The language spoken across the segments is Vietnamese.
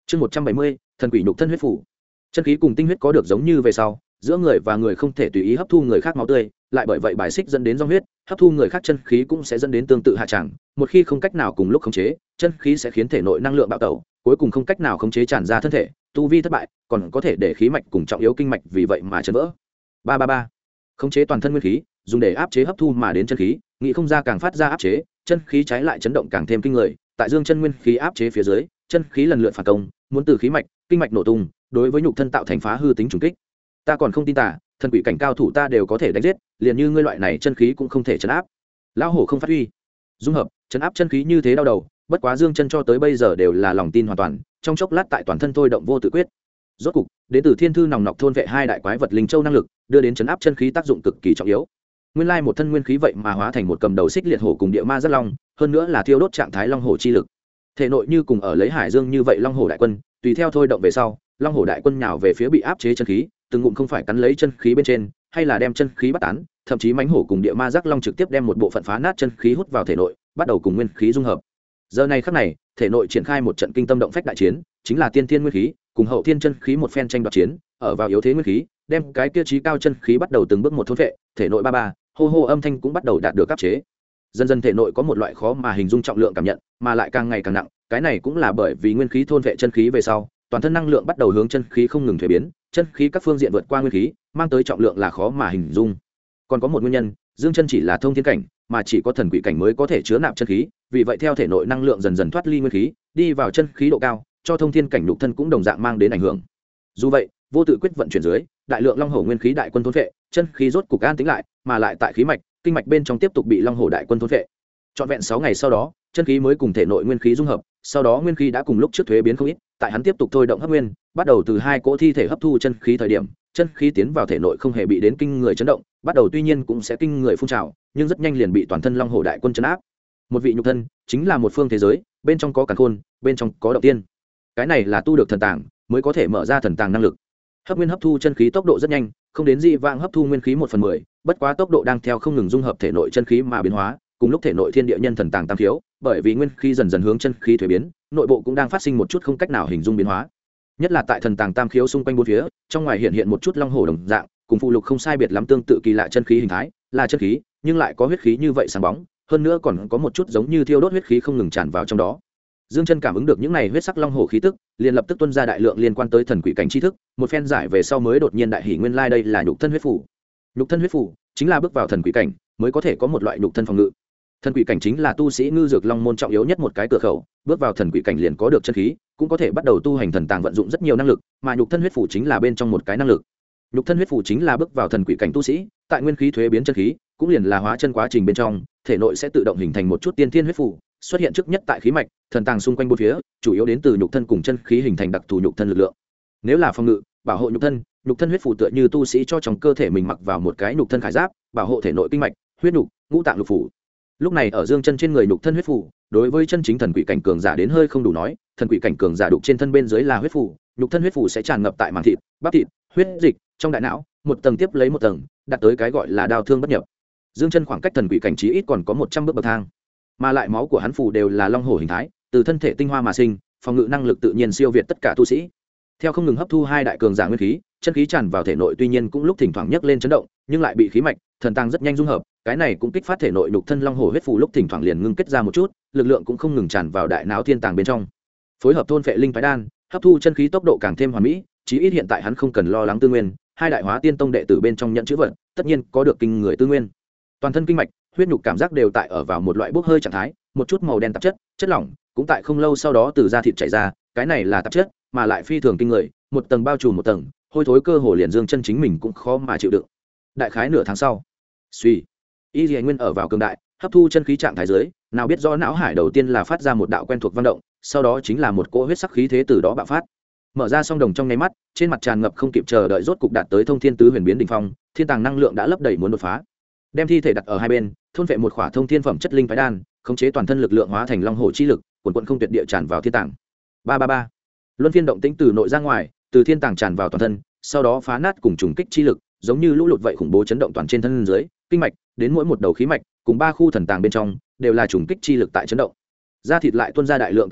Chương 170, thần quỷ nhục thân huyết phủ. Chân khí cùng tinh huyết có được giống như về sau, giữa người và người không thể tùy ý hấp thu người khác máu tươi, lại bởi vậy bài xích dẫn đến do huyết, hấp thu người khác chân khí cũng sẽ dẫn đến tương tự hạ trạng, một khi không cách nào cùng lúc khống chế, chân khí sẽ khiến thể nội năng lượng bạo tẩu, cuối cùng không cách nào khống chế tràn ra thân thể, tu vi thất bại, còn có thể để khí mạch cùng trọng yếu kinh mạch vì vậy mà chấn vỡ. 333. Khống chế toàn thân nguyên khí, dùng để áp chế hấp thu mà đến chân khí, nghĩ không ra càng phát ra áp chế, chân khí trái lại chấn động càng thêm kinh người, tại dương chân nguyên khí áp chế phía dưới, chân khí lần lượt phản công, muốn từ khí mạch, kinh mạch nổ tung, đối với nhục thân tạo thành phá hư tính trùng kích. Ta còn không tin tả, thần quỷ cảnh cao thủ ta đều có thể đánh giết, liền như ngươi loại này chân khí cũng không thể chấn áp. Lão hổ không phát huy, dung hợp, chấn áp chân khí như thế đau đầu, bất quá dương chân cho tới bây giờ đều là lòng tin hoàn toàn, trong chốc lát tại toàn thân thôi động vô tự quyết. Rốt cục, đến từ thiên thư nòng nọc thôn vệ hai đại quái vật linh châu năng lực, đưa đến chấn áp chân khí tác dụng cực kỳ trọng yếu. Nguyên lai một thân nguyên khí vậy mà hóa thành một cầm đầu xích liệt hổ cùng địa ma rất long, hơn nữa là thiêu đốt trạng thái long hổ chi lực. Thể nội như cùng ở lấy hải dương như vậy long hổ đại quân, tùy theo thôi động về sau, long hổ đại quân nhào về phía bị áp chế chân khí, từng ngụm không phải cắn lấy chân khí bên trên, hay là đem chân khí bắt tán, thậm chí mãnh hổ cùng địa ma giác long trực tiếp đem một bộ phận phá nát chân khí hút vào thể nội, bắt đầu cùng nguyên khí dung hợp. Giờ này khắc này, thể nội triển khai một trận kinh tâm động phách đại chiến, chính là tiên thiên nguyên khí cùng hậu thiên chân khí một phen tranh đoạt chiến, ở vào yếu thế nguyên khí, đem cái kia chí cao chân khí bắt đầu từng bước một thôn phệ, thể nội ba ba, hô hô âm thanh cũng bắt đầu đạt được áp chế. Dần dần thể nội có một loại khó mà hình dung trọng lượng cảm nhận, mà lại càng ngày càng nặng, cái này cũng là bởi vì nguyên khí thôn phệ chân khí về sau, toàn thân năng lượng bắt đầu hướng chân khí không ngừng thay biến, chân khí các phương diện vượt qua nguyên khí, mang tới trọng lượng là khó mà hình dung. Còn có một nguyên nhân, dương chân chỉ là thông thiên cảnh, mà chỉ có thần quỷ cảnh mới có thể chứa nạp chân khí, vì vậy theo thể nội năng lượng dần dần thoát ly nguyên khí, đi vào chân khí độ cao, cho thông thiên cảnh nhục thân cũng đồng dạng mang đến ảnh hưởng. Dù vậy, vô tự quyết vận chuyển dưới, đại lượng long hổ nguyên khí đại quân thôn phệ, chân khí rốt cục an tĩnh lại, mà lại tại khí mạch, kinh mạch bên trong tiếp tục bị long hổ đại quân thôn phệ. Trọn vẹn 6 ngày sau đó, chân khí mới cùng thể nội nguyên khí dung hợp, sau đó nguyên khí đã cùng lúc trước thuế biến không ít, tại hắn tiếp tục thôi động hấp nguyên, bắt đầu từ hai cỗ thi thể hấp thu chân khí thời điểm, chân khí tiến vào thể nội không hề bị đến kinh người chấn động, bắt đầu tuy nhiên cũng sẽ kinh người phun trào, nhưng rất nhanh liền bị toàn thân long hổ đại quân chấn áp. Một vị nhục thân, chính là một phương thế giới, bên trong có càn khôn, bên trong có động tiên. Cái này là tu được thần tàng, mới có thể mở ra thần tàng năng lực. Hấp nguyên hấp thu chân khí tốc độ rất nhanh, không đến dị vãng hấp thu nguyên khí 1/10, bất quá tốc độ đang theo không ngừng dung hợp thể nội chân khí mà biến hóa, cùng lúc thể nội thiên địa nhân thần tàng tam thiếu, bởi vì nguyên khí dần dần hướng chân khí thuế biến, nội bộ cũng đang phát sinh một chút không cách nào hình dung biến hóa. Nhất là tại thần tàng tam khiếu xung quanh bốn phía, trong ngoài hiện một chút long hổ đồng dạng, cùng phụ lục không sai biệt lắm tương tự kỳ lạ chân khí hình thái, là chân khí, nhưng lại có huyết khí như vậy sáng bóng, hơn nữa còn có một chút giống như thiêu đốt huyết khí không ngừng tràn vào trong đó. Dương Chân cảm ứng được những này huyết sắc long hổ khí tức, liền lập tức tuôn ra đại lượng liên quan tới thần quỷ cảnh tri thức, một phen giải về sau mới đột nhiên đại hỉ, nguyên lai đây là nhục thân huyết phủ. Nhục thân huyết phủ chính là bước vào thần quỷ cảnh mới có thể có một loại nhục thân phòng ngự. Thần quỷ cảnh chính là tu sĩ ngư dược long môn trọng yếu nhất một cái cửa khẩu, bước vào thần quỷ cảnh liền có được chân khí, cũng có thể bắt đầu tu hành thần tàng vận dụng rất nhiều năng lực, mà nhục thân huyết phủ chính là bên trong một cái năng lực. Nhục thân huyết phủ chính là bước vào thần quỷ cảnh tu sĩ, tại nguyên khí thuế biến chân khí, cũng liền là hóa chân quá trình bên trong, thể nội sẽ tự động hình thành một chút tiên thiên huyết phủ, xuất hiện trước nhất tại khí mạch, thần tàng xung quanh bốn phía, chủ yếu đến từ nhục thân cùng chân khí hình thành đặc thù nhục thân lực lượng. Nếu là phòng ngự, bảo hộ nhục thân huyết phủ tựa như tu sĩ cho trong cơ thể mình mặc vào một cái nhục thân khải giáp, bảo hộ thể nội kinh mạch, huyết nhục, ngũ tạng lục phủ. Lúc này ở Dương Chân trên người nhục thân huyết phủ, đối với chân chính thần quỷ cảnh cường giả đến hơi không đủ nói, thần quỷ cảnh cường giả đục trên thân bên dưới là huyết phủ, nhục thân huyết phủ sẽ tràn ngập tại màng thịt, bắp thịt, huyết dịch, trong đại não, một tầng tiếp lấy một tầng, đạt tới cái gọi là đao thương bất nhập. Dương Chân khoảng cách thần quỷ cảnh chí ít còn có 100 bước bậc thang, mà lại máu của hắn phủ đều là long hổ hình thái, từ thân thể tinh hoa mà sinh, phòng ngự năng lực tự nhiên siêu việt tất cả tu sĩ. Theo không ngừng hấp thu hai đại cường giả nguyên khí, chân khí tràn vào thể nội tuy nhiên cũng lúc thỉnh thoảng nhấc lên chấn động, nhưng lại bị khí mạch, thần tàng rất nhanh dung hợp, cái này cũng kích phát thể nội nhục thân long hổ huyết phù lúc thỉnh thoảng liền ngưng kết ra một chút, lực lượng cũng không ngừng tràn vào đại não thiên tàng bên trong. Phối hợp thôn phệ linh phái đan, hấp thu chân khí tốc độ càng thêm hoàn mỹ, chí ít hiện tại hắn không cần lo lắng tư nguyên, hai đại hóa tiên tông đệ tử bên trong nhận chữ vật, tất nhiên có được kinh người tư nguyên. Toàn thân kinh mạch, huyết nhục cảm giác đều tại ở vào một loại bốc hơi trạng thái, một chút màu đen tạp chất, chất lỏng cũng tại không lâu sau đó từ da thịt chảy ra, cái này là tạp chất, mà lại phi thường kinh người, một tầng bao trùm một tầng, hôi thối cơ hồ liền Dương Chân chính mình cũng khó mà chịu đựng. Đại khái nửa tháng sau, suy y dì nguyên ở vào cường đại hấp thu chân khí trạng thái dưới, nào biết do não hải đầu tiên là phát ra một đạo quen thuộc văn động, sau đó chính là một cỗ huyết sắc khí thế từ đó bạo phát, mở ra song đồng trong nháy mắt, trên mặt tràn ngập không kịp chờ đợi, rốt cục đạt tới thông thiên tứ huyền biến đỉnh phong, thiên tàng năng lượng đã lấp đầy muốn đột phá. Đem thi thể đặt ở hai bên, thôn vệ một khỏa thông thiên phẩm chất linh phái đan, khống chế toàn thân lực lượng hóa thành long hổ chi lực, quần quần không tuyệt địa tràn vào thiên tàng. 333. Luân phiên động tĩnh từ nội ra ngoài, từ thiên tàng tràn vào toàn thân, sau đó phá nát cùng trùng kích chi lực, giống như lũ lụt vậy khủng bố chấn động toàn trên thân dưới, kinh mạch, đến mỗi một đầu khí mạch, cùng ba khu thần tàng bên trong, đều là trùng kích chi lực tại chấn động. Da thịt lại tuôn ra đại lượng tạp chất,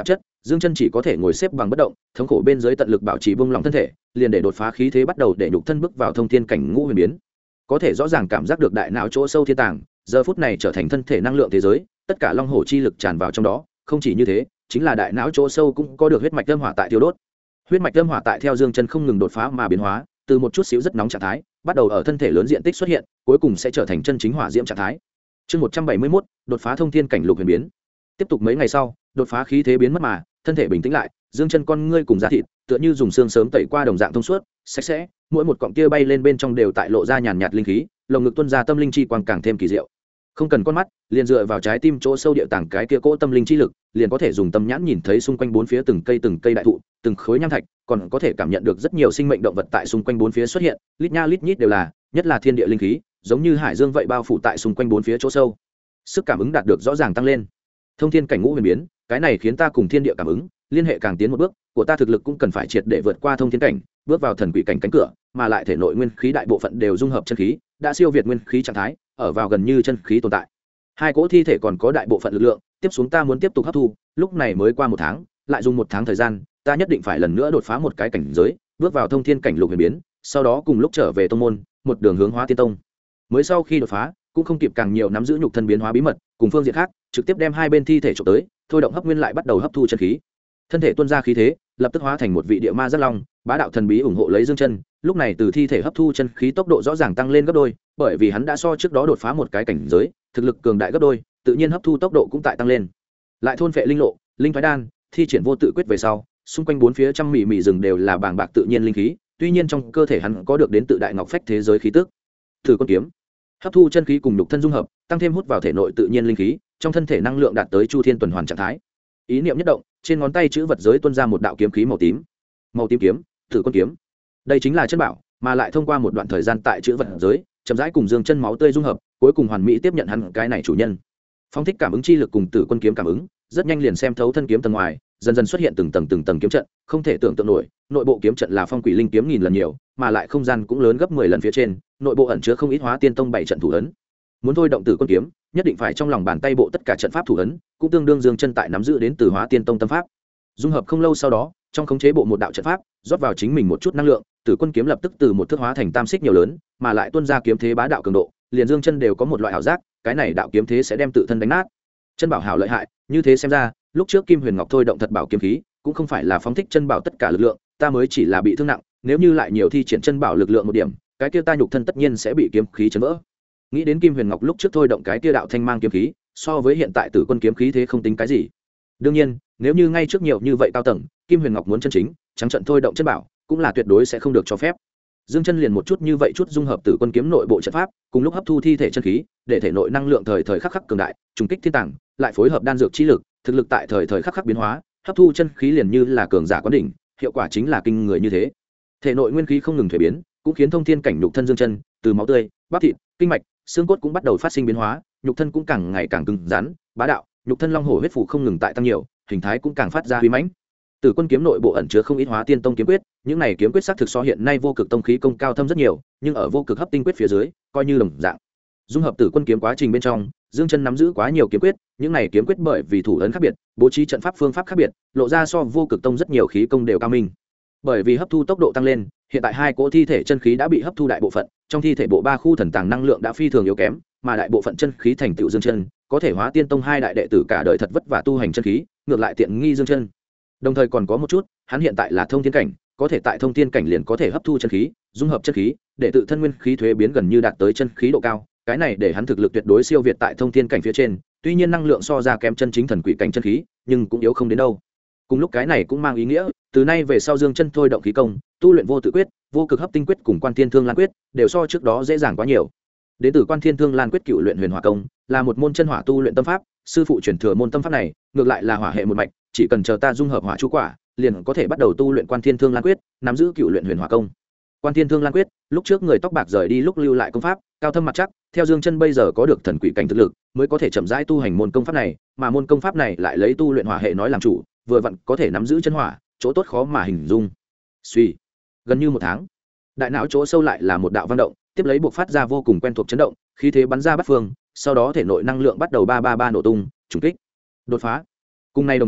Dương Chân chỉ có thể ngồi xếp bằng bất động, thống khổ bên dưới tận lực bảo trì buông lỏng thân thể, liền để đột phá khí thế bắt đầu để nhục thân bước vào thông thiên cảnh ngũ huyền biến. Có thể rõ ràng cảm giác được đại não chỗ sâu thiên tàng, giờ phút này trở thành thân thể năng lượng thế giới, tất cả long hổ chi lực tràn vào trong đó, không chỉ như thế, chính là đại não chỗ sâu cũng có được huyết mạch âm hỏa tại thiêu đốt. Huyết mạch âm hỏa tại theo Dương Chân không ngừng đột phá mà biến hóa, từ một chút xíu rất nóng trạng thái, bắt đầu ở thân thể lớn diện tích xuất hiện, cuối cùng sẽ trở thành chân chính hỏa diễm trạng thái. Chương 171, đột phá thông thiên cảnh lục huyền biến. Tiếp tục mấy ngày sau, đột phá khí thế biến mất mà, thân thể bình tĩnh lại, Dương Chân con ngươi cùng da thịt, tựa như dùng xương sớm tẩy qua đồng dạng thông suốt, sạch sẽ, mỗi một cọng tia bay lên bên trong đều tại lộ ra nhàn nhạt linh khí, lồng ngực tuôn ra tâm linh chi quang càng thêm kỳ diệu. Không cần con mắt, liền dựa vào trái tim chỗ sâu địa tàng cái kia cỗ tâm linh chi lực, liền có thể dùng tâm nhãn nhìn thấy xung quanh bốn phía từng cây đại thụ, từng khối nham thạch, còn có thể cảm nhận được rất nhiều sinh mệnh động vật tại xung quanh bốn phía xuất hiện, lít nha lít nhít đều là, nhất là thiên địa linh khí, giống như hải dương vậy bao phủ tại xung quanh bốn phía chỗ sâu. Sức cảm ứng đạt được rõ ràng tăng lên. Thông thiên cảnh ngũ huyền biến, cái này khiến ta cùng thiên địa cảm ứng liên hệ càng tiến một bước, của ta thực lực cũng cần phải triệt để vượt qua thông thiên cảnh, bước vào thần quỷ cảnh cánh cửa, mà lại thể nội nguyên khí đại bộ phận đều dung hợp chân khí, đã siêu việt nguyên khí trạng thái, ở vào gần như chân khí tồn tại. Hai cỗ thi thể còn có đại bộ phận lực lượng, tiếp xuống ta muốn tiếp tục hấp thu, lúc này mới qua một tháng, lại dùng một tháng thời gian, ta nhất định phải lần nữa đột phá một cái cảnh giới, bước vào thông thiên cảnh lục huyền biến, sau đó cùng lúc trở về tông môn, một đường hướng Hóa Tiên Tông. Mới sau khi đột phá, cũng không kịp càng nhiều nắm giữ nhục thân biến hóa bí mật, cùng phương diện khác, trực tiếp đem hai bên thi thể chụp tới, thôi động hấp nguyên lại bắt đầu hấp thu chân khí. Thân thể tuôn ra khí thế, lập tức hóa thành một vị địa ma rất long, bá đạo thần bí ủng hộ lấy Dương Chân, lúc này từ thi thể hấp thu chân khí tốc độ rõ ràng tăng lên gấp đôi, bởi vì hắn đã so trước đó đột phá một cái cảnh giới, thực lực cường đại gấp đôi, tự nhiên hấp thu tốc độ cũng tại tăng lên. Lại thôn phệ linh lộ, linh thoái đan, thi triển vô tự quyết về sau, xung quanh bốn phía trăm mỉ mỉ rừng đều là bàng bạc tự nhiên linh khí, tuy nhiên trong cơ thể hắn có được đến tự đại ngọc phách thế giới khí tức. Thử con kiếm, hấp thu chân khí cùng nhục thân dung hợp, tăng thêm hút vào thể nội tự nhiên linh khí, trong thân thể năng lượng đạt tới chu thiên tuần hoàn trạng thái. Ý niệm nhất động, trên ngón tay chữ vật giới tuôn ra một đạo kiếm khí màu tím. Màu tím kiếm, thử con kiếm. Đây chính là chân bảo, mà lại thông qua một đoạn thời gian tại chữ vật giới, chậm rãi cùng Dương Chân máu tươi dung hợp, cuối cùng hoàn mỹ tiếp nhận hắn cái này chủ nhân. Phong thích cảm ứng chi lực cùng Tử Quân kiếm cảm ứng, rất nhanh liền xem thấu thân kiếm tầng ngoài, dần dần xuất hiện từng tầng kiếm trận, không thể tưởng tượng nổi, nội bộ kiếm trận là phong quỷ linh kiếm nghìn lần nhiều, mà lại không gian cũng lớn gấp 10 lần phía trên, nội bộ ẩn chứa không ít Hóa Tiên Tông 7 trận thủ ấn. Muốn thôi động Tử Quân kiếm, nhất định phải trong lòng bàn tay bộ tất cả trận pháp thủ ấn, cũng tương đương Dương Chân tại nắm giữ đến từ Hóa Tiên Tông tâm pháp. Dung hợp không lâu sau đó, trong khống chế bộ một đạo trận pháp, rót vào chính mình một chút năng lượng, Tử Quân kiếm lập tức từ một thước hóa thành tam xích nhiều lớn, mà lại tuôn ra kiếm thế bá đạo cường độ, liền Dương Chân đều có một loại ảo giác, cái này đạo kiếm thế sẽ đem tự thân đánh nát. Chân bảo hảo lợi hại, như thế xem ra, lúc trước Kim Huyền Ngọc thôi động thật bảo kiếm khí, cũng không phải là phóng thích chân bảo tất cả lực lượng, ta mới chỉ là bị thương nặng, nếu như lại nhiều thi triển chân bảo lực lượng một điểm, cái kia ta nhục thân tất nhiên sẽ bị kiếm khí chấn vỡ. Nghĩ đến Kim Huyền Ngọc lúc trước thôi động cái kia đạo thanh mang kiếm khí, so với hiện tại Tử Quân kiếm khí thế không tính cái gì. Đương nhiên, nếu như ngay trước nhiều như vậy cao tầng, Kim Huyền Ngọc muốn chân chính trắng trận thôi động chân bảo, cũng là tuyệt đối sẽ không được cho phép. Dương Chân liền một chút như vậy chút dung hợp Tử Quân kiếm nội bộ trận pháp, cùng lúc hấp thu thi thể chân khí, để thể nội năng lượng thời thời khắc khắc cường đại, trùng kích thiên tàng, lại phối hợp đan dược chi lực, thực lực tại thời thời khắc khắc biến hóa, hấp thu chân khí liền như là cường giả quán đỉnh, hiệu quả chính là kinh người như thế. Thể nội nguyên khí không ngừng thay biến, cũng khiến thông thiên cảnh nhục thân Dương Chân, từ máu tươi, bắp thịt, kinh mạch, xương cốt cũng bắt đầu phát sinh biến hóa, nhục thân cũng càng ngày càng cứng rắn, bá đạo, nhục thân long hổ huyết phủ không ngừng tại tăng nhiều, hình thái cũng càng phát ra uy mãnh. Tử Quân kiếm nội bộ ẩn chứa không ít Hóa Tiên Tông kiếm quyết, những này kiếm quyết xác thực so hiện nay vô cực tông khí công cao thâm rất nhiều, nhưng ở vô cực hấp tinh quyết phía dưới, coi như đồng dạng. Dung hợp Tử Quân kiếm quá trình bên trong, Dương Chân nắm giữ quá nhiều kiếm quyết, những này kiếm quyết bởi vì thủ ấn khác biệt, bố trí trận pháp phương pháp khác biệt, lộ ra so vô cực tông rất nhiều khí công đều cao minh. Bởi vì hấp thu tốc độ tăng lên, hiện tại hai cỗ thi thể chân khí đã bị hấp thu đại bộ phận, trong thi thể bộ ba khu thần tàng năng lượng đã phi thường yếu kém, mà đại bộ phận chân khí thành tựu Dương Chân, có thể Hóa Tiên Tông hai đại đệ tử cả đời thật vất vả tu hành chân khí, ngược lại tiện nghi Dương Chân. Đồng thời còn có một chút, hắn hiện tại là thông thiên cảnh, có thể tại thông thiên cảnh liền có thể hấp thu chân khí, dung hợp chân khí, để tự thân nguyên khí thuế biến gần như đạt tới chân khí độ cao, cái này để hắn thực lực tuyệt đối siêu việt tại thông thiên cảnh phía trên, tuy nhiên năng lượng so ra kém chân chính thần quỷ cảnh chân khí, nhưng cũng yếu không đến đâu. Cùng lúc cái này cũng mang ý nghĩa, từ nay về sau Dương Chân thôi động khí công, tu luyện vô tự quyết, vô cực hấp tinh quyết cùng Quan Thiên Thương Lan quyết, đều so trước đó dễ dàng quá nhiều. Đến từ Quan Thiên Thương Lan quyết cựu luyện huyền hỏa công, là một môn chân hỏa tu luyện tâm pháp, sư phụ truyền thừa môn tâm pháp này, ngược lại là hỏa hệ một mạch, chỉ cần chờ ta dung hợp hỏa chu quả, liền có thể bắt đầu tu luyện Quan Thiên Thương Lan quyết, nắm giữ cựu luyện huyền hỏa công. Quan Thiên Thương Lan quyết, lúc trước người tóc bạc rời đi lúc lưu lại công pháp, cao thâm mặt chắc, theo Dương Chân bây giờ có được thần quỷ cảnh thực lực, mới có thể chậm rãi tu hành môn công pháp này, mà môn công pháp này lại lấy tu luyện hỏa hệ nói làm chủ, vừa vặn có thể nắm giữ chân hỏa, chỗ tốt khó mà hình dung. Suy, gần như một tháng, đại não chỗ sâu lại là một đạo văn động, tiếp lấy buộc phát ra vô cùng quen thuộc chấn động, khí thế bắn ra bát phương, sau đó thể nội năng lượng bắt đầu ba nổ tung, trùng kích, đột phá. Cùng nay đồng thời,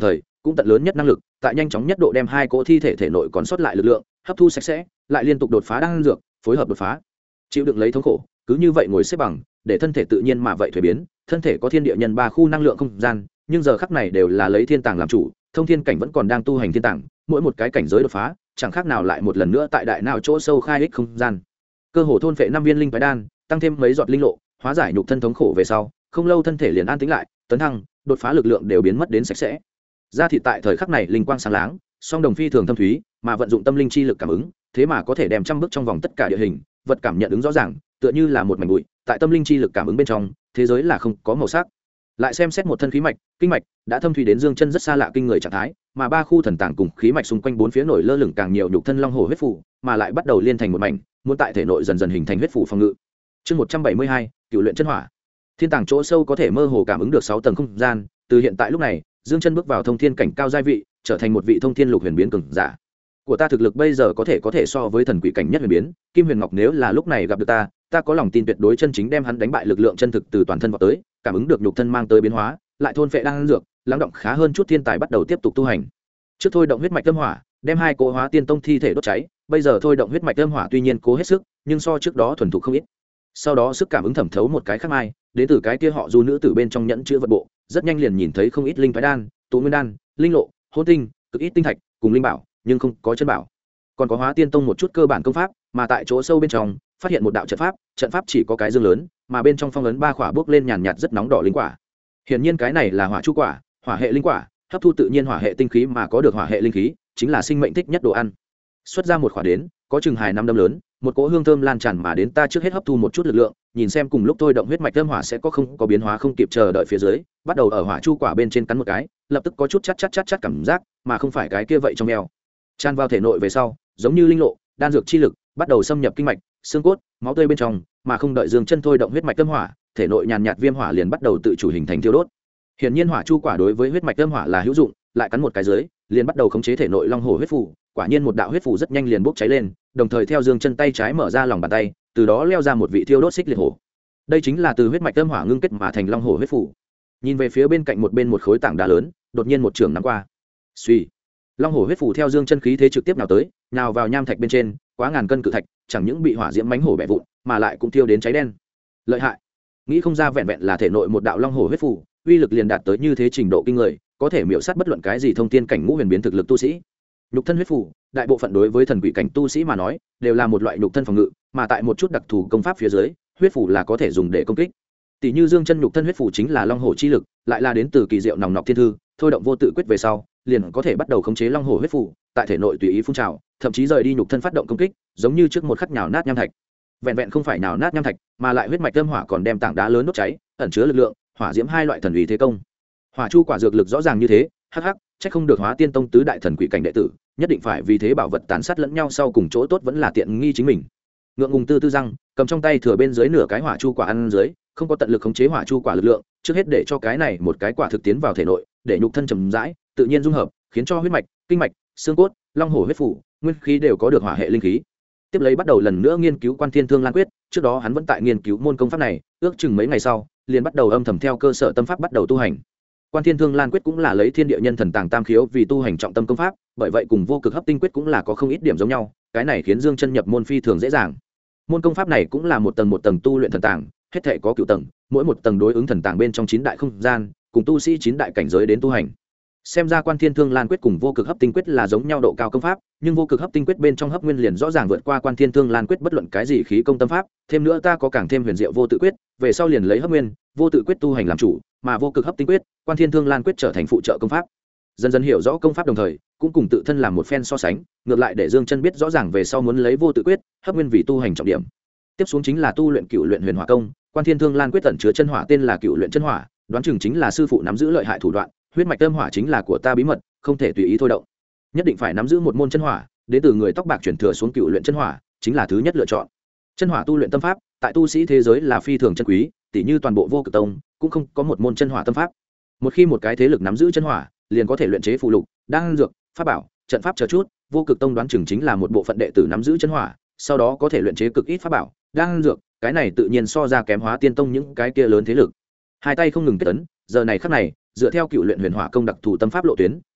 cũng tận lớn nhất năng lực tại nhanh chóng nhất độ đem hai cỗ thi thể thể nội còn sót lại lực lượng hấp thu sạch sẽ, lại liên tục đột phá đan dược, phối hợp đột phá, chịu đựng lấy thống khổ, cứ như vậy ngồi xếp bằng, để thân thể tự nhiên mà vậy thuế biến. Thân thể có thiên địa nhân ba khu năng lượng không gian, nhưng giờ khắc này đều là lấy thiên tàng làm chủ, thông thiên cảnh vẫn còn đang tu hành thiên tàng, mỗi một cái cảnh giới đột phá chẳng khác nào lại một lần nữa tại đại não chỗ sâu khai ích không gian. Cơ hồ thôn phệ 5 viên linh phái đan, tăng thêm mấy giọt linh lộ, hóa giải nhục thân thống khổ về sau, không lâu thân thể liền an tĩnh lại, tấn thăng, đột phá lực lượng đều biến mất đến sạch sẽ. Da thịt tại thời khắc này linh quang sáng láng, song đồng phi thường thâm thúy, mà vận dụng tâm linh chi lực cảm ứng, thế mà có thể đem trăm bước trong vòng tất cả địa hình, vật cảm nhận ứng rõ ràng, tựa như là một mảnh bụi, tại tâm linh chi lực cảm ứng bên trong, thế giới là không có màu sắc. Lại xem xét một thân khí mạch, kinh mạch đã thâm thúy đến dương chân rất xa lạ kinh người trạng thái, mà ba khu thần tàng cùng khí mạch xung quanh bốn phía nổi lơ lửng càng nhiều nhục thân long hổ huyết phủ, mà lại bắt đầu liên thành một mảnh, muốn tại thể nội dần dần hình thành huyết phủ phòng ngự. Chương 172, Cựu luyện chân hỏa. Thiên tàng chỗ sâu có thể mơ hồ cảm ứng được 6 tầng không gian, từ hiện tại lúc này, Dương Chân bước vào thông thiên cảnh cao giai vị, trở thành một vị thông thiên lục huyền biến cường giả. Của ta thực lực bây giờ có thể so với thần quỷ cảnh nhất huyền biến, Kim Huyền Ngọc nếu là lúc này gặp được ta có lòng tin tuyệt đối chân chính đem hắn đánh bại lực lượng chân thực từ toàn thân vào tới, cảm ứng được nhục thân mang tới biến hóa, lại thôn phệ đan dược, lắng động khá hơn chút thiên tài bắt đầu tiếp tục tu hành. Trước thôi động huyết mạch tâm hỏa, đem hai cỗ Hóa Tiên Tông thi thể đốt cháy, bây giờ thôi động huyết mạch tâm hỏa tuy nhiên cố hết sức, nhưng so trước đó thuần thục không ít. Sau đó sức cảm ứng thẩm thấu một cái khác mai, đến từ cái kia họ Du nữ tử bên trong nhẫn chứa vật bộ, rất nhanh liền nhìn thấy không ít linh phái đan, tụ nguyên đan, linh lộ, hôn tinh, cực ít tinh thạch, cùng linh bảo, nhưng không có chân bảo. Còn có Hóa Tiên Tông một chút cơ bản công pháp, mà tại chỗ sâu bên trong, phát hiện một đạo trận pháp chỉ có cái dương lớn, mà bên trong phong ấn ba quả bước lên nhàn nhạt rất nóng đỏ linh quả. Hiển nhiên cái này là hỏa chu quả, hỏa hệ linh quả, hấp thu tự nhiên hỏa hệ tinh khí mà có được hỏa hệ linh khí, chính là sinh mệnh thích nhất đồ ăn. Xuất ra một quả đến, có chừng hài năm đâm lớn, một cỗ hương thơm lan tràn mà đến, ta trước hết hấp thu một chút lực lượng, nhìn xem cùng lúc thôi động huyết mạch thơm hỏa sẽ có biến hóa không kịp chờ đợi phía dưới, bắt đầu ở hỏa chu quả bên trên cắn một cái, lập tức có chút chát cảm giác, mà không phải cái kia vậy trong eo. Tràn vào thể nội về sau, giống như linh lộ, đan dược chi lực bắt đầu xâm nhập kinh mạch, xương cốt, máu tươi bên trong, mà không đợi Dương Chân thôi động huyết mạch thơm hỏa, thể nội nhàn nhạt viêm hỏa liền bắt đầu tự chủ hình thành thiêu đốt. Hiển nhiên hỏa chu quả đối với huyết mạch thơm hỏa là hữu dụng, lại cắn một cái dưới, liền bắt đầu khống chế thể nội long hổ huyết phù, quả nhiên một đạo huyết phù rất nhanh liền bốc cháy lên, đồng thời theo Dương Chân tay trái mở ra lòng bàn tay, từ đó leo ra một vị thiêu đốt xích liệt hổ. Đây chính là từ huyết mạch thơm hỏa ngưng kết mà thành long hổ huyết phù. Nhìn về phía bên cạnh một khối tảng đá lớn, đột nhiên một trường nắm qua. Suy, long hổ huyết phù theo Dương Chân khí thế trực tiếp nào tới, nào vào nham thạch bên trên, quá ngàn cân cự thạch, chẳng những bị hỏa diễm mãnh hổ bẻ vụn, mà lại cũng thiêu đến cháy đen. Lợi hại. Nghĩ không ra vẹn vẹn là thể nội một đạo long hổ huyết phù, uy lực liền đạt tới như thế trình độ kinh người, có thể miểu sát bất luận cái gì thông tiên cảnh ngũ huyền biến thực lực tu sĩ. Nhục thân huyết phù, đại bộ phận đối với thần quỷ cảnh tu sĩ mà nói, đều là một loại nhục thân phòng ngự, mà tại một chút đặc thù công pháp phía dưới, huyết phù là có thể dùng để công kích. Tỷ như Dương Chân nhục thân huyết phù chính là long hổ chi lực, lại là đến từ kỳ diệu nòng nọc thiên thư, thôi động vô tự quyết về sau, liền có thể bắt đầu khống chế long hổ huyết phù, tại thể nội tùy ý phun trào, thậm chí rời đi nhục thân phát động công kích, giống như trước một khắc nhào nát nham thạch. Vẹn vẹn không phải nhào nát nham thạch, mà lại huyết mạch thơm hỏa còn đem tảng đá lớn đốt cháy, ẩn chứa lực lượng, hỏa diễm hai loại thần uy thế công. Hỏa chu quả dược lực rõ ràng như thế, chắc không được Hóa Tiên Tông tứ đại thần quỷ cảnh đệ tử, nhất định phải vì thế bảo vật tàn sát lẫn nhau, sau cùng chỗ tốt vẫn là tiện nghi chính mình. Ngượng ngùng tư răng, cầm trong tay thừa bên dưới nửa cái hỏa chu quả ăn dưới, không có tận lực khống chế hỏa chu quả lực lượng, trước hết để cho cái này một cái quả thực tiến vào thể nội, để nhục thân chậm rãi, tự nhiên dung hợp, khiến cho huyết mạch, kinh mạch, xương cốt, long hổ huyết phủ, nguyên khí đều có được hỏa hệ linh khí. Tiếp lấy bắt đầu lần nữa nghiên cứu Quan Thiên Thương Lan Quyết, trước đó hắn vẫn tại nghiên cứu môn công pháp này, ước chừng mấy ngày sau, liền bắt đầu âm thầm theo cơ sở tâm pháp bắt đầu tu hành. Quan Thiên Thương Lan Quyết cũng là lấy thiên địa nhân thần tàng tam khiếu vì tu hành trọng tâm công pháp, bởi vậy cùng vô cực hấp tinh quyết cũng là có không ít điểm giống nhau, cái này khiến Dương Chân nhập môn phi thường dễ dàng. Môn công pháp này cũng là một tầng tu luyện thần tàng, hết thảy có cửu tầng, mỗi một tầng đối ứng thần tàng bên trong 9 đại không gian, cùng tu sĩ 9 đại cảnh giới đến tu hành. Xem ra Quan Thiên Thương Lan Quyết cùng vô cực hấp tinh quyết là giống nhau độ cao công pháp, nhưng vô cực hấp tinh quyết bên trong hấp nguyên liền rõ ràng vượt qua Quan Thiên Thương Lan Quyết bất luận cái gì khí công tâm pháp, thêm nữa ta có càng thêm huyền diệu vô tự quyết, về sau liền lấy hấp nguyên, vô tự quyết tu hành làm chủ, mà vô cực hấp tinh quyết, Quan Thiên Thương Lan Quyết trở thành phụ trợ công pháp. Dần dần hiểu rõ công pháp đồng thời, cũng cùng tự thân làm một phen so sánh, ngược lại để Dương Chân biết rõ ràng về sau muốn lấy vô tự quyết, hấp nguyên vì tu hành trọng điểm. Tiếp xuống chính là tu luyện Cựu luyện huyền hỏa công, Quan Thiên Thương Lan Quyết tẩn chứa chân hỏa tên là Cựu luyện chân hỏa, đoán chừng chính là sư phụ nắm giữ lợi hại thủ đoạn, huyết mạch tâm hỏa chính là của ta bí mật, không thể tùy ý thôi động, nhất định phải nắm giữ một môn chân hỏa, đến từ người tóc bạc chuyển thừa xuống Cựu luyện chân hỏa chính là thứ nhất lựa chọn. Chân hỏa tu luyện tâm pháp tại tu sĩ thế giới là phi thường chân quý, tỷ như toàn bộ vô cực tông cũng không có một môn chân hỏa tâm pháp. Một khi một cái thế lực nắm giữ chân hỏa, liền có thể luyện chế phù lục, đan dược, pháp bảo, trận pháp chờ chút. Vô cực tông đoán chừng chính là một bộ phận đệ tử nắm giữ chân hỏa, sau đó có thể luyện chế cực ít pháp bảo, đan dược, cái này tự nhiên so ra kém Hóa Tiên Tông những cái kia lớn thế lực. Hai tay không ngừng kết ấn, giờ này khắc này, dựa theo Cựu luyện huyền hỏa công đặc thù tâm pháp lộ tuyến,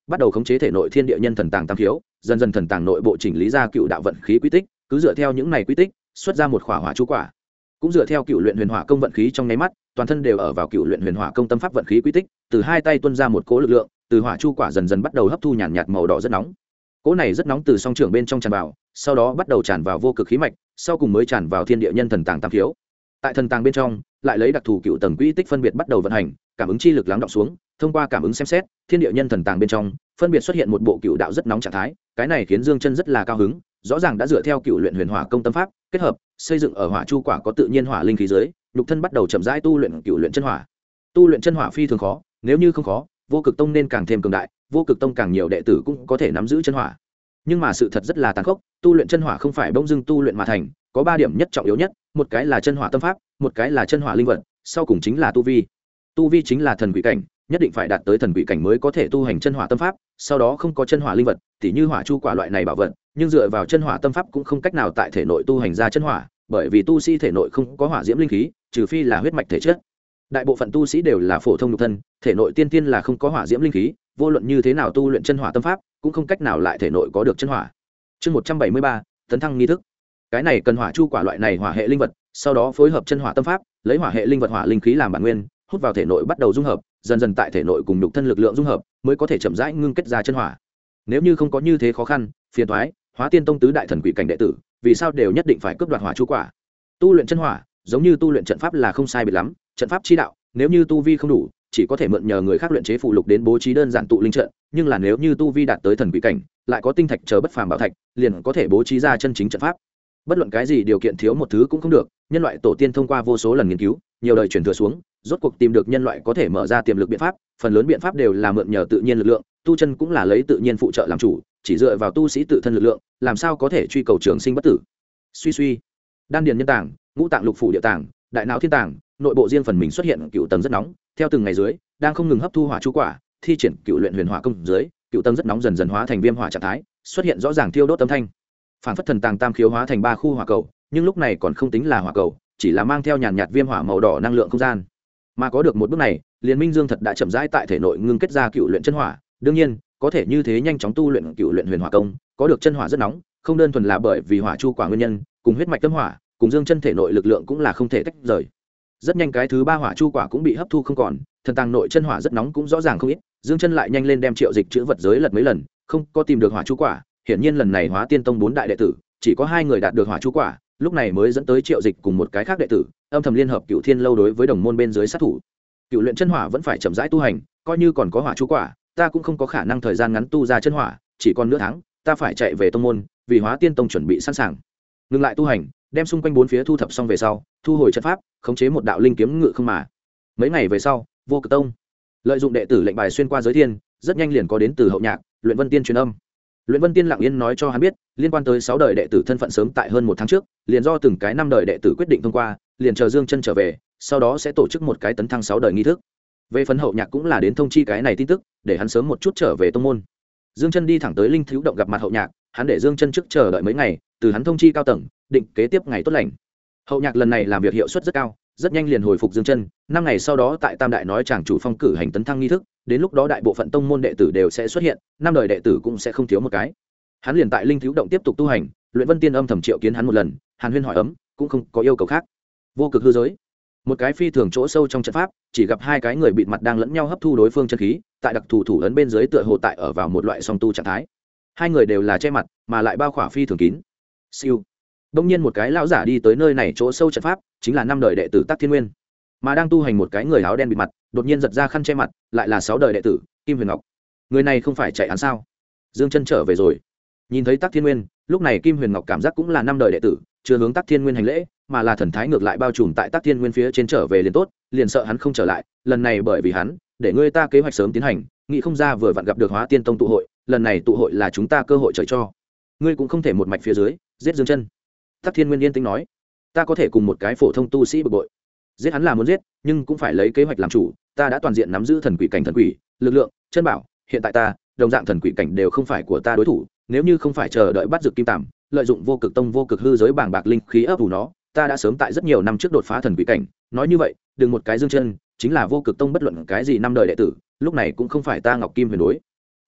bắt đầu khống chế thể nội thiên địa nhân thần tàng tam khiếu, dần dần thần tàng nội bộ chỉnh lý ra cựu đạo vận khí quy tích, cứ dựa theo những này quy tích xuất ra một khỏa hỏa chú quả. Cũng dựa theo cựu luyện huyền hỏa công vận khí trong nháy mắt, toàn thân đều ở vào cựu luyện huyền hỏa công tâm pháp vận khí quy tích, từ hai tay tuôn ra một cỗ lực lượng, từ hỏa chu quả dần dần bắt đầu hấp thu nhàn nhạt màu đỏ rất nóng. Cỗ này rất nóng từ song trưởng bên trong tràn vào, sau đó bắt đầu tràn vào vô cực khí mạch, sau cùng mới tràn vào thiên địa nhân thần tàng tam khiếu. Tại thần tàng bên trong, lại lấy đặc thù cựu tầng quy tích phân biệt bắt đầu vận hành, cảm ứng chi lực lắng đọng xuống, thông qua cảm ứng xem xét, thiên địa nhân thần tàng bên trong phân biệt xuất hiện một bộ cựu đạo rất nóng trạng thái, cái này khiến Dương Chân rất là cao hứng, rõ ràng đã dựa theo cựu luyện huyền hỏa công tâm pháp kết hợp xây dựng ở hỏa chu quả có tự nhiên hỏa linh khí dưới, nhục thân bắt đầu chậm rãi tu luyện cựu luyện chân hỏa. Tu luyện chân hỏa phi thường khó, nếu như không khó, vô cực tông nên càng thêm cường đại, vô cực tông càng nhiều đệ tử cũng có thể nắm giữ chân hỏa. Nhưng mà sự thật rất là tàn khốc, tu luyện chân hỏa không phải bỗng dưng tu luyện mà thành, có 3 điểm nhất trọng yếu nhất, một cái là chân hỏa tâm pháp, một cái là chân hỏa linh vật, sau cùng chính là tu vi. Tu vi chính là thần quỷ cảnh, nhất định phải đạt tới thần quỷ cảnh mới có thể tu hành chân hỏa tâm pháp, sau đó không có chân hỏa linh vật, tỉ như hỏa chu quả loại này bảo vật, nhưng dựa vào chân hỏa tâm pháp cũng không cách nào tại thể nội tu hành ra chân hỏa, bởi vì tu sĩ thể nội không có hỏa diễm linh khí, trừ phi là huyết mạch thể chất. Đại bộ phận tu sĩ đều là phổ thông nhục thân, thể nội tiên tiên là không có hỏa diễm linh khí, vô luận như thế nào tu luyện chân hỏa tâm pháp, cũng không cách nào lại thể nội có được chân hỏa. Chương 173, tấn thăng nghi thức. Cái này cần hỏa chu quả loại này hỏa hệ linh vật, sau đó phối hợp chân hỏa tâm pháp, lấy hỏa hệ linh vật hỏa linh khí làm bản nguyên, hút vào thể nội bắt đầu dung hợp, dần dần tại thể nội cùng nhục thân lực lượng dung hợp, mới có thể chậm rãi ngưng kết ra chân hỏa. Nếu như không có như thế khó khăn, phiền toái, Hóa Tiên Tông tứ đại thần quỷ cảnh đệ tử, vì sao đều nhất định phải cướp đoạt hỏa chu quả? Tu luyện chân hỏa, giống như tu luyện trận pháp là không sai biệt lắm, trận pháp chi đạo, nếu như tu vi không đủ, chỉ có thể mượn nhờ người khác luyện chế phụ lục đến bố trí đơn giản tụ linh trận, nhưng là nếu như tu vi đạt tới thần quỷ cảnh, lại có tinh thạch chờ bất phàm bảo thạch, liền có thể bố trí ra chân chính trận pháp. Bất luận cái gì điều kiện thiếu một thứ cũng không được, nhân loại tổ tiên thông qua vô số lần nghiên cứu, nhiều đời truyền thừa xuống, rốt cuộc tìm được nhân loại có thể mở ra tiềm lực biện pháp, phần lớn biện pháp đều là mượn nhờ tự nhiên lực lượng, tu chân cũng là lấy tự nhiên phụ trợ làm chủ, chỉ dựa vào tu sĩ tự thân lực lượng, làm sao có thể truy cầu trường sinh bất tử. Suy, đan điền nhân tạng, ngũ tạng lục phủ địa tạng, đại não thiên tạng, nội bộ riêng phần mình xuất hiện cựu tầng rất nóng, theo từng ngày dưới, đang không ngừng hấp thu hỏa chu quả, thi triển cựu luyện huyền hỏa công dưới, cựu tầng rất nóng dần dần hóa thành viêm hỏa trạng thái, xuất hiện rõ ràng thiêu đốt âm thanh. Phản phất thần tàng tam khiếu hóa thành 3 khu hỏa cầu, nhưng lúc này còn không tính là hỏa cầu, chỉ là mang theo nhàn nhạt viêm hỏa màu đỏ năng lượng không gian. Mà có được một bước này, Liên Minh Dương thật đã chậm rãi tại thể nội ngưng kết ra cựu luyện chân hỏa, đương nhiên, có thể như thế nhanh chóng tu luyện cựu luyện huyền hỏa công, có được chân hỏa rất nóng, không đơn thuần là bởi vì hỏa chu quả nguyên nhân, cùng huyết mạch tâm hỏa, cùng Dương chân thể nội lực lượng cũng là không thể tách rời. Rất nhanh cái thứ 3 hỏa chu quả cũng bị hấp thu không còn, thần tàng nội chân hỏa rất nóng cũng rõ ràng không ít, Dương chân lại nhanh lên đem triệu dịch chữ vật giới lật mấy lần, không có tìm được hỏa chu quả, hiển nhiên lần này Hóa Tiên Tông 4 đại đệ tử, chỉ có 2 người đạt được hỏa chu quả, lúc này mới dẫn tới triệu dịch cùng một cái khác đệ tử, âm thầm liên hợp Cựu Thiên lâu đối với đồng môn bên dưới sát thủ. Cựu luyện chân hỏa vẫn phải chậm rãi tu hành, coi như còn có hỏa chu quả, ta cũng không có khả năng thời gian ngắn tu ra chân hỏa, chỉ còn nửa tháng, ta phải chạy về tông môn, vì Hóa Tiên Tông chuẩn bị sẵn sàng. Ngừng lại tu hành, đem xung quanh 4 phía thu thập xong về sau, thu hồi trận pháp, khống chế một đạo linh kiếm ngự không mà. Mấy ngày về sau, Vô Cực Tông lợi dụng đệ tử lệnh bài xuyên qua giới thiên, rất nhanh liền có đến từ Hậu Nhạc, Luyện Vân Tiên truyền âm. Luyện Vân Tiên lặng yên nói cho hắn biết, liên quan tới 6 đời đệ tử thân phận sớm tại hơn 1 tháng trước, liền do từng cái 5 đời đệ tử quyết định thông qua, liền chờ Dương Chân trở về, sau đó sẽ tổ chức một cái tấn thăng 6 đời nghi thức. Về phần Hậu Nhạc cũng là đến thông chi cái này tin tức, để hắn sớm một chút trở về tông môn. Dương Chân đi thẳng tới Linh Thiếu động gặp mặt Hậu Nhạc, hắn để Dương Chân trước chờ đợi mấy ngày, từ hắn thông chi cao tầng, định kế tiếp ngày tốt lành. Hậu Nhạc lần này làm việc hiệu suất rất cao, rất nhanh liền hồi phục Dương Chân, 5 ngày sau đó tại Tam Đại nói chàng chủ phong cử hành tấn thăng nghi thức, đến lúc đó đại bộ phận tông môn đệ tử đều sẽ xuất hiện, 5 đời đệ tử cũng sẽ không thiếu một cái. Hắn liền tại Linh Thiếu động tiếp tục tu hành, Luyện Vân Tiên âm thầm triệu kiến hắn một lần, Hàn Huyên hỏi ấm, cũng không có yêu cầu khác. Vô cực hư giới, một cái phi thường chỗ sâu trong trận pháp, chỉ gặp 2 cái người bịt mặt đang lẫn nhau hấp thu đối phương chân khí, tại đặc thù thủ ấn bên dưới tựa hồ tại ở vào một loại song tu trạng thái. 2 người đều là che mặt, mà lại bao khỏa phi thường kín. Siêu. Đông nhiên một cái lão giả đi tới nơi này chỗ sâu trận pháp, chính là 5 đời đệ tử Tắc Thiên Nguyên. Mà đang tu hành một cái người áo đen bịt mặt, đột nhiên giật ra khăn che mặt, lại là 6 đời đệ tử Kim Huyền Ngọc. Người này không phải chạy án sao? Dương Chân trở về rồi. Nhìn thấy Tắc Thiên Nguyên, lúc này Kim Huyền Ngọc cảm giác cũng là 5 đời đệ tử, chưa hướng Tắc Thiên Nguyên hành lễ, mà là thần thái ngược lại bao trùm tại Tắc Thiên Nguyên phía trên trở về liền tốt, liền sợ hắn không trở lại, lần này bởi vì hắn, để ngươi ta kế hoạch sớm tiến hành, nghĩ không ra vừa vặn gặp được Hóa Tiên Tông tụ hội, lần này tụ hội là chúng ta cơ hội trời cho. Ngươi cũng không thể một mạch phía dưới, giết Dương Chân. Tắc Thiên Nguyên yên tĩnh nói, ta có thể cùng một cái phổ thông tu sĩ bực bội. Giết hắn là muốn giết, nhưng cũng phải lấy kế hoạch làm chủ, ta đã toàn diện nắm giữ thần quỷ cảnh thần quỷ, lực lượng, chân bảo, hiện tại ta, đồng dạng thần quỷ cảnh đều không phải của ta đối thủ, nếu như không phải chờ đợi bắt dược kim tằm, lợi dụng vô cực tông vô cực hư giới bảng bạc linh khí ấp ủ nó, ta đã sớm tại rất nhiều năm trước đột phá thần quỷ cảnh, nói như vậy, đừng một cái Dương Chân, chính là vô cực tông bất luận cái gì 5 đời đệ tử, lúc này cũng không phải ta Ngọc Kim Huyền đối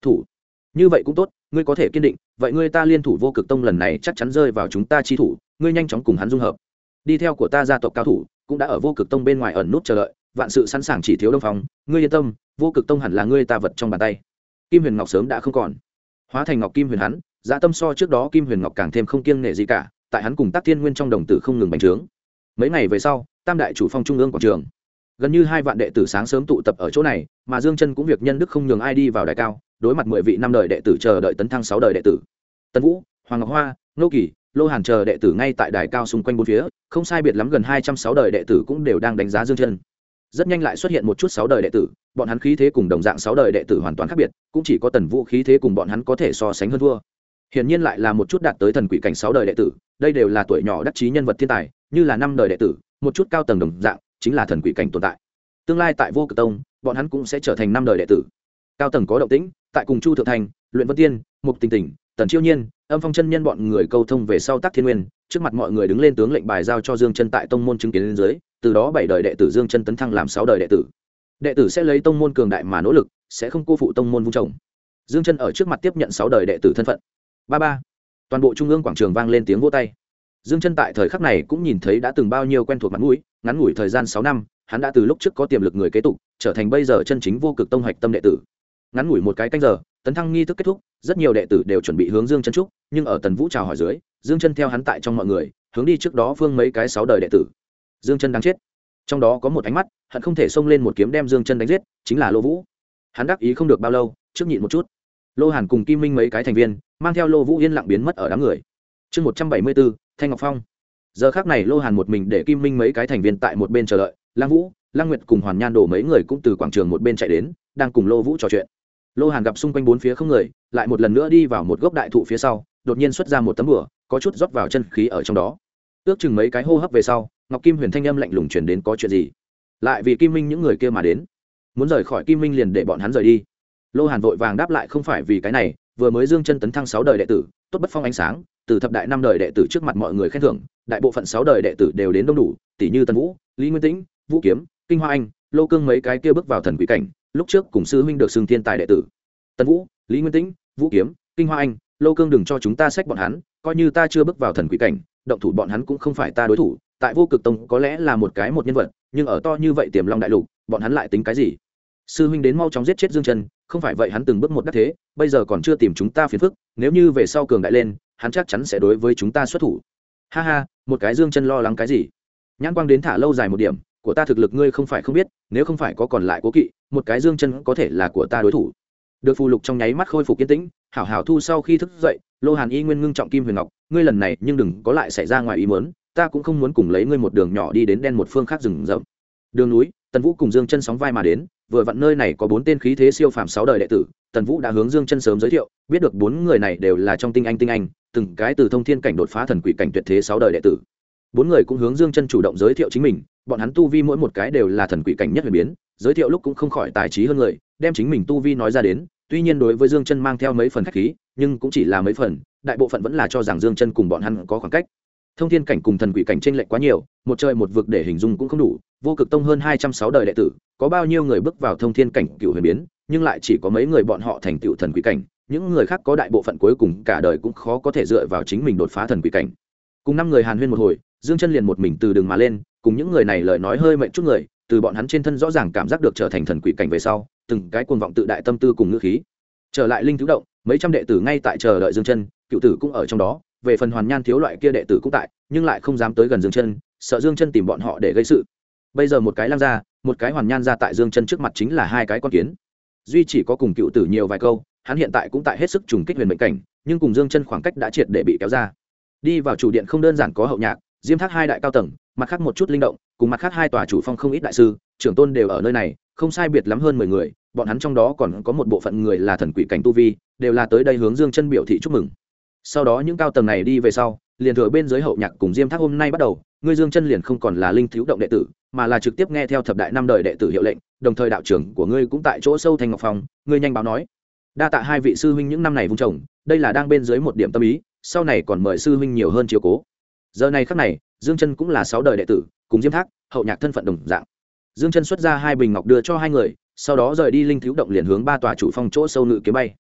thủ. Như vậy cũng tốt, ngươi có thể kiên định, vậy ngươi ta liên thủ Vô Cực Tông lần này chắc chắn rơi vào chúng ta chi thủ, ngươi nhanh chóng cùng hắn dung hợp. Đi theo của ta gia tộc cao thủ cũng đã ở Vô Cực Tông bên ngoài ẩn nút chờ đợi, vạn sự sẵn sàng chỉ thiếu Đông Phong, ngươi yên tâm, Vô Cực Tông hẳn là ngươi ta vật trong bàn tay. Kim Huyền Ngọc sớm đã không còn, hóa thành Ngọc Kim Huyền hắn, dạ tâm so trước đó Kim Huyền Ngọc càng thêm không kiêng nể gì cả, tại hắn cùng Tắc Thiên Nguyên trong đồng tử không ngừng bành trướng. Mấy ngày về sau, Tam đại chủ phong trung ương quảng trường, gần như 2 vạn đệ tử sáng sớm tụ tập ở chỗ này, mà Dương Chân cũng việc nhân đức không nhường ai đi vào đài cao, đối mặt 10 vị 5 đời đệ tử chờ đợi tấn thăng 6 đời đệ tử. Tần Vũ, Hoàng Ngọc Hoa, Nô Kỳ, Lô Hàn chờ đệ tử ngay tại đài cao xung quanh bốn phía, không sai biệt lắm gần 206 đời đệ tử cũng đều đang đánh giá Dương Chân. Rất nhanh lại xuất hiện một chút 6 đời đệ tử, bọn hắn khí thế cùng đồng dạng 6 đời đệ tử hoàn toàn khác biệt, cũng chỉ có Tần Vũ khí thế cùng bọn hắn có thể so sánh hơn thua. Hiển nhiên lại là một chút đạt tới thần quỷ cảnh 6 đời đệ tử, đây đều là tuổi nhỏ đắc chí nhân vật thiên tài, như là 5 đời đệ tử, một chút cao tầng đồng dạng, chính là thần quỷ cảnh tồn tại. Tương lai tại Vô Cực Tông, bọn hắn cũng sẽ trở thành 5 đời đệ tử. Cao tầng có động tĩnh, tại cùng Chu Thượng Thành, Luyện Vân Tiên, Mục Tình Tình, Tần Chiêu Nhiên, Âm Phong chân nhân bọn người câu thông về sau Tắc Thiên Nguyên, trước mặt mọi người đứng lên tướng lệnh bài giao cho Dương Chân tại tông môn chứng kiến lên dưới, từ đó 7 đời đệ tử Dương Chân tấn thăng làm 6 đời đệ tử. Đệ tử sẽ lấy tông môn cường đại mà nỗ lực, sẽ không cô phụ tông môn vun trồng. Dương Chân ở trước mặt tiếp nhận 6 đời đệ tử thân phận. Ba ba. Toàn bộ trung ương quảng trường vang lên tiếng vỗ tay. Dương Chân tại thời khắc này cũng nhìn thấy đã từng bao nhiêu quen thuộc mặt mũi, ngắn ngủi thời gian 6 năm, hắn đã từ lúc trước có tiềm lực người kế tục, trở thành bây giờ chân chính Vô Cực Tông hạch tâm đệ tử. Ngắn ngủi một cái canh giờ, tấn thăng nghi thức kết thúc, rất nhiều đệ tử đều chuẩn bị hướng Dương Chân chúc, nhưng ở Tần Vũ chào hỏi dưới, Dương Chân theo hắn tại trong mọi người, hướng đi trước đó phương mấy cái 6 đời đệ tử. Dương Chân đáng chết. Trong đó có một ánh mắt, hận không thể xông lên một kiếm đem Dương Chân đánh giết, chính là Lô Vũ. Hắn đắc ý không được bao lâu, trước nhịn một chút. Lô Hàn cùng Kim Minh mấy cái thành viên, mang theo Lô Vũ yên lặng biến mất ở đám người. Chương 174, Thanh Ngọc Phong. Giờ khắc này Lô Hàn một mình để Kim Minh mấy cái thành viên tại một bên chờ đợi, Lang Vũ, Lang Nguyệt cùng Hoàn Nhan Đồ mấy người cũng từ quảng trường một bên chạy đến, đang cùng Lô Vũ trò chuyện. Lô Hàn gặp xung quanh bốn phía không người, lại một lần nữa đi vào một gốc đại thụ phía sau, đột nhiên xuất ra một tấm bùa, có chút rót vào chân khí ở trong đó. Ước chừng mấy cái hô hấp về sau, Ngọc Kim Huyền thanh âm lạnh lùng truyền đến, có chuyện gì? Lại vì Kim Minh những người kia mà đến, muốn rời khỏi Kim Minh liền để bọn hắn rời đi. Lô Hàn vội vàng đáp lại, không phải vì cái này, vừa mới Dương Chân tấn thăng 6 đời đệ tử, tốt bất phong ánh sáng, từ thập đại 5 đời đệ tử trước mặt mọi người khen thưởng, đại bộ phận 6 đời đệ tử đều đến đông đủ, tỷ như Tần Vũ, Lý Nguyên Tĩnh, Vũ Kiếm, Kinh Hoa Anh, Lô Cương mấy cái kia bước vào thần quỷ cảnh, lúc trước cùng sư huynh được xưng thiên tài đệ tử. Tần Vũ, Lý Nguyên Tĩnh, Vũ Kiếm, Kinh Hoa Anh, Lô Cương đừng cho chúng ta xách bọn hắn, coi như ta chưa bước vào thần quỷ cảnh, động thủ bọn hắn cũng không phải ta đối thủ, tại Vô Cực Tông có lẽ là một cái một nhân vật, nhưng ở to như vậy Tiềm Long đại lục, bọn hắn lại tính cái gì? Sư huynh đến mau chóng giết chết Dương Chân, không phải vậy hắn từng bước một đắc thế, bây giờ còn chưa tìm chúng ta phiền phức, nếu như về sau cường đại lên, hắn chắc chắn sẽ đối với chúng ta xuất thủ. Ha ha, một cái Dương Chân lo lắng cái gì? Nhãn quang đến thả lâu dài một điểm, của ta thực lực ngươi không phải không biết, nếu không phải có còn lại cố kỵ, một cái Dương Chân có thể là của ta đối thủ. Được phù lục trong nháy mắt khôi phục kiên tĩnh, hảo hảo thu sau khi thức dậy, Lô Hàn y nguyên ngưng trọng Kim Huyền Ngọc, ngươi lần này nhưng đừng có lại xảy ra ngoài ý muốn, ta cũng không muốn cùng lấy ngươi một đường nhỏ đi đến đen một phương khác rừng rậm. Đường núi, Tần Vũ cùng Dương Chân sóng vai mà đến, vừa vặn nơi này có 4 tên khí thế siêu phàm 6 đời đệ tử, Tần Vũ đã hướng Dương Chân sớm giới thiệu, biết được 4 người này đều là trong tinh anh, từng cái từ thông thiên cảnh đột phá thần quỷ cảnh tuyệt thế 6 đời đệ tử. 4 người cũng hướng Dương Chân chủ động giới thiệu chính mình, bọn hắn tu vi mỗi một cái đều là thần quỷ cảnh nhất huyền biến, giới thiệu lúc cũng không khỏi tài trí hơn người, đem chính mình tu vi nói ra đến, tuy nhiên đối với Dương Chân mang theo mấy phần khách khí, nhưng cũng chỉ là mấy phần, đại bộ phận vẫn là cho rằng Dương Chân cùng bọn hắn có khoảng cách. Thông thiên cảnh cùng thần quỷ cảnh chênh lệch quá nhiều, một trời một vực để hình dung cũng không đủ. Vô Cực Tông hơn 206 đời đệ tử, có bao nhiêu người bước vào thông thiên cảnh cựu huyền biến, nhưng lại chỉ có mấy người bọn họ thành tựu thần quỷ cảnh, những người khác có đại bộ phận cuối cùng cả đời cũng khó có thể dựa vào chính mình đột phá thần quỷ cảnh. Cùng 5 người hàn huyên một hồi, Dương Chân liền một mình từ đường mà lên, cùng những người này lời nói hơi mệt chút người, từ bọn hắn trên thân rõ ràng cảm giác được trở thành thần quỷ cảnh về sau, từng cái cuồng vọng tự đại tâm tư cùng ngữ khí. Trở lại linh thiếu động, mấy trăm đệ tử ngay tại chờ đợi Dương Chân, cựu tử cũng ở trong đó, về phần Hoàn Nhan thiếu loại kia đệ tử cũng tại, nhưng lại không dám tới gần Dương Chân, sợ Dương Chân tìm bọn họ để gây sự. Bây giờ một cái Lăng gia, một cái Hoàn Nhan gia tại Dương Chân trước mặt chính là 2 cái con kiến. Duy chỉ có cùng cựu tử nhiều vài câu, hắn hiện tại cũng tại hết sức trùng kích huyền mệnh cảnh, nhưng cùng Dương Chân khoảng cách đã triệt để bị kéo ra. Đi vào chủ điện không đơn giản có Hậu Nhạc, Diêm Thác 2 đại cao tầng, mặt khác một chút linh động, cùng mặt khác 2 tòa chủ phong không ít đại sư, trưởng tôn đều ở nơi này, không sai biệt lắm hơn 10 người, bọn hắn trong đó còn có một bộ phận người là thần quỷ cảnh tu vi, đều là tới đây hướng Dương Chân biểu thị chúc mừng. Sau đó những cao tầng này đi về sau, liền thừa bên dưới Hậu Nhạc cùng Diêm Thác hôm nay bắt đầu, ngươi Dương Chân liền không còn là linh thiếu động đệ tử, mà là trực tiếp nghe theo thập đại 5 đời đệ tử hiệu lệnh, đồng thời đạo trưởng của ngươi cũng tại chỗ sâu Thanh Ngọc Phong, ngươi nhanh báo nói. Đa tạ 2 vị sư huynh những năm này vun trồng, đây là đang bên dưới một điểm tâm ý, sau này còn mời sư huynh nhiều hơn chiếu cố. Giờ này khắc này, Dương Chân cũng là 6 đời đệ tử, cùng Diêm Thác, Hậu Nhạc thân phận đồng dạng. Dương Chân xuất ra 2 bình ngọc đưa cho 2 người, sau đó rời đi linh thiếu động liền hướng 3 tòa chủ phong chỗ sâu ngự kiếm bay.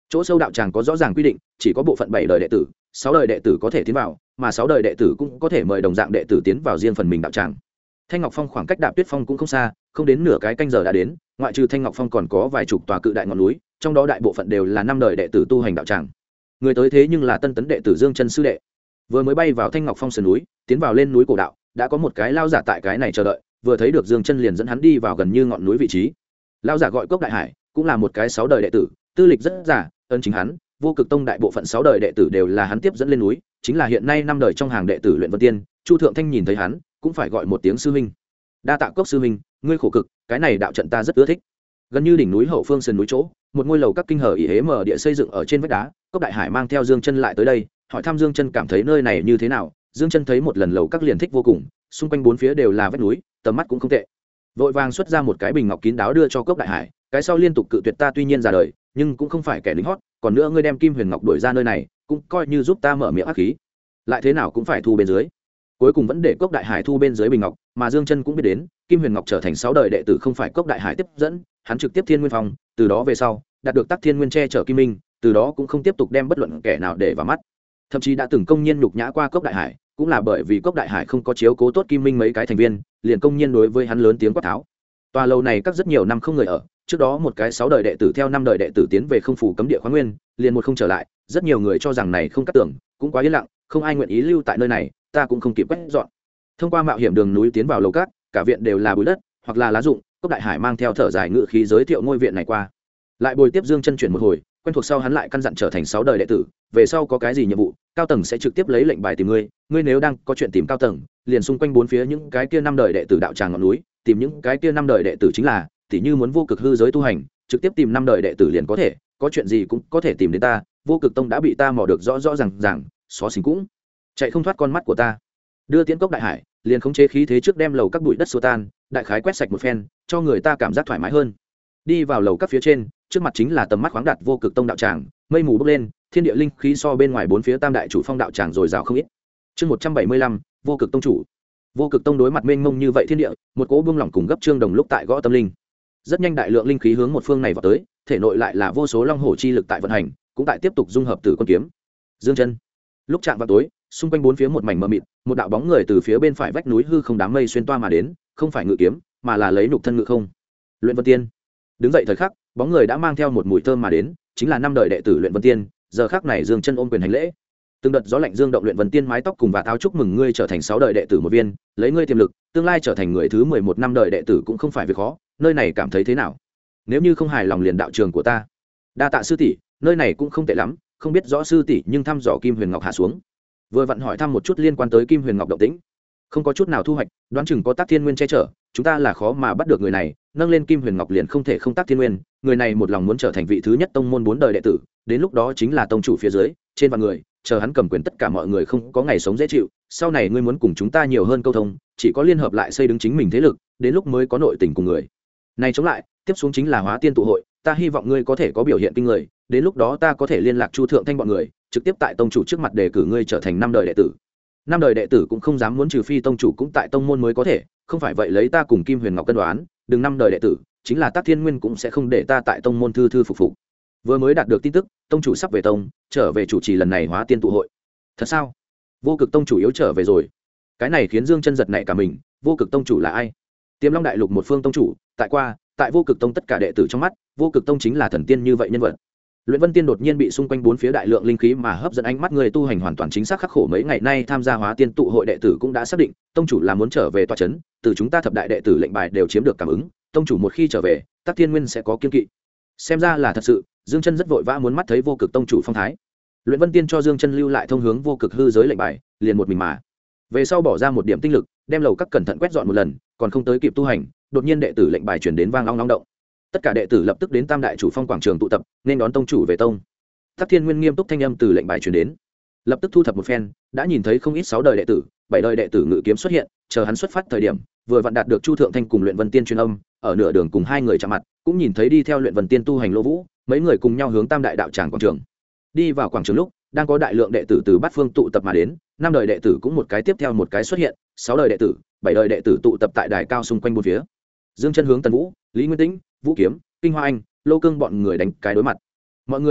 chỗ sâu đạo tràng có rõ ràng quy định, chỉ có bộ phận 7 đời đệ tử, 6 đời đệ tử có thể tiến vào, mà 6 đời đệ tử cũng có thể mời đồng dạng đệ tử tiến vào riêng phần mình đạo tràng. Thanh Ngọc Phong khoảng cách Đạp Tuyết Phong cũng không xa, không đến nửa cái canh giờ đã đến, ngoại trừ Thanh Ngọc Phong còn có vài chục tòa cự đại ngọn núi, trong đó đại bộ phận đều là 5 đời đệ tử tu hành đạo tràng. Người tới thế nhưng là tân tấn đệ tử Dương Chân sư đệ. Vừa mới bay vào Thanh Ngọc Phong sườn núi, tiến vào lên núi cổ đạo, đã có một cái lao giả tại cái này chờ đợi, vừa thấy được Dương Chân liền dẫn hắn đi vào gần như ngọn núi vị trí. Lao giả gọi Cốc Đại Hải, cũng là một cái 6 đời đệ tử, tư lịch rất giả, ân chính hắn, Vô Cực Tông đại bộ phận 6 đời đệ tử đều là hắn tiếp dẫn lên núi, chính là hiện nay 5 đời trong hàng đệ tử Luyện Vân Tiên, Chu Thượng Thanh nhìn thấy hắn, cũng phải gọi một tiếng sư huynh. Đa tạ Cốc sư huynh, ngươi khổ cực, cái này đạo trận ta rất ưa thích. Gần như đỉnh núi hậu phương sườn núi chỗ, một ngôi lầu các kinh hở ỉ hế mở địa xây dựng ở trên vách đá, Cốc Đại Hải mang theo Dương Chân lại tới đây, hỏi thăm Dương Chân cảm thấy nơi này như thế nào. Dương Chân thấy một lần lầu các liền thích vô cùng, xung quanh bốn phía đều là vách núi, tầm mắt cũng không tệ. Vội vàng xuất ra một cái bình ngọc kín đáo đưa cho Cốc Đại Hải, cái sau liên tục cự tuyệt ta tuy nhiên già đời, nhưng cũng không phải kẻ lính hót, còn nữa ngươi đem Kim Huyền Ngọc đuổi ra nơi này, cũng coi như giúp ta mở miệng ác khí. Lại thế nào cũng phải thu bên dưới. Cuối cùng vẫn để Cốc Đại Hải thu bên dưới bình ngọc, mà Dương Chân cũng biết đến, Kim Huyền Ngọc trở thành 6 đời đệ tử không phải Cốc Đại Hải tiếp dẫn, hắn trực tiếp Thiên Nguyên Phong, từ đó về sau, đạt được Tắc Thiên Nguyên che chở Kim Minh, từ đó cũng không tiếp tục đem bất luận kẻ nào để vào mắt. Thậm chí đã từng công nhiên nhục nhã qua Cốc Đại Hải, cũng là bởi vì Cốc Đại Hải không có chiếu cố tốt Kim Minh mấy cái thành viên, liền công nhiên đối với hắn lớn tiếng quát tháo. Tòa lâu này các rất nhiều năm không người ở, trước đó một cái 6 đời đệ tử theo 5 đời đệ tử tiến về không phủ cấm địa khoáng nguyên, liền một không trở lại, rất nhiều người cho rằng này không cắt tưởng, cũng quá yên lặng, không ai nguyện ý lưu tại nơi này, ta cũng không kịp quét dọn. Thông qua mạo hiểm đường núi tiến vào lầu cát, cả viện đều là bụi đất hoặc là lá rụng, Cốc Đại Hải mang theo thở dài ngự khí giới thiệu ngôi viện này qua. Lại bồi tiếp Dương Chân chuyển một hồi, quen thuộc sau hắn lại căn dặn trở thành 6 đời đệ tử, về sau có cái gì nhiệm vụ, cao tầng sẽ trực tiếp lấy lệnh bài tìm ngươi, ngươi nếu đang có chuyện tìm cao tầng, liền xung quanh bốn phía những cái kia 5 đời đệ tử đạo tràng ngọn núi, tìm những cái kia 5 đời đệ tử chính là, tỉ như muốn vô cực hư giới tu hành, trực tiếp tìm 5 đời đệ tử liền có thể, có chuyện gì cũng có thể tìm đến ta, Vô Cực Tông đã bị ta mò được rõ rõ ràng, xó xỉnh cũng chạy không thoát con mắt của ta. Đưa Tiễn Cốc Đại Hải, liền khống chế khí thế trước đem lầu các bụi đất xua tan, đại khái quét sạch một phen, cho người ta cảm giác thoải mái hơn. Đi vào lầu các phía trên, trước mặt chính là tầm mắt khoáng đạt Vô Cực Tông đạo tràng, mây mù bốc lên, thiên địa linh khí so bên ngoài bốn phía tam đại chủ phong đạo tràng rồi rào không ít. Chương 175, Vô Cực Tông chủ. Vô Cực Tông đối mặt mênh mông như vậy thiên địa, một cỗ buông lỏng cùng gấp trương đồng lúc tại gõ tâm linh. Rất nhanh đại lượng linh khí hướng một phương này vào tới, thể nội lại là vô số long hổ chi lực tại vận hành, cũng tại tiếp tục dung hợp Tử Quân kiếm. Dương Chân. Lúc chạm vào tối, xung quanh bốn phía một mảnh mờ mịt, một đạo bóng người từ phía bên phải vách núi hư không đám mây xuyên toa mà đến, không phải ngự kiếm, mà là lấy nhục thân ngự không. Luyện Vân Tiên. Đứng dậy thời khắc, bóng người đã mang theo một mùi thơm mà đến, chính là 5 đời đệ tử Luyện Vân Tiên. Giờ khắc này Dương Chân ôm quyền hành lễ. Từng đợt gió lạnh dương động Luyện Vân Tiên mái tóc cùng và táo chúc mừng ngươi trở thành 6 đời đệ tử một viên, lấy ngươi tiềm lực, tương lai trở thành người thứ 11 năm đời đệ tử cũng không phải việc khó, nơi này cảm thấy thế nào? Nếu như không hài lòng liền đạo trường của ta. Đa tạ sư tỷ, nơi này cũng không tệ lắm, không biết rõ sư tỷ nhưng thăm dò Kim Huyền Ngọc hạ xuống. Vừa vặn hỏi thăm một chút liên quan tới Kim Huyền Ngọc động tĩnh. Không có chút nào thu hoạch, đoán chừng có Tắc Thiên Nguyên che chở, chúng ta là khó mà bắt được người này, nâng lên Kim Huyền Ngọc liền không thể không Tắc Thiên Nguyên, người này một lòng muốn trở thành vị thứ nhất tông môn 4 đời đệ tử, đến lúc đó chính là tông chủ phía dưới, trên vạn người, chờ hắn cầm quyền tất cả mọi người không có ngày sống dễ chịu, sau này ngươi muốn cùng chúng ta nhiều hơn câu thông, chỉ có liên hợp lại xây đứng chính mình thế lực, đến lúc mới có nội tình cùng người. Này chống lại, tiếp xuống chính là Hóa Tiên tụ hội, ta hy vọng ngươi có thể có biểu hiện kinh người, đến lúc đó ta có thể liên lạc Chu Thượng Thanh bọn người, trực tiếp tại tông chủ trước mặt đề cử ngươi trở thành 5 đời đệ tử. 5 đời đệ tử cũng không dám muốn trừ phi tông chủ cũng tại tông môn mới có thể, không phải vậy lấy ta cùng Kim Huyền Ngọc cân đoán, đừng 5 đời đệ tử, chính là Tắc Thiên Nguyên cũng sẽ không để ta tại tông môn thư phục phục. Vừa mới đạt được tin tức, tông chủ sắp về tông, trở về chủ trì lần này Hóa Tiên tụ hội. Thật sao? Vô Cực Tông chủ yếu trở về rồi. Cái này khiến Dương Chân giật nảy cả mình, Vô Cực Tông chủ là ai? Tiềm Long Đại Lục một phương tông chủ, tại Vô Cực Tông tất cả đệ tử trong mắt, Vô Cực Tông chính là thần tiên như vậy nhân vật. Luyện Vân Tiên đột nhiên bị xung quanh bốn phía đại lượng linh khí mà hấp dẫn ánh mắt người tu hành hoàn toàn chính xác khắc khổ mấy ngày nay tham gia Hóa Tiên tụ hội đệ tử cũng đã xác định, tông chủ là muốn trở về tọa trấn, từ chúng ta thập đại đệ tử lệnh bài đều chiếm được cảm ứng, tông chủ một khi trở về, Tắc Thiên Nguyên sẽ có kiên kỵ. Xem ra là thật sự, Dương Chân rất vội vã muốn mắt thấy Vô Cực Tông chủ phong thái. Luyện Vân Tiên cho Dương Chân lưu lại thông hướng vô cực hư giới lệnh bài, liền một mình mà. Về sau bỏ ra một điểm tinh lực, đem lầu các cẩn thận quét dọn một lần, còn không tới kịp tu hành, đột nhiên đệ tử lệnh bài truyền đến vang long long động. Tất cả đệ tử lập tức đến Tam đại chủ phong quảng trường tụ tập, nên đón tông chủ về tông. Tắc Thiên Nguyên nghiêm túc thanh âm từ lệnh bài truyền đến. Lập tức thu thập một phen, đã nhìn thấy không ít 6 đời đệ tử, 7 đời đệ tử ngự kiếm xuất hiện, chờ hắn xuất phát thời điểm, vừa vặn đạt được Chu Thượng Thanh cùng Luyện Vân Tiên truyền âm, ở nửa đường cùng hai người chạm mặt, cũng nhìn thấy đi theo Luyện Vân Tiên tu hành Lô Vũ, mấy người cùng nhau hướng Tam đại đạo tràng quảng trường. Đi vào quảng trường lúc, đang có đại lượng đệ tử từ bát phương tụ tập mà đến, 5 đời đệ tử cũng một cái tiếp theo một cái xuất hiện, 6 đời đệ tử, 7 đời đệ tử tụ tập tại đài cao xung quanh bốn phía. Dương Chân hướng Tần Vũ, Lý Nguyên Tĩnh, Vũ Kiếm, Kinh Hoa Anh, Lô Cương bọn người đánh cái đối mặt. Mọi người im lặng,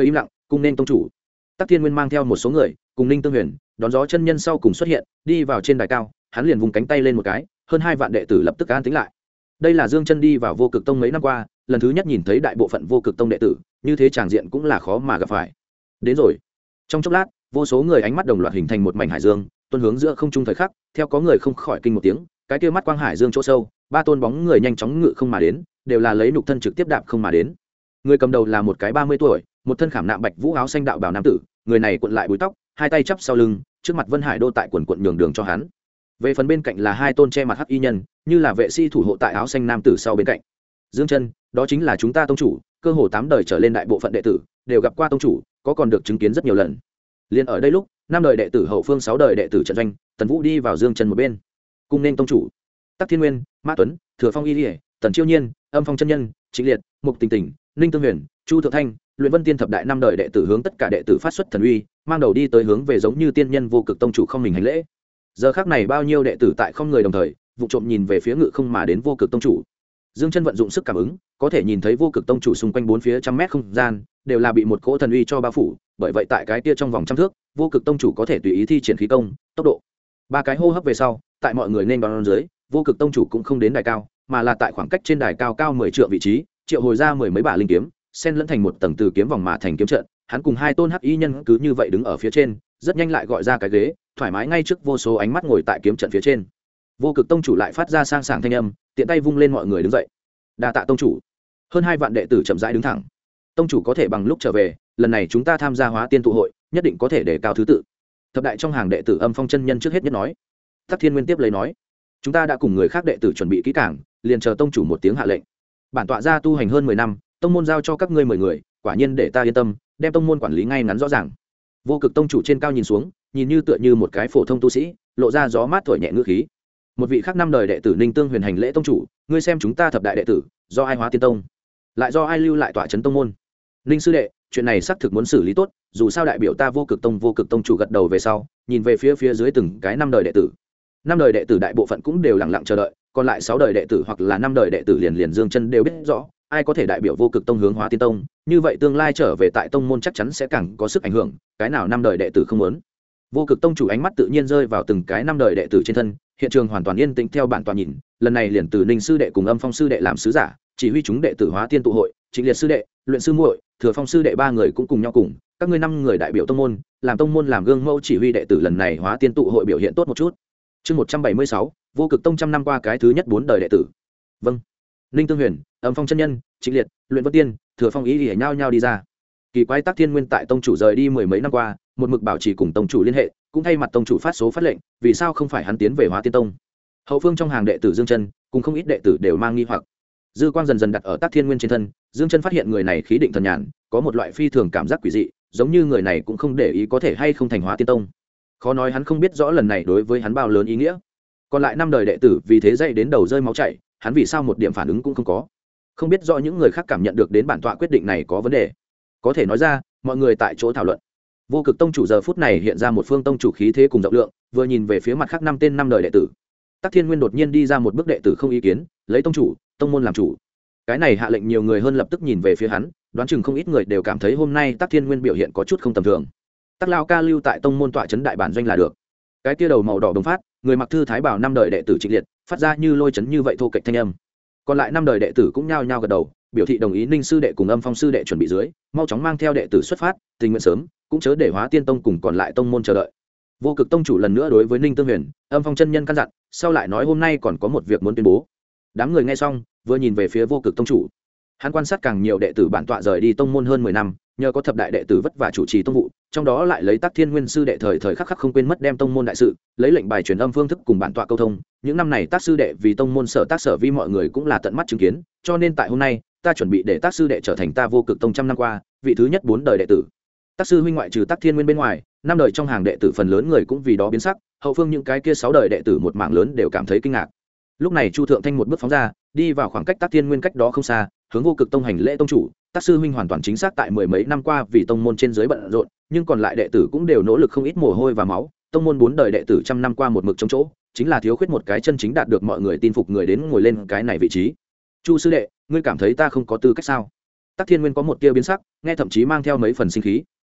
cùng nên tông chủ. Tắc Thiên Nguyên mang theo một số người cùng Ninh Tương Huyền đón gió chân nhân sau cùng xuất hiện, đi vào trên đài cao, hắn liền vùng cánh tay lên một cái, hơn 2 vạn đệ tử lập tức an tĩnh lại. Đây là Dương Chân đi vào Vô Cực Tông mấy năm qua, lần thứ nhất nhìn thấy đại bộ phận Vô Cực Tông đệ tử, như thế tràng diện cũng là khó mà gặp phải. Đến rồi. Trong chốc lát, vô số người ánh mắt đồng loạt hình thành một mảnh hải dương, tuôn hướng giữa không trung thời khắc, theo có người không khỏi kinh một tiếng, cái kia mắt quang hải dương chỗ sâu, 3 tôn bóng người nhanh chóng ngự không mà đến, đều là lấy nhục thân trực tiếp đạp không mà đến. Người cầm đầu là một cái 30 tuổi, một thân khảm nạm bạch vũ áo xanh đạo bào nam tử, người này cuộn lại búi tóc, hai tay chắp sau lưng, trước mặt Vân Hải Đô tại quần nhường đường cho hắn. Về phần bên cạnh là 2 tôn che mặt hắc y nhân, như là vệ sĩ thủ hộ tại áo xanh nam tử sau bên cạnh. Dương Chân, đó chính là chúng ta tông chủ, cơ hồ 8 đời trở lên đại bộ phận đệ tử đều gặp qua tông chủ, có còn được chứng kiến rất nhiều lần. Liên ở đây lúc, 5 đời đệ tử hậu phương 6 đời đệ tử trận doanh, Tần Vũ đi vào Dương Chân một bên, cùng nên tông chủ. Tắc Thiên Nguyên, Mã Tuấn, Thừa Phong Y Lệ, Tần Chiêu Nhiên, Âm Phong chân nhân, Trịnh Liệt, Mục Tình Tình, Ninh Tương Huyền, Chu Thượng Thanh, Luyện Vân Tiên thập đại 5 đời đệ tử hướng tất cả đệ tử phát xuất thần uy, mang đầu đi tới hướng về giống như tiên nhân Vô Cực tông chủ không mình hành lễ. Giờ khắc này bao nhiêu đệ tử tại không người đồng thời, vụ trộm nhìn về phía ngự không mà đến Vô Cực tông chủ. Dương Chân vận dụng sức cảm ứng, có thể nhìn thấy Vô Cực tông chủ xung quanh 4 phía trăm mét không gian đều là bị một cỗ thần uy cho bao phủ, bởi vậy tại cái kia trong vòng trăm thước, Vô Cực tông chủ có thể tùy ý thi triển khí công, tốc độ. 3 cái hô hấp về sau, tại mọi người nên đón dưới, Vô Cực tông chủ cũng không đến đài cao, mà là tại khoảng cách trên đài cao cao 10 trượng vị trí, triệu hồi ra 10 mấy bả linh kiếm, xen lẫn thành một tầng từ kiếm vòng mà thành kiếm trận, hắn cùng 2 tôn hắc y nhân cứ như vậy đứng ở phía trên, rất nhanh lại gọi ra cái ghế, thoải mái ngay trước vô số ánh mắt ngồi tại kiếm trận phía trên. Vô Cực tông chủ lại phát ra sang sảng thanh âm, tiện tay vung lên mọi người đứng dậy. Đa tạ tông chủ. Hơn 2 vạn đệ tử chậm rãi đứng thẳng. Tông chủ có thể bằng lúc trở về, lần này chúng ta tham gia Hóa Tiên tụ hội, nhất định có thể đề cao thứ tự. Thập đại trong hàng đệ tử Âm Phong chân nhân trước hết nhất nói. Tắc Thiên Nguyên tiếp lấy nói, chúng ta đã cùng người khác đệ tử chuẩn bị kỹ càng, liền chờ tông chủ một tiếng hạ lệnh. Bản tọa gia tu hành hơn 10 năm, tông môn giao cho các ngươi 10 người, quả nhiên để ta yên tâm, đem tông môn quản lý ngay ngắn rõ ràng. Vô Cực tông chủ trên cao nhìn xuống, nhìn như tựa như một cái phổ thông tu sĩ, lộ ra gió mát thổi nhẹ ngữ khí. Một vị khác 5 đời đệ tử Ninh Tương Huyền hành lễ tông chủ, ngươi xem chúng ta thập đại đệ tử, do ai Hóa Tiên tông, lại do ai lưu lại tọa trấn tông môn. Ninh sư đệ, chuyện này xác thực muốn xử lý tốt, dù sao đại biểu ta Vô Cực tông chủ gật đầu về sau, nhìn về phía dưới từng cái 5 đời đệ tử. 5 đời đệ tử đại bộ phận cũng đều lặng lặng chờ đợi, còn lại 6 đời đệ tử hoặc là 5 đời đệ tử liền Dương Chân đều biết rõ, ai có thể đại biểu Vô Cực tông hướng Hóa Tiên tông, như vậy tương lai trở về tại tông môn chắc chắn sẽ càng có sức ảnh hưởng, cái nào 5 đời đệ tử không muốn. Vô Cực tông chủ ánh mắt tự nhiên rơi vào từng cái 5 đời đệ tử trên thân, hiện trường hoàn toàn yên tĩnh theo bản tọa nhìn, lần này liền từ Ninh sư đệ cùng Âm Phong sư đệ làm sứ giả, chỉ huy chúng đệ tử Hóa Tiên tụ hội, Trịnh Liệt sư đệ, Luyện sư muội, Thừa Phong sư đệ 3 người cũng cùng nhau cùng, các ngươi 5 người đại biểu tông môn làm gương mẫu chỉ huy đệ tử lần này Hóa Tiên tụ hội biểu hiện tốt một chút. Chương 176, Vô Cực tông trăm năm qua cái thứ nhất 4 đời đệ tử. Vâng. Ninh Tương Huyền, Âm Phong chân nhân, Trịnh Liệt, Luyện Vân Tiên, Thừa Phong ý liễu nhau đi ra. Kỳ quái Tắc Thiên Nguyên tại tông chủ rời đi 10 mấy năm qua, một mực bảo trì cùng tông chủ liên hệ, cũng thay mặt tông chủ phát số phát lệnh, vì sao không phải hắn tiến về Hóa Tiên tông? Hậu phương trong hàng đệ tử Dương Chân, cùng không ít đệ tử đều mang nghi hoặc. Dư quang dần dần đặt ở Tắc Thiên Nguyên trên thân, Dương Chân phát hiện người này khí định thần nhàn, có một loại phi thường cảm giác quỷ dị, giống như người này cũng không để ý có thể hay không thành Hóa Tiên tông. Khó nói hắn không biết rõ lần này đối với hắn bao lớn ý nghĩa. Còn lại 5 đời đệ tử vì thế dậy đến đầu rơi máu chảy, hắn vì sao một điểm phản ứng cũng không có. Không biết rõ những người khác cảm nhận được đến bản tọa quyết định này có vấn đề. Có thể nói ra, mọi người tại chỗ thảo luận. Vô Cực tông chủ giờ phút này hiện ra một phương tông chủ khí thế cùng rộng lượng, vừa nhìn về phía mặt khác 5 tên 5 đời đệ tử. Tắc Thiên Nguyên đột nhiên đi ra một bước đệ tử không ý kiến, lấy tông chủ, tông môn làm chủ. Cái này hạ lệnh nhiều người hơn lập tức nhìn về phía hắn, đoán chừng không ít người đều cảm thấy hôm nay Tắc Thiên Nguyên biểu hiện có chút không tầm thường. Tắc lão ca lưu tại tông môn tọa trấn đại bản doanh là được. Cái kia đầu màu đỏ đồng phát, người mặc thư thái bảo 5 đời đệ tử Trịnh Liệt, phát ra như lôi chấn như vậy thô kệch thanh âm. Còn lại 5 đời đệ tử cũng nhao nhao gật đầu, biểu thị đồng ý Ninh sư đệ cùng Âm Phong sư đệ chuẩn bị dưới, mau chóng mang theo đệ tử xuất phát, tình nguyện sớm, cũng chớ để Hóa Tiên tông cùng còn lại tông môn chờ đợi. Vô Cực tông chủ lần nữa đối với Ninh Tương Huyền, Âm Phong chân nhân căn dặn, sau lại nói hôm nay còn có một việc muốn tuyên bố. Đám người nghe xong, vừa nhìn về phía Vô Cực tông chủ. Hắn quan sát càng nhiều đệ tử bản tọa rời đi tông môn hơn 10 năm, nhờ có thập đại đệ tử vất vả chủ trì tông vụ, trong đó lại lấy Tắc Thiên Nguyên sư đệ thời khắc khắc không quên mất đem tông môn đại sự, lấy lệnh bài truyền âm phương thức cùng bản tọa câu thông. Những năm này Tắc sư đệ vì tông môn sở vi mọi người cũng là tận mắt chứng kiến, cho nên tại hôm nay, ta chuẩn bị để Tắc sư đệ trở thành ta Vô Cực tông trăm năm qua vị thứ nhất 4 đời đệ tử. Tắc sư huynh ngoại trừ Tắc Thiên Nguyên bên ngoài, 5 đời trong hàng đệ tử phần lớn người cũng vì đó biến sắc, hậu phương những cái kia 6 đời đệ tử một mảng lớn đều cảm thấy kinh ngạc. Lúc này Chu Thượng Thanh một bước phóng ra, đi vào khoảng cách Tắc Thiên Nguyên cách đó không xa, hướng Vô Cực tông hành lễ tông chủ. Tắc sư huynh hoàn toàn chính xác tại 10 mấy năm qua vì tông môn trên dưới bận rộn, nhưng còn lại đệ tử cũng đều nỗ lực không ít mồ hôi và máu. Tông môn 4 đời đệ tử trăm năm qua một mực chống chỗ, chính là thiếu khuyết một cái chân chính đạt được mọi người tin phục người đến ngồi lên cái này vị trí. Chu sư đệ, ngươi cảm thấy ta không có tư cách sao? Tắc Thiên Nguyên có một tia biến sắc, nghe thậm chí mang theo mấy phần sinh khí.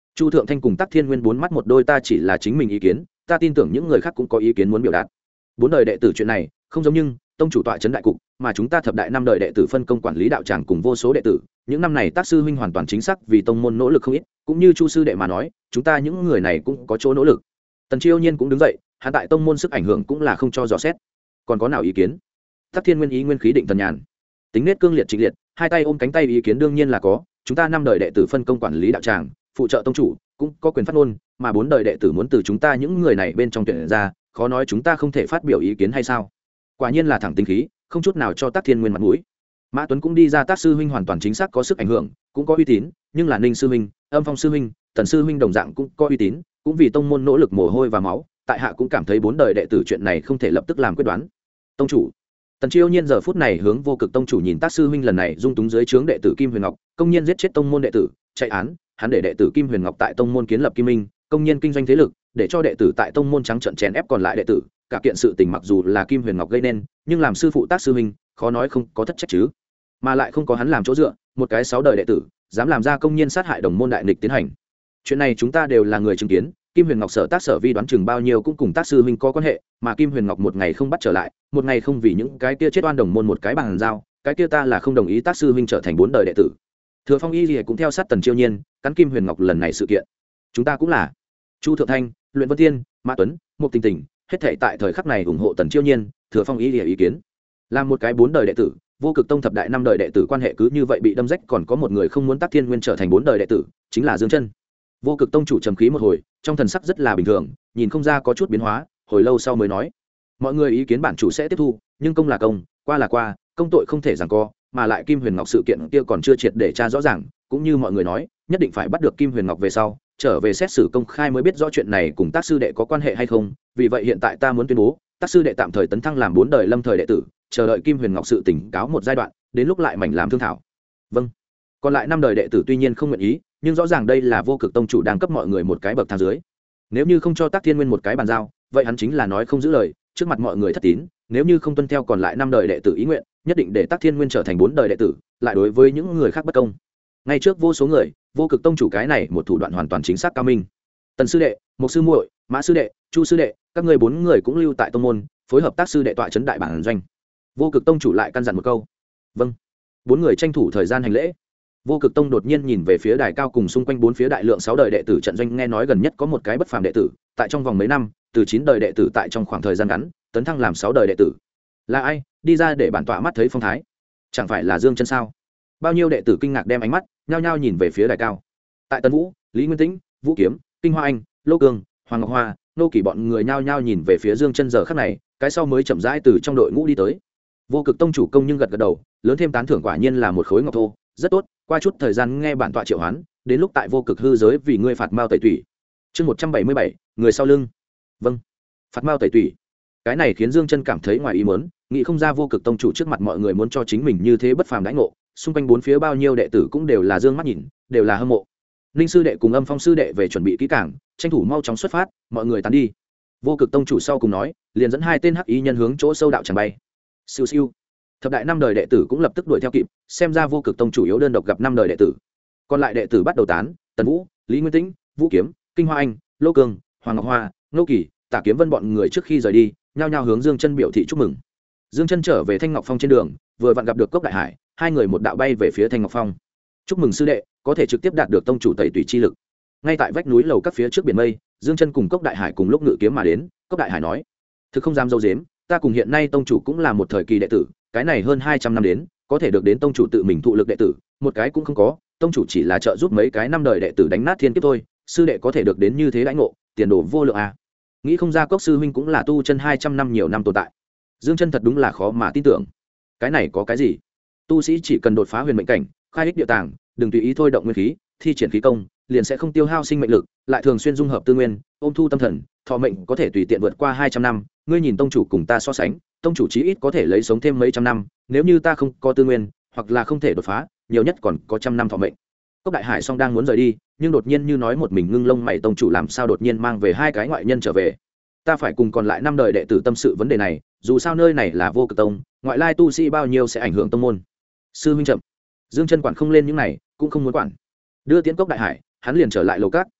Chu Thượng Thanh cùng Tắc Thiên Nguyên bốn mắt một đôi, ta chỉ là chính mình ý kiến, ta tin tưởng những người khác cũng có ý kiến muốn biểu đạt. Bốn đời đệ tử chuyện này không giống, nhưng tông chủ tọa trấn đại cục, mà chúng ta thập đại năm đời đệ tử phân công quản lý đạo tràng cùng vô số đệ tử, những năm này Tác sư huynh hoàn toàn chính xác vì tông môn nỗ lực không ít, cũng như Chu sư đệ mà nói, chúng ta những người này cũng có chỗ nỗ lực. Tần Chiêu Nhiên cũng đứng dậy, hắn tại tông môn sức ảnh hưởng cũng là không cho dò xét. Còn có nào ý kiến? Tắc Thiên Nguyên ý nguyên khí định thần nhàn, tính nết cương liệt trịnh liệt, hai tay ôm cánh tay, ý kiến đương nhiên là có, chúng ta năm đời đệ tử phân công quản lý đạo tràng, phụ trợ tông chủ, cũng có quyền phát ngôn, mà bốn đời đệ tử muốn từ chúng ta những người này bên trong tuyển ra, khó nói chúng ta không thể phát biểu ý kiến hay sao? Quả nhiên là thẳng tính khí, không chút nào cho Tắc Thiên Nguyên mặt mũi. Mã Tuấn cũng đi ra, Tác sư huynh hoàn toàn chính xác có sức ảnh hưởng, cũng có uy tín, nhưng là Ninh sư huynh, Âm Phong sư huynh, Tần sư huynh đồng dạng cũng có uy tín, cũng vì tông môn nỗ lực mồ hôi và máu, tại hạ cũng cảm thấy bốn đời đệ tử chuyện này không thể lập tức làm quyết đoán. Tông chủ. Tần Chiêu Nhiên giờ phút này hướng Vô Cực tông chủ nhìn Tác sư huynh lần này dung túng dưới trướng đệ tử Kim Huyền Ngọc, công nhiên giết chết tông môn đệ tử, chạy án, hắn để đệ tử Kim Huyền Ngọc tại tông môn kiến lập Kim Minh, công nhiên kinh doanh thế lực, để cho đệ tử tại tông môn trắng trợn chèn ép còn lại đệ tử, cả kiện sự tình mặc dù là Kim Huyền Ngọc gây nên, nhưng làm sư phụ Tác sư huynh, khó nói không có thất trách chứ. Mà lại không có hắn làm chỗ dựa, một cái 6 đời đệ tử, dám làm ra công nhiên sát hại đồng môn đại nghịch tiến hành. Chuyện này chúng ta đều là người chứng kiến, Kim Huyền Ngọc sở tác sở vi đoán chừng bao nhiêu cũng cùng Tác sư huynh có quan hệ, mà Kim Huyền Ngọc một ngày không bắt trở lại, một ngày không vì những cái kia chết oan đồng môn một cái bàn giao, cái kia ta là không đồng ý Tác sư huynh trở thành 4 đời đệ tử. Thừa Phong Y Lìa cũng theo sát Tần Chiêu Nhiên, cắn Kim Huyền Ngọc lần này sự kiện. Chúng ta cũng là. Chu Thượng Thanh, Luyện Vân Tiên, Mã Tuấn, Mục Tình Tình, hết thảy tại thời khắc này ủng hộ Tần Chiêu Nhiên, Thừa Phong Y Lìa ý kiến. Làm một cái 4 đời đệ tử, Vô Cực tông thập đại năm đời đệ tử quan hệ cứ như vậy bị đâm rách, còn có một người không muốn Tắc Thiên Nguyên trở thành 4 đời đệ tử, chính là Dương Chân. Vô Cực tông chủ trầm khí một hồi, trong thần sắc rất là bình thường, nhìn không ra có chút biến hóa, hồi lâu sau mới nói: mọi người ý kiến bản chủ sẽ tiếp thu, nhưng công là công, qua là qua, công tội không thể giằng co, mà lại Kim Huyền Ngọc sự kiện kia còn chưa triệt để tra rõ ràng, cũng như mọi người nói, nhất định phải bắt được Kim Huyền Ngọc về sau, trở về xét xử công khai mới biết rõ chuyện này cùng Tác sư đệ có quan hệ hay không. Vì vậy hiện tại ta muốn tuyên bố, Tác sư đệ tạm thời tấn thăng làm 4 đời lâm thời đệ tử, chờ đợi Kim Huyền Ngọc sự tỉnh cáo một giai đoạn, đến lúc lại mảnh làm thương thảo. Vâng. Còn lại 5 đời đệ tử tuy nhiên không nguyện ý, nhưng rõ ràng đây là Vô Cực tông chủ đang cấp mọi người một cái bậc thang dưới. Nếu như không cho Tắc Thiên Nguyên một cái bàn giao, vậy hắn chính là nói không giữ lời, trước mặt mọi người thất tín. Nếu như không tuân theo còn lại 5 đời đệ tử ý nguyện, nhất định để Tắc Thiên Nguyên trở thành 4 đời đệ tử, lại đối với những người khác bất công. Ngay trước vô số người, Vô Cực tông chủ cái này một thủ đoạn hoàn toàn chính xác cao minh. Tần sư đệ, Mục sư muội, Mã sư đệ, Chu sư đệ, các ngươi 4 người cũng lưu tại tông môn, phối hợp Tác sư đệ tọa trấn đại bản doanh. Vô Cực tông chủ lại căn dặn một câu. Vâng. 4 người tranh thủ thời gian hành lễ. Vô Cực tông đột nhiên nhìn về phía đài cao cùng xung quanh 4 phía đại lượng 6 đời đệ tử trận doanh, nghe nói gần nhất có một cái bất phàm đệ tử, tại trong vòng mấy năm, từ 9 đời đệ tử tại trong khoảng thời gian ngắn, tấn thăng làm 6 đời đệ tử. Là ai? Đi ra để bản tọa mắt thấy phong thái. Chẳng phải là Dương Chân sao? Bao nhiêu đệ tử kinh ngạc đem ánh mắt nhao nhao nhìn về phía đài cao. Tại Tân Vũ, Lý Nguyên Tĩnh, Vũ Kiếm, Kinh Hoa Anh, Lô Cương, Hoàng Ngọc Hoa, Nô Kỳ bọn người nhao nhao nhìn về phía Dương Chân, giờ khắc này, cái sau mới chậm rãi từ trong đội ngũ đi tới. Vô Cực tông chủ công nhưng gật gật đầu, lớn thêm tán thưởng, quả nhiên là một khối ngọc thô, rất tốt, qua chút thời gian nghe bản tọa triệu hoán, đến lúc tại Vô Cực hư giới vì ngươi phạt mao tẩy tủy. Chương 177, người sau lưng. Vâng. Phạt mao tẩy tủy. Cái này khiến Dương Chân cảm thấy ngoài ý muốn, nghĩ không ra Vô Cực tông chủ trước mặt mọi người muốn cho chính mình như thế bất phàm đãi ngộ, xung quanh 4 phía bao nhiêu đệ tử cũng đều là dương mắt nhìn, đều là hâm mộ. Ninh sư đệ cùng Âm Phong sư đệ về chuẩn bị kỹ càng, tranh thủ mau chóng xuất phát, mọi người tán đi. Vô Cực tông chủ sau cùng nói, liền dẫn 2 tên hắc ý nhân hướng chỗ sâu đạo tràn bay. Siêu siêu. Thập đại 5 đời đệ tử cũng lập tức đuổi theo kịp, xem ra Vô Cực tông chủ yếu đơn độc gặp 5 đời đệ tử. Còn lại đệ tử bắt đầu tán, Tần Vũ, Lý Nguyên Tĩnh, Vũ Kiếm, Kinh Hoa Anh, Lô Cương, Hoàng Ngọc Hoa, Nô Kỳ, Tả Kiếm Vân bọn người trước khi rời đi, nhao nhao hướng Dương Chân biểu thị chúc mừng. Dương Chân trở về Thanh Ngọc Phong trên đường, vừa vặn gặp được Cốc Đại Hải, hai người một đạo bay về phía Thanh Ngọc Phong. Chúc mừng sư đệ, có thể trực tiếp đạt được tông chủ tẩy tủy chi lực. Ngay tại vách núi lầu các phía trước biển mây, Dương Chân cùng Cốc Đại Hải cùng lúc ngự kiếm mà đến. Cốc Đại Hải nói: thực không dám dâu dếm, ta cùng hiện nay tông chủ cũng là một thời kỳ đệ tử, cái này hơn 200 năm đến, có thể được đến tông chủ tự mình thụ lực đệ tử, một cái cũng không có, tông chủ chỉ là trợ giúp mấy cái 5 đời đệ tử đánh nát thiên kiếp thôi, sư đệ có thể được đến như thế đãi ngộ, tiền đồ vô lượng à. Nghĩ không ra Cốc sư huynh cũng là tu chân 200 năm nhiều năm tồn tại. Dương Chân thật đúng là khó mà tin tưởng. Cái này có cái gì? Tu sĩ chỉ cần đột phá huyền mệnh cảnh, khai ích địa tàng, đừng tùy ý thôi động nguyên khí, thi triển khí công, liền sẽ không tiêu hao sinh mệnh lực, lại thường xuyên dung hợp tư nguyên, ôm thu tâm thần, thọ mệnh có thể tùy tiện vượt qua 200 năm, ngươi nhìn tông chủ cùng ta so sánh, tông chủ chí ít có thể lấy sống thêm mấy trăm năm, nếu như ta không có tư nguyên, hoặc là không thể đột phá, nhiều nhất còn có trăm năm thọ mệnh. Cốc Đại Hải song đang muốn rời đi, nhưng đột nhiên như nói một mình ngưng lông mày, tông chủ làm sao đột nhiên mang về 2 cái ngoại nhân trở về? Ta phải cùng còn lại 5 đời đệ tử tâm sự vấn đề này, dù sao nơi này là Vô Cực tông, ngoại lai tu sĩ bao nhiêu sẽ ảnh hưởng tông môn. Sư huynh chậm. Dương Chân quản không lên những này, cũng không muốn quản. Đưa tiến Cốc Đại Hải, hắn liền trở lại lầu cát,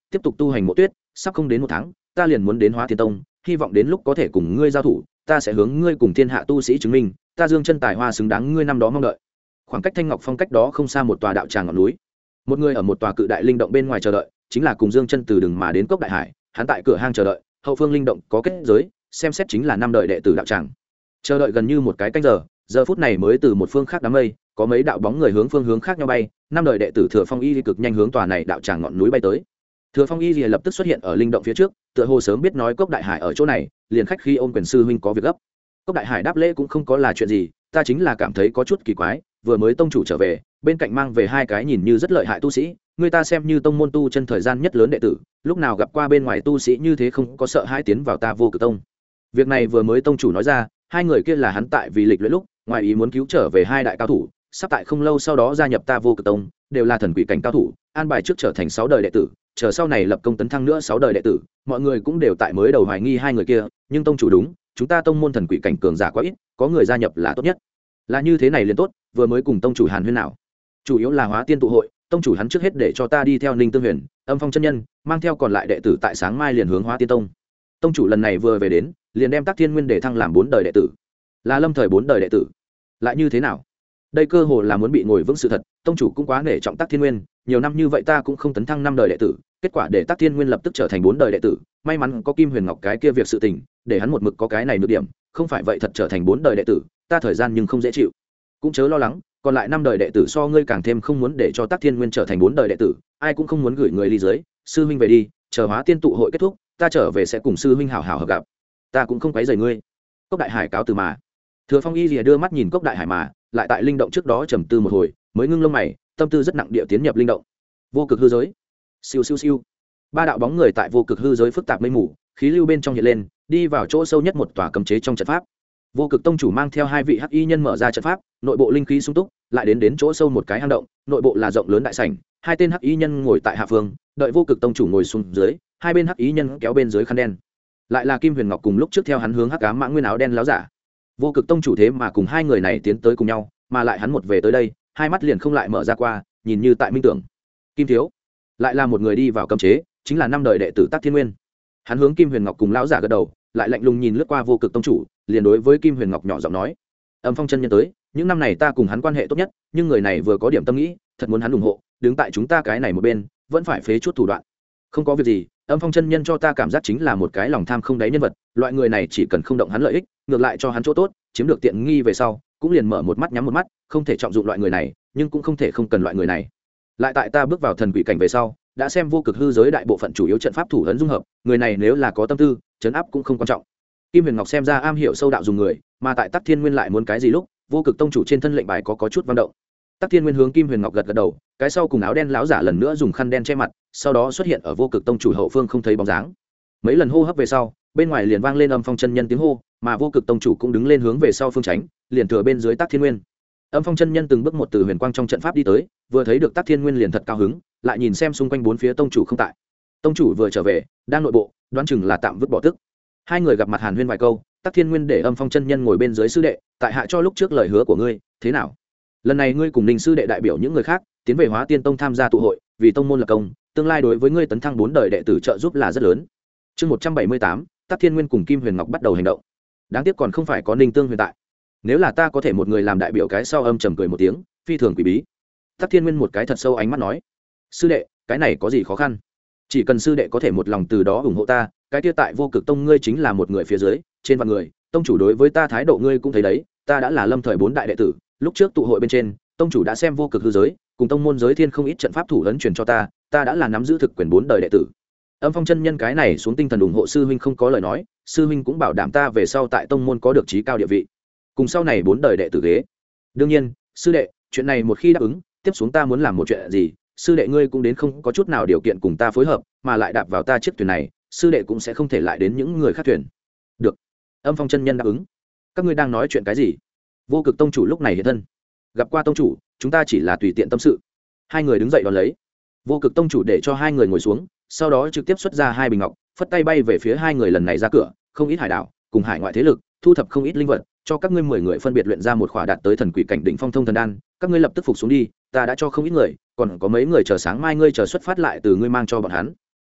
tiếp tục tu hành mộ tuyết, sắp không đến một tháng ta liền muốn đến Hóa Tiên Tông, hy vọng đến lúc có thể cùng ngươi giao thủ, ta sẽ hướng ngươi cùng thiên hạ tu sĩ chứng minh ta Dương Chân tài hoa xứng đáng ngươi năm đó mong đợi. Khoảng cách Thanh Ngọc Phong cách đó không xa một tòa đạo tràng ngọn núi, một người ở một tòa cự đại linh động bên ngoài chờ đợi, chính là cùng Dương Chân từ đường mà đến Cốc Đại Hải. Hắn tại cửa hang chờ đợi, hậu phương linh động có kết giới, xem xét chính là năm đời đệ tử đạo tràng. Chờ đợi gần như một cái canh giờ, giờ phút này mới từ một phương khác đám mây có mấy đạo bóng người hướng phương hướng khác nhau bay. Năm đời đệ tử Thừa Phong Y cực nhanh hướng tòa này đạo tràng ngọn núi bay tới. Thừa Phong Y lập tức xuất hiện ở linh động phía trước, tựa hồ sớm biết nói Cốc Đại Hải ở chỗ này, liền khách khi ôm quyền sư huynh có việc gấp. Cốc Đại Hải đáp lễ cũng không có là chuyện gì, ta chính là cảm thấy có chút kỳ quái, vừa mới tông chủ trở về, bên cạnh mang về hai cái nhìn như rất lợi hại tu sĩ, người ta xem như tông môn tu chân thời gian nhất lớn đệ tử, lúc nào gặp qua bên ngoài tu sĩ như thế không có sợ hãi tiến vào ta Vô Cực Tông. Việc này vừa mới tông chủ nói ra, hai người kia là hắn tại vì lịch luyện lúc, ngoài ý muốn cứu trở về hai đại cao thủ, sắp tại không lâu sau đó gia nhập ta Vô Cực Tông, đều là thần quỷ cảnh cao thủ, an bài trước trở thành 6 đời đệ tử, chờ sau này lập công tấn thăng nữa 6 đời đệ tử, mọi người cũng đều tại mới đầu hoài nghi hai người kia, nhưng tông chủ đúng, chúng ta tông môn thần quỷ cảnh cường giả quá ít, có người gia nhập là tốt nhất. Là như thế này liền tốt, vừa mới cùng tông chủ Hàn Huyên nào. Chủ yếu là Hóa Tiên tụ hội, tông chủ hắn trước hết để cho ta đi theo Ninh Tương Huyền, Âm Phong chân nhân, mang theo còn lại đệ tử tại sáng mai liền hướng Hóa Tiên Tông. Tông chủ lần này vừa về đến, liền đem Tắc Thiên Nguyên để thăng làm 4 đời đệ tử. Là lâm thời 4 đời đệ tử. Lại như thế nào? Đây cơ hồ là muốn bị ngồi vững sự thật, tông chủ cũng quá nể trọng Tắc Thiên Nguyên, nhiều năm như vậy ta cũng không tấn thăng 5 đời đệ tử, kết quả để Tắc Thiên Nguyên lập tức trở thành 4 đời đệ tử, may mắn có Kim Huyền Ngọc cái kia việc sự tình, để hắn một mực có cái này nhược điểm, không phải vậy thật trở thành 4 đời đệ tử, ta thời gian nhưng không dễ chịu. Cũng chớ lo lắng, còn lại 5 đời đệ tử so ngươi càng thêm không muốn để cho Tắc Thiên Nguyên trở thành 4 đời đệ tử, ai cũng không muốn gửi người ly dưới, sư huynh về đi, chờ Hóa Tiên tụ hội kết thúc, ta trở về sẽ cùng sư huynh hảo hảo hợp gặp. Ta cũng không quấy rầy ngươi. Cốc Đại Hải cáo từ mà. Thừa Phong Y lìa đưa mắt nhìn Cốc Đại Hải mà, lại tại linh động trước đó trầm tư một hồi, mới ngưng lông mày, tâm tư rất nặng địa tiến nhập linh động. Vô cực hư giới. Siêu siêu siêu. Ba đạo bóng người tại vô cực hư giới phức tạp mây mù, khí lưu bên trong hiện lên, đi vào chỗ sâu nhất một tòa cấm chế trong trận pháp. Vô Cực Tông chủ mang theo hai vị hắc y nhân mở ra trận pháp, nội bộ linh khí sung túc, lại đến chỗ sâu một cái hang động, nội bộ là rộng lớn đại sảnh, hai tên hắc y nhân ngồi tại hạ phương, đợi Vô Cực Tông chủ ngồi xuống dưới, hai bên hắc y nhân kéo bên dưới khăn đen. Lại là Kim Huyền Ngọc cùng lúc trước theo hắn hướng hắc ám mãng nguyên áo đen láo giả. Vô Cực Tông chủ thế mà cùng hai người này tiến tới cùng nhau, mà lại hắn một về tới đây, hai mắt liền không lại mở ra qua, nhìn như tại minh tưởng. Kim thiếu, lại là một người đi vào cấm chế, chính là năm đời đệ tử Tắc Thiên Nguyên. Hắn hướng Kim Huyền Ngọc cùng lão giả gật đầu, lại lạnh lùng nhìn lướt qua Vô Cực Tông chủ, liền đối với Kim Huyền Ngọc nhỏ giọng nói: Âm Phong chân nhân tới, những năm này ta cùng hắn quan hệ tốt nhất, nhưng người này vừa có điểm tâm nghĩ, thật muốn hắn ủng hộ, đứng tại chúng ta cái này một bên, vẫn phải phế chút thủ đoạn. Không có việc gì, Âm Phong chân nhân cho ta cảm giác chính là một cái lòng tham không đáy nhân vật, loại người này chỉ cần không động hắn lợi ích, ngược lại cho hắn chỗ tốt, chiếm được tiện nghi về sau, cũng liền mở một mắt nhắm một mắt, không thể trọng dụng loại người này, nhưng cũng không thể không cần loại người này. Lại tại ta bước vào thần quỷ cảnh về sau, đã xem vô cực hư giới đại bộ phận chủ yếu trận pháp thủ ấn dung hợp, người này nếu là có tâm tư, trấn áp cũng không quan trọng. Kim Huyền Ngọc xem ra am hiểu sâu đạo dùng người, mà tại Tắc Thiên Nguyên lại muốn cái gì lúc, Vô Cực Tông chủ trên thân lệnh bài có chút vận động. Tắc Thiên Nguyên hướng Kim Huyền Ngọc gật gật đầu, cái sau cùng áo đen lão giả lần nữa dùng khăn đen che mặt, sau đó xuất hiện ở Vô Cực Tông chủ hậu phương không thấy bóng dáng. Mấy lần hô hấp về sau, bên ngoài liền vang lên Âm Phong chân nhân tiếng hô, mà Vô Cực Tông chủ cũng đứng lên hướng về sau phương tránh, liền thừa bên dưới Tắc Thiên Nguyên. Âm Phong chân nhân từng bước một từ huyền quang trong trận pháp đi tới, vừa thấy được Tắc Thiên Nguyên liền thật cao hứng, lại nhìn xem xung quanh bốn phía tông chủ không tại. Tông chủ vừa trở về, đang nội bộ, đoán chừng là tạm vứt bỏ tức. Hai người gặp mặt hàn huyên vài câu, Tắc Thiên Nguyên để Âm Phong chân nhân ngồi bên dưới sư đệ, tại hạ cho lúc trước lời hứa của ngươi, thế nào? Lần này ngươi cùng Ninh sư đệ đại biểu những người khác, tiến về Hóa Tiên Tông tham gia tụ hội, vì tông môn lập công, tương lai đối với ngươi tấn thăng 4 đời đệ tử trợ giúp là rất lớn. Chương 178, Tắc Thiên Nguyên cùng Kim Huyền Ngọc bắt đầu hành động. Đáng tiếc còn không phải có Ninh Tương Huyền tại. Nếu là ta có thể một người làm đại biểu, cái sau âm trầm cười một tiếng, phi thường quỷ bí. Tắc Thiên Nguyên một cái thật sâu ánh mắt nói: sư đệ, cái này có gì khó khăn? Chỉ cần sư đệ có thể một lòng từ đó ủng hộ ta, cái kia tại Vô Cực Tông ngươi chính là một người phía dưới, trên vạn người, tông chủ đối với ta thái độ ngươi cũng thấy đấy, ta đã là lâm thời 4 đại đệ tử, lúc trước tụ hội bên trên, tông chủ đã xem vô cực hư giới, cùng tông môn giới thiên không ít trận pháp thủ ấn truyền cho ta, ta đã là nắm giữ thực quyền 4 đời đệ tử. Âm Phong chân nhân cái này xuống tinh thần ủng hộ sư huynh không có lời nói, sư huynh cũng bảo đảm ta về sau tại tông môn có được trí cao địa vị, cùng sau này 4 đời đệ tử ghế. Đương nhiên, sư đệ, chuyện này một khi đáp ứng, tiếp xuống ta muốn làm một chuyện gì, sư đệ ngươi cũng đến không có chút nào điều kiện cùng ta phối hợp, mà lại đạp vào ta chiếc thuyền này, sư đệ cũng sẽ không thể lại đến những người khác thuyền. Được. Âm Phong chân nhân đáp ứng. Các ngươi đang nói chuyện cái gì? Vô Cực tông chủ lúc này hiện thân. Gặp qua tông chủ, chúng ta chỉ là tùy tiện tâm sự. Hai người đứng dậy đón lấy. Vô Cực tông chủ để cho hai người ngồi xuống, sau đó trực tiếp xuất ra hai bình ngọc, phất tay bay về phía hai người lần này ra cửa, không ít hải đảo, cùng hải ngoại thế lực, thu thập không ít linh vật, cho các ngươi 10 người phân biệt luyện ra một khỏa đạt tới thần quỷ cảnh đỉnh phong thông thần đan, các ngươi lập tức phục xuống đi, ta đã cho không ít người, còn có mấy người chờ sáng mai ngươi chờ xuất phát lại từ ngươi mang cho bọn hắn.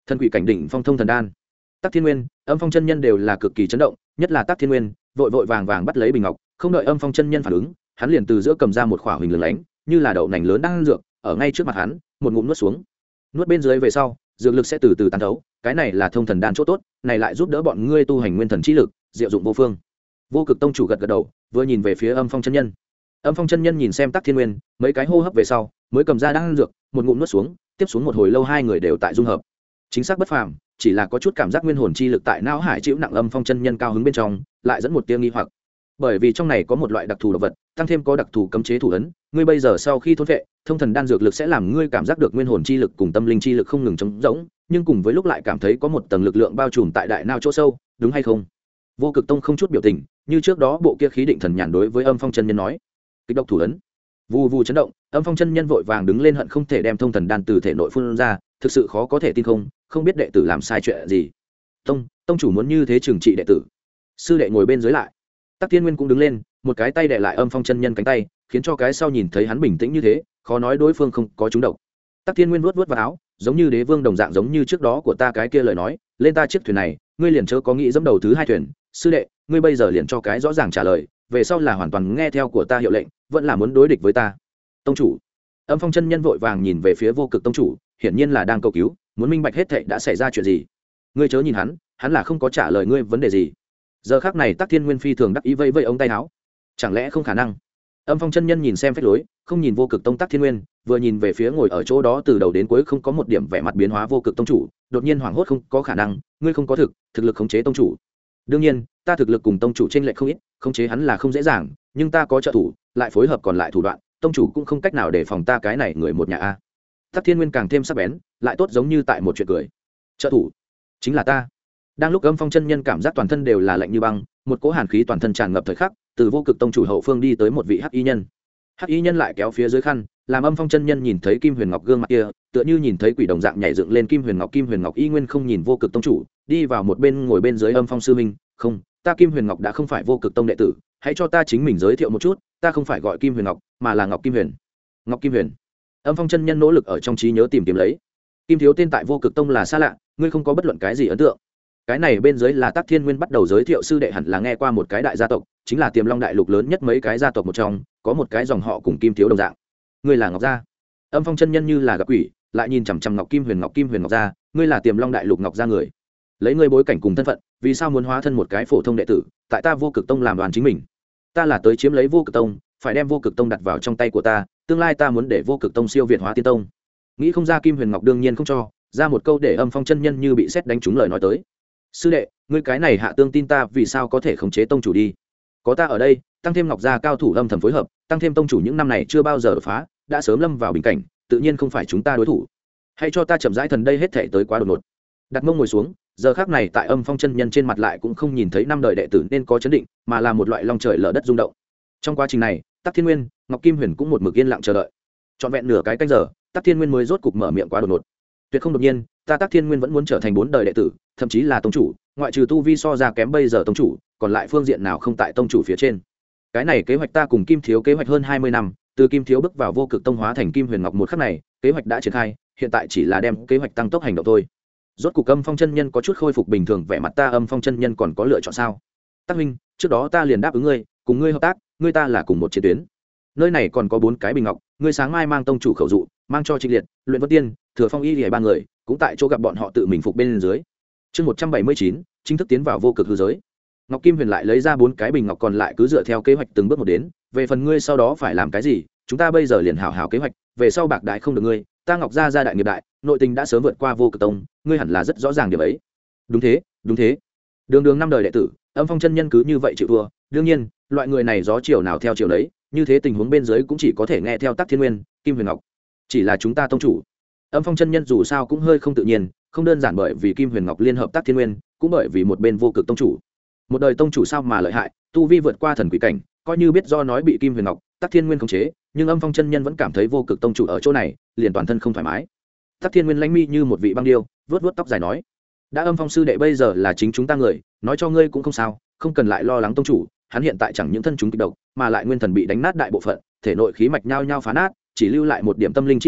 thần quỷ cảnh đỉnh phong thông thần đan. Tắc Thiên Nguyên, Âm Phong chân nhân đều là cực kỳ chấn động, nhất là Tắc Thiên Nguyên, vội vội vàng vàng bắt lấy bình ngọc, không đợi Âm Phong chân nhân phản ứng, hắn liền từ giữa cầm ra một khỏa huỳnh lửng lánh, như là đậu nành lớn đang ăn dược, ở ngay trước mặt hắn, một ngụm nuốt xuống. Nuốt bên dưới về sau, dược lực sẽ từ từ tan thấu, cái này là thông thần đan chỗ tốt, này lại giúp đỡ bọn ngươi tu hành nguyên thần chi lực, diệu dụng vô phương. Vô Cực tông chủ gật gật đầu, vừa nhìn về phía Âm Phong chân nhân. Âm Phong chân nhân nhìn xem Tắc Thiên Nguyên, mấy cái hô hấp về sau, mới cầm ra đang ăn dược, một ngụm nuốt xuống, tiếp xuống một hồi lâu hai người đều tại dung hợp. Chính xác bất phàm, chỉ là có chút cảm giác nguyên hồn chi lực tại não hải chịu nặng. Âm Phong chân nhân cao hứng bên trong, lại dẫn một tia nghi hoặc. Bởi vì trong này có một loại đặc thù độc vật, tăng thêm có đặc thù cấm chế thủ ấn, ngươi bây giờ sau khi thôn vệ, thông thần đan dược lực sẽ làm ngươi cảm giác được nguyên hồn chi lực cùng tâm linh chi lực không ngừng trống rỗng, nhưng cùng với lúc lại cảm thấy có một tầng lực lượng bao trùm tại đại não chỗ sâu, đúng hay không? Vô Cực tông không chút biểu tình, như trước đó bộ kia khí định thần nhàn đối với Âm Phong chân nhân nói, kịch độc thủ ấn. Vù vù chấn động, Âm Phong chân nhân vội vàng đứng lên hận không thể đem thông thần đan từ thể nội phun ra, thực sự khó có thể tin không biết đệ tử làm sai chuyện gì. Tông chủ muốn như thế trừng trị đệ tử. Sư đệ ngồi bên dưới lại. Tắc Thiên Nguyên cũng đứng lên, một cái tay đè lại Âm Phong chân nhân cánh tay, khiến cho cái sau nhìn thấy hắn bình tĩnh như thế, khó nói đối phương không có trúng độc. Tắc Thiên Nguyên vuốt vào áo, giống như đế vương đồng dạng, giống như trước đó của ta cái kia lời nói, lên ta chiếc thuyền này, ngươi liền chớ có nghĩ dẫm đầu thứ hai thuyền. Sư đệ, ngươi bây giờ liền cho cái rõ ràng trả lời, về sau là hoàn toàn nghe theo của ta hiệu lệnh, vẫn là muốn đối địch với ta. Tông chủ. Âm Phong chân nhân vội vàng nhìn về phía Vô Cực tông chủ, hiển nhiên là đang cầu cứu, muốn minh bạch hết thảy đã xảy ra chuyện gì. Ngươi chớ nhìn hắn là không có trả lời ngươi vấn đề gì. Giờ khắc này Tắc Thiên Nguyên phi thường đắc ý vây vây ống tay áo. Chẳng lẽ không khả năng? Âm Phong chân nhân nhìn xem phách lối, không nhìn Vô Cực tông Tắc Thiên Nguyên, vừa nhìn về phía ngồi ở chỗ đó từ đầu đến cuối không có một điểm vẻ mặt biến hóa Vô Cực tông chủ, đột nhiên hoảng hốt, không có khả năng, ngươi không có thực lực khống chế tông chủ. Đương nhiên, ta thực lực cùng tông chủ chênh lệch không ít, khống chế hắn là không dễ dàng, nhưng ta có trợ thủ, lại phối hợp còn lại thủ đoạn, tông chủ cũng không cách nào để phòng ta cái này người một nhà a. Tắc Thiên Nguyên càng thêm sắc bén, lại tốt giống như tại một chuyện cười. Trợ thủ chính là ta. Đang lúc Âm Phong chân nhân cảm giác toàn thân đều là lạnh như băng, một cỗ hàn khí toàn thân tràn ngập thời khắc, từ Vô Cực tông chủ hậu phương đi tới một vị hắc y nhân. Hắc y nhân lại kéo phía dưới khăn, làm Âm Phong chân nhân nhìn thấy Kim Huyền Ngọc gương mặt kia, tựa như nhìn thấy quỷ đồng dạng nhảy dựng lên. Kim Huyền Ngọc y nguyên không nhìn Vô Cực tông chủ, đi vào một bên ngồi bên dưới Âm Phong sư minh. Không, ta Kim Huyền Ngọc đã không phải Vô Cực tông đệ tử, hãy cho ta chính mình giới thiệu một chút, ta không phải gọi Kim Huyền Ngọc, mà là Ngọc Kim Huyền. Ngọc Kim Huyền. Âm Phong chân nhân nỗ lực ở trong trí nhớ tìm kiếm lấy. Kim thiếu tên tại Vô Cực tông là xa lạ, ngươi không có bất luận cái gì ấn tượng. Cái này bên dưới là Tắc Thiên Nguyên bắt đầu giới thiệu, sư đệ hẳn là nghe qua một cái đại gia tộc, chính là Tiềm Long đại lục lớn nhất mấy cái gia tộc một trong, có một cái dòng họ cùng Kim thiếu đồng dạng. Ngươi là Ngọc gia. Âm Phong chân nhân như là gặp quỷ, lại nhìn chằm chằm Ngọc Kim Huyền Ngọc gia, ngươi là Tiềm Long đại lục Ngọc gia người. Lấy ngươi bối cảnh cùng thân phận, vì sao muốn hóa thân một cái phổ thông đệ tử, tại ta Vô Cực tông làm đoàn chính mình? Ta là tới chiếm lấy Vô Cực tông, phải đem Vô Cực tông đặt vào trong tay của ta, tương lai ta muốn để Vô Cực tông siêu việt hóa tiên tông. Nghĩ không ra Kim Huyền Ngọc đương nhiên không cho, ra một câu để Âm Phong chân nhân như bị sét đánh trúng lời nói tới. Sư đệ, ngươi cái này hạ tương tin ta vì sao có thể khống chế tông chủ đi? Có ta ở đây, tăng thêm Ngọc gia cao thủ âm thầm phối hợp, tăng thêm tông chủ những năm này chưa bao giờ đột phá, đã sớm lâm vào bình cảnh, tự nhiên không phải chúng ta đối thủ. Hãy cho ta chậm rãi, thần đây hết thảy tới quá đột ngột. Đặt mông ngồi xuống, giờ khắc này tại Âm Phong chân nhân trên mặt lại cũng không nhìn thấy năm đời đệ tử nên có chấn định, mà là một loại long trời lở đất rung động. Trong quá trình này, Tắc Thiên Nguyên, Ngọc Kim Huyền cũng một mực yên lặng chờ đợi. Trọn vẹn nửa cái canh giờ, Tắc Thiên Nguyên mới rốt cục mở miệng quá đột ngột. Tuyệt không đột nhiên, ta Tắc Thiên Nguyên vẫn muốn trở thành 4 đời đệ tử, thậm chí là tông chủ, ngoại trừ tu vi so ra kém bây giờ tông chủ, còn lại phương diện nào không tại tông chủ phía trên. Cái này kế hoạch ta cùng Kim thiếu kế hoạch hơn 20 năm, từ Kim thiếu bước vào Vô Cực tông hóa thành Kim Huyền Ngọc một khắc này, kế hoạch đã triển khai, hiện tại chỉ là đem kế hoạch tăng tốc hành động thôi. Rốt cục Âm Phong chân nhân có chút khôi phục bình thường vẻ mặt, ta Âm Phong chân nhân còn có lựa chọn sao? Tắc huynh, trước đó ta liền đáp ứng ngươi, cùng ngươi hợp tác, ngươi ta là cùng một chiến tuyến. Nơi này còn có 4 cái bình ngọc, ngươi sáng mai mang tông chủ khẩu dụ, mang cho Trịnh Liệt, Luyện Vân Tiên, Thừa Phong Y Liễu 3 người, cũng tại chỗ gặp bọn họ tự mình phục bên dưới. Chương 179, chính thức tiến vào vô cực hư giới. Ngọc Kim Huyền lại lấy ra 4 cái bình ngọc còn lại, cứ dựa theo kế hoạch từng bước một đến, về phần ngươi sau đó phải làm cái gì, chúng ta bây giờ liền hảo hảo kế hoạch, về sau bạc đại không được ngươi, ta Ngọc gia gia đại nghiệp đại, nội tình đã sớm vượt qua Vô Cực tông, ngươi hẳn là rất rõ ràng điểm ấy. Đúng thế, đúng thế. Đường 5 đời đệ tử, Âm Phong chân nhân cứ như vậy chịu thua, đương nhiên, loại người này gió chiều nào theo chiều đấy, như thế tình huống bên dưới cũng chỉ có thể nghe theo Tắc Thiên Nguyên, Kim Huyền Ngọc. Chỉ là chúng ta tông chủ. Âm Phong chân nhân dù sao cũng hơi không tự nhiên, không đơn giản bởi vì Kim Huyền Ngọc liên hợp Tắc Thiên Nguyên, cũng bởi vì một bên Vô Cực tông chủ. Một đời tông chủ sao mà lợi hại, tu vi vượt qua thần quỷ cảnh, coi như biết do nói bị Kim Huyền Ngọc, Tắc Thiên Nguyên khống chế, nhưng Âm Phong chân nhân vẫn cảm thấy Vô Cực tông chủ ở chỗ này, liền toàn thân không thoải mái. Tắc Thiên Nguyên lãnh mi như một vị băng điêu, vuốt vuốt tóc dài nói: "Đã Âm Phong sư đệ bây giờ là chính chúng ta người, nói cho ngươi cũng không sao, không cần lại lo lắng tông chủ, hắn hiện tại chẳng những thân chúng kịch độc, mà lại nguyên thần bị đánh nát đại bộ phận, thể nội khí mạch nhao nhao phá nát, chỉ lưu lại một điểm tâm linh chi lực,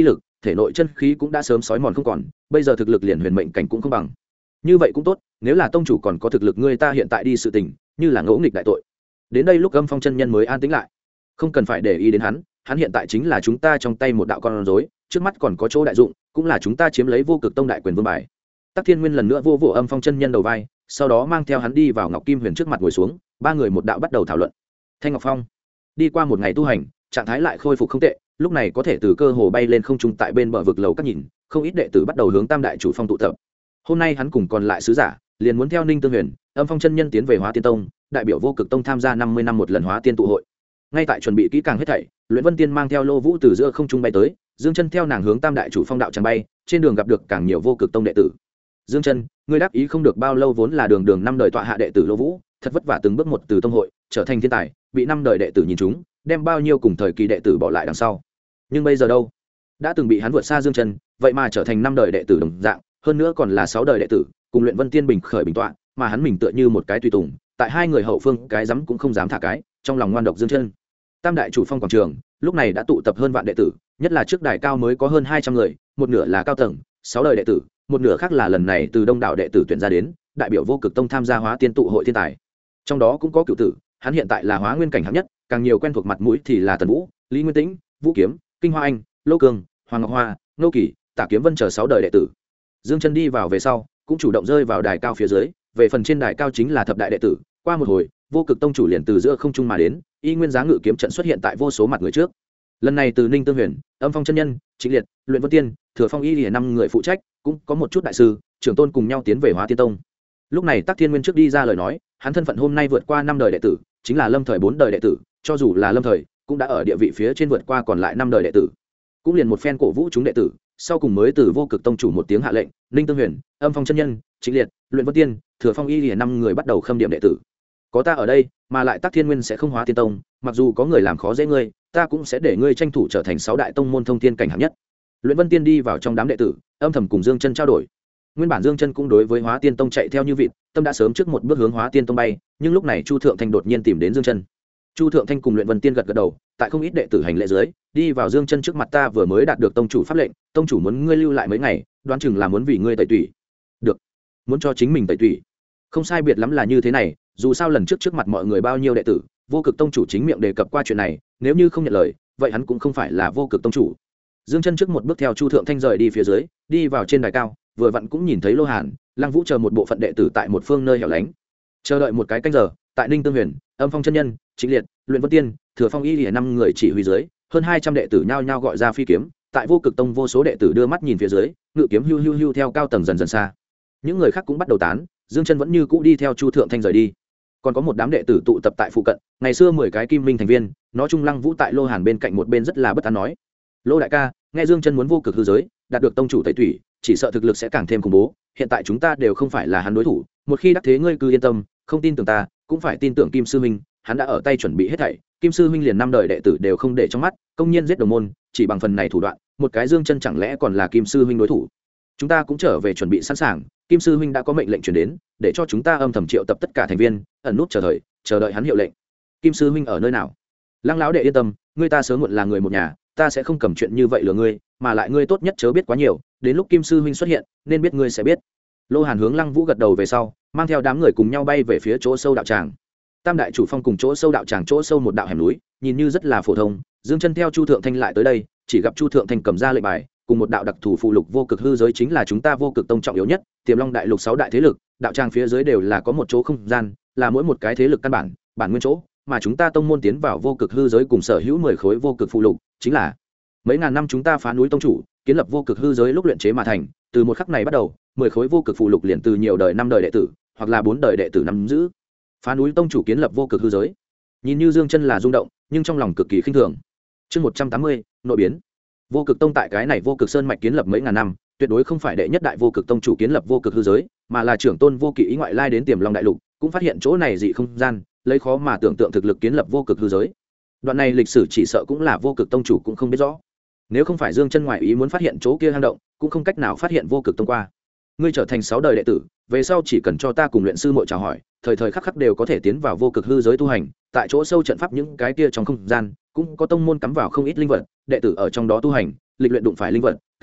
thể nội chân khí cũng đã sớm sói mòn không còn, bây giờ thực lực liền huyền mệnh cảnh cũng không bằng. Như vậy cũng tốt, nếu là tông chủ còn có thực lực ngươi ta hiện tại đi sự tình, như là ngỗ nghịch đại tội. Đến đây lúc Âm Phong chân nhân mới an tĩnh lại. Không cần phải để ý đến hắn hiện tại chính là chúng ta trong tay một đạo con rối, trước mắt còn có chỗ đại dụng, cũng là chúng ta chiếm lấy Vô Cực Tông đại quyền vương bài. Tắc Thiên Nguyên lần nữa vô Âm Phong chân nhân đầu vai, sau đó mang theo hắn đi vào Ngọc Kim Huyền trước mặt ngồi xuống, ba người một đạo bắt đầu thảo luận. Thanh Ngọc Phong đi qua một ngày tu hành, trạng thái lại khôi phục không tệ, lúc này có thể từ cơ hồ bay lên không trung tại bên bờ vực lầu các nhìn, không ít đệ tử bắt đầu hướng Tam đại chủ phong tụ tập. Hôm nay hắn cùng còn lại sứ giả, liền muốn theo Ninh Tương Huyền, Âm Phong chân nhân tiến về Hóa Tiên Tông, đại biểu Vô Cực Tông tham gia 50 năm một lần Hóa Tiên tụ hội. Ngay tại chuẩn bị kỹ càng hết thảy, Luyện Vân Tiên mang theo Lô Vũ từ giữa không trung bay tới, Dương Chân theo nàng hướng Tam đại chủ phong đạo tràng bay, trên đường gặp được càng nhiều Vô Cực Tông đệ tử. Dương Chân, ngươi đáp ý không được bao lâu, vốn là đường năm đời tọa hạ đệ tử Lô Vũ, thật vất vả từng bước một từ tông hội trở thành thiên tài, bị năm đời đệ tử nhìn trúng, đem bao nhiêu cùng thời kỳ đệ tử bỏ lại đằng sau. Nhưng bây giờ đâu? Đã từng bị hắn vượt xa Dương Chân, vậy mà trở thành năm đời đệ tử đồng dạng, hơn nữa còn là 6 đời đệ tử, cùng Luyện Vân Tiên bình khởi bình tọa, mà hắn mình tựa như một cái tùy tùng, tại hai người hậu phương cái dám cũng không dám thả cái, trong lòng ngoan độc Dương Chân. Tam đại chủ phong quảng trường, lúc này đã tụ tập hơn vạn đệ tử, nhất là trước đài cao mới có hơn 200 người, một nửa là cao tầng, 6 đời đệ tử, một nửa khác là lần này từ đông đảo đệ tử tuyển ra đến, đại biểu Vô Cực Tông tham gia Hóa Tiên tụ hội thiên tài. Trong đó cũng có cửu tử, hắn hiện tại là Hóa Nguyên cảnh hạng nhất, càng nhiều quen thuộc mặt mũi thì là Tần Vũ, Lý Nguyên Tĩnh, Vũ Kiếm, Kinh Hoa Anh, Lô Cường, Hoàng Ngọc Hoa, Nô Kỳ, Tả Kiếm Vân chờ 6 đời đệ tử. Dương Chân đi vào về sau, cũng chủ động rơi vào đài cao phía dưới, về phần trên đài cao chính là thập đại đệ tử. Qua một hồi, Vô Cực Tông chủ liền từ giữa không trung mà đến, y nguyên giá ngự kiếm trận xuất hiện tại vô số mặt người trước. Lần này từ Ninh Tương Huyền, Âm Phong chân nhân, Trịnh Liệt, Luyện Vân Tiên, Thừa Phong y lìa 5 người phụ trách, cũng có một chút đại sư, trưởng tôn cùng nhau tiến về Hóa Tiên Tông. Lúc này Tắc Thiên Nguyên trước đi ra lời nói, hắn thân phận hôm nay vượt qua 5 đời đệ tử, chính là Lâm thời 4 đời đệ tử, cho dù là Lâm thời, cũng đã ở địa vị phía trên vượt qua còn lại 5 đời đệ tử. Cũng liền một phen cổ vũ chúng đệ tử, sau cùng mới từ Vô Cực Tông chủ một tiếng hạ lệnh, Ninh Tương Huyền, Âm Phong chân nhân, Trịnh Liệt, Luyện Vân Tiên, Thừa Phong y lìa 5 người bắt đầu khâm điểm đệ tử. Có ta ở đây, mà lại Tắc Thiên Nguyên sẽ không Hóa Tiên Tông, mặc dù có người làm khó dễ ngươi, ta cũng sẽ để ngươi tranh thủ trở thành 6 đại tông môn thông thiên cảnh hạng nhất. Luyện Vân Tiên đi vào trong đám đệ tử, âm thầm cùng Dương Chân trao đổi. Nguyên bản Dương Chân cũng đối với Hóa Tiên Tông chạy theo như vịt, tâm đã sớm trước một bước hướng Hóa Tiên Tông bay, nhưng lúc này Chu Thượng Thanh đột nhiên tìm đến Dương Chân. Chu Thượng Thanh cùng Luyện Vân Tiên gật gật đầu, tại không ít đệ tử hành lễ dưới, đi vào Dương Chân trước mặt, ta vừa mới đạt được tông chủ pháp lệnh, tông chủ muốn ngươi lưu lại mấy ngày, đoán chừng là muốn vì ngươi tẩy tủy. Được, muốn cho chính mình tẩy tủy. Không sai biệt lắm là như thế này, dù sao lần trước mặt mọi người bao nhiêu đệ tử, Vô Cực Tông chủ chính miệng đề cập qua chuyện này, nếu như không nhận lời, vậy hắn cũng không phải là Vô Cực Tông chủ. Dương Chân trước một bước theo Chu Thượng Thanh rời đi phía dưới, đi vào trên đài cao, vừa vặn cũng nhìn thấy Lô Hàn, Lăng Vũ chờ một bộ phận đệ tử tại một phương nơi hẻo lánh. Chờ đợi một cái canh giờ, tại Ninh Tương Huyền, Âm Phong chân nhân, Trịnh Liệt, Luyện Vân Tiên, Thừa Phong y lìa 5 người chỉ huy dưới, hơn 200 đệ tử nhao nhao gọi ra phi kiếm, tại Vô Cực Tông vô số đệ tử đưa mắt nhìn phía dưới, ngự kiếm hưu hưu hưu theo cao tầng dần dần xa. Những người khác cũng bắt đầu tán, Dương Chân vẫn như cũ đi theo Chu Thượng Thanh rời đi. Còn có một đám đệ tử tụ tập tại phụ cận, ngày xưa 10 cái kim minh thành viên, nó chung Lăng Vũ tại Lô Hàn bên cạnh một bên rất là bất an nói: "Lô đại ca, nghe Dương Chân muốn vô cực hư giới, đạt được tông chủ tẩy thủy, chỉ sợ thực lực sẽ càng thêm khủng bố, hiện tại chúng ta đều không phải là hắn đối thủ, một khi đắc thế ngươi cứ yên tâm, không tin tưởng ta, cũng phải tin tưởng Kim sư huynh, hắn đã ở tay chuẩn bị hết thảy, Kim sư huynh liền 5 đời đệ tử đều không để trong mắt, công nhiên giết đồng môn, chỉ bằng phần này thủ đoạn, một cái Dương Chân chẳng lẽ còn là Kim sư huynh đối thủ?" Chúng ta cũng trở về chuẩn bị sẵn sàng, Kim sư huynh đã có mệnh lệnh truyền đến, để cho chúng ta âm thầm triệu tập tất cả thành viên, ẩn nút chờ đợi hắn hiệu lệnh. Kim sư huynh ở nơi nào? Lăng lão đệ yên tâm, ngươi ta sớm muộn là người một nhà, ta sẽ không cầm chuyện như vậy lừa ngươi, mà lại ngươi tốt nhất chớ biết quá nhiều, đến lúc Kim sư huynh xuất hiện, nên biết ngươi sẽ biết. Lô Hàn hướng Lăng Vũ gật đầu về sau, mang theo đám người cùng nhau bay về phía chỗ sâu đạo tràng. Tam đại chủ phong cùng chỗ sâu đạo tràng chỗ sâu một đạo hẻm núi, nhìn như rất là phổ thông, Dương Chân theo Chu Thượng Thanh lại tới đây, chỉ gặp Chu Thượng Thanh cầm ra lệnh bài, cùng một đạo đặc thù phụ lục vô cực hư giới chính là chúng ta Vô Cực Tông trọng yếu nhất, Tiềm Long đại lục 6 đại thế lực, đạo tràng phía dưới đều là có một chỗ không gian, là mỗi một cái thế lực căn bản nguyên chỗ, mà chúng ta tông môn tiến vào vô cực hư giới cùng sở hữu 10 khối vô cực phụ lục, chính là mấy ngàn năm chúng ta phá núi tông chủ, kiến lập vô cực hư giới lúc luyện chế mà thành, từ một khắc này bắt đầu, 10 khối vô cực phụ lục liền từ nhiều đời 5 đời đệ tử, hoặc là 4 đời đệ tử nắm giữ. Phá núi tông chủ kiến lập vô cực hư giới. Nhìn như Dương Chân là rung động, nhưng trong lòng cực kỳ khinh thường. Chương 180, nội biến. Vô Cực Tông tại cái này vô cực sơn mạch kiến lập mấy ngàn năm, tuyệt đối không phải đệ nhất đại vô cực tông chủ kiến lập vô cực hư giới, mà là trưởng tôn vô kỵ ý ngoại lai đến Tiềm Long đại lục, cũng phát hiện chỗ này dị không gian, lấy khó mà tưởng tượng thực lực kiến lập vô cực hư giới. Đoạn này lịch sử chỉ sợ cũng là vô cực tông chủ cũng không biết rõ. Nếu không phải Dương Chân ngoại ý muốn phát hiện chỗ kia hang động, cũng không cách nào phát hiện vô cực tông qua. Ngươi trở thành 6 đời đệ tử, về sau chỉ cần cho ta cùng luyện sư muội chào hỏi, thời thời khắc khắc đều có thể tiến vào vô cực hư giới tu hành, tại chỗ sâu trận pháp những cái kia trong không gian, cũng có tông môn cắm vào không ít linh vật, đệ tử ở trong đó tu hành, lịch luyện đụng phải linh vật,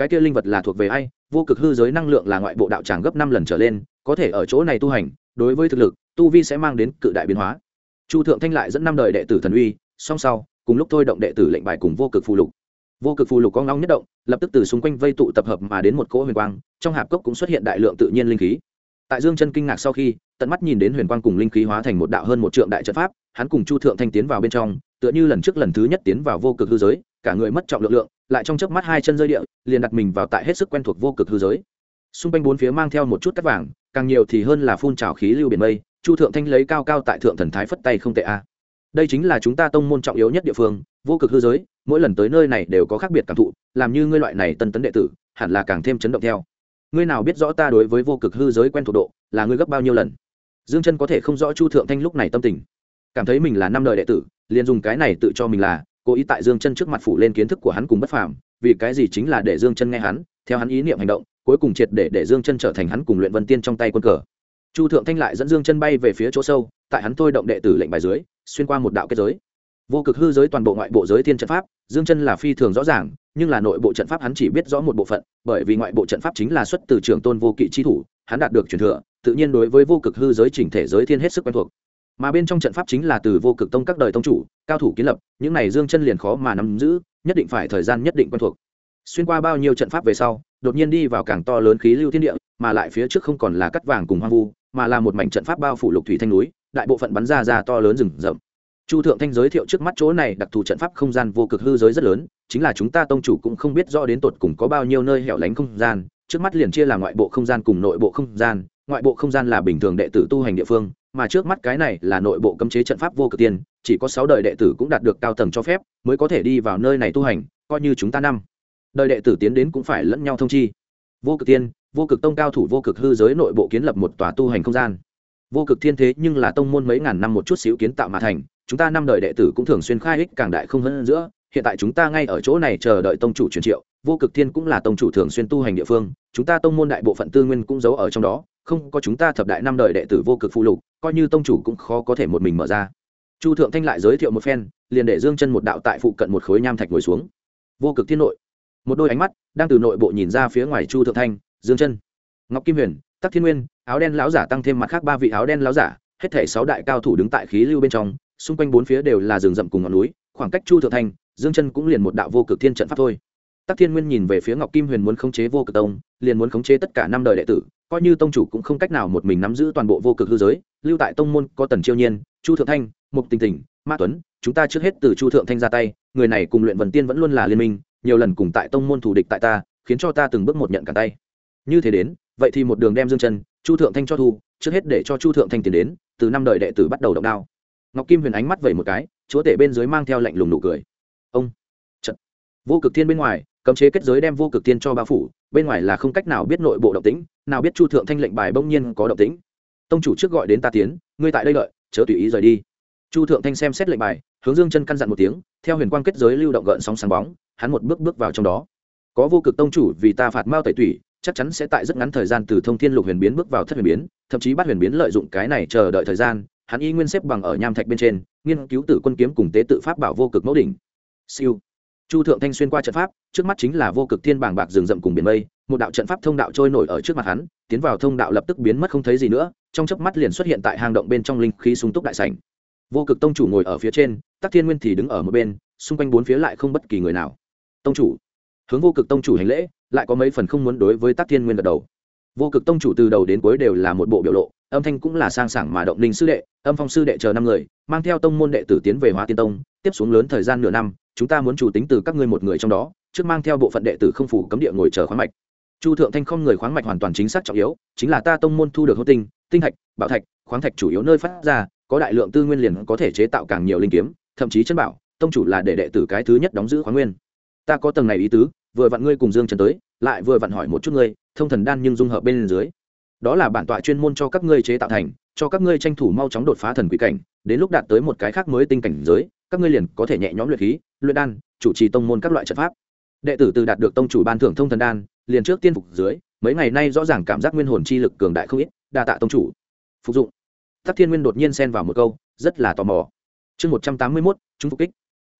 cái kia linh vật là thuộc về ai? Vô cực hư giới năng lượng là ngoại bộ đạo tràng gấp 5 lần trở lên, có thể ở chỗ này tu hành, đối với thực lực tu vi sẽ mang đến cự đại biến hóa. Chu Thượng Thanh lại dẫn 5 đời đệ tử thần uy, song sau cùng lúc thôi động đệ tử lệnh bài cùng vô cực phù lục. Vô cực phù lục có ngong nhất động, lập tức từ xung quanh vây tụ tập hợp mà đến một cỗ huyền quang, trong hạp cốc cũng xuất hiện đại lượng tự nhiên linh khí. Tại Dương Chân kinh ngạc sau khi tận mắt nhìn đến huyền quang cùng linh khí hóa thành một đạo hơn một trượng đại trận pháp, hắn cùng Chu Thượng Thanh tiến vào bên trong, tựa như lần trước lần thứ nhất tiến vào vô cực hư giới, cả người mất trọng lượng, lại trong chớp mắt hai chân rơi địa, liền đặt mình vào tại hết sức quen thuộc vô cực hư giới. Xung quanh bốn phía mang theo một chút cát vàng, càng nhiều thì hơn là phun trào khí lưu biển mây. Chu Thượng Thanh lấy cao cao tại thượng thần thái phất tay không tệ a. Đây chính là chúng ta tông môn trọng yếu nhất địa phương, vô cực hư giới, mỗi lần tới nơi này đều có khác biệt cảm thụ, làm như ngươi loại này tân tấn đệ tử, hẳn là càng thêm chấn động theo. Ngươi nào biết rõ ta đối với vô cực hư giới quen thuộc độ, là ngươi gấp bao nhiêu lần. Dương Chân có thể không rõ Chu Thượng Thanh lúc này tâm tình, cảm thấy mình là năm đời đệ tử, liền dùng cái này tự cho mình là cố ý tại Dương Chân trước mặt phủ lên kiến thức của hắn cùng bất phàm, vì cái gì chính là để Dương Chân nghe hắn, theo hắn ý niệm hành động, cuối cùng triệt để Dương Chân trở thành hắn cùng Luyện Vân Tiên trong tay quân cờ. Chu Thượng Thanh lại dẫn Dương Chân bay về phía chỗ sâu, tại hắn thôi động đệ tử lệnh bài dưới, xuyên qua một đạo kết giới. Vô cực hư giới toàn bộ ngoại bộ giới thiên trận pháp, Dương Chân là phi thường rõ ràng, nhưng là nội bộ trận pháp hắn chỉ biết rõ một bộ phận, bởi vì ngoại bộ trận pháp chính là xuất từ Trường Tôn Vô Kỵ chi thủ, hắn đạt được truyền thừa, tự nhiên đối với vô cực hư giới chỉnh thể giới thiên hết sức quen thuộc. Mà bên trong trận pháp chính là từ vô cực tông các đời tông chủ, cao thủ kiến lập, những này Dương Chân liền khó mà nắm giữ, nhất định phải thời gian nhất định quen thuộc. Xuyên qua bao nhiêu trận pháp về sau, đột nhiên đi vào càng to lớn khí lưu thiên địa, mà lại phía trước không còn là cát vàng cùng hoang vu, mà là một mảnh trận pháp bao phủ lục thủy thanh núi, đại bộ phận bắn ra to lớn rừng rậm. Chu Thượng Thanh giới thiệu trước mắt chỗ này đặc thù trận pháp không gian vô cực hư giới rất lớn, chính là chúng ta tông chủ cũng không biết rõ đến tột cùng có bao nhiêu nơi hẻo lánh không gian, trước mắt liền chia là ngoại bộ không gian cùng nội bộ không gian, ngoại bộ không gian là bình thường đệ tử tu hành địa phương, mà trước mắt cái này là nội bộ cấm chế trận pháp vô cực tiên, chỉ có 6 đời đệ tử cũng đạt được cao tầng cho phép, mới có thể đi vào nơi này tu hành, coi như chúng ta năm đời đệ tử tiến đến cũng phải lẫn nhau thông chi. Vô cực tiên, vô cực tông cao thủ vô cực hư giới nội bộ kiến lập một tòa tu hành không gian. Vô cực thiên thế nhưng là tông môn mấy ngàn năm một chút xíu kiến tạo mà thành, chúng ta năm đời đệ tử cũng thường xuyên khai ích càng đại không hơn giữa, hiện tại chúng ta ngay ở chỗ này chờ đợi tông chủ truyền triệu, vô cực thiên cũng là tông chủ thường xuyên tu hành địa phương, chúng ta tông môn đại bộ phận tư nguyên cũng giấu ở trong đó, không có chúng ta thập đại năm đời đệ tử vô cực phụ lục, coi như tông chủ cũng khó có thể một mình mở ra. Chu Thượng Thanh lại giới thiệu một phen, liền để Dương Chân một đạo tại phụ cận một khối nham thạch ngồi xuống. Vô cực thiên nội, một đôi ánh mắt đang từ nội bộ nhìn ra phía ngoài Chu Thượng Thanh, Dương Chân, Ngọc Kim Huyền, Tắc Thiên Nguyên, áo đen lão giả tăng thêm mặt khác 3 vị áo đen lão giả, hết thảy 6 đại cao thủ đứng tại khí lưu bên trong, xung quanh bốn phía đều là rừng rậm cùng ngọn núi, khoảng cách Chu Thượng Thanh, Dương Chân cũng liền một đạo vô cực thiên trận pháp thôi. Tắc Thiên Nguyên nhìn về phía Ngọc Kim Huyền muốn khống chế vô cực tông, liền muốn khống chế tất cả 5 đời đệ tử, coi như tông chủ cũng không cách nào một mình nắm giữ toàn bộ vô cực hư giới, lưu tại tông môn có Tần Chiêu Nhiên, Chu Thượng Thanh, Mục Tình Tình, Mã Tuấn, chúng ta trước hết từ Chu Thượng Thanh ra tay, người này cùng Luyện Vân Tiên vẫn luôn là liên minh, nhiều lần cùng tại tông môn thù địch tại ta, khiến cho ta từng bước một nhận cản tay. Như thế đến, vậy thì một đường đem Dương Chân, Chu Thượng Thanh cho thu, trước hết để cho Chu Thượng Thanh tiến đến, từ 5 đời đệ tử bắt đầu động đao. Ngọc Kim Huyền ánh mắt vẩy một cái, chúa tể bên dưới mang theo lạnh lùng nụ cười. Ông, trận, vô cực thiên bên ngoài, cấm chế kết giới đem vô cực thiên cho bao phủ, bên ngoài là không cách nào biết nội bộ động tĩnh, nào biết Chu Thượng Thanh lệnh bài bỗng nhiên có động tĩnh. Tông chủ trước gọi đến ta tiến, ngươi tại đây đợi, chớ tùy ý rời đi. Chu Thượng Thanh xem xét lệnh bài, hướng Dương Chân căn dặn một tiếng, theo huyền quang kết giới lưu động gợn sóng sáng bóng, hắn một bước bước vào trong đó. Có vô cực tông chủ vì ta phạt mao tẩy tủy, chắc chắn sẽ tại rất ngắn thời gian từ thông thiên lục huyền biến bước vào thất huyền biến, thậm chí bắt huyền biến lợi dụng cái này chờ đợi thời gian, hắn y nguyên xếp bằng ở nham thạch bên trên, nghiên cứu tử quân kiếm cùng tế tự pháp bảo vô cực mẫu đỉnh. Siêu. Chu Thượng Thanh xuyên qua trận pháp, trước mắt chính là vô cực thiên bảng bạc rừng rậm cùng biển mây, một đạo trận pháp thông đạo trôi nổi ở trước mặt hắn, tiến vào thông đạo lập tức biến mất không thấy gì nữa, trong chớp mắt liền xuất hiện tại hang động bên trong linh khí sung túc đại sảnh. Vô cực tông chủ ngồi ở phía trên, Tắc Thiên Nguyên thì đứng ở một bên, xung quanh bốn phía lại không bất kỳ người nào. Tông chủ, hướng vô cực tông chủ hành lễ, lại có mấy phần không muốn đối với Tắc Thiên Nguyên gật đầu. Vô cực tông chủ từ đầu đến cuối đều là một bộ biểu lộ, âm thanh cũng là sang sảng mà động linh sư đệ, âm phong sư đệ chờ 5 người, mang theo tông môn đệ tử tiến về Hóa Tiên tông, tiếp xuống lớn thời gian nửa năm, chúng ta muốn chủ tính từ các ngươi một người trong đó, trước mang theo bộ phận đệ tử không phủ cấm địa ngồi chờ khoáng mạch. Chu Thượng Thanh không người khoáng mạch hoàn toàn chính xác trọng yếu, chính là ta tông môn thu được hô tinh, tinh thạch, bảo thạch, khoáng thạch chủ yếu nơi phát ra, có đại lượng tư nguyên liền có thể chế tạo càng nhiều linh kiếm, thậm chí chân bảo, tông chủ là để đệ tử cái thứ nhất đóng giữ khoáng nguyên. Ta có tầng này ý tứ, vừa vặn ngươi cùng Dương Trần tới, lại vừa vặn hỏi một chút ngươi, thông thần đan nhưng dung hợp bên dưới. Đó là bản tọa chuyên môn cho các ngươi chế tạo thành, cho các ngươi tranh thủ mau chóng đột phá thần quỷ cảnh, đến lúc đạt tới một cái khác mới tinh cảnh giới, các ngươi liền có thể nhẹ nhõm luyện khí, luyện đan, chủ trì tông môn các loại trận pháp. Đệ tử từ đạt được tông chủ ban thưởng thông thần đan, liền trước tiên phục dưới, mấy ngày nay rõ ràng cảm giác nguyên hồn chi lực cường đại không ít, đa tạ tông chủ. Phục dụng. Tắc Thiên Nguyên đột nhiên xen vào một câu, rất là tò mò. Chương 181, chúng phục kích.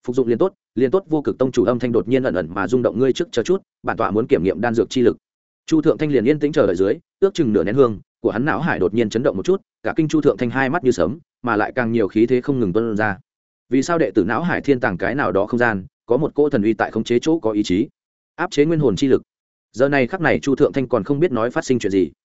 phục dụng liền tốt. Vô Cực tông chủ âm thanh đột nhiên ẩn ẩn mà rung động, ngươi trước chờ chút, bản tọa muốn kiểm nghiệm đan dược chi lực. Chu Thượng Thanh liền yên tĩnh chờ đợi dưới, ước chừng nửa nén hương của hắn não hải đột nhiên chấn động một chút, cả kinh Chu Thượng Thanh hai mắt như sấm, mà lại càng nhiều khí thế không ngừng tuôn ra. Vì sao đệ tử não hải thiên tàng cái nào đó không gian, có một cỗ thần uy tại khống chế chỗ có ý chí, áp chế nguyên hồn chi lực. Giờ này khắc này Chu Thượng Thanh còn không biết nói phát sinh chuyện gì.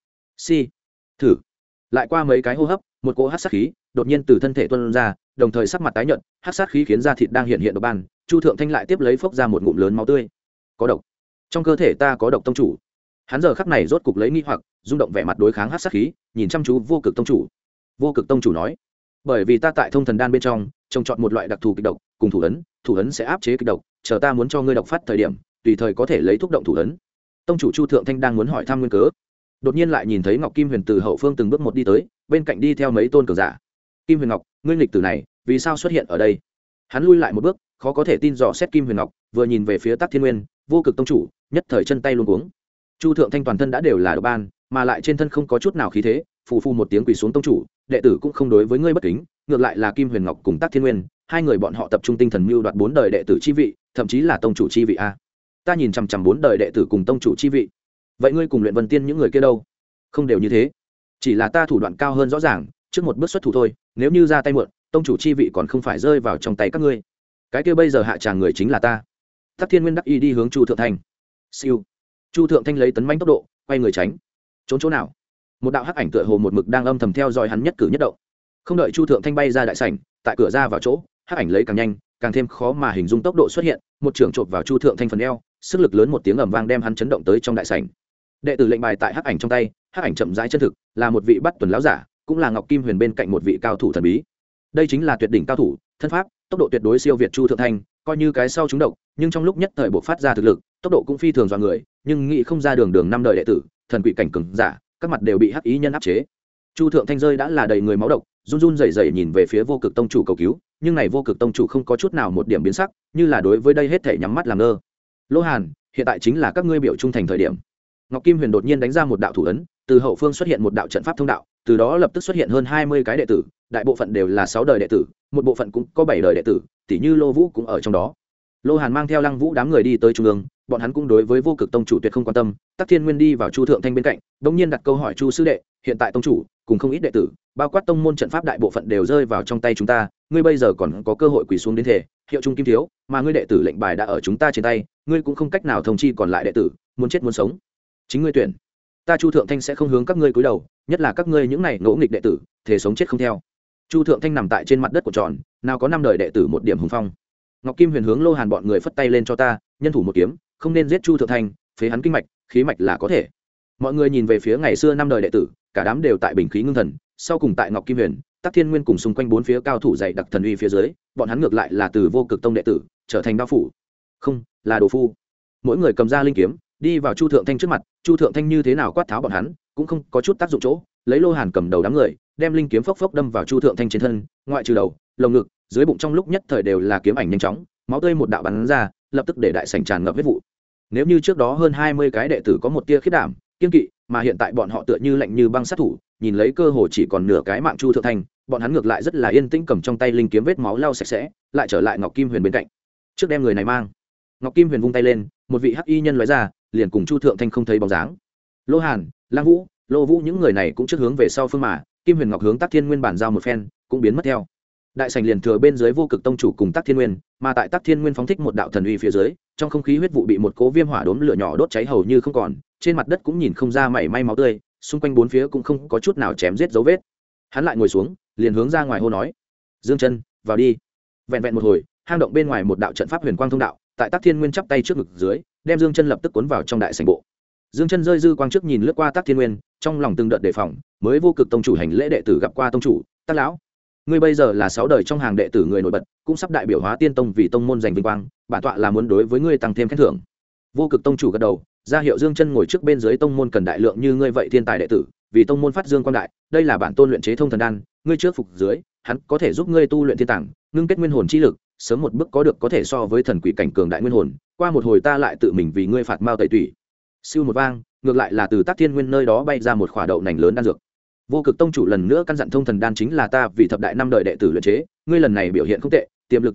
Thử. Lại qua mấy cái hô hấp, một cỗ hắc sát khí đột nhiên từ thân thể tuôn ra, đồng thời sắc mặt tái nhợt, hắc sát khí khiến da thịt đang hiện độc ban. Chu Thượng Thanh lại tiếp lấy phốc ra một ngụm lớn máu tươi. Có độc. Trong cơ thể ta có độc tông chủ. Hắn giờ khắc này rốt cục lấy nghi hoặc, rung động vẻ mặt đối kháng hắc sát khí, nhìn chăm chú Vô Cực tông chủ. Vô Cực tông chủ nói: bởi vì ta tại thông thần đan bên trong trồng chọn một loại đặc thù kịch độc, cùng thủ ấn sẽ áp chế kịch độc, chờ ta muốn cho ngươi độc phát thời điểm, tùy thời có thể lấy thúc động thủ ấn. Tông chủ Chu Thượng Thanh đang muốn hỏi thăm nguyên cớ, đột nhiên lại nhìn thấy Ngọc Kim Huyền từ hậu phương từng bước một đi tới, bên cạnh đi theo mấy tôn cường giả. Kim Huyền Ngọc, ngươi nghịch tử này vì sao xuất hiện ở đây? Hắn lui lại một bước, khó có thể tin dò xét Kim Huyền Ngọc, vừa nhìn về phía Tắc Thiên Nguyên, Vô Cực tông chủ, nhất thời chân tay luống cuống. Chu Thượng Thanh toàn thân đã đều là độc ban, mà lại trên thân không có chút nào khí thế, phù phù một tiếng quỳ xuống, tông chủ, đệ tử cũng không đối với ngươi bất kính, ngược lại là Kim Huyền Ngọc cùng Tắc Thiên Nguyên, hai người bọn họ tập trung tinh thần mưu đoạt 4 đời đệ tử chi vị, thậm chí là tông chủ chi vị a. Ta nhìn chằm chằm 4 đời đệ tử cùng tông chủ chi vị. Vậy ngươi cùng Luyện Vân Tiên những người kia đâu? Không đều như thế, chỉ là ta thủ đoạn cao hơn rõ ràng, trước một bước xuất thủ thôi, nếu như ra tay muộn, tông chủ chi vị còn không phải rơi vào trong tay các ngươi. Cái kia bây giờ hạ tràng người chính là ta. Tắc Thiên Nguyên đắc ý đi hướng Chu Thượng Thanh. Siêu. Chu Thượng Thanh lấy tấn mãnh tốc độ, quay người tránh. Trốn chỗ nào? Một đạo hắc ảnh tựa hồ một mực đang âm thầm theo dõi hắn nhất cử nhất động. Không đợi Chu Thượng Thanh bay ra đại sảnh, tại cửa ra vào chỗ, hắc ảnh lấy càng nhanh, càng thêm khó mà hình dung tốc độ xuất hiện, một trường chộp vào Chu Thượng Thanh phần eo, sức lực lớn một tiếng ầm vang đem hắn chấn động tới trong đại sảnh. Đệ tử lệnh bài tại hắc ảnh trong tay, hắc ảnh chậm rãi chân thực, là một vị bắt tuần lão giả, cũng là Ngọc Kim Huyền bên cạnh một vị cao thủ thần bí. Đây chính là tuyệt đỉnh cao thủ, thân pháp, tốc độ tuyệt đối siêu việt Chu Thượng Thanh, coi như cái sau trúng độc, nhưng trong lúc nhất thời bộc phát ra thực lực, tốc độ cũng phi thường dọa người, nhưng nghĩ không ra đường năm đời đệ tử, thần quỷ cảnh cường giả, các mặt đều bị hắc ý nhân áp chế. Chu Thượng Thanh rơi đã là đầy người máu độc, run run rẩy rẩy nhìn về phía Vô Cực tông chủ cầu cứu, nhưng này Vô Cực tông chủ không có chút nào một điểm biến sắc, như là đối với đây hết thể nhắm mắt làm ngơ. Lô Hàn, hiện tại chính là các ngươi biểu trung thành thời điểm. Ngọc Kim Huyền đột nhiên đánh ra một đạo thủ ấn, từ hậu phương xuất hiện một đạo trận pháp thông đạo, từ đó lập tức xuất hiện hơn 20 cái đệ tử, đại bộ phận đều là 6 đời đệ tử, một bộ phận cũng có 7 đời đệ tử, tỷ như Lô Vũ cũng ở trong đó. Lô Hàn mang theo Lăng Vũ đám người đi tới trung ương, bọn hắn cũng đối với Vô Cực tông chủ tuyệt không quan tâm. Tắc Thiên Nguyên đi vào Chu Thượng Thanh bên cạnh, đống nhiên đặt câu hỏi Chu sư đệ, hiện tại tông chủ cùng không ít đệ tử, bao quát tông môn trận pháp đại bộ phận đều rơi vào trong tay chúng ta, ngươi bây giờ còn có cơ hội quỳ xuống đến thể, hiệu trung kim thiếu, mà ngươi đệ tử lệnh bài đã ở chúng ta trên tay, ngươi cũng không cách nào thông chi còn lại đệ tử, muốn chết muốn sống, chính ngươi tuyển. Ta Chu Thượng Thanh sẽ không hướng các ngươi cúi đầu, nhất là các ngươi những này ngỗ nghịch đệ tử, thể sống chết không theo. Chu Thượng Thanh nằm tại trên mặt đất của tròn, nào có 5 đời đệ tử một điểm hùng phong. Ngọc Kim Huyền hướng Lô Hàn bọn người phất tay lên cho ta, nhân thủ một kiếm, không nên giết Chu Thượng Thanh, phế hắn kinh mạch, khí mạch là có thể. Mọi người nhìn về phía ngày xưa 5 đời đệ tử, cả đám đều tại bình khí ngưng thần, sau cùng tại Ngọc Kim Huyền, Tắc Thiên Nguyên cùng xung quanh 4 phía cao thủ dày đặc thần uy phía dưới, bọn hắn ngược lại là từ Vô Cực tông đệ tử trở thành đao phủ, không, là đồ phu. Mỗi người cầm ra linh kiếm, đi vào Chu Thượng Thanh trước mặt. Chu Thượng Thanh như thế nào quát tháo bọn hắn, cũng không có chút tác dụng chỗ, lấy Lô Hàn cầm đầu đám người, đem linh kiếm phốc phốc đâm vào Chu Thượng Thanh trên thân, ngoại trừ đầu, lồng ngực, dưới bụng trong lúc nhất thời đều là kiếm ảnh nhanh chóng, máu tươi một đạo bắn ra, lập tức để đại sảnh tràn ngập huyết vụ. Nếu như trước đó hơn 20 cái đệ tử có một tia khiếp đảm, kiên kỵ, mà hiện tại bọn họ tựa như lạnh như băng sát thủ, nhìn lấy cơ hồ chỉ còn nửa cái mạng Chu Thượng Thanh, bọn hắn ngược lại rất là yên tĩnh cầm trong tay linh kiếm vết máu lau sạch sẽ, lại trở lại Ngọc Kim Huyền bên cạnh. Trước đem người này mang. Ngọc Kim Huyền vung tay lên, một vị hắc y nhân lóe ra, liền cùng Chu Thượng Thanh không thấy bóng dáng. Lô Hàn, Lang Vũ, Lô Vũ những người này cũng trước hướng về sau phương mà, Kim Huyền Ngọc hướng Tắc Thiên Nguyên bản giao một phen, cũng biến mất theo. Đại sảnh liền thừa bên dưới Vô Cực tông chủ cùng Tắc Thiên Nguyên, mà tại Tắc Thiên Nguyên phóng thích một đạo thần uy phía dưới, trong không khí huyết vụ bị một cố viêm hỏa đốm lửa nhỏ đốt cháy hầu như không còn, trên mặt đất cũng nhìn không ra mảy may máu tươi, xung quanh 4 phía cũng không có chút nào chém giết dấu vết. Hắn lại ngồi xuống, liền hướng ra ngoài hô nói: "Dương Chân, vào đi." Vẹn vẹn một hồi, hang động bên ngoài một đạo trận pháp huyền quang thông đạo, tại Tắc Thiên Nguyên chắp tay trước ngực dưới, đem Dương Chân lập tức cuốn vào trong đại sảnh bộ. Dương Chân rơi dư quang trước nhìn lướt qua Tắc Thiên Nguyên, trong lòng từng đợt đề phòng, mới Vô Cực tông chủ hành lễ đệ tử gặp qua tông chủ, Tắc lão, ngươi bây giờ là 6 đời trong hàng đệ tử người nổi bật, cũng sắp đại biểu Hóa Tiên tông vì tông môn giành vinh quang, bản tọa là muốn đối với ngươi tăng thêm khen thưởng. Vô Cực tông chủ gật đầu, ra hiệu Dương Chân ngồi trước bên dưới tông môn cần đại lượng như ngươi vậy thiên tài đệ tử, vì tông môn phát dương quang đại, đây là bản tôn luyện chế thông thần đan, ngươi trước phục dưới, hắn có thể giúp ngươi tu luyện thiên tàng, ngưng kết nguyên hồn chi lực, sớm một bước có được có thể so với thần quỷ cảnh cường đại nguyên hồn, qua một hồi ta lại tự mình vì ngươi phạt mao tẩy tủy. Siêu một vang, ngược lại là từ Tắc Thiên Nguyên nơi đó bay ra một khỏa đậu nành lớn đan dược. Vô Cực tông chủ lần nữa căn dặn thông thần đan chính là ta vì thập đại 5 đời đệ tử luyện chế, ngươi lần này biểu hiện không tệ, tiềm lực vô hạn,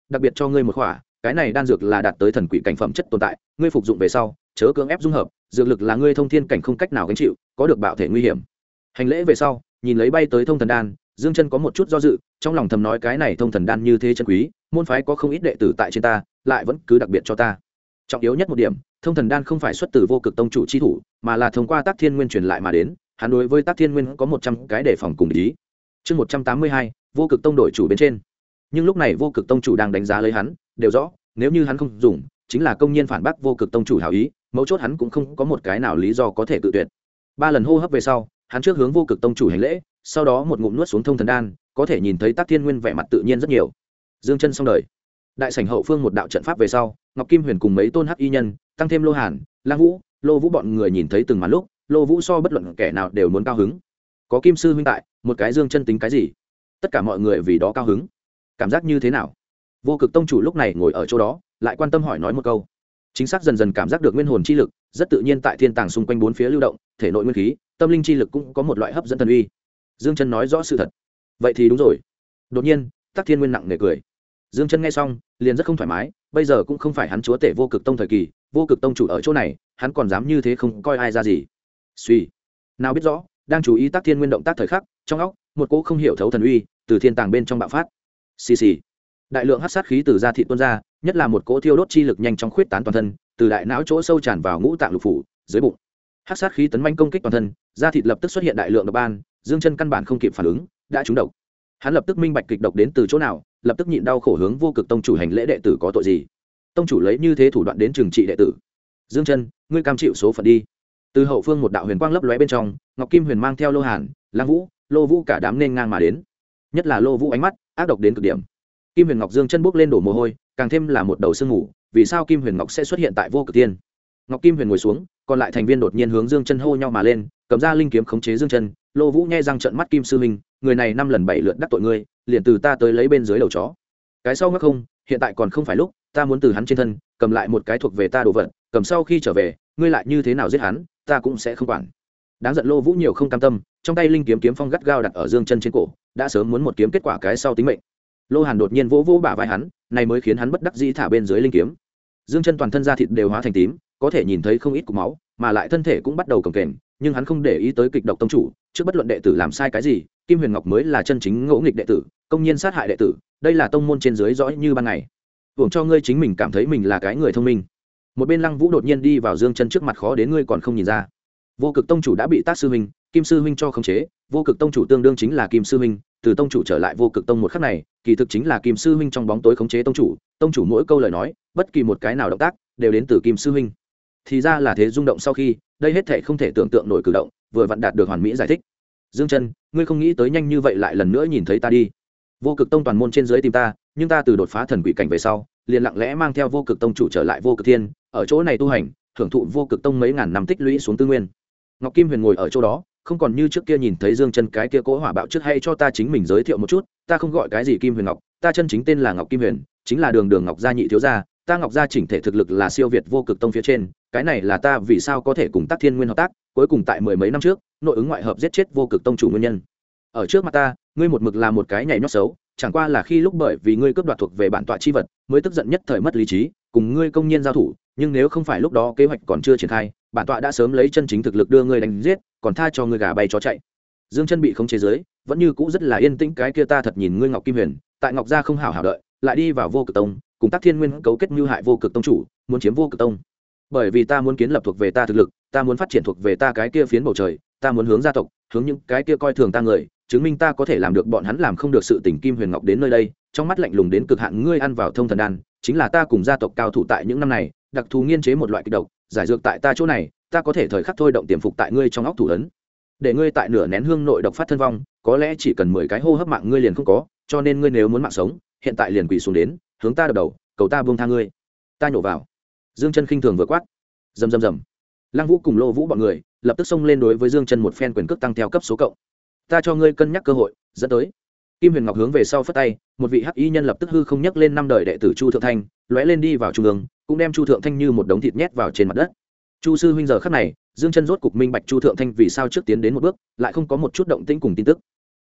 đặc biệt cho ngươi một khỏa, cái này đan dược là đạt tới thần quỷ cảnh phẩm chất tồn tại, ngươi phục dụng về sau chớ cưỡng ép dung hợp, dược lực là ngươi thông thiên cảnh không cách nào gánh chịu, có được bạo thể nguy hiểm. Hành lễ về sau, nhìn lấy bay tới thông thần đan, Dương Chân có một chút do dự, trong lòng thầm nói cái này thông thần đan như thế chân quý, môn phái có không ít đệ tử tại trên ta, lại vẫn cứ đặc biệt cho ta. Trọng yếu nhất một điểm, thông thần đan không phải xuất từ vô cực tông chủ chi thủ, mà là thông qua Tác Thiên Nguyên truyền lại mà đến, hắn đối với Tác Thiên Nguyên có 100 cái đề phòng cùng ý. Chương 182, vô cực tông đổi chủ bên trên. Nhưng lúc này vô cực tông chủ đang đánh giá lấy hắn, đều rõ, nếu như hắn không dùng, chính là công nhiên phản bác vô cực tông chủ hảo ý, mấu chốt hắn cũng không có một cái nào lý do có thể tự tuyệt. 3 lần hô hấp về sau, hắn trước hướng vô cực tông chủ hành lễ, sau đó một ngụm nuốt xuống thông thần đan, có thể nhìn thấy Tác Thiên Nguyên vẻ mặt tự nhiên rất nhiều. Dương Chân xong đời. Đại sảnh hậu phương một đạo trận pháp về sau, Ngọc Kim Huyền cùng mấy tôn hắc y nhân, tăng thêm Lô Hàn, Lang Vũ, Lô Vũ bọn người nhìn thấy từng màn lúc, Lô Vũ so bất luận kẻ nào đều muốn cao hứng. Có Kim sư huynh tại, một cái Dương Chân tính cái gì? Tất cả mọi người vì đó cao hứng. Cảm giác như thế nào? Vô cực tông chủ lúc này ngồi ở chỗ đó, lại quan tâm hỏi nói một câu. Chính xác dần dần cảm giác được nguyên hồn chi lực, rất tự nhiên tại thiên tàng xung quanh bốn phía lưu động, thể nội nguyên khí, tâm linh chi lực cũng có một loại hấp dẫn thần uy. Dương Chân nói rõ sự thật. Vậy thì đúng rồi. Đột nhiên, Tắc Thiên Nguyên nặng nề cười. Dương Chân nghe xong, liền rất không thoải mái, bây giờ cũng không phải hắn chúa tể vô cực tông thời kỳ, vô cực tông chủ ở chỗ này, hắn còn dám như thế không coi ai ra gì. Suy, nào biết rõ, đang chú ý Tắc Thiên Nguyên động tác thời khắc, trong óc, một cỗ không hiểu thấu thần uy từ thiên tàng bên trong bạo phát. Xì xì. Đại lượng hắc sát khí từ da thịt tuôn ra, nhất là một cỗ thiêu đốt chi lực nhanh chóng khuyết tán toàn thân, từ đại não chỗ sâu tràn vào ngũ tạng lục phủ, dưới bụng. Hắc sát khí tấn manh công kích toàn thân, da thịt lập tức xuất hiện đại lượng độc ban, Dương Chân căn bản không kịp phản ứng, đã trúng độc. Hắn lập tức minh bạch kịch độc đến từ chỗ nào, lập tức nhịn đau khổ hướng vô cực tông chủ hành lễ, đệ tử có tội gì? Tông chủ lấy như thế thủ đoạn đến trừng trị đệ tử. Dương Chân, ngươi cam chịu số phận đi. Từ hậu phương một đạo huyền quang lấp lóe bên trong, Ngọc Kim Huyền mang theo Lô Hàn, Lang Vũ, Lô Vũ cả đám nên ngang mà đến. Nhất là Lô Vũ ánh mắt ác độc đến cực điểm. Kim Huyền Ngọc Dương Chân bước lên đổ mồ hôi, càng thêm là một đầu sương mù, vì sao Kim Huyền Ngọc sẽ xuất hiện tại vô cực tiên? Ngọc Kim Huyền ngồi xuống, còn lại thành viên đột nhiên hướng Dương Chân hô nhau mà lên, cầm ra linh kiếm khống chế Dương Chân. Lô Vũ nhe răng trợn mắt, Kim sư huynh, người này 5 lần 7 lượt đắc tội ngươi, liền từ ta tới lấy bên dưới đầu chó. Cái sau ngắc không, hiện tại còn không phải lúc, ta muốn từ hắn trên thân cầm lại một cái thuộc về ta đồ vật, cầm sau khi trở về, ngươi lại như thế nào giết hắn, ta cũng sẽ không quản. Đáng giận Lô Vũ nhiều không cam tâm, trong tay linh kiếm kiếm phong gắt gao đặt ở Dương Chân trên cổ, đã sớm muốn một kiếm kết quả cái sau tính mệnh. Lô Hàn đột nhiên vỗ vỗ bả vai hắn, này mới khiến hắn bất đắc dĩ thả bên dưới linh kiếm. Dương Chân toàn thân da thịt đều hóa thành tím, có thể nhìn thấy không ít cục máu, mà lại thân thể cũng bắt đầu cồng kềnh, nhưng hắn không để ý tới kịch độc tông chủ, trước bất luận đệ tử làm sai cái gì, Kim Huyền Ngọc mới là chân chính ngỗ nghịch đệ tử, công nhiên sát hại đệ tử, đây là tông môn trên dưới rõ như ban ngày. Hưởng cho ngươi chính mình cảm thấy mình là cái người thông minh. Một bên Lăng Vũ đột nhiên đi vào Dương Chân trước mặt, khó đến ngươi còn không nhìn ra. Vô cực tông chủ đã bị Tác sư huynh, Kim sư huynh cho khống chế, vô cực tông chủ tương đương chính là Kim sư huynh, từ tông chủ trở lại vô cực tông một khắc này, kỳ thực chính là Kim sư huynh trong bóng tối khống chế tông chủ mỗi câu lời nói, bất kỳ một cái nào động tác đều đến từ Kim sư huynh. Thì ra là thế, rung động sau khi, đây hết thảy không thể tưởng tượng nổi cử động, vừa vặn đạt được hoàn mỹ giải thích. Dương Chân, ngươi không nghĩ tới nhanh như vậy lại lần nữa nhìn thấy ta đi. Vô cực tông toàn môn trên dưới tìm ta, nhưng ta từ đột phá thần quỷ cảnh về sau, liền lặng lẽ mang theo vô cực tông chủ trở lại vô cực thiên, ở chỗ này tu hành, thưởng thụ vô cực tông mấy ngàn năm tích lũy xuống tư nguyên. Ngọc Kim Huyền ngồi ở chỗ đó, không còn như trước kia nhìn thấy Dương Chân cái kia cỗ hỏa bạo, trước hay cho ta chính mình giới thiệu một chút, ta không gọi cái gì Kim Huyền Ngọc, ta chân chính tên là Ngọc Kim Huyền, chính là Đường Ngọc gia nhị thiếu gia, ta Ngọc gia chỉnh thể thực lực là siêu việt vô cực tông phía trên, cái này là ta vì sao có thể cùng Tác Thiên Nguyên hợp tác, cuối cùng tại mười mấy năm trước, nội ứng ngoại hợp giết chết vô cực tông chủ nguyên nhân. Ở trước mặt ta, ngươi một mực là một cái nhảy nhót xấu, chẳng qua là khi lúc bởi vì ngươi cướp đoạt thuộc về bản tọa chi vật, mới tức giận nhất thời mất lý trí, cùng ngươi công nhiên giao thủ, nhưng nếu không phải lúc đó kế hoạch còn chưa triển khai, bản tọa đã sớm lấy chân chính thực lực đưa ngươi đánh giết, còn tha cho ngươi gà bay chó chạy. Dương Chân bị khống chế dưới, vẫn như cũ rất là yên tĩnh, cái kia ta thật nhìn ngươi Ngọc Kim Huyền, tại Ngọc gia không hảo hảo đợi, lại đi vào vô cực tông, cùng Tác Thiên Nguyên cấu kết mưu hại vô cực tông chủ, muốn chiếm vô cực tông. Bởi vì ta muốn kiến lập thuộc về ta thực lực, ta muốn phát triển thuộc về ta cái kia phiến bầu trời, ta muốn hướng gia tộc, hướng những cái kia coi thường ta người, chứng minh ta có thể làm được bọn hắn làm không được sự tình. Kim Huyền Ngọc đến nơi đây, trong mắt lạnh lùng đến cực hạn, ngươi ăn vào thông thần đan, chính là ta cùng gia tộc cao thủ tại những năm này, đặc thù nghiên chế một loại kịch độc, giải dược tại ta chỗ này, ta có thể thời khắc thôi động tiềm phục tại ngươi trong óc thủ ấn, để ngươi tại nửa nén hương nội độc phát thân vong, có lẽ chỉ cần 10 cái hô hấp mạng ngươi liền không có, cho nên ngươi nếu muốn mạng sống, hiện tại liền quỳ xuống đến, hướng ta đập đầu, cầu ta buông tha ngươi. Ta nhổ vào. Dương Chân khinh thường vừa quát. Rầm rầm rầm. Lăng Vũ cùng Lô Vũ bọn người lập tức xông lên đối với Dương Chân một phen quyền cước tăng theo cấp số cộng. Ta cho ngươi cân nhắc cơ hội, dẫn tới. Kim Huyền Ngọc hướng về sau phất tay, một vị hắc y nhân lập tức hư không nhấc lên 5 đời đệ tử Chu Thượng Thanh, lóe lên đi vào trung ương, cũng đem Chu Thượng Thanh như một đống thịt nhét vào trên mặt đất. Chu sư huynh, giờ khắc này, Dương Chân rốt cục minh bạch Chu Thượng Thanh vì sao trước tiến đến một bước, lại không có một chút động tĩnh cùng tin tức.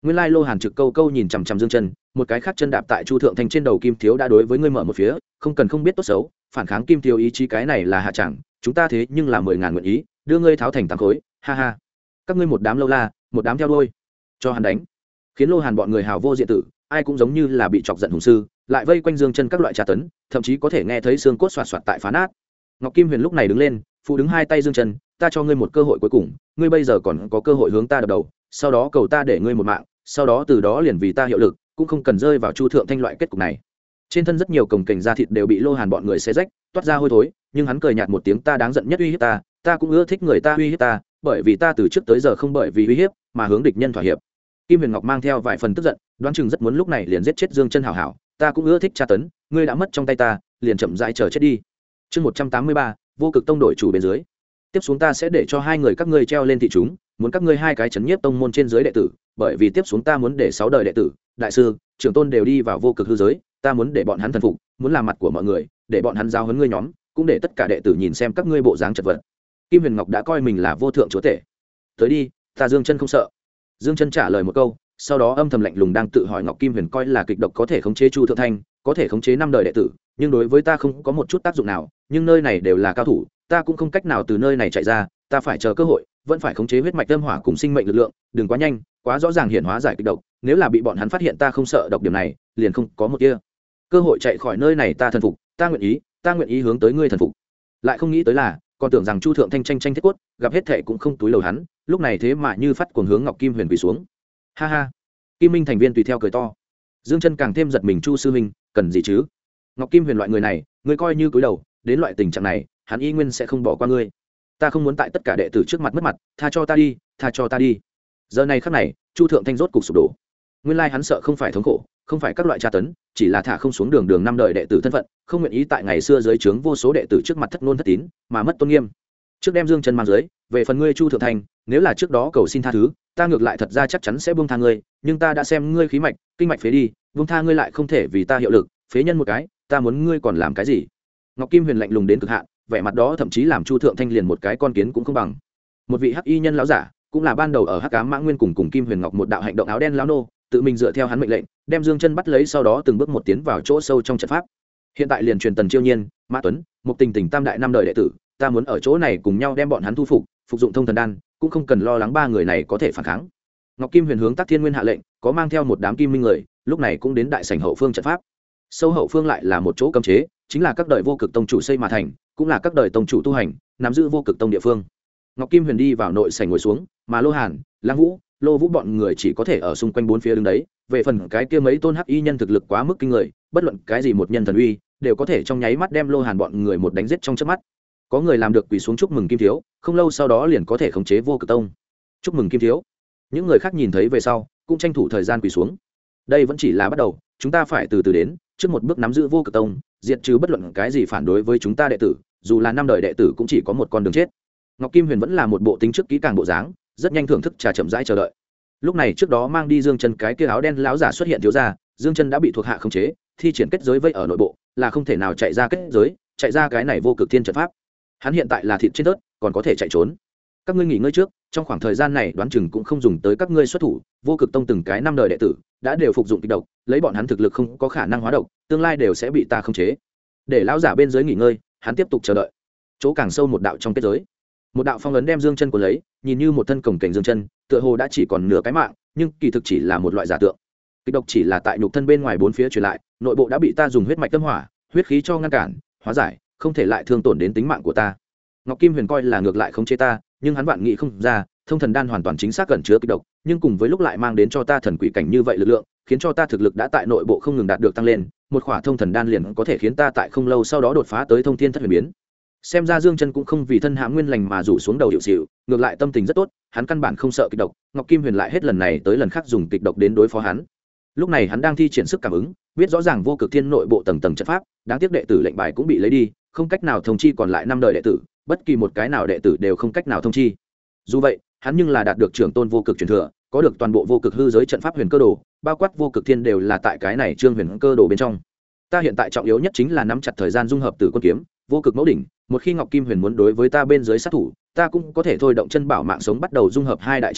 Nguyên lai Lô Hàn trực câu câu nhìn chằm chằm Dương Chân, một cái khác chân đạp tại Chu Thượng Thanh trên đầu Kim Thiếu đã đối với ngươi mở một phía, không cần không biết tốt xấu, phản kháng Kim Thiếu ý chí cái này là hạ chẳng, chúng ta thế nhưng là 10.000 nguyện ý, đưa ngươi tháo thành tám khối, ha ha. Các ngươi một đám lâu la, một đám theo đuôi, cho hắn đánh. Khiến Lô Hàn bọn người hào vô diện tử, ai cũng giống như là bị chọc giận hùng sư, lại vây quanh Dương Chân các loại tra tấn, thậm chí có thể nghe thấy xương cốt xoạt xoạt tại phá nát. Ngọc Kim Huyền lúc này đứng lên, phụ đứng hai tay Dương Chân, ta cho ngươi một cơ hội cuối cùng, ngươi bây giờ còn có cơ hội hướng ta đập đầu, sau đó cầu ta để ngươi một mạng, sau đó từ đó liền vì ta hiệu lực, cũng không cần rơi vào Chu Thượng Thanh loại kết cục này. Trên thân rất nhiều cồng kềnh da thịt đều bị Lô Hàn bọn người xé rách, toát ra hôi thối, nhưng hắn cười nhạt một tiếng, ta đáng giận nhất uy hiếp ta cũng ưa thích người ta uy hiếp ta, bởi vì ta từ trước tới giờ không bởi vì uy hiếp mà hướng địch nhân thỏa hiệp. Kim Huyền Ngọc mang theo vài phần tức giận, đoán chừng rất muốn lúc này liền giết chết Dương Chân hảo hảo, ta cũng ưa thích tra tấn, ngươi đã mất trong tay ta, liền chậm rãi chờ chết đi. Chương 183, Vô Cực Tông đổi chủ bên dưới. Tiếp xuống ta sẽ để cho hai người các ngươi treo lên thị chúng, muốn các ngươi hai cái chấn nhiếp tông môn trên dưới đệ tử, bởi vì tiếp xuống ta muốn để 6 đời đệ tử, đại sư, trưởng tôn đều đi vào vô cực hư giới, ta muốn để bọn hắn thần phục, muốn làm mặt của mọi người, để bọn hắn giao huấn ngươi nhóm, cũng để tất cả đệ tử nhìn xem các ngươi bộ dáng chật vật. Kim Huyền Ngọc đã coi mình là vô thượng chúa tể. Tới đi, ta Dương Chân không sợ. Dương Chân trả lời một câu, sau đó âm thầm lạnh lùng đang tự hỏi Ngọc Kim Huyền coi là kịch độc có thể khống chế Chu Thượng Thanh, có thể khống chế 5 đời đệ tử, nhưng đối với ta không có một chút tác dụng nào, nhưng nơi này đều là cao thủ, ta cũng không cách nào từ nơi này chạy ra, ta phải chờ cơ hội, vẫn phải khống chế huyết mạch âm hỏa cùng sinh mệnh lực lượng, đừng quá nhanh, quá rõ ràng hiện hóa giải kịch độc, nếu là bị bọn hắn phát hiện ta không sợ độc điểm này, liền không có một tia cơ hội chạy khỏi nơi này, ta thần phục, ta nguyện ý hướng tới ngươi thần phục. Lại không nghĩ tới là, còn tưởng rằng Chu Thượng Thanh tranh thiết quất, gặp hết thệ cũng không túi lầu hắn, lúc này thế mà như phát cuồng hướng Ngọc Kim Huyền quỳ xuống. Ha ha. Kim Minh thành viên tùy theo cười to. Dương Chân càng thêm giật mình, Chu sư huynh, cần gì chứ? Ngọc Kim Huyền loại người này, ngươi coi như cúi đầu, đến loại tình trạng này, hắn y nguyên sẽ không bỏ qua ngươi. Ta không muốn tại tất cả đệ tử trước mặt mất mặt, tha cho ta đi, tha cho ta đi. Giờ này khắc này, Chu Thượng Thanh rốt cục sụp đổ. Nguyên lai hắn sợ không phải thống khổ, không phải các loại tra tấn, chỉ là thả không xuống đường 5 đời đệ tử thân phận, không nguyện ý tại ngày xưa dưới trướng vô số đệ tử trước mặt thất ngôn thất tín, mà mất tôn nghiêm. Trước đem Dương Chân mang dưới, về phần ngươi Chu Thượng Thanh, nếu là trước đó cầu xin tha thứ, ta ngược lại thật ra chắc chắn sẽ buông tha ngươi, nhưng ta đã xem ngươi khí mạch, kinh mạch phế đi, buông tha ngươi lại không thể vì ta hiệu lực, phế nhân một cái, ta muốn ngươi còn làm cái gì? Ngọc Kim Huyền lạnh lùng đến cực hạn, vẻ mặt đó thậm chí làm Chu Thượng Thanh liền một cái con kiến cũng không bằng. Một vị hắc y nhân lão giả, cũng là ban đầu ở Hắc Ám Mã Nguyên cùng Kim Huyền Ngọc một đạo hành động áo đen lão nô, tự mình dựa theo hắn mệnh lệnh, đem Dương Chân bắt lấy, sau đó từng bước một tiến vào chỗ sâu trong trận pháp. Hiện tại liền truyền Tần Chiêu Nhiên, Mã Tuấn, Mục Tình tam đại 5 đời đệ tử, ta muốn ở chỗ này cùng nhau đem bọn hắn thu phục, phục dụng thông thần đan, cũng không cần lo lắng ba người này có thể phản kháng. Ngọc Kim Huyền hướng Tắc Thiên Nguyên hạ lệnh, có mang theo một đám kim minh người, lúc này cũng đến đại sảnh hậu phương trận pháp. Sâu hậu phương lại là một chỗ cấm chế, chính là các đời vô cực tông chủ xây mà thành, cũng là các đời tông chủ tu hành, nắm giữ vô cực tông địa phương. Ngọc Kim Huyền đi vào nội sảnh ngồi xuống, mà Lô Hàn, Lăng Vũ, Lô Vũ bọn người chỉ có thể ở xung quanh bốn phía đứng đấy. Về phần cái kia mấy tôn hắc y nhân thực lực quá mức kinh người, bất luận cái gì một nhân thần uy, đều có thể trong nháy mắt đem Lô Hàn bọn người một đánh giết trong chớp mắt. Có người làm được quỳ xuống chúc mừng Kim Thiếu, không lâu sau đó liền có thể khống chế vô cực tông. Chúc mừng Kim Thiếu. Những người khác nhìn thấy về sau, cũng tranh thủ thời gian quỳ xuống. Đây vẫn chỉ là bắt đầu, chúng ta phải từ từ đến, trước một bước nắm giữ vô cực tông, diệt trừ bất luận cái gì phản đối với chúng ta đệ tử, dù là 5 đời đệ tử cũng chỉ có một con đường chết. Ngọc Kim Huyền vẫn là một bộ tính trước kỹ càng bộ dáng, rất nhanh thưởng thức trà chậm rãi chờ đợi. Lúc này trước đó mang đi Dương Chân cái kia áo đen lão giả xuất hiện, thiếu gia, Dương Chân đã bị thuộc hạ khống chế, thi triển kết giới vây ở nội bộ, là không thể nào chạy ra kết giới, chạy ra cái này vô cực thiên trận pháp. Hắn hiện tại là thịt trên tớt, còn có thể chạy trốn. Các ngươi nghỉ ngơi trước, trong khoảng thời gian này đoán chừng cũng không dùng tới các ngươi xuất thủ, vô cực tông từng cái 5 đời đệ tử đã đều phục dụng kịch độc, lấy bọn hắn thực lực không có khả năng hóa độc, tương lai đều sẽ bị ta khống chế. Để lão giả bên dưới nghỉ ngơi, hắn tiếp tục chờ đợi. Chỗ càng sâu một đạo trong kết giới, một đạo phong ấn đem Dương Chân cuốn lấy, nhìn như một thân cổng cảnh Dương Chân, tựa hồ đã chỉ còn nửa cái mạng, nhưng kỳ thực chỉ là một loại giả tượng. Kịch độc chỉ là tại nhục thân bên ngoài bốn phía truyền lại, nội bộ đã bị ta dùng huyết mạch tâm hỏa, huyết khí cho ngăn cản, hóa giải, không thể lại thương tổn đến tính mạng của ta. Ngọc Kim Huyền coi là ngược lại khống chế ta, nhưng hắn vạn nghĩ không ra, thông thần đan hoàn toàn chính xác cẩn chứa kịch độc, nhưng cùng với lúc lại mang đến cho ta thần quỷ cảnh như vậy lực lượng, khiến cho ta thực lực đã tại nội bộ không ngừng đạt được tăng lên, một khỏa thông thần đan liền có thể khiến ta tại không lâu sau đó đột phá tới thông thiên thất huyền biến. Xem ra Dương Chân cũng không vì thân hãm nguyên lành mà rủ xuống đầu hiệu xỉu, ngược lại tâm tình rất tốt, hắn căn bản không sợ kịch độc. Ngọc Kim Huyền lại hết lần này tới lần khác dùng kịch độc đến đối phó hắn. Lúc này hắn đang thi triển sức cảm ứng, biết rõ ràng vô cực thiên nội bộ tầng tầng trận pháp, đáng tiếc đệ tử lệnh bài cũng bị lấy đi, không cách nào thông chi còn lại 5 đời đệ tử, bất kỳ một cái nào đệ tử đều không cách nào thông chi. Dù vậy, hắn nhưng là đạt được trưởng tôn vô cực truyền thừa, có được toàn bộ vô cực hư giới trận pháp huyền cơ đồ, bao quát vô cực thiên đều là tại cái này trương huyền cơ đồ bên trong. Ta hiện tại trọng yếu nhất chính là nắm chặt thời gian dung hợp Tử Quân kiếm, vô cực mẫu đỉnh, một khi Ngọc Kim Huyền muốn đối với ta bên dưới sát thủ, ta cũng có thể thôi động chân bảo mạng sống bắt đầu dung hợp hai đại chân bảo,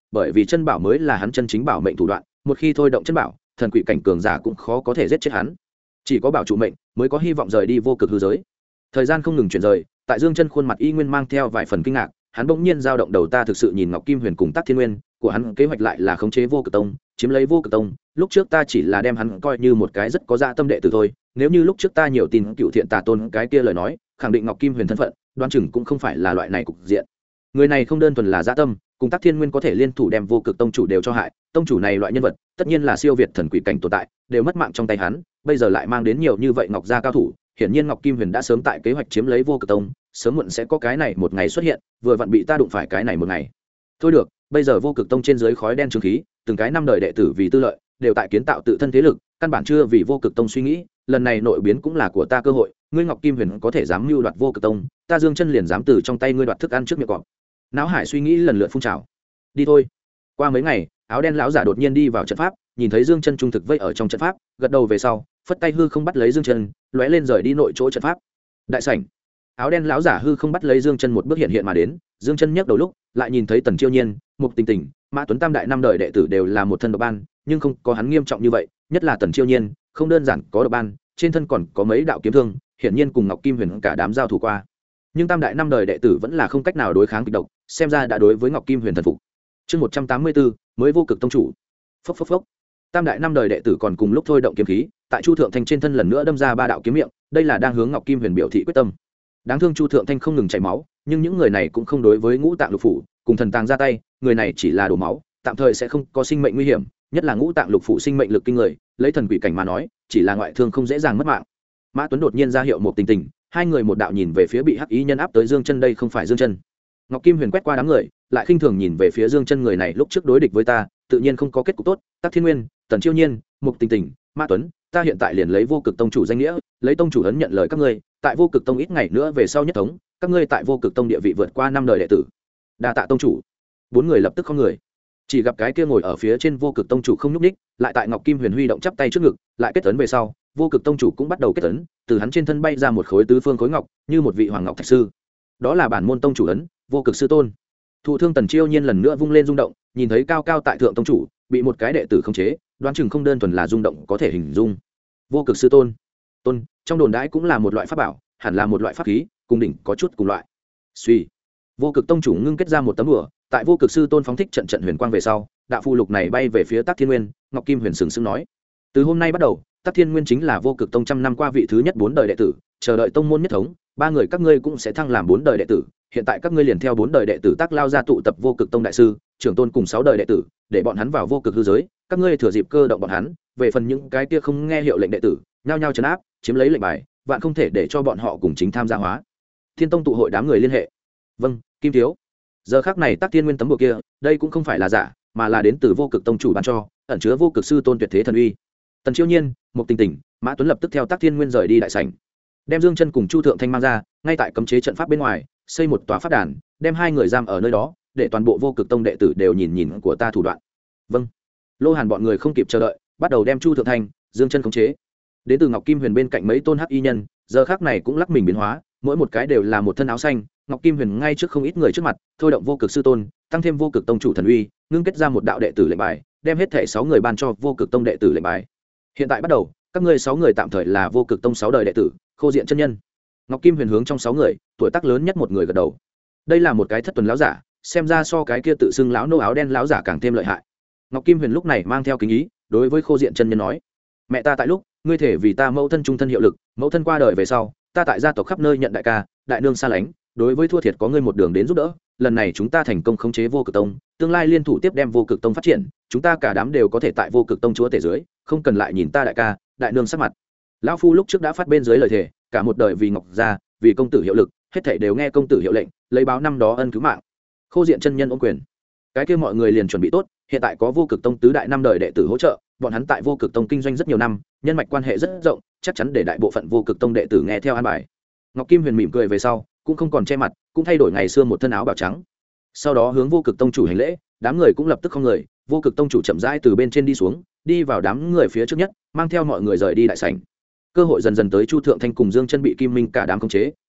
bởi vì chân bảo mới là hắn chân chính bảo mệnh thủ đoạn, một khi thôi động chân bảo, thần quỷ cảnh cường giả cũng khó có thể giết chết hắn. Chỉ có bảo trụ mệnh mới có hy vọng rời đi vô cực hư giới. Thời gian không ngừng chuyển rời, tại Dương Chân khuôn mặt y nguyên mang theo vài phần kinh ngạc, hắn bỗng nhiên dao động đầu, ta thực sự nhìn Ngọc Kim Huyền cùng Tắc Thiên Nguyên, của hắn kế hoạch lại là khống chế vô cực tông, chiếm lấy vô cực tông. Lúc trước ta chỉ là đem hắn coi như một cái rất có dạ tâm đệ tử thôi, nếu như lúc trước ta nhiều tin cựu thiện tà tôn cái kia lời nói, khẳng định Ngọc Kim Huyền thân phận, đoán chừng cũng không phải là loại này cục diện. Người này không đơn thuần là dạ tâm, cùng Tắc Thiên Nguyên có thể liên thủ đem vô cực tông chủ đều cho hại, tông chủ này loại nhân vật, tất nhiên là siêu việt thần quỷ cảnh tồn tại, đều mất mạng trong tay hắn, bây giờ lại mang đến nhiều như vậy Ngọc gia cao thủ, hiển nhiên Ngọc Kim Huyền đã sớm tại kế hoạch chiếm lấy vô cực tông, sớm muộn sẽ có cái này một ngày xuất hiện, vừa vặn bị ta đụng phải cái này một ngày. Thôi được, bây giờ vô cực tông trên dưới khói đen trường khí, từng cái năm đời đệ tử vì tư lợi, đều tại kiến tạo tự thân thế lực, căn bản chưa vì vô cực tông suy nghĩ, lần này nội biến cũng là của ta cơ hội, ngươi Ngọc Kim Huyền có thể dám mưu đoạt vô cực tông, ta Dương Chân liền dám từ trong tay ngươi đoạt thức ăn trước miệng cọp. Náo hải suy nghĩ lần lượt phun trào. Đi thôi. Qua mấy ngày, áo đen lão giả đột nhiên đi vào trận pháp, nhìn thấy Dương Chân trung thực vây ở trong trận pháp, gật đầu về sau, phất tay hư không bắt lấy Dương Chân, lóe lên rời đi nội chỗ trận pháp. Đại sảnh, áo đen lão giả hư không bắt lấy Dương Chân một bước hiện hiện mà đến, Dương Chân nhấc đầu lúc, lại nhìn thấy Tần Chiêu Nhiên, Mục Tình Tình, Mã Tuấn tam đại năm đời đệ tử đều là một thân độc ban, nhưng không có hắn nghiêm trọng như vậy, nhất là Tần Chiêu Nhiên, không đơn giản có độc ban, trên thân còn có mấy đạo kiếm thương, hiển nhiên cùng Ngọc Kim Huyền cả đám giao thủ qua. Nhưng tam đại năm đời đệ tử vẫn là không cách nào đối kháng kịch độc, xem ra đã đối với Ngọc Kim Huyền thần phục. Chương 184, mới vô cực tông chủ. Phốc phốc phốc. Tam đại năm đời đệ tử còn cùng lúc thôi động kiếm khí, tại Chu Thượng Thanh trên thân lần nữa đâm ra ba đạo kiếm miệng, đây là đang hướng Ngọc Kim Huyền biểu thị quyết tâm. Đáng thương Chu Thượng Thanh không ngừng chảy máu, nhưng những người này cũng không đối với ngũ tạng lục phủ cùng thần tàng ra tay, người này chỉ là đổ máu, tạm thời sẽ không có sinh mệnh nguy hiểm, nhất là ngũ tạng lục phủ sinh mệnh lực kinh người, lấy thần quỷ cảnh mà nói, chỉ là ngoại thương không dễ dàng mất mạng. Mã Tuấn đột nhiên ra hiệu một tình tình, hai người một đạo nhìn về phía bị hắc ý nhân áp tới Dương Chân, đây không phải Dương Chân. Ngọc Kim Huyền quét qua đám người, lại khinh thường nhìn về phía Dương Chân, người này lúc trước đối địch với ta, tự nhiên không có kết cục tốt. Tắc Thiên Nguyên, Tần Chiêu Nhiên, Mục Tình Tình, Mã Tuấn, ta hiện tại liền lấy vô cực tông chủ danh nghĩa, lấy tông chủ ấn nhận lời các ngươi, tại vô cực tông ít ngày nữa về sau nhất thống, các ngươi tại vô cực tông địa vị vượt qua năm đời đệ tử. Đa tạ tông chủ. Bốn người lập tức không người. Chỉ gặp cái kia ngồi ở phía trên vô cực tông chủ không nhúc nhích, lại tại Ngọc Kim Huyền huy động chắp tay trước ngực, lại kết ấn về sau, vô cực tông chủ cũng bắt đầu kết ấn, từ hắn trên thân bay ra một khối tứ phương khối ngọc, như một vị hoàng ngọc thạch sư. Đó là bản môn tông chủ ấn, vô cực sư tôn. Thụ thương Tần Chiêu Nhiên lần nữa vung lên rung động, nhìn thấy cao cao tại thượng tông chủ bị một cái đệ tử khống chế, đoán chừng không đơn thuần là rung động có thể hình dung. Vô cực sư tôn, tôn trong đồn đãi cũng là một loại pháp bảo, hẳn là một loại pháp khí, cùng đỉnh có chút cùng loại. Suy, vô cực tông chủ ngưng kết ra một tấm đùa, tại vô cực sư tôn phóng thích trận trận huyền quang về sau, đạo phù lục này bay về phía Tắc Thiên Nguyên. Ngọc Kim Huyền sừng sững nói, từ hôm nay bắt đầu, Tắc Thiên Nguyên chính là vô cực tông trăm năm qua vị thứ nhất 4 đời đệ tử, chờ đợi tông môn nhất thống, ba người các ngươi cũng sẽ thăng làm 4 đời đệ tử. Hiện tại các ngươi liền theo 4 đời đệ tử Tắc lao ra tụ tập vô cực tông đại sư, trưởng tôn cùng 6 đời đệ tử, để bọn hắn vào vô cực hư giới, các ngươi thừa dịp cơ động bọn hắn, về phần những cái kia không nghe hiệu lệnh đệ tử, nhao nhao trấn áp, chiếm lấy lệnh bài, vạn không thể để cho bọn họ cùng chính tham gia hóa. Thiên tông tụ hội đám người liên hệ. Vâng, Kim thiếu. Giờ khắc này Tắc Thiên Nguyên tấm bùa kia, đây cũng không phải là giả, mà là đến từ vô cực tông chủ ban cho, ẩn chứa vô cực sư tôn tuyệt thế thần uy. Tần Chiêu Nhiên, Mục Tình Tình, Mã Tuấn lập tức theo Tắc Thiên Nguyên rời đi đại sảnh, đem Dương Chân cùng Chu Thượng Thanh mang ra, ngay tại cấm chế trận pháp bên ngoài xây một tòa pháp đàn, đem hai người giam ở nơi đó, để toàn bộ vô cực tông đệ tử đều nhìn nhìn của ta thủ đoạn. Vâng. Lô Hàn bọn người không kịp chờ đợi, bắt đầu đem Chu Thượng Thanh, Dương Chân khống chế. Đến từ Ngọc Kim Huyền bên cạnh mấy tôn hắc y nhân, giờ khắc này cũng lắc mình biến hóa, mỗi một cái đều là một thân áo xanh. Ngọc Kim Huyền ngay trước không ít người trước mặt, thôi động vô cực sư tôn, tăng thêm vô cực tông chủ thần uy, ngưng kết ra một đạo đệ tử lệnh bài, đem hết thảy 6 người ban cho vô cực tông đệ tử lệnh bài. Hiện tại bắt đầu, các ngươi 6 người tạm thời là vô cực tông 6 đời đệ tử, Khô Diện chân nhân. Ngọc Kim Huyền hướng trong 6 người, tuổi tác lớn nhất một người gật đầu. Đây là một cái thất tuần lão giả, xem ra so cái kia tự xưng lão nô áo đen lão giả càng thêm lợi hại. Ngọc Kim Huyền lúc này mang theo kính ý, đối với Khô Diện chân nhân nói: "Mẹ ta tại lúc, ngươi thể vì ta mẫu thân trung thân hiệu lực, mẫu thân qua đời về sau, ta tại gia tộc khắp nơi nhận đại ca, đại nương xa lánh, đối với thua thiệt có ngươi một đường đến giúp đỡ, lần này chúng ta thành công khống chế vô cực tông, tương lai liên thủ tiếp đem vô cực tông phát triển, chúng ta cả đám đều có thể tại vô cực tông chúa tể dưới, không cần lại nhìn ta đại ca, đại nương sắc mặt." Lão phu lúc trước đã phát bên dưới lời thề, cả một đời vì Ngọc gia, vì công tử hiệu lực, hết thảy đều nghe công tử hiệu lệnh, lấy báo năm đó ân cứu mạng. Khô Diện chân nhân ôm quyền. Cái kia mọi người liền chuẩn bị tốt, hiện tại có vô cực tông tứ đại năm đời đệ tử hỗ trợ, bọn hắn tại vô cực tông kinh doanh rất nhiều năm, nhân mạch quan hệ rất rộng, chắc chắn để đại bộ phận vô cực tông đệ tử nghe theo an bài. Ngọc Kim Huyền mỉm cười về sau, cũng không còn che mặt, cũng thay đổi ngày xưa một thân áo bào trắng. Sau đó hướng vô cực tông chủ hành lễ, đám người cũng lập tức không người, vô cực tông chủ chậm rãi từ bên trên đi xuống, đi vào đám người phía trước nhất, mang theo mọi người rời đi đại sảnh. Cơ hội dần dần tới, Chu Thượng Thanh cùng Dương Chân bị Kim Minh cả đám khống chế,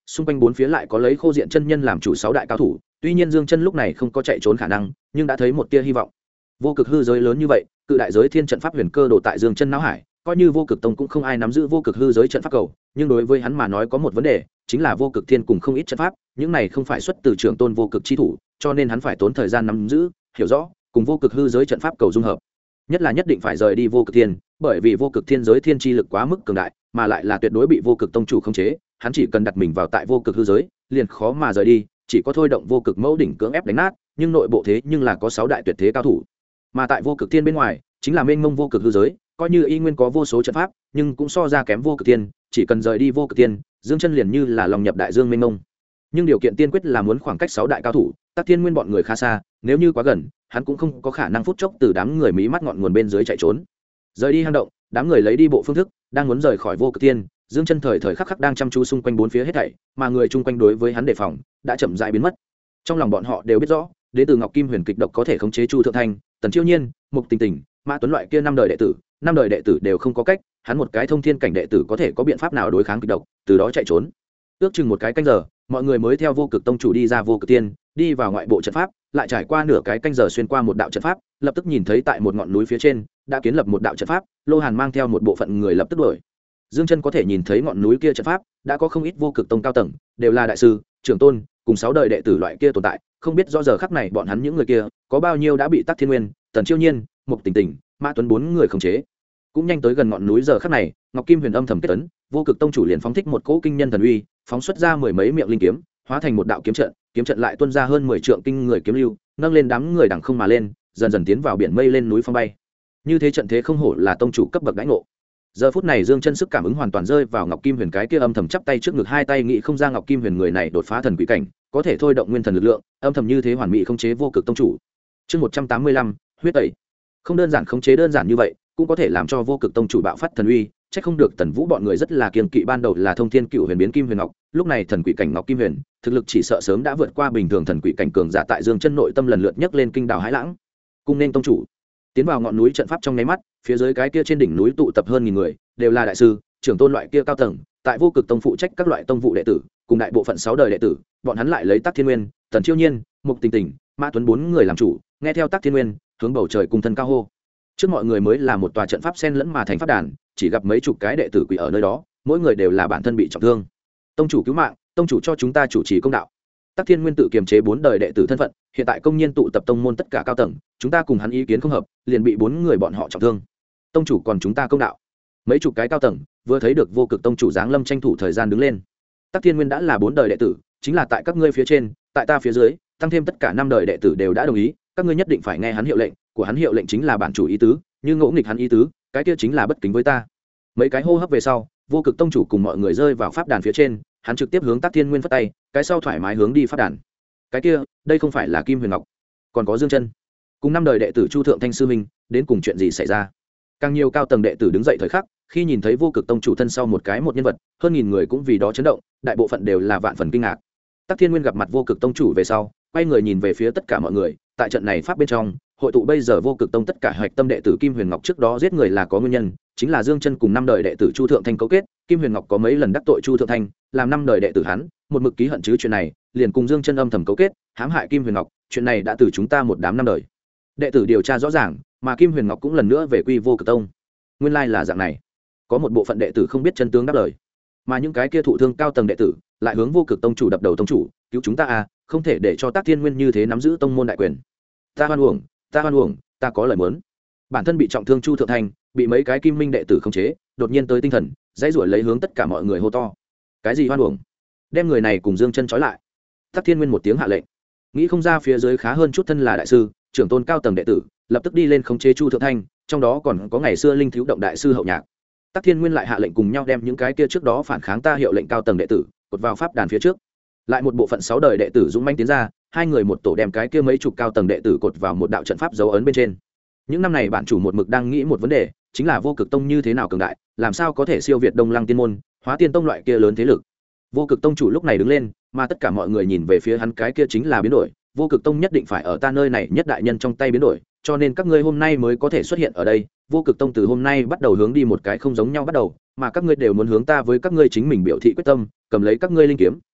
xung quanh bốn phía lại có lấy Khô Diện chân nhân làm chủ 6 đại cao thủ, tuy nhiên Dương Chân lúc này không có chạy trốn khả năng, nhưng đã thấy một tia hy vọng. Vô cực hư giới lớn như vậy, cự đại giới thiên trận pháp huyền cơ đồ tại Dương Chân não hải, coi như Vô Cực Tông cũng không ai nắm giữ vô cực hư giới trận pháp cầu, nhưng đối với hắn mà nói có một vấn đề, chính là vô cực thiên cùng không ít trận pháp, những này không phải xuất từ trưởng tôn vô cực chi thủ, cho nên hắn phải tốn thời gian nắm giữ, hiểu rõ, cùng vô cực hư giới trận pháp cầu dung hợp. Nhất là nhất định phải rời đi vô cực thiên, bởi vì vô cực thiên giới thiên chi lực quá mức cường đại, mà lại là tuyệt đối bị vô cực tông chủ khống chế, hắn chỉ cần đặt mình vào tại vô cực hư giới, liền khó mà rời đi, chỉ có thôi động vô cực mẫu đỉnh cưỡng ép đánh nát, nhưng nội bộ thế nhưng là có 6 đại tuyệt thế cao thủ. Mà tại vô cực thiên bên ngoài, chính là mênh mông vô cực hư giới, coi như y nguyên có vô số trận pháp, nhưng cũng so ra kém vô cực thiên, chỉ cần rời đi vô cực thiên, Dương Chân liền như là lòng nhập đại dương mênh mông. Nhưng điều kiện tiên quyết là muốn khoảng cách 6 đại cao thủ, Tắc Thiên Nguyên bọn người khá xa, nếu như quá gần, hắn cũng không có khả năng phút chốc từ đám người mí mắt ngọn nguồn bên dưới chạy trốn. Rời đi hang động, đám người lấy đi bộ phương thức, đang muốn rời khỏi vô cực thiên, Dương Chân thời thời khắc khắc đang chăm chú xung quanh bốn phía hết thảy, mà người chung quanh đối với hắn đề phòng đã chậm rãi biến mất. Trong lòng bọn họ đều biết rõ, đến từ Ngọc Kim Huyền kịch độc có thể khống chế Chu Thượng Thanh, Tần Chiêu Nhiên, Mục Tình Tình, Mã Tuấn loại kia 5 đời đệ tử đều không có cách, hắn một cái thông thiên cảnh đệ tử có thể có biện pháp nào đối kháng kịch độc, từ đó chạy trốn. Ước chừng một cái canh giờ, mọi người mới theo vô cực tông chủ đi ra vô cực tiên, đi vào ngoại bộ trận pháp, lại trải qua nửa cái canh giờ xuyên qua một đạo trận pháp, lập tức nhìn thấy tại một ngọn núi phía trên đã kiến lập một đạo trận pháp, Lô Hàn mang theo một bộ phận người lập tức đuổi. Dương Chân có thể nhìn thấy ngọn núi kia trận pháp đã có không ít vô cực tông cao tầng, đều là đại sư, trưởng tôn, cùng 6 đời đệ tử loại kia tồn tại, không biết do giờ khắc này bọn hắn những người kia có bao nhiêu đã bị Tắc Thiên Nguyên, Tần Chiêu Nhiên, Mục Tình Tình, Mã Tuấn 4 người khống chế. Cũng nhanh tới gần ngọn núi giờ khắc này, Ngọc Kim Huyền âm thầm kết ấn, vô cực tông chủ liền phóng thích một cỗ kinh nhân thần uy, phóng xuất ra mười mấy miệng linh kiếm, hóa thành một đạo kiếm trận lại tuôn ra hơn 10 trượng kinh người kiếm lưu, nâng lên đám người đằng không mà lên, dần dần tiến vào biển mây lên núi phong bay. Như thế trận thế không hổ là tông chủ cấp bậc đãi ngộ. Giờ phút này Dương Chân sức cảm ứng hoàn toàn rơi vào Ngọc Kim Huyền cái kia âm thầm chắp tay trước ngực, hai tay nghĩ không ra Ngọc Kim Huyền người này đột phá thần quỷ cảnh, có thể thôi động nguyên thần lực lượng, âm thầm như thế hoàn mỹ khống chế vô cực tông chủ. Chương 185, huyết tẩy. Không đơn giản khống chế đơn giản như vậy, cũng có thể làm cho vô cực tông chủ bạo phát thần uy, chắc không được Tần Vũ bọn người rất là kiêng kỵ, ban đầu là thông thiên cựu huyền biến kim huyền ngọc, lúc này thần quỷ cảnh Ngọc Kim Huyền, thực lực chỉ sợ sớm đã vượt qua bình thường thần quỷ cảnh cường giả, tại Dương Chân nội tâm lần lượt nhấc lên kinh đào hãi lãng. Cung nên tông chủ. Tiến vào ngọn núi trận pháp trong nháy mắt, phía dưới cái kia trên đỉnh núi tụ tập hơn 1000 người, đều là đại sư, trưởng tôn loại kia cao tầng, tại vô cực tông phụ trách các loại tông vụ đệ tử, cùng đại bộ phận 6 đời đệ tử, bọn hắn lại lấy Tắc Thiên Nguyên, Tần Chiêu Nhiên, Mục Tình Tình, Mã Tuấn 4 người làm chủ, nghe theo Tắc Thiên Nguyên, hướng bầu trời cung thân cao hô. Trước mọi người mới là một tòa trận pháp xen lẫn mà thành pháp đàn, chỉ gặp mấy chục cái đệ tử quỷ ở nơi đó, mỗi người đều là bản thân bị trọng thương. Tông chủ cứu mạng, tông chủ cho chúng ta chủ trì công đạo. Tắc Thiên Nguyên tự kiềm chế 4 đời đệ tử thân phận, hiện tại công nhiên tụ tập tông môn tất cả cao tầng, chúng ta cùng hắn ý kiến không hợp, liền bị 4 người bọn họ trọng thương. Tông chủ còn chúng ta công đạo. Mấy chục cái cao tầng vừa thấy được vô cực tông chủ giáng lâm, tranh thủ thời gian đứng lên. Tắc Thiên Nguyên đã là 4 đời đệ tử, chính là tại các ngươi phía trên, tại ta phía dưới, tăng thêm tất cả 5 đời đệ tử đều đã đồng ý, các ngươi nhất định phải nghe hắn hiệu lệnh, của hắn hiệu lệnh chính là bản chủ ý tứ, như ngỗ nghịch hắn ý tứ, cái kia chính là bất kính với ta. Mấy cái hô hấp về sau, vô cực tông chủ cùng mọi người rơi vào pháp đàn phía trên, hắn trực tiếp hướng Tắc Thiên Nguyên phất tay, cái sau thoải mái hướng đi pháp đàn. Cái kia, đây không phải là Kim Huyền Ngọc, còn có Dương Chân, cùng 5 đời đệ tử Chu Thượng Thanh sư minh, đến cùng chuyện gì xảy ra? Càng nhiều cao tầng đệ tử đứng dậy thời khắc, khi nhìn thấy vô cực tông chủ thân sau một nhân vật, hơn 1000 người cũng vì đó chấn động, đại bộ phận đều là vạn phần kinh ngạc. Tắc Thiên Nguyên gặp mặt vô cực tông chủ về sau, quay người nhìn về phía tất cả mọi người, tại trận này pháp bên trong, hội tụ bây giờ vô cực tông tất cả hạch tâm đệ tử Kim Huyền Ngọc trước đó giết người là có nguyên nhân, chính là Dương Chân cùng 5 đời đệ tử Chu Thượng Thanh cấu kết, Kim Huyền Ngọc có mấy lần đắc tội Chu Thượng Thanh, làm 5 đời đệ tử hắn, một mực ký hận chứ chuyện này, liền cùng Dương Chân âm thầm cấu kết, hãm hại Kim Huyền Ngọc, chuyện này đã từ chúng ta một đám 5 đời đệ tử điều tra rõ ràng, mà Kim Huyền Ngọc cũng lần nữa về quy vô cực tông. Nguyên lai là dạng này. Có một bộ phận đệ tử không biết chân tướng đáp lời, mà những cái kia thụ thương cao tầng đệ tử lại hướng vô cực tông chủ đập đầu, tông chủ cứu chúng ta à, không thể để cho Tắc Thiên Nguyên như thế nắm giữ tông môn đại quyền. Ta hoan uổng, ta có lời muốn. Bản thân bị trọng thương Chu Thượng Thanh bị mấy cái kim minh đệ tử khống chế, đột nhiên tới tinh thần, dãy rủa lấy hướng tất cả mọi người hô to. Cái gì hoan uổng? Đem người này cùng Dương Chân trói lại. Tắc Thiên Nguyên một tiếng hạ lệnh. Nghĩ không ra phía dưới khá hơn chút thân là đại sư, trưởng tôn cao tầng đệ tử, lập tức đi lên khống chế Chu Thượng Thanh, trong đó còn có ngày xưa linh thiếu động đại sư Hậu Nhạc. Tắc Thiên Nguyên lại hạ lệnh cùng nhau đem những cái kia trước đó phản kháng ta hiệu lệnh cao tầng đệ tử cột vào pháp đàn phía trước. Lại một bộ phận 6 đời đệ tử dũng mãnh tiến ra, hai người một tổ đem cái kia mấy chục cao tầng đệ tử cột vào một đạo trận pháp dấu ấn bên trên. Những năm này bản chủ một mực đang nghĩ một vấn đề, chính là vô cực tông như thế nào cường đại, làm sao có thể siêu việt Đông Lăng Tiên môn, Hóa Tiên tông loại kia lớn thế lực. Vô cực tông chủ lúc này đứng lên, mà tất cả mọi người nhìn về phía hắn, cái kia chính là biến đổi, vô cực tông nhất định phải ở ta nơi này nhất đại nhân trong tay biến đổi, cho nên các ngươi hôm nay mới có thể xuất hiện ở đây. Vô cực tông từ hôm nay bắt đầu hướng đi một cái không giống nhau bắt đầu, mà các ngươi đều muốn hướng ta với các ngươi chính mình biểu thị quyết tâm, cầm lấy các ngươi linh kiếm,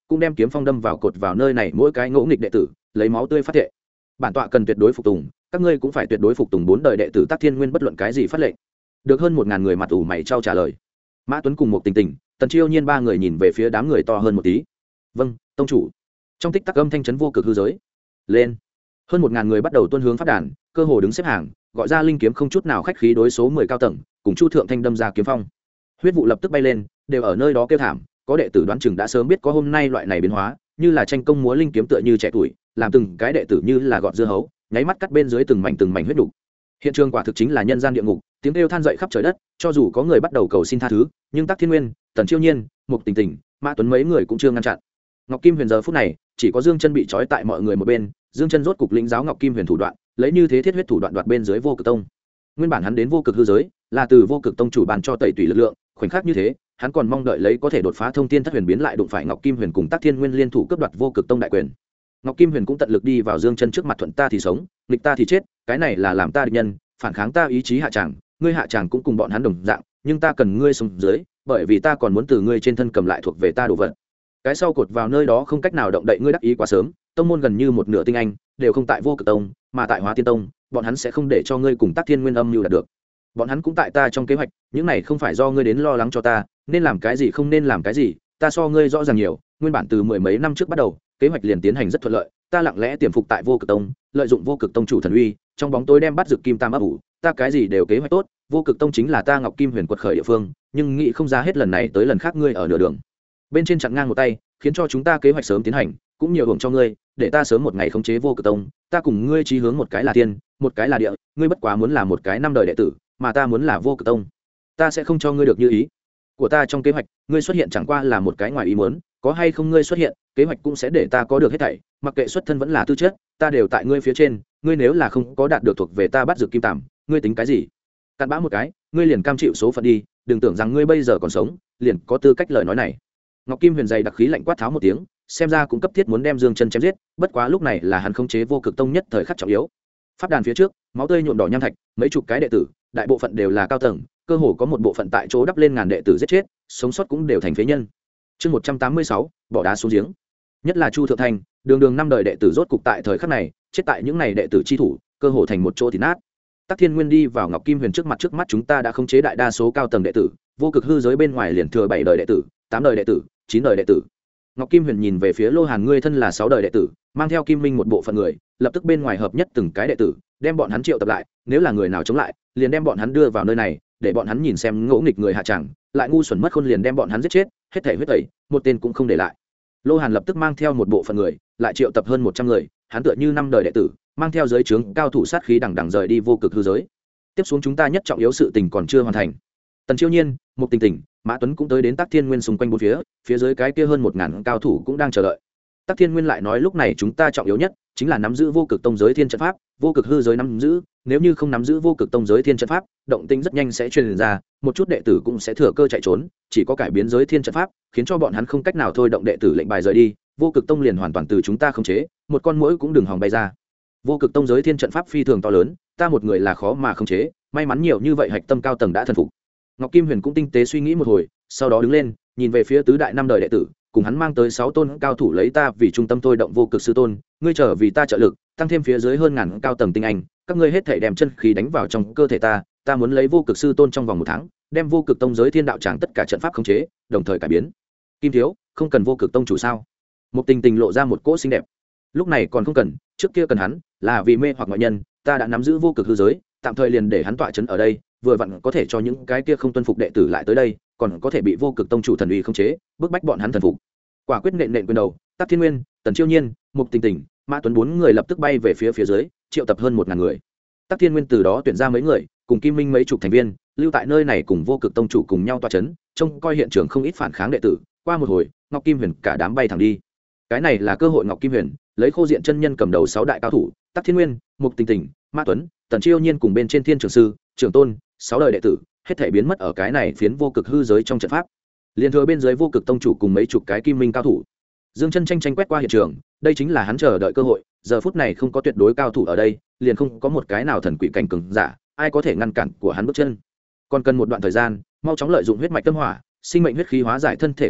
cũng đem kiếm phong đâm vào cột vào nơi này mỗi cái ngỗ nghịch đệ tử lấy máu tươi phát thệ. Bản tọa cần tuyệt đối phục tùng, các ngươi cũng phải tuyệt đối phục tùng 4 đời đệ tử Tắc Thiên Nguyên bất luận cái gì phát lệnh. Được hơn 1000 người mặt ủ mày trao trả lời. Mã Tuấn cùng một Tình Tình, Tần Chiêu Nhiên ba người nhìn về phía đám người to hơn một tí. Vâng, tông chủ. Trong tích tắc âm thanh chấn vô cực hư giới. Lên. Hơn 1000 người bắt đầu tuân hướng pháp đàn, cơ hồ đứng xếp hàng, gọi ra linh kiếm không chút nào khách khí đối số 10 cao tầng, cùng Chu Thượng Thanh đâm ra kiếm phong. Huyết vụ lập tức bay lên, đều ở nơi đó kêu thảm, có đệ tử đoán chừng đã sớm biết có hôm nay loại này biến hóa, như là tranh công múa linh kiếm tựa như trẻ tuổi, làm từng cái đệ tử như là gọt dưa hấu, nháy mắt cắt bên dưới từng mảnh huyết đủ. Hiện trường quả thực chính là nhân gian địa ngục, tiếng kêu than dậy khắp trời đất, cho dù có người bắt đầu cầu xin tha thứ, nhưng Tắc Thiên Nguyên, Tần Chiêu Nhiên, Mục Tình Tình, Mã Tuấn mấy người cũng chưa ngăn chặn. Ngọc Kim Huyền giờ phút này, chỉ có Dương Chân bị trói tại mọi người một bên, Dương Chân rốt cục lĩnh giáo Ngọc Kim Huyền thủ đoạn, lấy như thế thiết huyết thủ đoạn đoạt bên dưới Vô Cực Tông. Nguyên bản hắn đến Vô Cực hư giới, là từ Vô Cực Tông chủ bàn cho tẩy tùy lực lượng, khoảnh khắc như thế, hắn còn mong đợi lấy có thể đột phá thông tiên thất huyền biến lại đụng phải Ngọc Kim Huyền cùng Tắc Thiên Nguyên liên thủ cướp đoạt Vô Cực Tông đại quyền. Ngọc Kim Huyền cũng tận lực đi vào Dương Chân trước mặt, thuận ta thì sống, nghịch ta thì chết, cái này là làm ta địch nhân, phản kháng ta ý chí hạ tràng, ngươi hạ tràng cũng cùng bọn hắn đồng dạng, nhưng ta cần ngươi xuống dưới, bởi vì ta còn muốn từ ngươi trên thân cầm lại thuộc về ta đồ vật. Cái sau cột vào nơi đó không cách nào động đậy, ngươi đắc ý quá sớm, tông môn gần như một nửa tinh anh đều không tại Vô Cực Tông, mà tại Hóa Tiên Tông, bọn hắn sẽ không để cho ngươi cùng Tắc Thiên Nguyên âm mưu đạt được. Bọn hắn cũng tại ta trong kế hoạch, những này không phải do ngươi đến lo lắng cho ta, nên làm cái gì không nên làm cái gì, ta so ngươi rõ ràng nhiều, nguyên bản từ mười mấy năm trước bắt đầu, kế hoạch liền tiến hành rất thuận lợi, ta lặng lẽ tiềm phục tại Vô Cực Tông, lợi dụng Vô Cực Tông chủ thần uy, trong bóng tối đem bắt Dực Kim Tam ấp ủ, ta cái gì đều kế hoạch tốt, Vô Cực Tông chính là ta Ngọc Kim Huyền quật khởi địa phương, nhưng nghĩ không ra hết lần này tới lần khác ngươi ở nửa đường. Bên trên chặn ngang một tay, khiến cho chúng ta kế hoạch sớm tiến hành, cũng nhiều hưởng cho ngươi, để ta sớm một ngày khống chế Vô Cực Tông, ta cùng ngươi chí hướng một cái là tiên, một cái là địa, ngươi bất quá muốn là một cái năm đời đệ tử, mà ta muốn là Vô Cực Tông. Ta sẽ không cho ngươi được như ý của ta trong kế hoạch, ngươi xuất hiện chẳng qua là một cái ngoài ý muốn, có hay không ngươi xuất hiện, kế hoạch cũng sẽ để ta có được hết thảy, mặc kệ xuất thân vẫn là tư chất, ta đều tại ngươi phía trên, ngươi nếu là không có đạt được thuộc về ta bắt Dực Kim Tằm, ngươi tính cái gì? Cặn bã một cái, ngươi liền cam chịu số phận đi, đừng tưởng rằng ngươi bây giờ còn sống, liền có tư cách lời nói này. Ngọc Kim Huyền dày đặc khí lạnh quát tháo một tiếng, xem ra cũng cấp thiết muốn đem Dương Chân chém giết, bất quá lúc này là hắn khống chế Vô Cực Tông nhất thời khắc trọng yếu. Pháp đàn phía trước, máu tươi nhuộm đỏ nham thạch, mấy chục cái đệ tử, đại bộ phận đều là cao tầng, cơ hồ có một bộ phận tại chỗ đắp lên ngàn đệ tử giết chết, sống sót cũng đều thành phế nhân. Chương 186, bỏ đá xuống giếng. Nhất là Chu Thượng Thanh, đường năm đời đệ tử rốt cục tại thời khắc này, chết tại những này đệ tử chi thủ, cơ hồ thành một chỗ thì nát. Tắc Thiên Nguyên đi vào Ngọc Kim Huyền trước mặt chúng ta đã khống chế đại đa số cao tầng đệ tử, Vô Cực hư giới bên ngoài liền thừa 7 đời đệ tử, 8 đời đệ tử, 9 đời đệ tử. Ngọc Kim Huyền nhìn về phía Lô Hàn, ngươi thân là 6 đời đệ tử, mang theo Kim Minh một bộ phận người, lập tức bên ngoài hợp nhất từng cái đệ tử, đem bọn hắn triệu tập lại, nếu là người nào chống lại, liền đem bọn hắn đưa vào nơi này, để bọn hắn nhìn xem ngỗ nghịch người hạ chẳng, lại ngu xuẩn mất khôn liền đem bọn hắn giết chết, hết thảy huyết tẩy, một tên cũng không để lại. Lô Hàn lập tức mang theo một bộ phận người, lại triệu tập hơn 100 người, hắn tựa như 5 đời đệ tử, mang theo giới trướng cao thủ sát khí đằng rời đi Vô Cực hư giới. Tiếp xuống chúng ta nhất trọng yếu sự tình còn chưa hoàn thành. Tần Chiêu Nhiên, Mục Tình Tình, Mã Tuấn cũng tới đến Tắc Thiên Nguyên xung quanh bốn phía dưới cái kia hơn 1000 cao thủ cũng đang chờ đợi. Tắc Thiên Nguyên lại nói lúc này chúng ta trọng yếu nhất chính là nắm giữ Vô Cực Tông giới thiên trận pháp, Vô Cực hư giới nắm giữ, nếu như không nắm giữ Vô Cực Tông giới thiên trận pháp, động tĩnh rất nhanh sẽ truyền ra, một chút đệ tử cũng sẽ thừa cơ chạy trốn, chỉ có cải biến giới thiên trận pháp, khiến cho bọn hắn không cách nào thôi động đệ tử lệnh bài rời đi, Vô Cực Tông liền hoàn toàn từ chúng ta khống chế, một con muỗi cũng đừng hòng bay ra. Vô Cực Tông giới thiên trận pháp phi thường to lớn, ta một người là khó mà khống chế, may mắn nhiều như vậy hạch tâm cao tầng đã thần phục. Ngọc Kim Huyền cũng tinh tế suy nghĩ một hồi, sau đó đứng lên, nhìn về phía tứ đại năm đời đệ tử, cùng hắn mang tới 6 tôn cao thủ lấy ta vì trung tâm thôi động Vô Cực sư tôn, ngươi trở vì ta trợ lực, tăng thêm phía dưới hơn ngàn cao tầng tinh anh, các ngươi hết thảy đem chân khí đánh vào trong cơ thể ta muốn lấy Vô Cực sư tôn trong vòng 1 tháng, đem Vô Cực Tông giới thiên đạo tràng tất cả trận pháp khống chế, đồng thời cải biến. Kim thiếu, không cần Vô Cực Tông chủ sao? Một Tình Tình lộ ra một cỗ xinh đẹp. Lúc này còn không cần, trước kia cần hắn, là vì mê hoặc ngoại nhân, ta đã nắm giữ Vô Cực hư giới, tạm thời liền để hắn tọa trấn ở đây, vừa vặn có thể cho những cái kia không tuân phục đệ tử lại tới đây, còn có thể bị Vô Cực Tông chủ thần uy khống chế, bức bách bọn hắn thần phục. Quả quyết nện quyền đầu, Tắc Thiên Nguyên, Tần Chiêu Nhiên, Mục Tình Tình, Mã Tuấn 4 người lập tức bay về phía dưới, triệu tập hơn 1000 người. Tắc Thiên Nguyên từ đó tuyển ra mấy người, cùng Kim Minh mấy chục thành viên, lưu tại nơi này cùng Vô Cực Tông chủ cùng nhau tọa trấn, trông coi hiện trường không ít phản kháng đệ tử. Qua một hồi, Ngọc Kim Huyền cả đám bay thẳng đi. Cái này là cơ hội Ngọc Kim Huyền, lấy Khô Diện chân nhân cầm đầu 6 đại cao thủ, Tắc Thiên Nguyên, Mục Tình Tình, Mã Tuấn, Tần Chiêu Nhiên cùng bên trên Thiên Trường sư, Trường Tôn, 6 đời đệ tử, hết thảy biến mất ở cái này phiến Vô Cực hư giới trong trận pháp. Liên thừa bên dưới Vô Cực Tông chủ cùng mấy chục cái Kim Minh cao thủ. Dương Chân tranh quét qua hiện trường, đây chính là hắn chờ đợi cơ hội, giờ phút này không có tuyệt đối cao thủ ở đây, liền không có một cái nào thần quỷ cảnh cường giả, ai có thể ngăn cản của hắn bước chân. Còn cần một đoạn thời gian, mau chóng lợi dụng huyết mạch tâm hỏa, sinh mệnh huyết khí hóa giải thân thể kịch độc,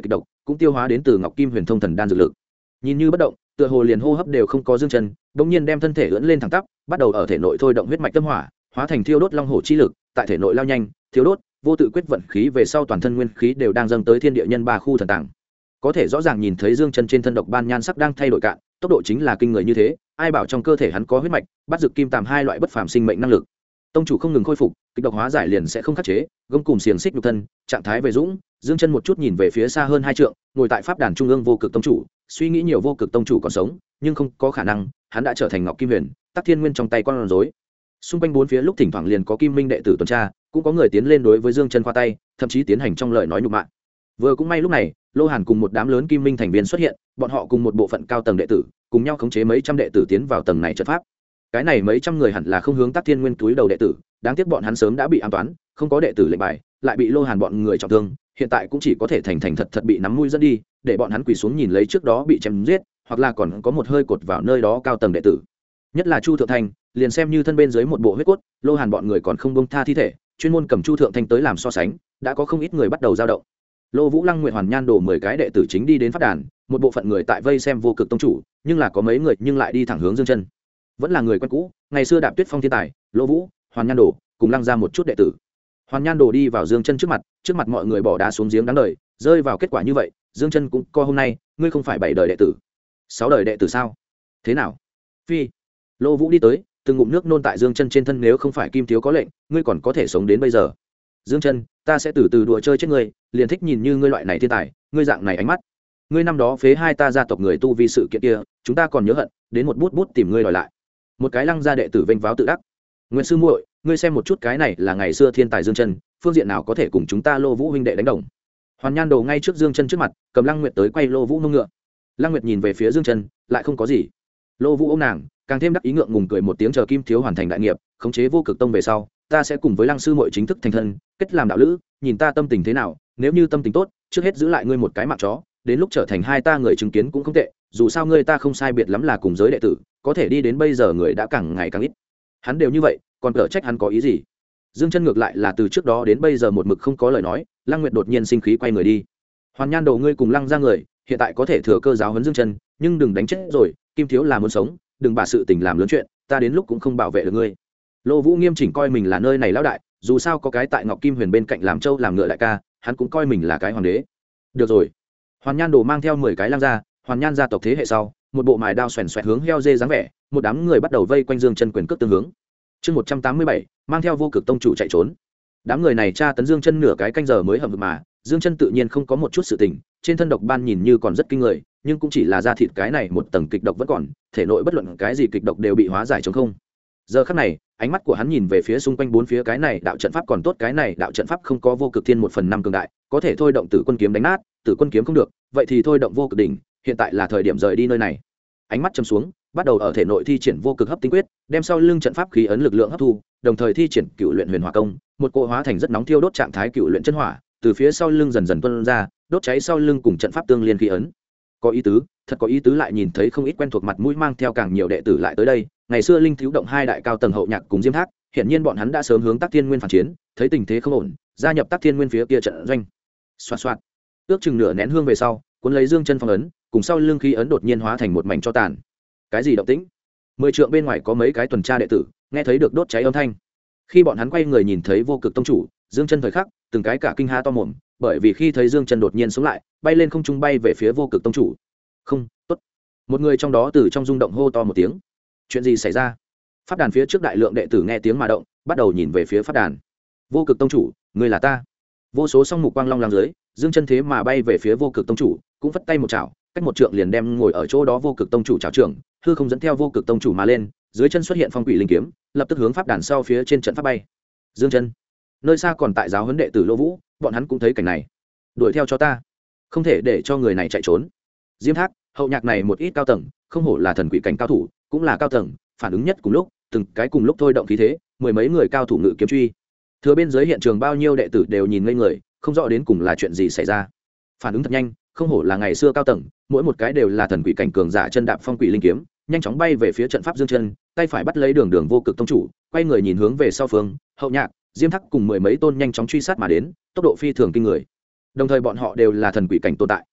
cũng tiêu hóa đến từ ngọc kim huyền thông thần đan dược lực. Nhìn như bất động, tựa hồ liền hô hấp đều không có dương chân, bỗng nhiên đem thân thể ưỡn lên thẳng tắp, bắt đầu ở thể nội thôi động huyết mạch tâm hỏa, hóa thành thiêu đốt long hổ chi lực, tại thể nội lao nhanh, thiêu đốt, vô tự quyết vận khí về sau toàn thân nguyên khí đều đang dâng tới thiên địa nhân ba khu thần tàng. Có thể rõ ràng nhìn thấy dương chân trên thân độc ban nhan sắc đang thay đổi cạn, tốc độ chính là kinh người như thế, ai bảo trong cơ thể hắn có huyết mạch, bắt dược kim tàm hai loại bất phàm sinh mệnh năng lực. Tông chủ không ngừng khôi phục, kịch độc hóa giải liền sẽ không khắc chế, gông cùng xiềng xích nhục thân, trạng thái về dũng, dương chân một chút nhìn về phía xa hơn 2 trượng, ngồi tại pháp đàn trung ương vô cực tông chủ, suy nghĩ nhiều vô cực tông chủ còn sống, nhưng không có khả năng, hắn đã trở thành ngọc kim huyền, tắc thiên nguyên trong tay con rối. Xung quanh bốn phía lúc thỉnh thoảng liền có kim minh đệ tử tuần tra, cũng có người tiến lên đối với dương chân khoa tay, thậm chí tiến hành trong lời nói nhục mạ. Vừa cũng may lúc này, Lô Hàn cùng một đám lớn kim minh thành viên xuất hiện, bọn họ cùng một bộ phận cao tầng đệ tử, cùng nhau khống chế mấy trăm đệ tử tiến vào tầng này trận pháp. Cái này mấy trăm người hẳn là không hướng Tắc Thiên Nguyên túi đầu đệ tử, đáng tiếc bọn hắn sớm đã bị ám toán, không có đệ tử lệnh bài, lại bị Lô Hàn bọn người trọng thương, hiện tại cũng chỉ có thể thành thành thật thật bị nắm mũi dẫn đi, để bọn hắn quỳ xuống nhìn lấy trước đó bị chém giết, hoặc là còn có một hơi cột vào nơi đó cao tầng đệ tử. Nhất là Chu Thượng Thanh, liền xem như thân bên dưới một bộ huyết cốt, Lô Hàn bọn người còn không buông tha thi thể, chuyên môn cầm Chu Thượng Thanh tới làm so sánh, đã có không ít người bắt đầu dao động. Lô Vũ Lăng Nguyệt Hoàn Nhan đổ 10 cái đệ tử chính đi đến pháp đàn, một bộ phận người tại vây xem vô cực tông chủ, nhưng là có mấy người nhưng lại đi thẳng hướng Dương Chân. Vẫn là người quen cũ, ngày xưa Đạp Tuyết Phong thiên tài, Lô Vũ, Hoàn Nhan đổ, cùng lăng ra một chút đệ tử. Hoàn Nhan đổ đi vào Dương Chân trước mặt mọi người bỏ đá xuống giếng đáng đời, rơi vào kết quả như vậy, Dương Chân cũng co hôm nay, ngươi không phải 7 đời đệ tử, 6 đời đệ tử sao? Thế nào? Phi. Lô Vũ đi tới, từng ngụm nước nôn tại Dương Chân trên thân, nếu không phải Kim thiếu có lệnh, ngươi còn có thể sống đến bây giờ. Dương Chân, ta sẽ từ từ đùa chơi chết ngươi, liền thích nhìn như ngươi loại này thiên tài, ngươi dạng này ánh mắt. Ngươi năm đó phế hai ta gia tộc người tu vì sự kiện kia, chúng ta còn nhớ hận, đến một bút bút tìm ngươi đòi lại. Một cái lăng gia đệ tử vênh váo tự đắc. Nguyễn sư muội, ngươi xem một chút cái này là ngày xưa thiên tài Dương Chân, phương diện nào có thể cùng chúng ta Lô Vũ huynh đệ đánh đồng. Hoàn Nhan đồ ngay trước Dương Chân trước mặt, cầm Lăng Nguyệt tới quay Lô Vũ mông ngựa. Lăng Nguyệt nhìn về phía Dương Chân, lại không có gì. Lô Vũ ôm nàng, càng thêm đắc ý ngượng ngùng cười một tiếng, chờ Kim thiếu hoàn thành đại nghiệp, khống chế vô cực tông về sau, ta sẽ cùng với Lăng sư muội chính thức thành thân, kết làm đạo lữ, nhìn ta tâm tình thế nào, nếu như tâm tình tốt, trước hết giữ lại ngươi một cái mạng chó, đến lúc trở thành hai ta người chứng kiến cũng không tệ, dù sao ngươi ta không sai biệt lắm là cùng giới đệ tử, có thể đi đến bây giờ người đã càng ngày càng ít. Hắn đều như vậy, còn cở trách hắn có ý gì? Dương Chân ngược lại là từ trước đó đến bây giờ một mực không có lời nói. Lăng Nguyệt đột nhiên sinh khí quay người đi. Hoàn Nhan đầu ngươi cùng Lăng ra người, hiện tại có thể thừa cơ giáo huấn Dương Chân, nhưng đừng đánh chết rồi, Kim thiếu là muốn sống, đừng bà sự tình làm lớn chuyện, ta đến lúc cũng không bảo vệ được ngươi. Lô Vũ nghiêm chỉnh coi mình là nơi này lão đại, dù sao có cái tại Ngọc Kim Huyền bên cạnh làm trâu làm ngựa đại ca, hắn cũng coi mình là cái hoàng đế. Được rồi. Hoàn Nhan đồ mang theo 10 cái Lăng gia, Hoàn Nhan gia tộc thế hệ sau, một bộ mài đao xoèn xoẹt hướng heo dê dáng vẻ, một đám người bắt đầu vây quanh Dương Chân quyền cước tương hướng. Chương 187, mang theo vô cực tông chủ chạy trốn. Đám người này tra tấn Dương Chân nửa cái canh giờ mới hầm vực mà, Dương Chân tự nhiên không có một chút sự tình, trên thân độc ban nhìn như còn rất kinh người, nhưng cũng chỉ là da thịt cái này một tầng kịch độc vẫn còn, thể nội bất luận cái gì kịch độc đều bị hóa giải trống không. Giờ khắc này, ánh mắt của hắn nhìn về phía xung quanh bốn phía, cái này đạo trận pháp còn tốt, cái này đạo trận pháp không có vô cực thiên 1/5 cường đại, có thể thôi động Tử Quân kiếm đánh nát, Tử Quân kiếm không được, vậy thì thôi động vô cực đỉnh, hiện tại là thời điểm rời đi nơi này. Ánh mắt trầm xuống, bắt đầu ở thể nội thi triển vô cực hấp tinh quyết, đem sau lưng trận pháp khí ấn lực lượng hấp thu, đồng thời thi triển Cựu Luyện Huyền Hỏa công, một cỗ hóa thành rất nóng thiêu đốt trạng thái Cựu Luyện chân hỏa, từ phía sau lưng dần dần tuôn ra, đốt cháy sau lưng cùng trận pháp tương liên khí ấn. Có ý tứ, thật có ý tứ, lại nhìn thấy không ít quen thuộc mặt mũi mang theo càng nhiều đệ tử lại tới đây. Ngày xưa Linh Thiếu động hai đại cao tầng Hậu Nhạc cùng Diêm Thác, hiện nhiên bọn hắn đã sớm hướng Tắc Thiên Nguyên phản chiến, thấy tình thế không ổn, gia nhập Tắc Thiên Nguyên phía kia trận doanh. Xoạt xoạt. Ước chừng nửa nén hương về sau, cuốn lấy Dương Chân phong ấn, cùng sau lưng khí ấn đột nhiên hóa thành một mảnh tro tàn. Cái gì động tĩnh? 10 trượng bên ngoài có mấy cái tuần tra đệ tử, nghe thấy được đốt cháy âm thanh. Khi bọn hắn quay người nhìn thấy vô cực tông chủ Dương Chân thời khắc, từng cái cả kinh há to mồm, bởi vì khi thấy Dương Chân đột nhiên sống lại, bay lên không trung bay về phía vô cực tông chủ. Không, tốt. Một người trong đó từ trong rung động hô to một tiếng. Chuyện gì xảy ra? Pháp đàn phía trước đại lượng đệ tử nghe tiếng mà động, bắt đầu nhìn về phía pháp đàn. Vô cực tông chủ, ngươi là ta. Vô số song mục quang long lăng dưới, Dương Chân thế mà bay về phía vô cực tông chủ, cũng phất tay một chảo, cách một trượng liền đem ngồi ở chỗ đó vô cực tông chủ chảo trưởng, hư không dẫn theo vô cực tông chủ mà lên, dưới chân xuất hiện phong quỷ linh kiếm, lập tức hướng pháp đàn sau phía trên trận pháp bay. Dương Chân, nơi xa còn tại giáo huấn đệ tử Lô Vũ, bọn hắn cũng thấy cảnh này. Đuổi theo cho ta, không thể để cho người này chạy trốn. Diêm Thác, Hậu Nhạc này một ít cao tầng, không hổ là thần quỷ cảnh cao thủ, cũng là cao tầng, phản ứng nhất cùng lúc, từng cái cùng lúc thôi động khí thế, 10 mấy người cao thủ ngự kiếm truy. Thừa bên dưới hiện trường bao nhiêu đệ tử đều nhìn ngây người, không rõ đến cùng là chuyện gì xảy ra. Phản ứng thật nhanh, không hổ là ngày xưa cao tầng, mỗi một cái đều là thần quỷ cảnh cường giả, chân đạp phong quỷ linh kiếm, nhanh chóng bay về phía trận pháp Dương Chân, tay phải bắt lấy đường vô cực tông chủ, quay người nhìn hướng về sau phương, Hậu Nhạc, Diêm Thác cùng 10 mấy tôn nhanh chóng truy sát mà đến, tốc độ phi thường kinh người. Đồng thời bọn họ đều là thần quỷ cảnh tồn tại.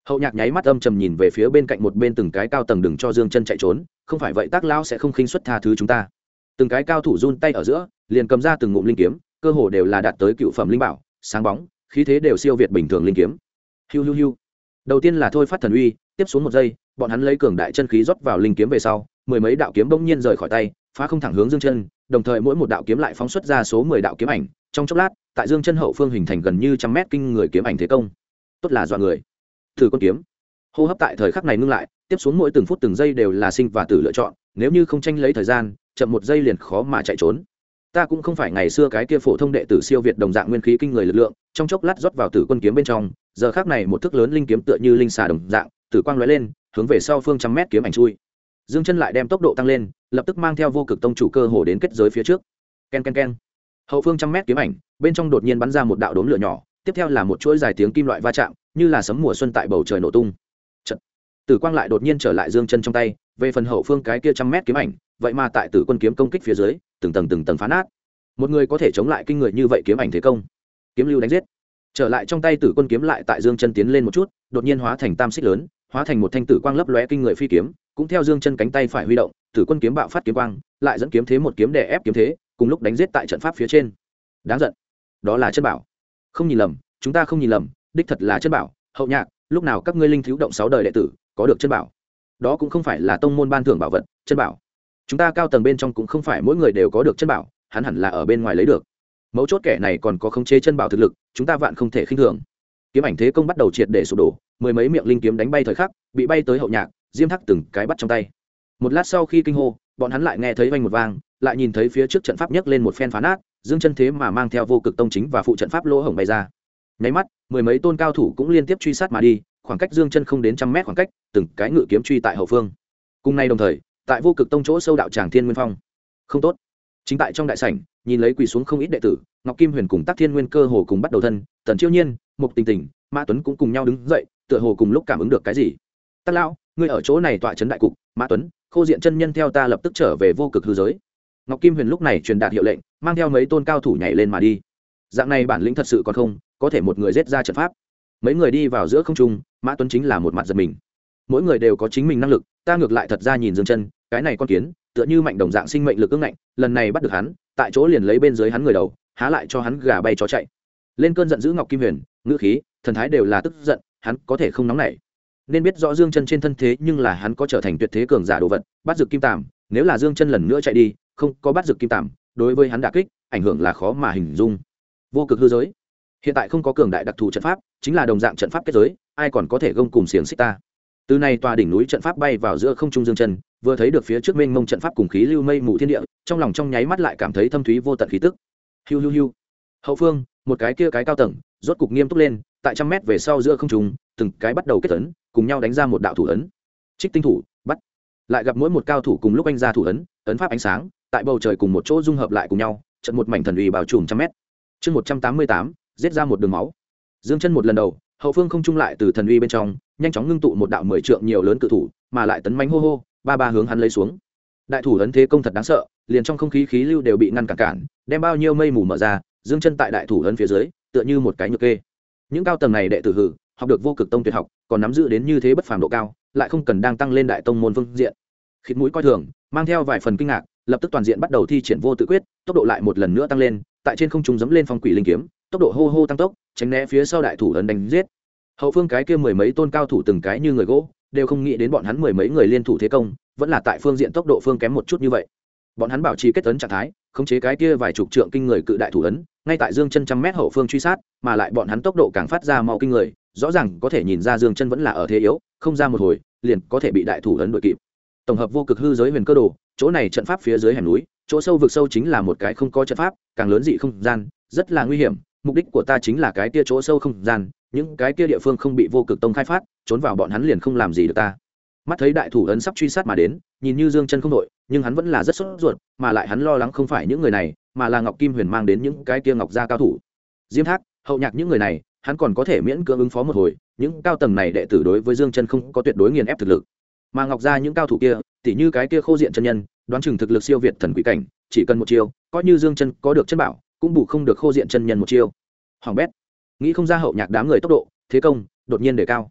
Hậu Nhạc nháy mắt âm trầm nhìn về phía bên cạnh một bên từng cái cao tầng, đừng cho Dương Chân chạy trốn, không phải vậy Tác lão sẽ không khinh suất tha thứ chúng ta. Từng cái cao thủ run tay ở giữa, liền cầm ra từng ngụm linh kiếm, cơ hồ đều là đạt tới cựu phẩm linh bảo, sáng bóng, khí thế đều siêu việt bình thường linh kiếm. Hiu hiu hiu. Đầu tiên là thôi phát thần uy, tiếp xuống một giây, bọn hắn lấy cường đại chân khí rót vào linh kiếm về sau, mười mấy đạo kiếm bỗng nhiên rời khỏi tay, phá không thẳng hướng Dương Chân, đồng thời mỗi một đạo kiếm lại phóng xuất ra số 10 đạo kiếm ảnh, trong chốc lát, tại Dương Chân hậu phương hình thành gần như trăm mét kinh người kiếm ảnh thế công. Tốt là dọa người. Thử con kiếm. Hô hấp tại thời khắc này ngưng lại, tiếp xuống mỗi từng phút từng giây đều là sinh và tử lựa chọn, nếu như không tranh lấy thời gian, chậm một giây liền khó mà chạy trốn. Ta cũng không phải ngày xưa cái kia phổ thông đệ tử siêu việt đồng dạng nguyên khí kinh người lực lượng, trong chốc lát rót vào tử quân kiếm bên trong, giờ khắc này một thước lớn linh kiếm tựa như linh xà đồng dạng, tử quang lóe lên, hướng về sau phương trăm mét kiếm ảnh chui. Dương Chân lại đem tốc độ tăng lên, lập tức mang theo vô cực tông chủ cơ hồ đến kết giới phía trước. Ken ken ken. Hậu phương trăm mét kiếm ảnh, bên trong đột nhiên bắn ra một đạo đốm lửa nhỏ, tiếp theo là một chuỗi dài tiếng kim loại va chạm, như là sấm mùa xuân tại bầu trời nổ tung. Chật. Tử quang lại đột nhiên trở lại Dương Chân trong tay, về phần hậu phương cái kia trăm mét kiếm ảnh, vậy mà tại tử quân kiếm công kích phía dưới, từng tầng phá nát. Một người có thể chống lại kinh người như vậy kiếm ảnh thế công. Kiếm lưu đánh giết. Trở lại trong tay tử quân kiếm lại tại Dương Chân tiến lên một chút, đột nhiên hóa thành tam xích lớn, hóa thành một thanh tử quang lấp lóe kinh người phi kiếm, cũng theo Dương Chân cánh tay phải huy động, tử quân kiếm bạo phát kiếm quang, lại dẫn kiếm thế một kiếm đè ép kiếm thế, cùng lúc đánh giết tại trận pháp phía trên. Đáng giận. Đó là chân bảo. Không nhìn lầm, chúng ta không nhìn lầm, đích thật là chân bảo. Hậu Nhạc, lúc nào các ngươi linh thiếu động 6 đời đệ tử có được chân bảo? Đó cũng không phải là tông môn ban thưởng bảo vật, chân bảo. Chúng ta cao tầng bên trong cũng không phải mỗi người đều có được chân bảo, hắn hẳn là ở bên ngoài lấy được. Mấu chốt kẻ này còn có khống chế chân bảo thực lực, chúng ta vạn không thể khinh thường. Kiếm ảnh thế công bắt đầu triệt để sụp đổ, mười mấy miệng linh kiếm đánh bay thời khắc, bị bay tới Hậu Nhạc, Diêm Thác từng cái bắt trong tay. Một lát sau khi kinh hô, bọn hắn lại nghe thấy vang một vang, lại nhìn thấy phía trước trận pháp nhấc lên một phen phá nát, Dương Chân thế mà mang theo vô cực tông chính và phụ trận pháp lỗ hổng bay ra. Nháy mắt, mười mấy tôn cao thủ cũng liên tiếp truy sát mà đi, khoảng cách Dương Chân không đến trăm mét khoảng cách, từng cái ngự kiếm truy tại hậu phương. Cùng nay đồng thời, tại vô cực tông chỗ sâu đạo tràng Thiên Nguyên Phong. Không tốt. Chính tại trong đại sảnh, nhìn lấy quỳ xuống không ít đệ tử, Ngọc Kim Huyền cùng Tắc Thiên Nguyên cơ hồ cùng bắt đầu thân, Tần Chiêu Nhiên, Mục Tình Tình, Mã Tuấn cũng cùng nhau đứng dậy, tựa hồ cùng lúc cảm ứng được cái gì. Tắc lão, ngươi ở chỗ này tọa trấn đại cục, Mã Tuấn, Khô Diện chân nhân theo ta lập tức trở về vô cực hư giới. Ngọc Kim Huyền lúc này truyền đạt hiệu lệnh, mang theo mấy tôn cao thủ nhảy lên mà đi. Dạng này bản lĩnh thật sự còn không, có thể một người giết ra trận pháp. Mấy người đi vào giữa không trung, Mã Tuấn chính là một mặt giật mình. Mỗi người đều có chính mình năng lực, ta ngược lại thật ra nhìn Dương Chân, cái này con kiến, tựa như mạnh đồng dạng sinh mệnh lực ương ngạnh, lần này bắt được hắn, tại chỗ liền lấy bên dưới hắn người đầu, há lại cho hắn gà bay chó chạy. Lên cơn giận dữ Ngọc Kim Huyền, ngữ khí, thần thái đều là tức giận, hắn có thể không nóng nảy. Nên biết rõ Dương Chân trên thân thế nhưng là hắn có trở thành tuyệt thế cường giả đồ vật, Bát Dược Kim Tàm, nếu là Dương Chân lần nữa chạy đi, không có Bát Dược Kim Tàm, đối với hắn đả kích, ảnh hưởng là khó mà hình dung. Vô cực hư giới, hiện tại không có cường đại đặc thù trận pháp, chính là đồng dạng trận pháp kết giới, ai còn có thể gông cùng xiềng xích ta. Từ này tòa đỉnh núi trận pháp bay vào giữa không trung Dương Chân, vừa thấy được phía trước mênh mông trận pháp cùng khí lưu mây mù thiên địa, trong lòng trong nháy mắt lại cảm thấy thâm thúy vô tận khí tức. Hiu hiu hiu. Hậu phương, một cái kia cái cao tầng, rốt cục nghiêm túc lên, tại trăm mét về sau giữa không trung, từng cái bắt đầu kết ấn, cùng nhau đánh ra một đạo thủ ấn. Trích tinh thủ, bắt. Lại gặp mỗi một cao thủ cùng lúc anh ra thủ ấn, ấn pháp ánh sáng, tại bầu trời cùng một chỗ dung hợp lại cùng nhau, trận một mảnh thần uy bao trùm trăm mét. Chương 188, giết ra một đường máu. Dương Chân một lần đầu, hậu phương không trung lại từ thần uy bên trong, nhanh chóng ngưng tụ một đạo 10 trượng nhiều lớn cự thủ, mà lại tấn mãnh hô hô, ba hướng hắn lấy xuống. Đại thủ ấn thế công thật đáng sợ, liền trong không khí khí lưu đều bị ngăn cản, đem bao nhiêu mây mù mở ra, Dương Chân tại đại thủ ấn phía dưới, tựa như một cái nhược kê. Những cao tầng này đệ tử hử, học được vô cực tông tuyệt học, còn nắm giữ đến như thế bất phàm độ cao, lại không cần đang tăng lên đại tông môn phương diện. Khịt mũi coi thường, mang theo vài phần kinh ngạc, lập tức toàn diện bắt đầu thi triển vô tự quyết, tốc độ lại một lần nữa tăng lên, tại trên không trung giẫm lên phong quỷ linh kiếm, tốc độ hô hô tăng tốc, tránh né phía sau đại thủ ấn đánh giết. Hậu phương cái kia mười mấy tôn cao thủ từng cái như người gỗ, đều không nghĩ đến bọn hắn mười mấy người liên thủ thế công, vẫn là tại phương diện tốc độ phương kém một chút như vậy. Bọn hắn bảo trì kết ấn trạng thái, khống chế cái kia vài chục trượng kinh người cự đại thủ ấn, ngay tại Dương Chân trăm mét hậu phương truy sát, mà lại bọn hắn tốc độ càng phát ra mau kinh người, rõ ràng có thể nhìn ra Dương Chân vẫn là ở thế yếu, không ra một hồi, liền có thể bị đại thủ ấn đuổi kịp. Tổng hợp vô cực hư giới huyền cơ đồ, chỗ này trận pháp phía dưới hẻm núi, chỗ sâu vực sâu chính là một cái không có trận pháp, càng lớn dị không gian, rất là nguy hiểm. Mục đích của ta chính là cái kia chỗ sâu không gian, những cái kia địa phương không bị vô cực tông khai phát, trốn vào bọn hắn liền không làm gì được ta. Mắt thấy đại thủ ấn sắp truy sát mà đến, nhìn như Dương Chân không đội, nhưng hắn vẫn là rất sốt ruột, mà lại hắn lo lắng không phải những người này, mà là Ngọc Kim Huyền mang đến những cái kia Ngọc gia cao thủ. Diêm Thác, Hậu Nhạc những người này, hắn còn có thể miễn cưỡng ứng phó một hồi, những cao tầng này đệ tử đối với Dương Chân không có tuyệt đối nghiền ép thực lực. Mà Ngọc gia những cao thủ kia, tỉ như cái kia Khô Diện chân nhân, đoán chừng thực lực siêu việt thần quỷ cảnh, chỉ cần một chiêu, coi như Dương Chân có được chân bảo, cũng bù không được Khô Diện chân nhân một chiêu. Hoàng bét, nghĩ không ra Hậu Nhạc đám người tốc độ, thế công đột nhiên đề cao.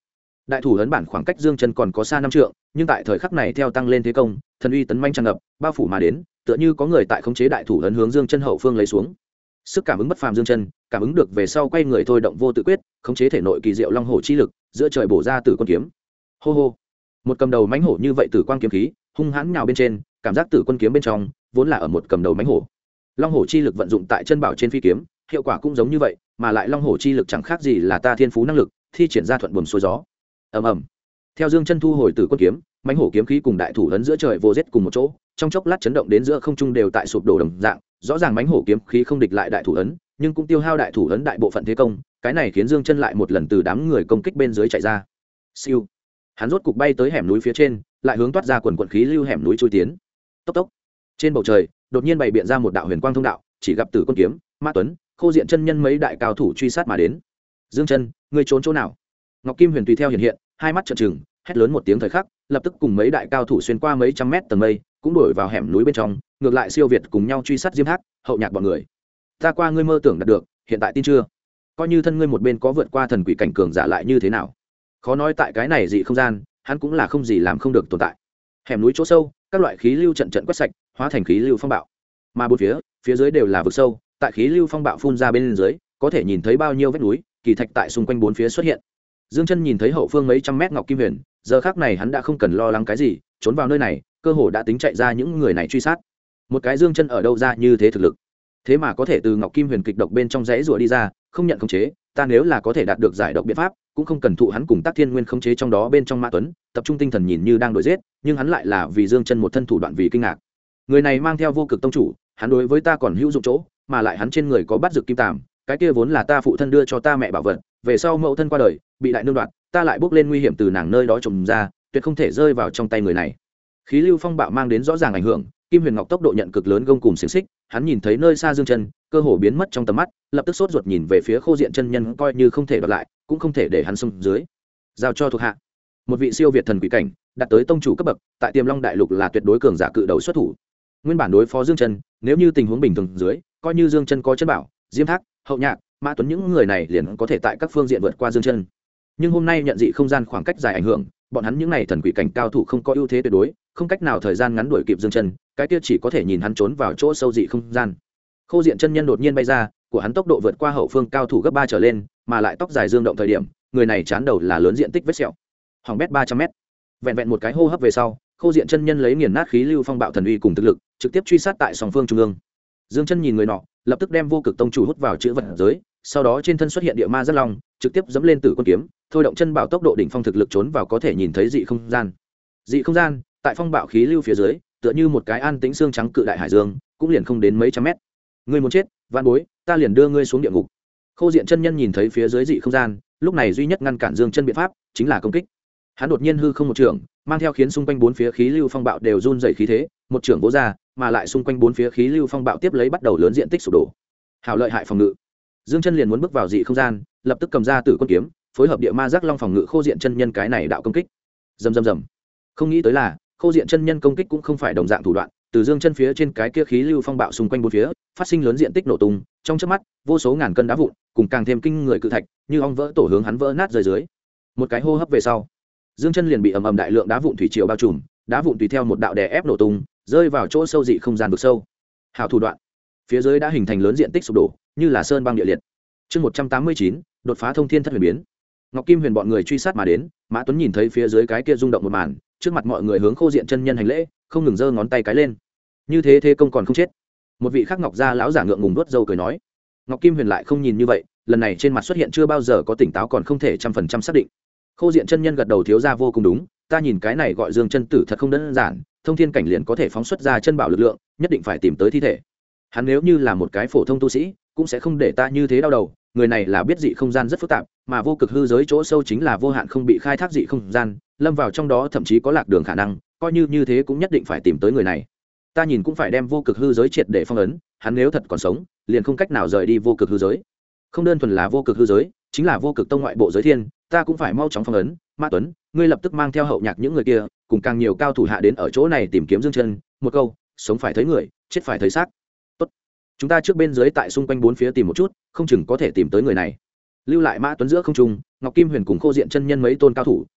đại thủ ấn bản khoảng cách dương chân còn có xa 5 trượng, nhưng tại thời khắc này theo tăng lên thế công, thần uy tấn manh tràn ngập, bao phủ mà đến, tựa như có người tại khống chế đại thủ ấn hướng dương chân hậu phương lấy xuống. Sức cảm ứng bất phàm dương chân, cảm ứng được về sau quay người thôi động vô tự quyết, khống chế thể nội kỳ diệu long hổ chi lực, giữa trời bổ ra tử quân kiếm. Hô hô, một cầm đầu mãnh hổ như vậy tử quang kiếm khí, hung hãn nhào bên trên, cảm giác tử quân kiếm bên trong vốn là ở một cầm đầu mãnh hổ. Long hổ chi lực vận dụng tại chân bảo trên phi kiếm, hiệu quả cũng giống như vậy, mà lại long hổ chi lực chẳng khác gì là ta thiên phú năng lực, thi triển ra thuận buồm xuôi gió. Ầm ầm. Theo dương chân thu hồi tử quân kiếm, mãnh hổ kiếm khí cùng đại thủ ấn giữa trời vô giết cùng một chỗ, trong chốc lát chấn động đến giữa không trung đều tại sụp đổ đồng dạng, rõ ràng mãnh hổ kiếm khí không địch lại đại thủ ấn, nhưng cũng tiêu hao đại thủ ấn đại bộ phận thế công, cái này khiến dương chân lại một lần từ đám người công kích bên dưới chạy ra. Siêu. Hắn rốt cục bay tới hẻm núi phía trên, lại hướng toát ra quần quần khí lưu hẻm núi chui tiến. Tốc tốc. Trên bầu trời, đột nhiên bày biện ra một đạo huyền quang thông đạo, chỉ gặp Tử Quân Kiếm, Mã Tuấn, Khô Diện chân nhân mấy đại cao thủ truy sát mà đến. Dương chân, ngươi trốn chỗ nào? Ngọc Kim Huyền tùy theo hiện hiện, hai mắt trợn trừng, hét lớn một tiếng thời khắc, lập tức cùng mấy đại cao thủ xuyên qua mấy trăm mét tầng mây, cũng đuổi vào hẻm núi bên trong, ngược lại siêu việt cùng nhau truy sát Diêm Hắc, Hậu Nhạc bọn người. Ta qua ngươi mơ tưởng đạt được, hiện tại tin chưa? Coi như thân ngươi một bên có vượt qua thần quỷ cảnh cường giả lại như thế nào? Khó nói tại cái này dị không gian, hắn cũng là không gì làm không được tồn tại. Hẻm núi chỗ sâu, các loại khí lưu trận trận quét sạch, hóa thành khí lưu phong bạo. Mà bốn phía dưới đều là vực sâu, tại khí lưu phong bạo phun ra bên dưới, có thể nhìn thấy bao nhiêu vết núi, kỳ thạch tại xung quanh bốn phía xuất hiện. Dương chân nhìn thấy hậu phương mấy trăm mét Ngọc Kim Huyền, giờ khắc này hắn đã không cần lo lắng cái gì, trốn vào nơi này, cơ hồ đã tính chạy ra những người này truy sát. Một cái Dương chân ở đâu ra như thế thực lực, thế mà có thể từ Ngọc Kim Huyền kịch độc bên trong rẽ rùa đi ra, không nhận khống chế, ta nếu là có thể đạt được giải độc biện pháp, cũng không cần thụ hắn cùng Tác Thiên Nguyên khống chế trong đó bên trong Mã Tuấn, tập trung tinh thần nhìn như đang đuổi giết, nhưng hắn lại là vì Dương chân một thân thủ đoạn vì kinh ngạc. Người này mang theo vô cực tông chủ, hắn đối với ta còn hữu dụng chỗ, mà lại hắn trên người có bát dược kim tàm, cái kia vốn là ta phụ thân đưa cho ta mẹ bảo vật, về sau mẫu thân qua đời, bị đại nương đoạt, ta lại bước lên nguy hiểm từ nàng nơi đó trồng ra, tuyệt không thể rơi vào trong tay người này. Khí lưu phong bạo mang đến rõ ràng ảnh hưởng, Kim Huyền Ngọc tốc độ nhận cực lớn gông cùng xiềng xích, hắn nhìn thấy nơi xa Dương chân, cơ hồ biến mất trong tầm mắt, lập tức sốt ruột nhìn về phía Khô Diện chân nhân, coi như không thể đoạt lại, cũng không thể để hắn xông dưới. Giao cho thuộc hạ. Một vị siêu việt thần quỷ cảnh, đạt tới tông chủ cấp bậc, tại Tiềm Long đại lục là tuyệt đối cường giả cự đầu xuất thủ. Nguyên bản đối phó Dương chân, nếu như tình huống bình thường dưới, coi như Dương chân có chân bảo, Diêm Thác, Hậu Nhạc, Mã Tuấn những người này liền có thể tại các phương diện vượt qua Dương chân. Nhưng hôm nay nhận dị không gian khoảng cách dài ảnh hưởng, bọn hắn những này thần quỷ cảnh cao thủ không có ưu thế tuyệt đối, không cách nào thời gian ngắn đuổi kịp Dương chân, cái kia chỉ có thể nhìn hắn trốn vào chỗ sâu dị không gian. Khô Diện chân nhân đột nhiên bay ra, của hắn tốc độ vượt qua hậu phương cao thủ gấp 3 trở lên, mà lại tóc dài dương động thời điểm, người này chán đầu là lớn diện tích vết sẹo. Hoàng bét 300m. Vẹn vẹn một cái hô hấp về sau, Khô Diện chân nhân lấy nghiền nát khí lưu phong bạo thần uy cùng thực lực, trực tiếp truy sát tại song phương trung ương. Dương chân nhìn người nọ, lập tức đem vô cực tông chủ hút vào chữ vật giới, sau đó trên thân xuất hiện địa ma rất long, trực tiếp dẫm lên Tử Quân kiếm, thôi động chân bảo tốc độ đỉnh phong thực lực trốn vào có thể nhìn thấy dị không gian. Dị không gian, tại phong bạo khí lưu phía dưới, tựa như một cái an tĩnh xương trắng cự đại hải dương, cũng liền không đến mấy trăm mét. Ngươi muốn chết, van bối, ta liền đưa ngươi xuống địa ngục. Khô Diện chân nhân nhìn thấy phía dưới dị không gian, lúc này duy nhất ngăn cản Dương chân biện pháp chính là công kích. Hắn đột nhiên hư không một trường, mang theo khiến xung quanh bốn phía khí lưu phong bạo đều run rẩy khí thế, một trường vỗ ra, mà lại xung quanh bốn phía khí lưu phong bạo tiếp lấy bắt đầu lớn diện tích sụp đổ. Hảo lợi hại phòng ngự. Dương chân liền muốn bước vào dị không gian, lập tức cầm ra Tử Quân kiếm, phối hợp địa ma giác long phòng ngự Khô Diện chân nhân cái này đạo công kích. Rầm rầm rầm. Không nghĩ tới là, Khô Diện chân nhân công kích cũng không phải đồng dạng thủ đoạn, từ Dương chân phía trên cái kia khí lưu phong bạo xung quanh bốn phía, phát sinh lớn diện tích nổ tung, trong chớp mắt, vô số ngàn cân đá vụn, cùng càng thêm kinh người cự thạch, như ong vỡ tổ hướng hắn vỡ nát rơi dưới. Một cái hô hấp về sau, Dương chân liền bị ầm ầm đại lượng đá vụn thủy triều bao trùm, đá vụn tùy theo một đạo đè ép nổ tung, rơi vào chỗ sâu dị không gian vực sâu. Hảo thủ đoạn. Phía dưới đã hình thành lớn diện tích sụp đổ, như là sơn băng địa liệt. Chương 189, đột phá thông thiên thất huyền biến. Ngọc Kim Huyền bọn người truy sát mà đến, Mã Tuấn nhìn thấy phía dưới cái kia rung động một màn, trước mặt mọi người hướng Khô Diện chân nhân hành lễ, không ngừng giơ ngón tay cái lên. Như thế thế công còn không chết. Một vị khác Ngọc gia lão giả ngượng ngùng nuốt râu cười nói. Ngọc Kim Huyền lại không nhìn như vậy, lần này trên mặt xuất hiện chưa bao giờ có tỉnh táo còn không thể 100% xác định. Khô Diện chân nhân gật đầu thiếu ra vô cùng đúng, ta nhìn cái này gọi Dương chân tử thật không đơn giản, thông thiên cảnh liền có thể phóng xuất ra chân bảo lực lượng, nhất định phải tìm tới thi thể. Hắn nếu như là một cái phổ thông tu sĩ, cũng sẽ không để ta như thế đau đầu, người này là biết dị không gian rất phức tạp, mà vô cực hư giới chỗ sâu chính là vô hạn không bị khai thác dị không gian, lâm vào trong đó thậm chí có lạc đường khả năng, coi như thế cũng nhất định phải tìm tới người này. Ta nhìn cũng phải đem vô cực hư giới triệt để phong ấn, hắn nếu thật còn sống, liền không cách nào rời đi vô cực hư giới. Không đơn thuần là vô cực hư giới, chính là vô cực tông ngoại bộ giới thiên, ta cũng phải mau chóng phong ấn. Mã Tuấn, ngươi lập tức mang theo Hậu Nhạc những người kia, cùng càng nhiều cao thủ hạ đến ở chỗ này tìm kiếm Dương chân, một câu, sống phải thấy người, chết phải thấy xác. Tốt. Chúng ta trước bên dưới tại xung quanh bốn phía tìm một chút, không chừng có thể tìm tới người này. Lưu lại Mã Tuấn giữa không trung, Ngọc Kim Huyền cùng Khô Diện chân nhân mấy tôn cao thủ,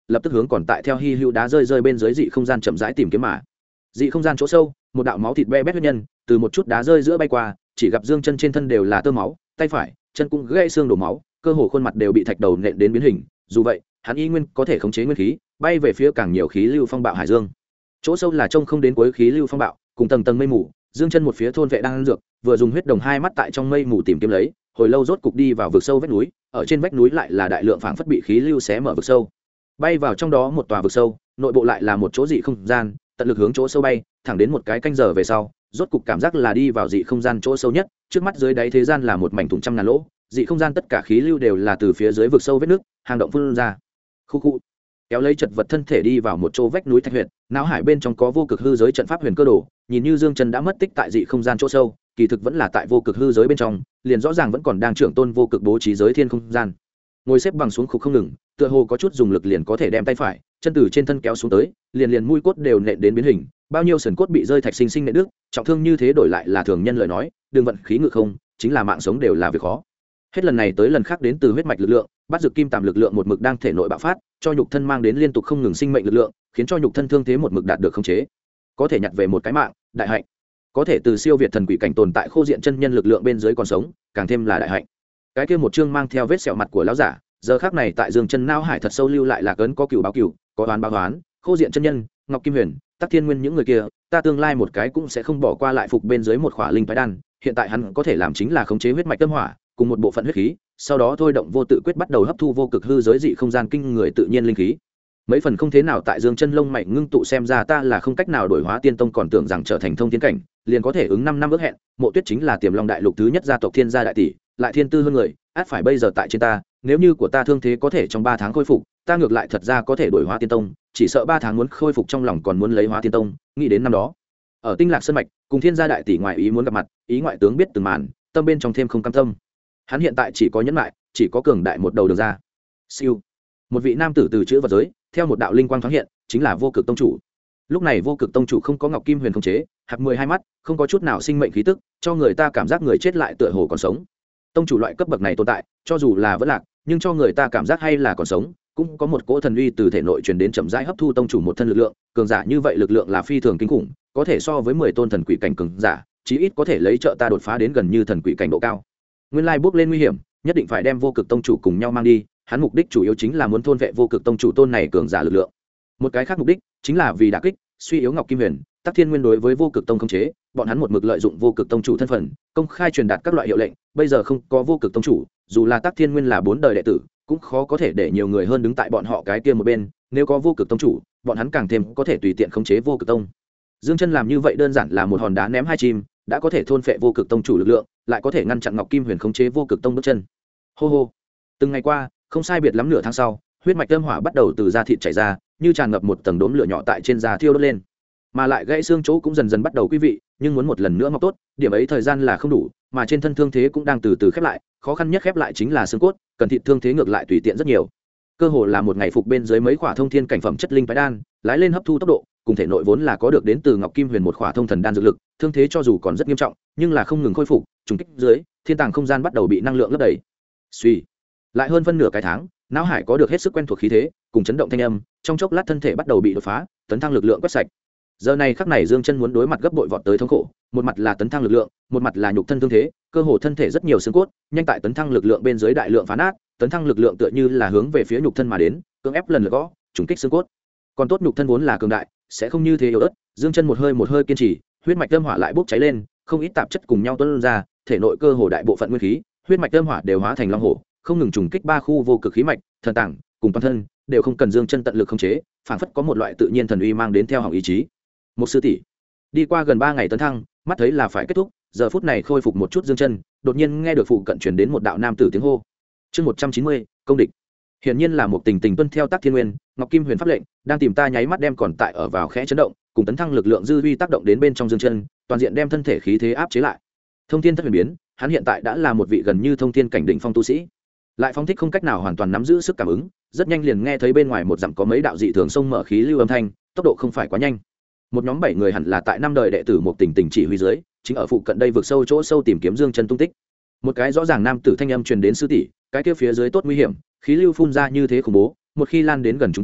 lập tức hướng còn tại theo hy hữu đá rơi bên dưới dị không gian chậm rãi tìm kiếm mà dị không gian chỗ sâu, một đạo máu thịt be bét huyết nhân từ một chút đá rơi giữa bay qua, chỉ gặp Dương Chân trên thân đều là tơ máu, tay phải chân cũng gãy xương đổ máu, cơ hồ khuôn mặt đều bị thạch đầu nện đến biến hình. Dù vậy hắn y nguyên có thể khống chế nguyên khí, bay về phía càng nhiều khí lưu phong bạo hải dương. Chỗ sâu là trông không đến cuối khí lưu phong bạo, cùng tầng tầng mây mù. Dương Chân một phía thôn vệ đang ăn dược, vừa dùng huyết đồng hai mắt tại trong mây mù tìm kiếm lấy, hồi lâu rốt cục đi vào vực sâu vách núi. Ở trên vách núi lại là đại lượng phảng phất bị khí lưu xé mở vực sâu, bay vào trong đó một tòa vực sâu, nội bộ lại là một chỗ dị không gian, tận lực hướng chỗ sâu bay, thẳng đến một cái canh giờ về sau, rốt cục cảm giác là đi vào dị không gian chỗ sâu nhất. Trước mắt dưới đáy thế gian là một mảnh thủng trăm ngàn lỗ, dị không gian tất cả khí lưu đều là từ phía dưới vực sâu vết nước hang động phun ra. Khu khu, kéo lấy chật vật thân thể đi vào một chỗ vách núi thạch huyệt, não hải bên trong có vô cực hư giới trận pháp huyền cơ đồ, nhìn như Dương Chân đã mất tích tại dị không gian chỗ sâu, kỳ thực vẫn là tại vô cực hư giới bên trong, liền rõ ràng vẫn còn đang trưởng tôn vô cực bố trí giới thiên không gian. Ngồi xếp bằng xuống khục không ngừng, tựa hồ có chút dùng lực liền có thể đem tay phải chân từ trên thân kéo xuống tới, liền mũi cốt đều nện đến biến hình, bao nhiêu sườn cốt bị rơi thạch sinh nện đứt, trọng thương như thế đổi lại là thường nhân lời nói, đường vận khí ngự không, chính là mạng sống đều là việc khó. Hết lần này tới lần khác đến từ huyết mạch lực lượng, bắt dược kim tạm lực lượng một mực đang thể nội bạo phát, cho nhục thân mang đến liên tục không ngừng sinh mệnh lực lượng, khiến cho nhục thân thương thế một mực đạt được khống chế. Có thể nhặt về một cái mạng, đại hạnh. Có thể từ siêu việt thần quỷ cảnh tồn tại khô diện chân nhân lực lượng bên dưới còn sống, càng thêm là đại hạnh. Cái kia một chương mang theo vết sẹo mặt của lão giả, giờ khắc này tại Dương Chân não hải thật sâu lưu lại là cấn có cừu báo cừu, có oán báo oán, khô diện chân nhân, Ngọc Kim Huyền, Tắc Thiên Nguyên những người kia, ta tương lai một cái cũng sẽ không bỏ qua lại phục bên dưới một khỏa linh phái đan, hiện tại hắn có thể làm chính là khống chế huyết mạch tâm hỏa, cùng một bộ phận huyết khí, sau đó thôi động vô tự quyết bắt đầu hấp thu vô cực hư giới dị không gian kinh người tự nhiên linh khí. Mấy phần không thế nào tại Dương Chân lông mày ngưng tụ xem ra ta là không cách nào đổi hóa tiên tông, còn tưởng rằng trở thành thông thiên cảnh, liền có thể ứng 5 năm ước hẹn, Mộ Tuyết chính là Tiềm Long đại lục thứ nhất gia tộc Thiên gia đại tỷ, lại thiên tư hơn người, át phải bây giờ tại trên ta, nếu như của ta thương thế có thể trong 3 tháng khôi phục, ta ngược lại thật ra có thể đổi hóa tiên tông, chỉ sợ 3 tháng muốn khôi phục trong lòng còn muốn lấy hóa tiên tông, nghĩ đến năm đó. Ở Tinh Lạc Sơn mạch, cùng Thiên gia đại tỷ ngoại ý muốn gặp mặt, ý ngoại tướng biết từng màn, tâm bên trong thêm không cam tâm. Hắn hiện tại chỉ có nhẫn nại, chỉ có cường đại một đầu đường ra. Siêu. Một vị nam tử từ chữ vật giới, theo một đạo linh quang thoáng hiện, chính là Vô Cực tông chủ. Lúc này Vô Cực tông chủ không có Ngọc Kim Huyền khống chế, hạp 12 mắt, không có chút nào sinh mệnh khí tức, cho người ta cảm giác người chết lại tựa hồ còn sống. Tông chủ loại cấp bậc này tồn tại, cho dù là vẫn lạc, nhưng cho người ta cảm giác hay là còn sống, cũng có một cỗ thần uy từ thể nội truyền đến, chậm rãi hấp thu tông chủ một thân lực lượng, cường giả như vậy lực lượng là phi thường kinh khủng, có thể so với 10 tôn thần quỷ cảnh cường giả, chí ít có thể lấy trợ ta đột phá đến gần như thần quỷ cảnh độ cao. Nguyên lai bước lên nguy hiểm, nhất định phải đem Vô Cực tông chủ cùng nhau mang đi, hắn mục đích chủ yếu chính là muốn thôn vệ Vô Cực tông chủ tôn này cường giả lực lượng. Một cái khác mục đích chính là vì đả kích, suy yếu Ngọc Kim Huyền, Tắc Thiên Nguyên đối với Vô Cực tông khống chế, bọn hắn một mực lợi dụng Vô Cực tông chủ thân phận, công khai truyền đạt các loại hiệu lệnh, bây giờ không có Vô Cực tông chủ, dù là Tắc Thiên Nguyên là 4 đời đệ tử, cũng khó có thể để nhiều người hơn đứng tại bọn họ cái kia một bên, nếu có Vô Cực tông chủ, bọn hắn càng thêm có thể tùy tiện khống chế Vô Cực tông. Dương Chân làm như vậy đơn giản là một hòn đá ném hai chim, đã có thể thôn phệ Vô Cực tông chủ lực lượng, lại có thể ngăn chặn Ngọc Kim Huyền khống chế Vô Cực tông bước chân. Hô hô. Từng ngày qua, không sai biệt lắm nửa tháng sau, huyết mạch âm hỏa bắt đầu từ da thịt chảy ra, như tràn ngập một tầng đốm lửa nhỏ tại trên da thiêu đốt lên, mà lại gãy xương chỗ cũng dần dần bắt đầu quý vị, nhưng muốn một lần nữa mọc tốt, điểm ấy thời gian là không đủ, mà trên thân thương thế cũng đang từ từ khép lại, khó khăn nhất khép lại chính là xương cốt, cần thịt thương thế ngược lại tùy tiện rất nhiều. Cơ hồ là một ngày phục bên dưới mấy khỏa thông thiên cảnh phẩm chất linh phái đan, lái lên hấp thu tốc độ, cùng thể nội vốn là có được đến từ Ngọc Kim Huyền một khỏa thông thần đan dược lực, thương thế cho dù còn rất nghiêm trọng, nhưng là không ngừng khôi phục, trùng kích dưới, thiên tàng không gian bắt đầu bị năng lượng lấp đầy. Suy, lại hơn phân nửa cái tháng, não hải có được hết sức quen thuộc khí thế, cùng chấn động thanh âm, trong chốc lát thân thể bắt đầu bị đột phá, tấn thăng lực lượng quét sạch. Giờ này khắc này Dương Chân muốn đối mặt gấp bội vọt tới thống khổ, một mặt là tấn thăng lực lượng, một mặt là nhục thân thương thế, cơ hồ thân thể rất nhiều xương cốt, nhanh tại tấn thăng lực lượng bên dưới đại lượng phá nát, tấn thăng lực lượng tựa như là hướng về phía nhục thân mà đến, cưỡng ép lần lượt gõ, trùng kích xương cốt. Còn tốt nhục thân vốn là cường đại, sẽ không như thế yếu ớt, Dương Chân một hơi kiên trì, huyết mạch âm hỏa lại bốc cháy lên, không ít tạp chất cùng nhau tuôn ra, thể nội cơ hồ đại bộ phận nguyên khí, huyết mạch âm hỏa đều hóa thành long hổ, không ngừng trùng kích 3 khu vô cực khí mạch, thần tàng, cùng toàn thân, đều không cần Dương Chân tận lực khống chế, phảng phất có một loại tự nhiên thần uy mang đến theo họng ý chí. Một sư tỷ đi qua gần 3 ngày tấn thăng, mắt thấy là phải kết thúc, giờ phút này khôi phục một chút Dương Chân, đột nhiên nghe được phụ cận truyền đến một đạo nam tử tiếng hô. Chương 190, công địch. Hiển nhiên là một tình tình tuân theo Tắc Thiên Nguyên, Ngọc Kim Huyền pháp lệnh, đang tìm ta nháy mắt đem còn tại ở vào khẽ chấn động, cùng tấn thăng lực lượng dư vi tác động đến bên trong Dương Chân, toàn diện đem thân thể khí thế áp chế lại. Thông thiên thất huyền biến, hắn hiện tại đã là một vị gần như thông thiên cảnh đỉnh phong tu sĩ, lại phóng thích không cách nào hoàn toàn nắm giữ sức cảm ứng, rất nhanh liền nghe thấy bên ngoài một dặm có mấy đạo dị thường xông mở khí lưu âm thanh, tốc độ không phải quá nhanh. Một nhóm 7 người hẳn là tại 5 đời đệ tử một tình tình chỉ huy dưới, chính ở phụ cận đây vực sâu chỗ sâu tìm kiếm Dương Chân tung tích. Một cái rõ ràng nam tử thanh âm truyền đến sư tỷ, cái kia phía dưới tốt nguy hiểm, khí lưu phun ra như thế khủng bố, một khi lan đến gần chúng ta,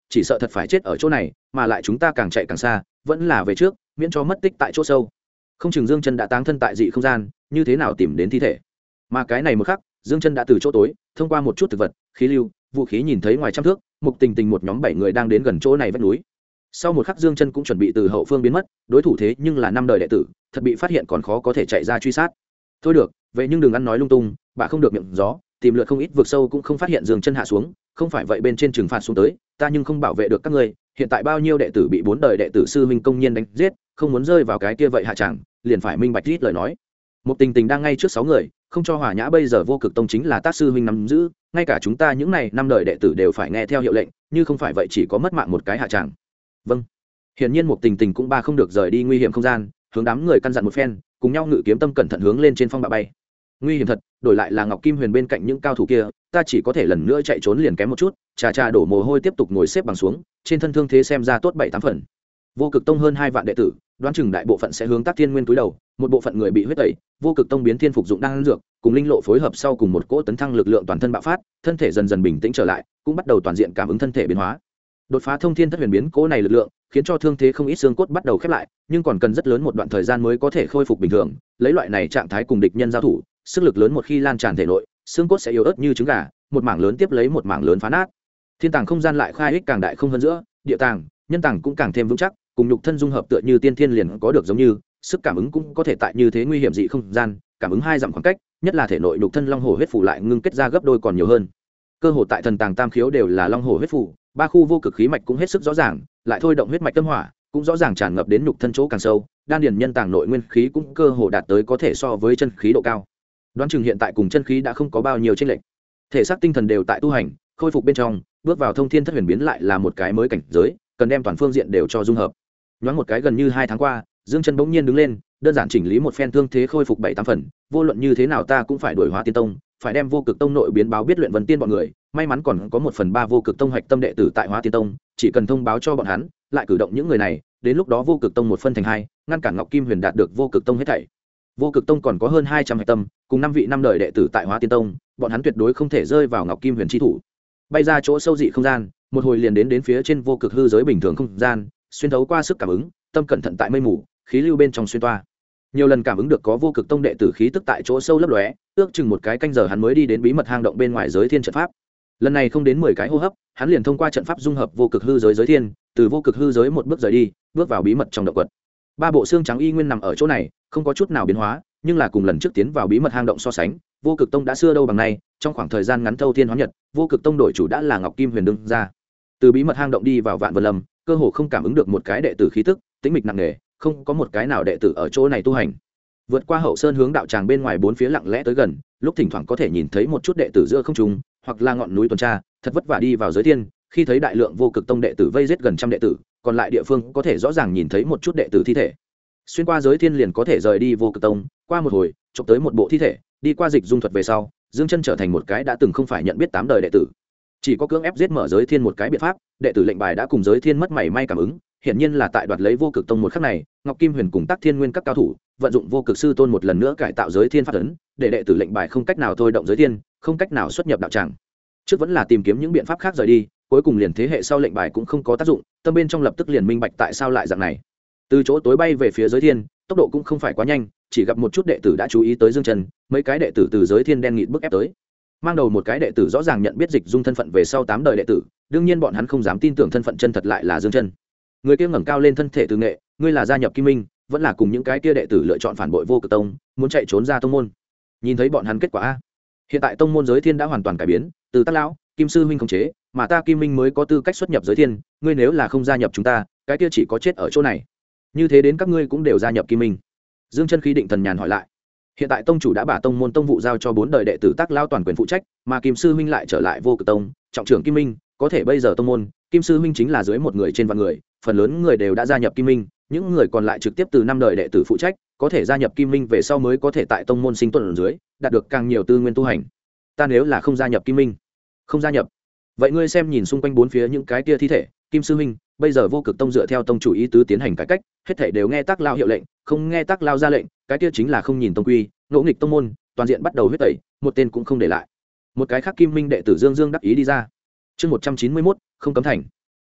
chỉ sợ thật phải chết ở chỗ này, mà lại chúng ta càng chạy càng xa, vẫn là về trước, miễn cho mất tích tại chỗ sâu. Không chừng Dương Chân đã táng thân tại dị không gian, như thế nào tìm đến thi thể. Mà cái này một khắc, Dương Chân đã từ chỗ tối thông qua một chút thực vật, khí lưu, vũ khí nhìn thấy ngoài trăm thước, Mục Tình Tình một nhóm 7 người đang đến gần chỗ này vách núi. Sau một khắc Dương Chân cũng chuẩn bị từ hậu phương biến mất, đối thủ thế nhưng là 5 đời đệ tử, thật bị phát hiện còn khó có thể chạy ra truy sát. Thôi được, vậy nhưng đừng ăn nói lung tung, bà không được miệng gió, tìm lượt không ít vực sâu cũng không phát hiện Dương Chân hạ xuống, không phải vậy bên trên trừng phạt xuống tới, ta nhưng không bảo vệ được các ngươi. Hiện tại bao nhiêu đệ tử bị 4 đời đệ tử sư huynh công nhiên đánh giết, không muốn rơi vào cái kia vậy hạ chẳng, liền phải minh bạch rít lời nói. Một Tình Tình đang ngay trước 6 người, không cho Hỏa Nhã bây giờ vô cực tông chính là tác sư huynh nắm giữ, ngay cả chúng ta những này 5 đời đệ tử đều phải nghe theo hiệu lệnh, như không phải vậy chỉ có mất mạng một cái hạ chẳng. Vâng. Hiển nhiên Một Tình Tình cũng ba không được rời đi nguy hiểm không gian, hướng đám người căn dặn một phen, cùng nhau ngự kiếm tâm cẩn thận hướng lên trên phong bạo bay. Nguy hiểm thật, đổi lại là Ngọc Kim Huyền bên cạnh những cao thủ kia, ta chỉ có thể lần nữa chạy trốn liền kém một chút, trà đổ mồ hôi tiếp tục ngồi xếp bằng xuống, trên thân thương thế xem ra tốt 7-8 phần. Vô Cực Tông hơn 2 vạn đệ tử, đoán chừng đại bộ phận sẽ hướng Tác Thiên Nguyên túi đầu, một bộ phận người bị huyết tẩy, Vô Cực Tông biến thiên phục dụng đan dược, cùng linh lộ phối hợp sau cùng một cỗ tấn thăng lực lượng toàn thân bạo phát, thân thể dần dần bình tĩnh trở lại, cũng bắt đầu toàn diện cảm ứng thân thể biến hóa. Đột phá thông thiên thất huyền biến cỗ này lực lượng, khiến cho thương thế không ít xương cốt bắt đầu khép lại, nhưng còn cần rất lớn một đoạn thời gian mới có thể khôi phục bình thường, lấy loại này trạng thái cùng địch nhân giao thủ, sức lực lớn một khi lan tràn thể nội, xương cốt sẽ yếu ớt như trứng gà, một mảng lớn tiếp lấy một mảng lớn phá nát. Thiên tàng không gian lại khai ích càng đại không hơn giữa, địa tàng, nhân tàng cũng càng thêm vững chắc, cùng nhục thân dung hợp tựa như tiên thiên liền có được giống như, sức cảm ứng cũng có thể tại như thế nguy hiểm dị không gian, cảm ứng 2 dặm khoảng cách, nhất là thể nội nhục thân long hổ huyết phủ lại ngưng kết ra gấp đôi còn nhiều hơn. Cơ hồ tại thần tàng tam khiếu đều là long hổ huyết phủ, 3 khu vô cực khí mạch cũng hết sức rõ ràng, lại thôi động huyết mạch tâm hỏa, cũng rõ ràng tràn ngập đến nhục thân chỗ càng sâu, đan điền nhân tàng nội nguyên khí cũng cơ hồ đạt tới có thể so với chân khí độ cao. Đoán chừng hiện tại cùng chân khí đã không có bao nhiêu chênh lệch. Thể xác tinh thần đều tại tu hành, khôi phục bên trong, bước vào thông thiên thất huyền biến lại là một cái mới cảnh giới, cần đem toàn phương diện đều cho dung hợp. Nhoáng một cái gần như 2 tháng qua, Dương Chân bỗng nhiên đứng lên, đơn giản chỉnh lý một phen thương thế khôi phục 7-8 phần, vô luận như thế nào ta cũng phải đuổi Hóa Tiên Tông, phải đem Vô Cực Tông nội biến báo biết luyện Vân Tiên bọn người, may mắn còn có 1/3 Vô Cực Tông hoạch tâm đệ tử tại Hóa Tiên Tông, chỉ cần thông báo cho bọn hắn, lại cử động những người này, đến lúc đó Vô Cực Tông một phân thành 2, ngăn cản Ngọc Kim Huyền đạt được Vô Cực Tông hết thảy. Vô Cực Tông còn có hơn 200 hoạch tâm, cùng 5 vị 5 đời đệ tử tại Hóa Tiên Tông, bọn hắn tuyệt đối không thể rơi vào Ngọc Kim Huyền chi thủ. Bay ra chỗ sâu dị không gian, một hồi liền đến phía trên vô cực hư giới bình thường không gian, xuyên thấu qua sức cảm ứng, tâm cẩn thận tại mây mù, khí lưu bên trong xuyên toa. Nhiều lần cảm ứng được có Vô Cực Tông đệ tử khí tức tại chỗ sâu lấp lóe, ước chừng một cái canh giờ hắn mới đi đến bí mật hang động bên ngoài giới thiên trận pháp. Lần này không đến 10 cái hô hấp, hắn liền thông qua trận pháp dung hợp vô cực hư giới giới thiên, từ vô cực hư giới một bước rời đi, bước vào bí mật trong động quật. 3 bộ xương trắng y nguyên nằm ở chỗ này, không có chút nào biến hóa, nhưng là cùng lần trước tiến vào bí mật hang động so sánh, Vô Cực Tông đã xưa đâu bằng nay, trong khoảng thời gian ngắn thâu thiên hóa nhật, Vô Cực Tông đổi chủ đã là Ngọc Kim Huyền đương ra. Từ bí mật hang động đi vào Vạn Vân Lâm, cơ hồ không cảm ứng được một cái đệ tử khí tức, tĩnh mịch nặng nề, không có một cái nào đệ tử ở chỗ này tu hành. Vượt qua hậu sơn hướng đạo tràng bên ngoài 4 phía lặng lẽ tới gần, lúc thỉnh thoảng có thể nhìn thấy một chút đệ tử giữa không trung, hoặc là ngọn núi tuần tra, thật vất vả đi vào giới thiên, khi thấy đại lượng Vô Cực Tông đệ tử vây giết gần trăm đệ tử, còn lại địa phương có thể rõ ràng nhìn thấy một chút đệ tử thi thể. Xuyên qua giới thiên liền có thể rời đi Vô Cực Tông, qua một hồi, chụp tới một bộ thi thể, đi qua dịch dung thuật về sau, Dương Chân trở thành một cái đã từng không phải nhận biết 8 đời đệ tử. Chỉ có cưỡng ép giết mở giới thiên một cái biện pháp, đệ tử lệnh bài đã cùng giới thiên mất mảy may cảm ứng, hiển nhiên là tại đoạt lấy Vô Cực Tông một khắc này, Ngọc Kim Huyền cùng Tắc Thiên Nguyên các cao thủ, vận dụng Vô Cực Sư Tôn một lần nữa cải tạo giới thiên pháp ấn, để đệ tử lệnh bài không cách nào thôi động giới thiên, không cách nào xuất nhập đạo tràng. Trước vẫn là tìm kiếm những biện pháp khác rời đi, cuối cùng liền thế hệ sau lệnh bài cũng không có tác dụng, tâm bên trong lập tức liền minh bạch tại sao lại dạng này. Từ chỗ tối bay về phía giới thiên, tốc độ cũng không phải quá nhanh, chỉ gặp một chút đệ tử đã chú ý tới Dương Chân, mấy cái đệ tử từ giới thiên đen nghịt bước ép tới. Mang đầu một cái đệ tử rõ ràng nhận biết dịch dung thân phận về sau 8 đời đệ tử, đương nhiên bọn hắn không dám tin tưởng thân phận chân thật lại là Dương Chân. Người kia ngẩng cao lên thân thể từ nghệ, ngươi là gia nhập Kim Minh, vẫn là cùng những cái kia đệ tử lựa chọn phản bội Vô Cực Tông, muốn chạy trốn ra tông môn. Nhìn thấy bọn hắn kết quả a. Hiện tại tông môn giới thiên đã hoàn toàn cải biến, từ Tắc lão, Kim sư huynh khống chế, mà ta Kim Minh mới có tư cách xuất nhập giới thiên, ngươi nếu là không gia nhập chúng ta, cái kia chỉ có chết ở chỗ này. Như thế đến các ngươi cũng đều gia nhập Kim Minh. Dương Chân khí định thần nhàn hỏi lại. Hiện tại tông chủ đã把tông môn tông vụ giao cho 4 đời đệ tử Tắc lão toàn quyền phụ trách, mà Kim sư huynh lại trở lại Vô Cực Tông, trọng trưởng Kim Minh, có thể bây giờ tông môn, Kim sư huynh chính là dưới một người trên vạn người, phần lớn người đều đã gia nhập Kim Minh, những người còn lại trực tiếp từ 5 đời đệ tử phụ trách, có thể gia nhập Kim Minh về sau mới có thể tại tông môn sinh tồn ở dưới, đạt được càng nhiều tư nguyên tu hành. Ta nếu là không gia nhập Kim Minh, không gia nhập, vậy ngươi xem nhìn xung quanh 4 phía những cái kia thi thể, Kim sư huynh, bây giờ Vô Cực Tông dựa theo tông chủ ý tứ tiến hành cải cách, hết thảy đều nghe Tắc lão hiệu lệnh, không nghe Tắc lão ra lệnh, cái kia chính là không nhìn tông quy, ngỗ nghịch tông môn, toàn diện bắt đầu huyết tẩy, một tên cũng không để lại. Một cái khác Kim Minh đệ tử Dương Dương đắc ý đi ra. Chương 191, không cấm thành.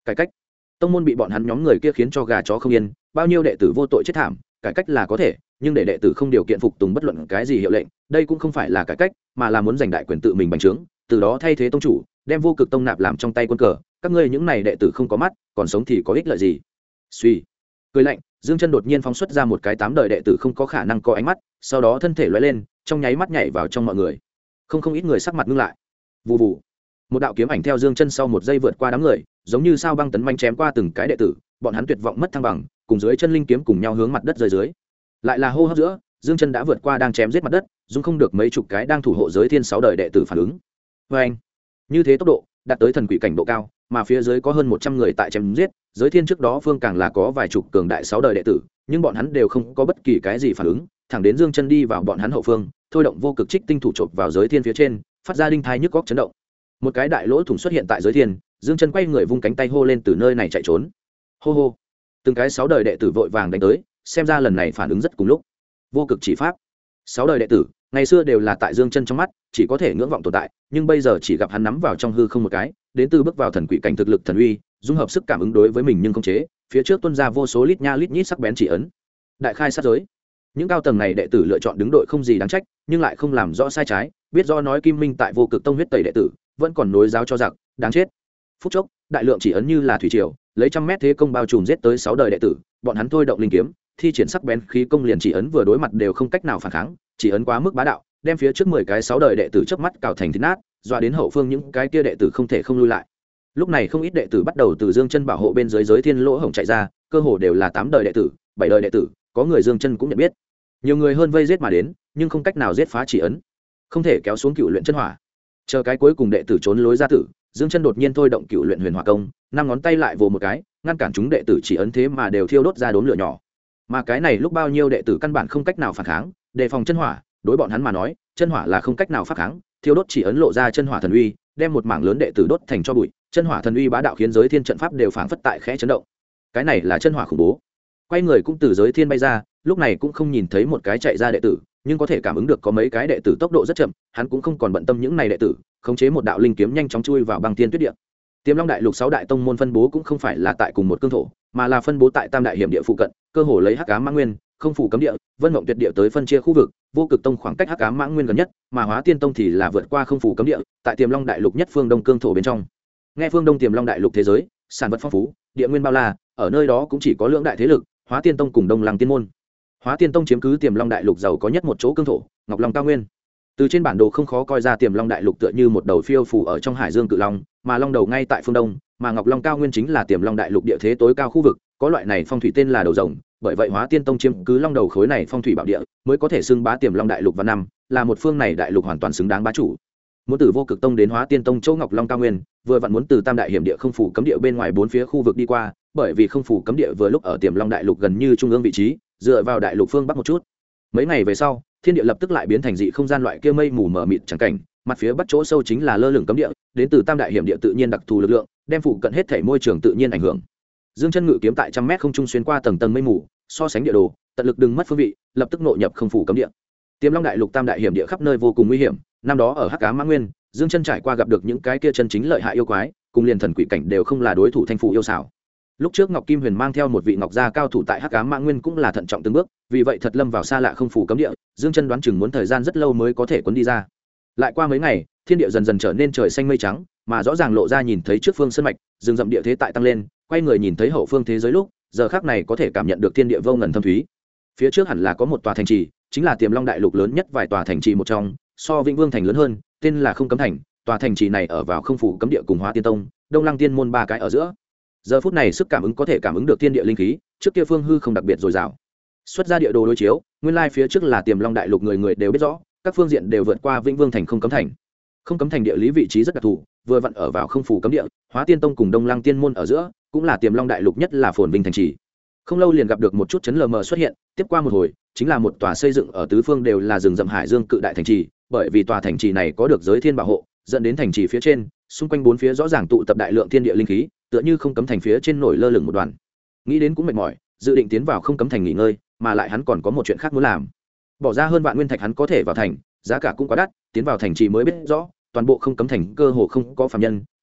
cải cách. Tông môn bị bọn hắn nhóm người kia khiến cho gà chó không yên, bao nhiêu đệ tử vô tội chết thảm, cải cách là có thể, nhưng để đệ tử không điều kiện phục tùng bất luận cái gì hiệu lệnh, đây cũng không phải là cải cách, mà là muốn giành đại quyền tự mình bành trướng, từ đó thay thế tông chủ, đem vô cực tông nạp làm trong tay quân cờ. Các ngươi những này đệ tử không có mắt, còn sống thì có ích lợi gì? Suy, cười lạnh, Dương Chân đột nhiên phóng xuất ra một cái 8 đời đệ tử không có khả năng có ánh mắt, sau đó thân thể lóe lên, trong nháy mắt nhảy vào trong mọi người. Không ít người sắc mặt ngưng lại. Vù vù, một đạo kiếm ảnh theo Dương Chân sau một giây vượt qua đám người, giống như sao băng tấn manh chém qua từng cái đệ tử, bọn hắn tuyệt vọng mất thăng bằng, cùng dưới chân linh kiếm cùng nhau hướng mặt đất rơi dưới. Lại là hô hấp giữa, Dương Chân đã vượt qua đang chém giết mặt đất, dung không được mấy chục cái đang thủ hộ giới thiên 6 đời đệ tử phản ứng. Và anh, như thế tốc độ đạt tới thần quỷ cảnh độ cao, mà phía dưới có hơn 100 người tại chém giết, giới thiên trước đó phương càng là có vài chục cường đại 6 đời đệ tử, nhưng bọn hắn đều không có bất kỳ cái gì phản ứng, thẳng đến Dương Chân đi vào bọn hắn hậu phương, thôi động vô cực trích tinh thủ chộp vào giới thiên phía trên, phát ra đinh thai nhức óc chấn động. Một cái đại lỗ thủng xuất hiện tại giới thiên, Dương Chân quay người vung cánh tay hô lên từ nơi này chạy trốn. Hô hô, từng cái 6 đời đệ tử vội vàng đánh tới, xem ra lần này phản ứng rất cùng lúc. Vô cực chỉ pháp, 6 đời đệ tử ngày xưa đều là tại Dương Chân trong mắt chỉ có thể ngưỡng vọng tồn tại, nhưng bây giờ chỉ gặp hắn nắm vào trong hư không một cái, đến từ bước vào thần quỷ cảnh thực lực thần uy, dung hợp sức cảm ứng đối với mình nhưng không chế, phía trước tuôn ra vô số lít nha lít nhít sắc bén chỉ ấn. Đại khai sát giới. Những cao tầng này đệ tử lựa chọn đứng đội không gì đáng trách, nhưng lại không làm rõ sai trái, biết rõ nói Kim Minh tại vô cực tông huyết tẩy đệ tử, vẫn còn nối giáo cho giặc, đáng chết. Phút chốc, đại lượng chỉ ấn như là thủy triều, lấy trăm mét thế công bao trùm giết tới 6 đời đệ tử, bọn hắn thôi động linh kiếm, thi triển sắc bén khí công liền chỉ ấn vừa đối mặt đều không cách nào phản kháng, chỉ ấn quá mức bá đạo, đem phía trước 10 cái 6 đời đệ tử chớp mắt cào thành thít nát, dọa đến hậu phương những cái kia đệ tử không thể không lui lại. Lúc này không ít đệ tử bắt đầu từ Dương Chân bảo hộ bên dưới giới thiên lỗ hổng chạy ra, cơ hồ đều là 8 đời đệ tử, 7 đời đệ tử, có người Dương Chân cũng nhận biết. Nhiều người hơn vây giết mà đến, nhưng không cách nào giết phá chỉ ấn, không thể kéo xuống cựu luyện chân hỏa. Chờ cái cuối cùng đệ tử trốn lối ra tử, Dương Chân đột nhiên thôi động cựu luyện huyền hỏa công, 5 ngón tay lại vồ một cái, ngăn cản chúng đệ tử chỉ ấn thế mà đều thiêu đốt ra đốm lửa nhỏ. Mà cái này lúc bao nhiêu đệ tử căn bản không cách nào phản kháng, đề phòng chân hỏa, đối bọn hắn mà nói, chân hỏa là không cách nào phản kháng, thiêu đốt chỉ ấn lộ ra chân hỏa thần uy, đem một mảng lớn đệ tử đốt thành cho bụi, chân hỏa thần uy bá đạo khiến giới thiên trận pháp đều phảng phất tại khẽ chấn động. Cái này là chân hỏa khủng bố. Quay người cũng từ giới thiên bay ra, lúc này cũng không nhìn thấy một cái chạy ra đệ tử, nhưng có thể cảm ứng được có mấy cái đệ tử tốc độ rất chậm, hắn cũng không còn bận tâm những này đệ tử, khống chế một đạo linh kiếm nhanh chóng chui vào băng thiên tuyết địa. Tiềm Long Đại Lục 6 đại tông môn phân bố cũng không phải là tại cùng một cương thổ, mà là phân bố tại Tam đại hiểm địa phụ cận, cơ hồ lấy Hắc Ám Mãng Nguyên, Không Phủ Cấm Địa, Vân Mộng Tuyệt Địa tới phân chia khu vực, Vô Cực Tông khoảng cách Hắc Ám Mãng Nguyên gần nhất, mà Hóa Tiên Tông thì là vượt qua Không Phủ Cấm Địa, tại Tiềm Long Đại Lục nhất phương đông cương thổ bên trong. Nghe phương đông Tiềm Long Đại Lục thế giới, sản vật phong phú, địa nguyên bao la, ở nơi đó cũng chỉ có lưỡng đại thế lực, Hóa Tiên Tông cùng Đông Lăng Tiên môn. Hóa Tiên Tông chiếm cứ Tiềm Long Đại Lục giàu có nhất một chỗ cương thổ, Ngọc Long cao nguyên. Từ trên bản đồ không khó coi ra Tiềm Long Đại Lục tựa như một đầu phiêu phù ở trong hải dương cự long, mà long đầu ngay tại phương đông, mà Ngọc Long cao nguyên chính là Tiềm Long Đại Lục địa thế tối cao khu vực, có loại này phong thủy tên là đầu rồng, bởi vậy Hóa Tiên Tông chiếm cứ long đầu khối này phong thủy bảo địa, mới có thể xưng bá Tiềm Long Đại Lục và năm, là một phương này đại lục hoàn toàn xứng đáng bá chủ. Muốn từ Vô Cực Tông đến Hóa Tiên Tông chỗ Ngọc Long cao nguyên, vừa vặn muốn từ Tam đại hiểm địa Không Phủ Cấm Địa bên ngoài bốn phía khu vực đi qua, bởi vì Không Phủ Cấm Địa vừa lúc ở Tiềm Long Đại Lục gần như trung ương vị trí, dựa vào đại lục phương bắc một chút. Mấy ngày về sau, thiên địa lập tức lại biến thành dị không gian loại kia mây mù mờ mịt chẳng cảnh, mặt phía bắc chỗ sâu chính là lơ lửng cấm địa, đến từ Tam đại hiểm địa tự nhiên đặc thù lực lượng, đem phụ cận hết thể môi trường tự nhiên ảnh hưởng. Dương Chân ngự kiếm tại trăm mét không trung xuyên qua tầng tầng mây mù, so sánh địa đồ, tận lực đừng mất phương vị, lập tức nội nhập Không Phủ Cấm Địa. Tiềm Long Đại Lục Tam đại hiểm địa khắp nơi vô cùng nguy hiểm, năm đó ở Hắc Ám Mãng Nguyên, Dương Chân trải qua gặp được những cái kia chân chính lợi hại yêu quái, cùng liền thần quỷ cảnh đều không là đối thủ thanh phụ yêu xảo. Lúc trước Ngọc Kim Huyền mang theo một vị ngọc gia cao thủ tại Hắc Ám Mãng Nguyên cũng là thận trọng từng bước, vì vậy thật lâm vào xa lạ Không Phủ Cấm Địa, Dương Chân đoán chừng muốn thời gian rất lâu mới có thể cuốn đi ra. Lại qua mấy ngày, thiên địa dần dần trở nên trời xanh mây trắng, mà rõ ràng lộ ra nhìn thấy trước phương sơn mạch, rừng rậm địa thế tại tăng lên, quay người nhìn thấy hậu phương thế giới lúc, giờ khắc này có thể cảm nhận được thiên địa vô ngần thâm thúy. Phía trước hẳn là có một tòa thành trì, chính là Tiềm Long Đại Lục lớn nhất vài tòa thành trì một trong, so Vĩnh Vương thành lớn hơn, tên là Không Cấm Thành. Tòa thành trì này ở vào Không Phủ Cấm Địa cùng Hóa Tiên Tông, Đông Lăng Tiên môn ba cái ở giữa. Giờ phút này sức cảm ứng có thể cảm ứng được thiên địa linh khí, trước kia phương hư không đặc biệt dồi dào. Xuất ra địa đồ đối chiếu, nguyên lai phía trước là Tiềm Long Đại Lục, người người đều biết rõ, các phương diện đều vượt qua Vĩnh Vương thành Không Cấm Thành. Không Cấm Thành địa lý vị trí rất đặc thù, vừa vặn ở vào Không Phủ Cấm Địa, Hóa Tiên Tông cùng Đông Lăng Tiên môn ở giữa, cũng là Tiềm Long Đại Lục nhất là phồn vinh thành trì. Không lâu liền gặp được một chút chấn lờ mờ xuất hiện, tiếp qua một hồi, chính là một tòa xây dựng ở tứ phương đều là rừng rậm hải dương cự đại thành trì, bởi vì tòa thành trì này có được giới thiên bảo hộ, dẫn đến thành trì phía trên, xung quanh bốn phía rõ ràng tụ tập đại lượng thiên địa linh khí, tựa như Không Cấm Thành phía trên nổi lơ lửng một đoàn. Nghĩ đến cũng mệt mỏi, dự định tiến vào Không Cấm Thành nghỉ ngơi, mà lại hắn còn có một chuyện khác muốn làm. Bỏ ra hơn vạn nguyên thạch hắn có thể vào thành, giá cả cũng quá đắt, tiến vào thành trì mới biết rõ, toàn bộ Không Cấm Thành cơ hồ không có phàm nhân,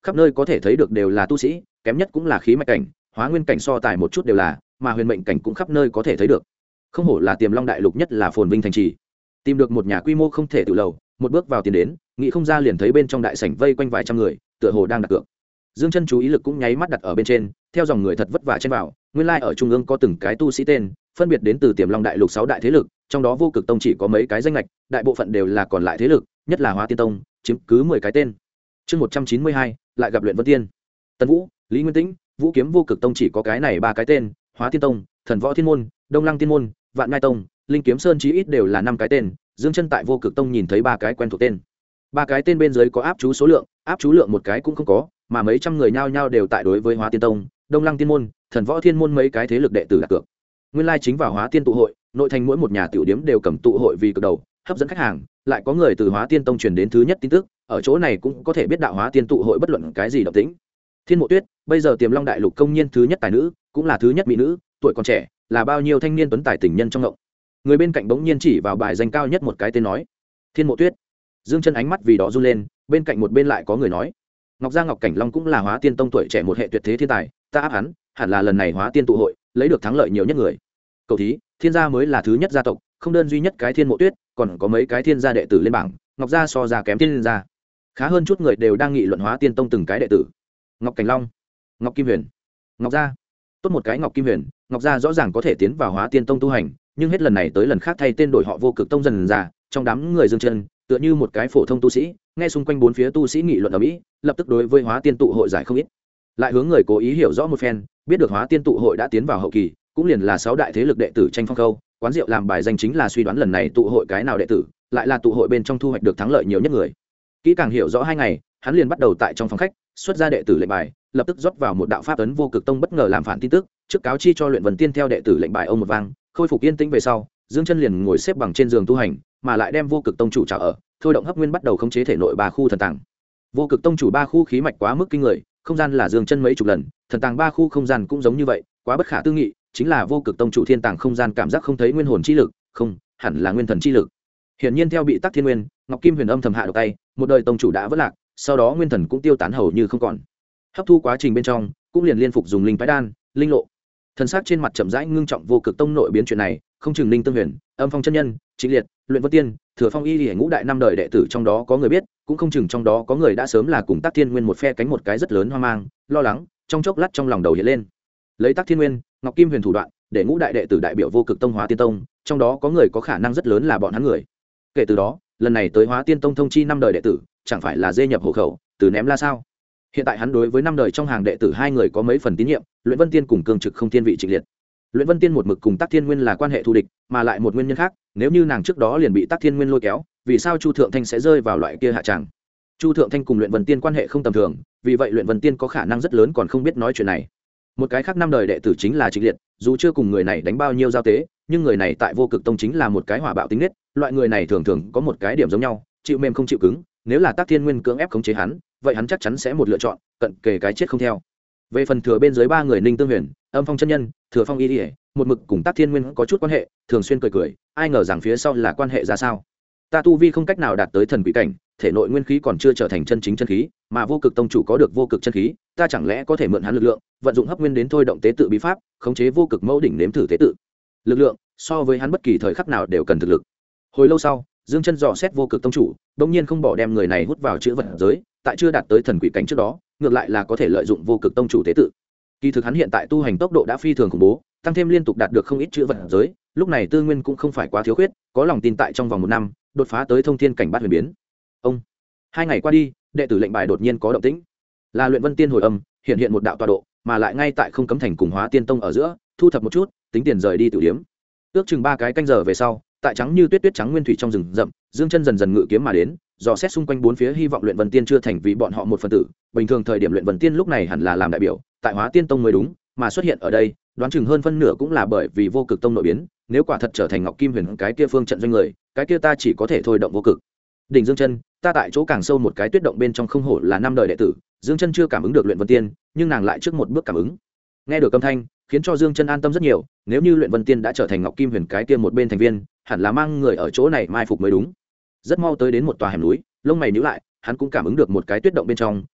khắp nơi có thể thấy được đều là tu sĩ, kém nhất cũng là khí mạch cảnh, hóa nguyên cảnh so tài một chút đều là, mà huyền mệnh cảnh cũng khắp nơi có thể thấy được. Không hổ là Tiềm Long đại lục nhất là phồn vinh thành trì. Tìm được một nhà quy mô không thể tự lầu, một bước vào tiền đến, nghĩ không ra liền thấy bên trong đại sảnh vây quanh vài trăm người, tựa hồ đang đặt cược. Dương Chân chú ý lực cũng nháy mắt đặt ở bên trên, theo dòng người thật vất vả chen vào, nguyên lai ở trung ương có từng cái tu sĩ tên, phân biệt đến từ Tiềm Long đại lục 6 đại thế lực, trong đó Vô Cực Tông chỉ có mấy cái danh ngạch, đại bộ phận đều là còn lại thế lực, nhất là Hóa Tiên Tông, chiếm cứ 10 cái tên. Chương 192, lại gặp Luyện Vân Tiên. Tân Vũ, Lý Nguyên Tĩnh, Vũ Kiếm Vô Cực Tông chỉ có cái này 3 cái tên, Hóa Tiên Tông, Thần Võ Thiên môn, Đông Lăng Tiên môn, Vạn Nhai Tông, Linh Kiếm Sơn chí ít đều là 5 cái tên. Dương Chân tại Vô Cực Tông nhìn thấy 3 cái quen thuộc tên. 3 cái tên bên dưới có áp chú số lượng, áp chú lượng một cái cũng không có, mà mấy trăm người nhao nhao đều tại đối với Hóa Tiên Tông, Đông Lăng Tiên môn, Thần Võ Thiên môn mấy cái thế lực đệ tử đặt cược. Nguyên lai chính vào Hóa Tiên tụ hội, nội thành mỗi một nhà tiểu điếm đều cầm tụ hội vì cực đầu, hấp dẫn khách hàng, lại có người từ Hóa Tiên Tông truyền đến thứ nhất tin tức, ở chỗ này cũng có thể biết đạo Hóa Tiên tụ hội bất luận cái gì động tĩnh. Thiên Mộ Tuyết, bây giờ Tiềm Long đại lục công nhiên thứ nhất tài nữ, cũng là thứ nhất mỹ nữ, tuổi còn trẻ, là bao nhiêu thanh niên tuấn tài tình nhân trong ngộng. Người bên cạnh bỗng nhiên chỉ vào bài danh cao nhất một cái tên nói: Thiên Mộ Tuyết. Dương Chân ánh mắt vì đó run lên, bên cạnh một bên lại có người nói: Ngọc Gia Ngọc Cảnh Long cũng là Hóa Tiên Tông tuổi trẻ một hệ tuyệt thế thiên tài, ta áp hắn, hẳn là lần này Hóa Tiên tụ hội lấy được thắng lợi nhiều nhất người. Cầu thí, Thiên gia mới là thứ nhất gia tộc, không đơn duy nhất cái Thiên Mộ Tuyết, còn có mấy cái Thiên gia đệ tử lên bảng, Ngọc Gia so ra kém Thiên gia. Khá hơn chút người đều đang nghị luận Hóa Tiên Tông từng cái đệ tử. Ngọc Cảnh Long, Ngọc Kim Huyền, Ngọc Gia. Tốt một cái Ngọc Kim Huyền, Ngọc Gia rõ ràng có thể tiến vào Hóa Tiên Tông tu hành, nhưng hết lần này tới lần khác thay tên đổi họ Vô Cực Tông dần già, trong đám người Dương Chân, tựa như một cái phổ thông tu sĩ, nghe xung quanh bốn phía tu sĩ nghị luận ở mỹ, lập tức đối với Hóa Tiên tụ hội giải không ít. Lại hướng người cố ý hiểu rõ một phen, biết được Hóa Tiên tụ hội đã tiến vào hậu kỳ, cũng liền là 6 đại thế lực đệ tử tranh phong câu, quán rượu làm bài danh chính là suy đoán lần này tụ hội cái nào đệ tử, lại là tụ hội bên trong thu hoạch được thắng lợi nhiều nhất người. Kỹ càng hiểu rõ 2 ngày, hắn liền bắt đầu tại trong phòng khách xuất ra đệ tử lệnh bài, lập tức rót vào một đạo pháp ấn Vô Cực Tông bất ngờ làm phản tin tức, trước cáo chi cho Luyện Vân Tiên theo đệ tử lệnh bài ông một vang, khôi phục yên tĩnh về sau, Dương Chân liền ngồi xếp bằng trên giường tu hành, mà lại đem Vô Cực Tông chủ trả ở, thôi động hấp nguyên bắt đầu khống chế thể nội 3 khu thần tàng. Vô Cực Tông chủ 3 khu khí mạch quá mức kinh người, không gian là Dương Chân mấy chục lần, thần tàng 3 khu không gian cũng giống như vậy, quá bất khả tư nghị, chính là Vô Cực Tông chủ thiên tàng không gian cảm giác không thấy nguyên hồn chi lực, không, hẳn là nguyên thần chi lực. Hiển nhiên theo bị Tắc Thiên Nguyên, Ngọc Kim Huyền âm thầm hạ độc tay, một đời tông chủ đã vỡ lạc, sau đó nguyên thần cũng tiêu tán hầu như không còn. Hấp thu quá trình bên trong, cũng liền liên phục dùng linh phái đan, linh lộ. Thần sắc trên mặt chậm rãi ngưng trọng. Vô Cực Tông nội biến chuyện này, không chừng Linh Tương Huyền, Âm Phong chân nhân, Trịnh Liệt, Luyện Vân Tiên, Thừa Phong Y Liễu ngũ đại năm đời đệ tử trong đó có người biết, cũng không chừng trong đó có người đã sớm là cùng Tắc Thiên Nguyên một phe cánh một cái rất lớn hoang mang, lo lắng, trong chốc lát trong lòng đầu hiện lên. Lấy Tắc Thiên Nguyên, Ngọc Kim Huyền thủ đoạn, để ngũ đại đệ tử đại biểu Vô Cực Tông Hóa Tiên Tông, trong đó có người có khả năng rất lớn là bọn hắn người. Kể từ đó, lần này tới Hóa Tiên Tông thông chi năm đời đệ tử, chẳng phải là dê nhập hộ khẩu, từ ném la sao? Hiện tại hắn đối với năm đời trong hàng đệ tử 2 người có mấy phần tín nhiệm, Luyện Vân Tiên cùng cương trực không thiên vị Trịnh Liệt. Luyện Vân Tiên một mực cùng Tắc Thiên Nguyên là quan hệ thù địch, mà lại một nguyên nhân khác, nếu như nàng trước đó liền bị Tắc Thiên Nguyên lôi kéo, vì sao Chu Thượng Thanh sẽ rơi vào loại kia hạ tràng? Chu Thượng Thanh cùng Luyện Vân Tiên quan hệ không tầm thường, vì vậy Luyện Vân Tiên có khả năng rất lớn còn không biết nói chuyện này. Một cái khác năm đời đệ tử chính là Trịnh Liệt, dù chưa cùng người này đánh bao nhiêu giao tế, nhưng người này tại Vô Cực Tông chính là một cái hỏa bạo tính nết, loại người này thường thường có một cái điểm giống nhau, chịu mềm không chịu cứng, nếu là Tắc Thiên Nguyên cưỡng ép khống chế hắn, vậy hắn chắc chắn sẽ một lựa chọn, cận kề cái chết không theo. Về phần thừa bên dưới 3 người Ninh Tương Huyền, Âm Phong chân nhân, Thừa Phong Y Liễu, một mực cùng Tắc Thiên Nguyên có chút quan hệ, thường xuyên cười cười, ai ngờ rằng phía sau là quan hệ ra sao. Ta tu vi không cách nào đạt tới thần quỷ cảnh, thể nội nguyên khí còn chưa trở thành chân chính chân khí, mà Vô Cực Tông chủ có được vô cực chân khí, ta chẳng lẽ có thể mượn hắn lực lượng, vận dụng hấp nguyên đến thôi động tế tự bí pháp, khống chế vô cực mẫu đỉnh nếm thử tế tự. Lực lượng, so với hắn bất kỳ thời khắc nào đều cần thực lực. Hồi lâu sau, Dương Chân dò xét Vô Cực Tông chủ, đương nhiên không bỏ đem người này hút vào chữ vật giới, tại chưa đạt tới thần quỷ cảnh trước đó, ngược lại là có thể lợi dụng Vô Cực Tông chủ tế tự. Kỳ thực hắn hiện tại tu hành tốc độ đã phi thường khủng bố, tăng thêm liên tục đạt được không ít chữ vật giới, lúc này tư nguyên cũng không phải quá thiếu khuyết, có lòng tin tại trong vòng 1 năm đột phá tới thông thiên cảnh bát huyền biến. Ông 2 ngày qua đi, đệ tử lệnh bài đột nhiên có động tĩnh, là Luyện Vân Tiên hồi âm, hiện một đạo tọa độ, mà lại ngay tại không cấm thành cùng Hóa Tiên Tông ở giữa, thu thập một chút, tính tiền rời đi tiểu điếm. Ước chừng 3 cái canh giờ về sau, tại trắng như tuyết trắng nguyên thủy trong rừng rậm, Dương Chân dần dần ngự kiếm mà đến, dò xét xung quanh bốn phía, hy vọng Luyện Vân Tiên chưa thành vì bọn họ một phần tử. Bình thường thời điểm Luyện Vân Tiên lúc này hẳn là làm đại biểu, tại Hóa Tiên Tông mới đúng, mà xuất hiện ở đây, đoán chừng hơn phân nửa cũng là bởi vì Vô Cực Tông nội biến, nếu quả thật trở thành Ngọc Kim Huyền cái kia phương trận doanh người, cái kia ta chỉ có thể thôi động vô cực. Đỉnh Dương Chân, ta tại chỗ càng sâu một cái tuyết động bên trong, không hổ là 5 đời đệ tử. Dương Chân chưa cảm ứng được Luyện Vân Tiên, nhưng nàng lại trước một bước cảm ứng. Nghe được âm thanh, khiến cho Dương Chân an tâm rất nhiều, nếu như Luyện Vân Tiên đã trở thành Ngọc Kim Huyền cái kia một bên thành viên, hẳn là mang người ở chỗ này mai phục mới đúng. Rất mau tới đến một tòa hẻm núi, lông mày nhíu lại, hắn cũng cảm ứng được một cái tuyết động bên trong,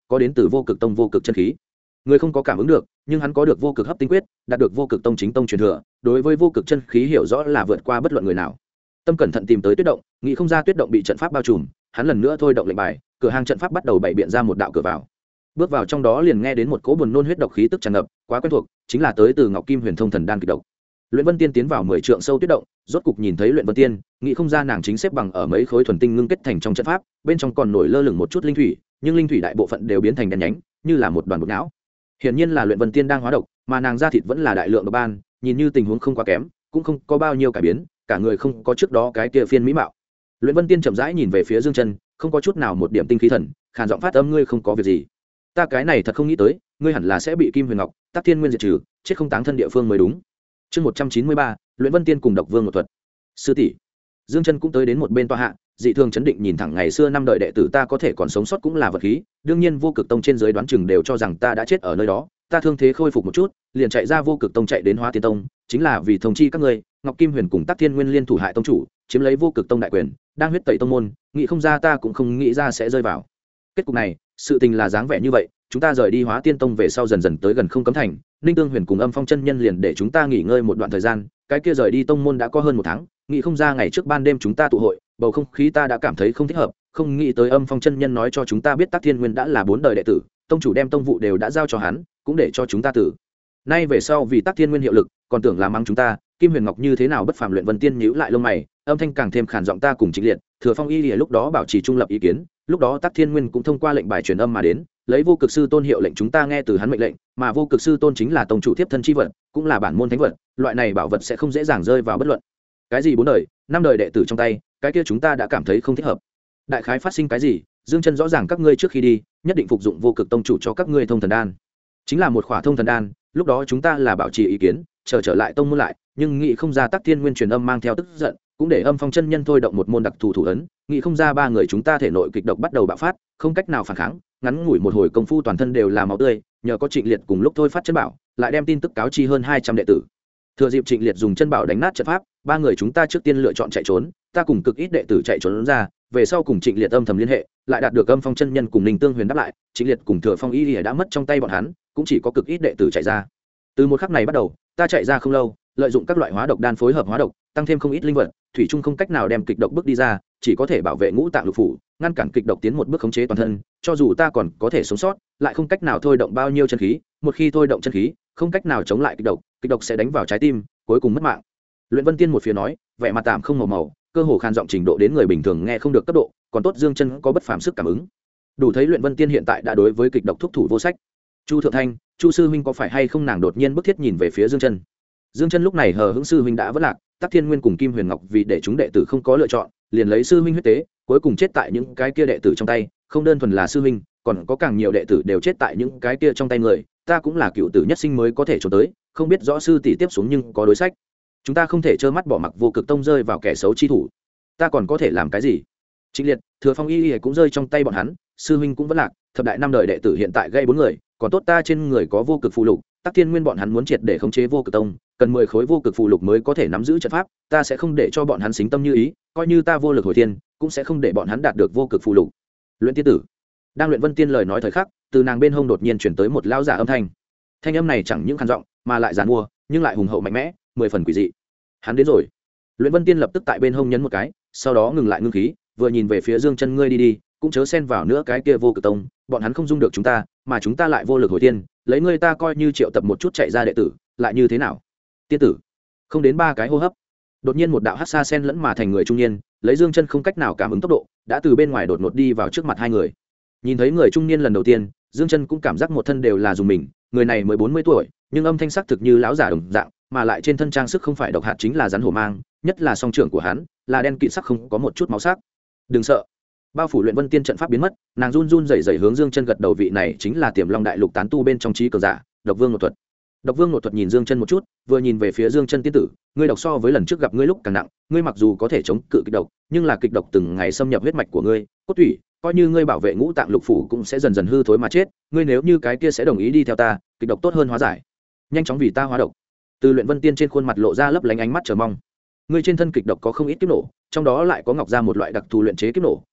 có đến từ vô cực tông vô cực chân khí. Người không có cảm ứng được, nhưng hắn có được vô cực hấp tinh quyết, đạt được vô cực tông chính tông truyền thừa, đối với vô cực chân khí hiểu rõ là vượt qua bất luận người nào. Tâm cẩn thận tìm tới tuyết động, nghĩ không ra tuyết động bị trận pháp bao trùm, hắn lần nữa thôi động lệnh bài, cửa hàng trận pháp bắt đầu bày biện ra một đạo cửa vào. Bước vào trong đó liền nghe đến một cỗ buồn nôn huyết độc khí tức tràn ngập, quá quen thuộc, chính là tới từ Ngọc Kim Huyền Thông Thần Đan kịch độc. Luyện Vân Tiên tiến vào 10 trượng sâu tuyết động, rốt cục nhìn thấy Luyện Vân Tiên, nghĩ không ra nàng chính xếp bằng ở mấy khối thuần tinh ngưng kết thành trong trận pháp, bên trong còn nổi lơ lửng một chút linh thủy, nhưng linh thủy đại bộ phận đều biến thành đen nhánh, như là một đoàn bột não. Hiển nhiên là Luyện Vân Tiên đang hóa độc, mà nàng da thịt vẫn là đại lượng độc ban, nhìn như tình huống không quá kém, cũng không có bao nhiêu cải biến, cả người không có trước đó cái kia phiên mỹ mạo. Luyện Vân Tiên chậm rãi nhìn về phía Dương Chân, không có chút nào một điểm tinh khí thần, khàn giọng phát âm, ngươi không có việc gì. Ta cái này thật không nghĩ tới, ngươi hẳn là sẽ bị Kim Huyền Ngọc, Tắc Thiên Nguyên diệt trừ, chết không táng thân địa phương mới đúng. Chương 193, Luyện Vân Tiên cùng Độc Vương một thuật. Sư tỷ. Dương Chân cũng tới đến một bên tọa hạ, dị thường chấn định nhìn thẳng ngày xưa năm đời đệ tử ta có thể còn sống sót cũng là vật khí, đương nhiên vô cực tông trên dưới đoán chừng đều cho rằng ta đã chết ở nơi đó, ta thương thế khôi phục một chút, liền chạy ra vô cực tông chạy đến Hóa Tiên tông, chính là vì thông chi các ngươi, Ngọc Kim Huyền cùng Tắc Thiên Nguyên liên thủ hại tông chủ, chiếm lấy vô cực tông đại quyền, đang huyết tẩy tông môn, nghĩ không ra ta cũng không nghĩ ra sẽ rơi vào kết cục này. Sự tình là dáng vẻ như vậy, chúng ta rời đi Hóa Tiên tông về sau dần dần tới gần Không Cấm Thành, Ninh Tương Huyền cùng Âm Phong chân nhân liền để chúng ta nghỉ ngơi một đoạn thời gian, cái kia rời đi tông môn đã có hơn 1 tháng, nghĩ không ra ngày trước ban đêm chúng ta tụ hội, bầu không khí ta đã cảm thấy không thích hợp, không nghĩ tới Âm Phong chân nhân nói cho chúng ta biết Tắc Thiên Nguyên đã là 4 đời đệ tử, tông chủ đem tông vụ đều đã giao cho hắn, cũng để cho chúng ta tử nay về sau vì Tắc Thiên Nguyên hiệu lực, còn tưởng làm mắng chúng ta. Kim Huyền Ngọc như thế nào bất phàm. Luyện Vân Tiên nhíu lại lông mày, âm thanh càng thêm khàn giọng, ta cùng Trịnh Liệt, Thừa Phong Y lúc đó bảo trì trung lập ý kiến, lúc đó Tắc Thiên Nguyên cũng thông qua lệnh bài truyền âm mà đến, lấy vô cực sư tôn hiệu lệnh chúng ta nghe từ hắn mệnh lệnh, mà vô cực sư tôn chính là tông chủ tiếp thân chi vật, cũng là bản môn thánh vật, loại này bảo vật sẽ không dễ dàng rơi vào bất luận cái gì 4 đời 5 đời đệ tử trong tay, cái kia chúng ta đã cảm thấy không thích hợp. Đại khái phát sinh cái gì? Dương Chân rõ ràng các ngươi trước khi đi nhất định phục dụng vô cực tông chủ cho các ngươi thông thần đan, chính là một khỏa thông thần đan, lúc đó chúng ta là bảo trì ý kiến trở lại tông môn lại, nhưng nghĩ không ra Tắc Thiên Nguyên truyền âm mang theo tức giận, cũng để Âm Phong chân nhân thôi động một môn đặc thù thủ ấn, nghĩ không ra 3 người chúng ta thể nội kịch độc bắt đầu bạo phát, không cách nào phản kháng, ngắn ngủi một hồi công phu toàn thân đều là máu tươi, nhờ có Trịnh Liệt cùng lúc thôi phát chân bảo, lại đem tin tức cáo chi hơn 200 đệ tử. Thừa dịp Trịnh Liệt dùng chân bảo đánh nát trận pháp, 3 người chúng ta trước tiên lựa chọn chạy trốn, ta cùng cực ít đệ tử chạy trốn ra, về sau cùng Trịnh Liệt âm thầm liên hệ, lại đạt được Âm Phong chân nhân cùng Ninh Tương Huyền đáp lại, Trịnh Liệt cùng Thừa Phong Y đã mất trong tay bọn hắn, cũng chỉ có cực ít đệ tử chạy ra. Từ một khắc này bắt đầu, ta chạy ra không lâu, lợi dụng các loại hóa độc đan phối hợp hóa độc, tăng thêm không ít linh vật, thủy chung không cách nào đem kịch độc bước đi ra, chỉ có thể bảo vệ ngũ tạng lục phủ, ngăn cản kịch độc tiến một bước khống chế toàn thân, cho dù ta còn có thể sống sót, lại không cách nào thôi động bao nhiêu chân khí, một khi thôi động chân khí, không cách nào chống lại kịch độc sẽ đánh vào trái tim, cuối cùng mất mạng. Luyện Vân Tiên một phía nói, vẻ mặt tạm không màu, cơ hồ khan giọng trình độ đến người bình thường nghe không được cấp độ, còn tốt Dương Chân có bất phàm sức cảm ứng, đủ thấy Luyện Vân Tiên hiện tại đã đối với kịch độc thúc thủ vô sách. Chu Thượng Thanh, Chu sư huynh có phải hay không? Nàng đột nhiên bức thiết nhìn về phía Dương Chân. Dương Chân lúc này hờ hững, sư huynh đã vất lạc, Tắc Thiên Nguyên cùng Kim Huyền Ngọc vì để chúng đệ tử không có lựa chọn, liền lấy sư huynh huyết tế, cuối cùng chết tại những cái kia đệ tử trong tay, không đơn thuần là sư huynh, còn có càng nhiều đệ tử đều chết tại những cái kia trong tay người, ta cũng là cựu tử nhất sinh mới có thể trốn tới, không biết rõ sư tỷ tiếp xuống nhưng có đối sách. Chúng ta không thể trơ mắt bỏ mặc vô cực tông rơi vào kẻ xấu chi thủ. Ta còn có thể làm cái gì? Trịnh Liệt, Thừa Phong Y cũng rơi trong tay bọn hắn, sư huynh cũng vất lạc, thập đại 5 đời đệ tử hiện tại gây 4 người, còn tốt ta trên người có vô cực phù lục, Tắc Thiên Nguyên bọn hắn muốn triệt để khống chế vô cực tông, cần 10 khối vô cực phù lục mới có thể nắm giữ trận pháp, ta sẽ không để cho bọn hắn xính tâm như ý, coi như ta vô lực hồi thiên, cũng sẽ không để bọn hắn đạt được vô cực phù lục. Luyện Tiên tử đang Luyện Vân Tiên lời nói thời khắc, từ nàng bên hông đột nhiên chuyển tới một lão giả âm thanh. Thanh âm này chẳng những khàn giọng, mà lại giàn mua, nhưng lại hùng hậu mạnh mẽ, 10 phần quỷ dị. Hắn đến rồi. Luyện Vân Tiên lập tức tại bên hông nhấn một cái, sau đó ngừng lại ngưng khí, vừa nhìn về phía Dương Chân, ngươi đi, cũng chớ xen vào nữa cái kia vô cực tông, bọn hắn không dung được chúng ta, mà chúng ta lại vô lực hồi thiên, lấy ngươi ta coi như triệu tập một chút chạy ra đệ tử, lại như thế nào? Tiên tử. Không đến 3 cái hô hấp, đột nhiên một đạo hắc sa sen lẫn mà thành người trung niên, lấy Dương Chân không cách nào cảm ứng tốc độ, đã từ bên ngoài đột ngột đi vào trước mặt hai người. Nhìn thấy người trung niên lần đầu tiên, Dương Chân cũng cảm giác một thân đều là dùng mình, người này mới 40 tuổi, nhưng âm thanh sắc thực như lão giả đồng dạng, mà lại trên thân trang sức không phải độc hạt chính là rắn hổ mang, nhất là song trưởng của hắn, là đen kịt sắc không có một chút máu sắc. Đừng sợ. Bao phủ Luyện Vân Tiên trận pháp biến mất, nàng run run rẩy rẩy hướng Dương Chân gật đầu, vị này chính là Tiềm Long Đại Lục tán tu bên trong trí cường giả, Độc Vương Nội Thuật. Độc Vương Nội Thuật nhìn Dương Chân một chút, vừa nhìn về phía Dương Chân, tiên tử, ngươi độc so với lần trước gặp ngươi lúc càng nặng, ngươi mặc dù có thể chống cự kịch độc, nhưng là kịch độc từng ngày xâm nhập huyết mạch của ngươi, cốt tủy, coi như ngươi bảo vệ ngũ tạng lục phủ cũng sẽ dần dần hư thối mà chết, ngươi nếu như cái kia sẽ đồng ý đi theo ta, kịch độc tốt hơn hóa giải, nhanh chóng vì ta hóa độc. Từ Luyện Vân Tiên trên khuôn mặt lộ ra lấp lánh ánh mắt chờ mong. Ngươi trên thân kịch độc có không ít kiếp nổ, trong đó lại có ngọc ra một loại đặc thù luyện chế kiếp nổ,